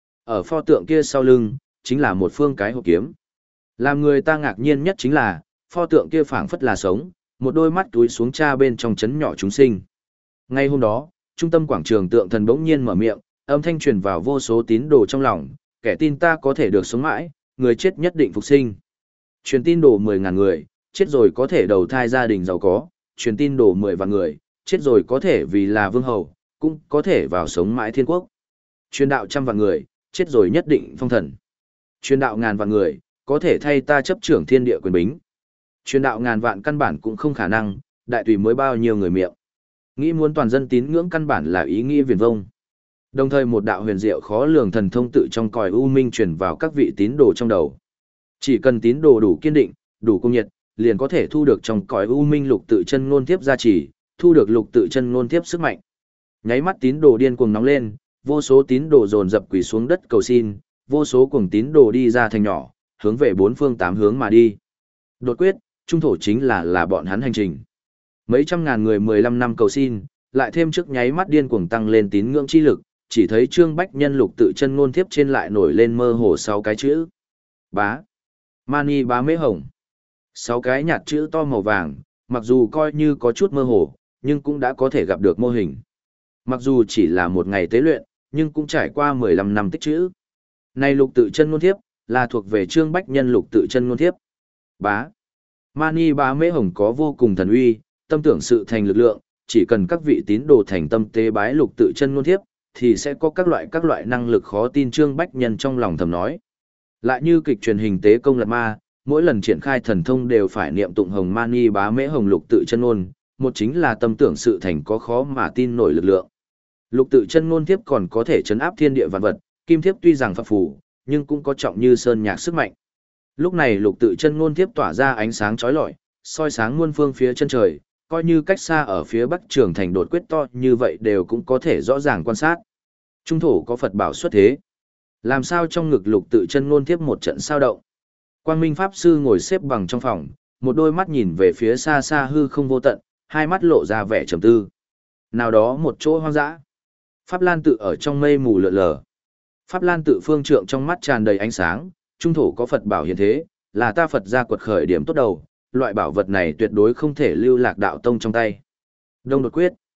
Ở pho tượng kia sau lưng, chính là một phương cái hộp kiếm. Làm người ta ngạc nhiên nhất chính là, pho tượng kia phảng phất là sống, một đôi mắt túi xuống tra bên trong chấn nhỏ chúng sinh. Ngay hôm đó, trung tâm quảng trường tượng thần bỗng nhiên mở miệng, âm thanh truyền vào vô số tín đồ trong lòng, kẻ tin ta có thể được sống mãi, người chết nhất định phục sinh. Truyền tin đồ mười ngàn người, chết rồi có thể đầu thai gia đình giàu có, truyền tin đồ mười vạn người, chết rồi có thể vì là vương hầu, cũng có thể vào sống mãi thiên quốc. Truyền đạo trăm vạn người, chết rồi nhất định phong thần. Truyền đạo ngàn vạn người, có thể thay ta chấp trưởng thiên địa quyền bính. Truyền đạo ngàn vạn căn bản cũng không khả năng, đại tùy mới bao nhiêu người miệng. Nghĩ muốn toàn dân tín ngưỡng căn bản là ý nghĩ viển vông. Đồng thời một đạo huyền diệu khó lường thần thông tự trong còi u minh truyền vào các vị tín đồ trong đầu. Chỉ cần tín đồ đủ kiên định, đủ công nhiệt, liền có thể thu được trong cõi u minh lục tự chân ngôn tiếp gia trì, thu được lục tự chân ngôn tiếp sức mạnh. Nháy mắt tín đồ điên cuồng nóng lên, vô số tín đồ dồn dập quỳ xuống đất cầu xin, vô số cuồng tín đồ đi ra thành nhỏ, hướng về bốn phương tám hướng mà đi. Đột quyết, trung thổ chính là là bọn hắn hành trình. Mấy trăm ngàn người mười lăm năm cầu xin, lại thêm trước nháy mắt điên cuồng tăng lên tín ngưỡng chi lực, chỉ thấy Trương Bách Nhân lục tự chân ngôn tiếp trên lại nổi lên mơ hồ sáu cái chữ. Bá. Mani bá mễ hồng. Sáu cái nhạt chữ to màu vàng, mặc dù coi như có chút mơ hồ, nhưng cũng đã có thể gặp được mô hình. Mặc dù chỉ là một ngày tế luyện, nhưng cũng trải qua mười lăm năm tích chữ. Này lục tự chân ngôn thiếp, là thuộc về Trương Bách Nhân lục tự chân ngôn thiếp. Bá. Mani bá mễ hồng có vô cùng thần uy, tâm tưởng sự thành lực lượng, chỉ cần các vị tín đồ thành tâm tế bái lục tự chân ngôn thiếp, thì sẽ có các loại các loại năng lực khó tin. Trương Bách Nhân trong lòng thầm nói. Lại như kịch truyền hình tế công lạt ma, mỗi lần triển khai thần thông đều phải niệm tụng hồng mani bá mễ hồng lục tự chân ngôn, một chính là tâm tưởng sự thành có khó mà tin nổi lực lượng. Lục tự chân ngôn thiếp còn có thể chấn áp thiên địa vạn vật, kim thiếp tuy rằng phập phù, nhưng cũng có trọng như sơn nhạc sức mạnh. Lúc này lục tự chân ngôn thiếp tỏa ra ánh sáng chói lọi, soi sáng muôn phương phía chân trời, coi như cách xa ở phía bắc trường thành đột quyết to như vậy đều cũng có thể rõ ràng quan sát. Trung thổ có Phật bảo xuất thế. Làm sao trong ngực lục tự chân ngôn thiếp một trận sao động. Quang Minh Pháp Sư ngồi xếp bằng trong phòng, một đôi mắt nhìn về phía xa xa hư không vô tận, hai mắt lộ ra vẻ trầm tư. Nào đó một chỗ hoang dã. Pháp Lan tự ở trong mây mù lượn lờ. Pháp Lan tự phương trượng trong mắt tràn đầy ánh sáng, trung thổ có Phật bảo hiện thế, là ta Phật gia quật khởi điểm tốt đầu, loại bảo vật này tuyệt đối không thể lưu lạc đạo tông trong tay. Đông đột quyết.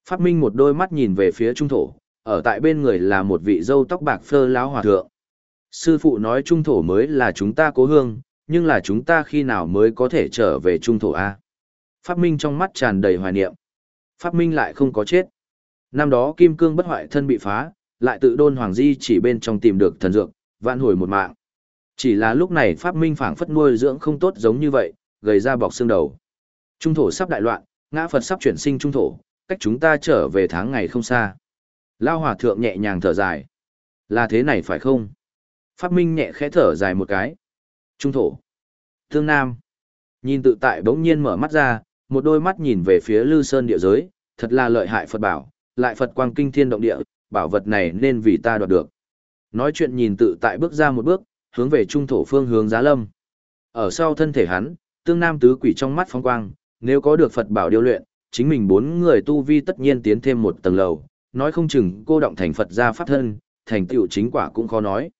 Pháp Minh một đôi mắt nhìn về phía trung thổ, ở tại bên người là một vị râu tóc bạc phơ lão hòa thượng. Sư phụ nói trung thổ mới là chúng ta cố hương, nhưng là chúng ta khi nào mới có thể trở về trung thổ a? Pháp Minh trong mắt tràn đầy hoài niệm. Pháp Minh lại không có chết. Năm đó kim cương bất hoại thân bị phá, lại tự đôn hoàng di chỉ bên trong tìm được thần dược, vạn hồi một mạng. Chỉ là lúc này Pháp Minh phảng phất nuôi dưỡng không tốt giống như vậy, gầy ra bọc xương đầu. Trung thổ sắp đại loạn, ngã Phật sắp chuyển sinh trung thổ, cách chúng ta trở về tháng ngày không xa. Lao hòa thượng nhẹ nhàng thở dài. Là thế này phải không? Pháp Minh nhẹ khẽ thở dài một cái. Trung thổ. Thương Nam. Nhìn tự tại bỗng nhiên mở mắt ra, một đôi mắt nhìn về phía Lư Sơn địa giới, thật là lợi hại Phật bảo, lại Phật quang kinh thiên động địa, bảo vật này nên vì ta đoạt được. Nói chuyện nhìn tự tại bước ra một bước, hướng về trung thổ phương hướng Giá Lâm. Ở sau thân thể hắn, Tương Nam tứ quỷ trong mắt phong quang, nếu có được Phật bảo điêu luyện, chính mình bốn người tu vi tất nhiên tiến thêm một tầng lầu, nói không chừng cô động thành Phật gia pháp thân, thành tựu chính quả cũng khó nói.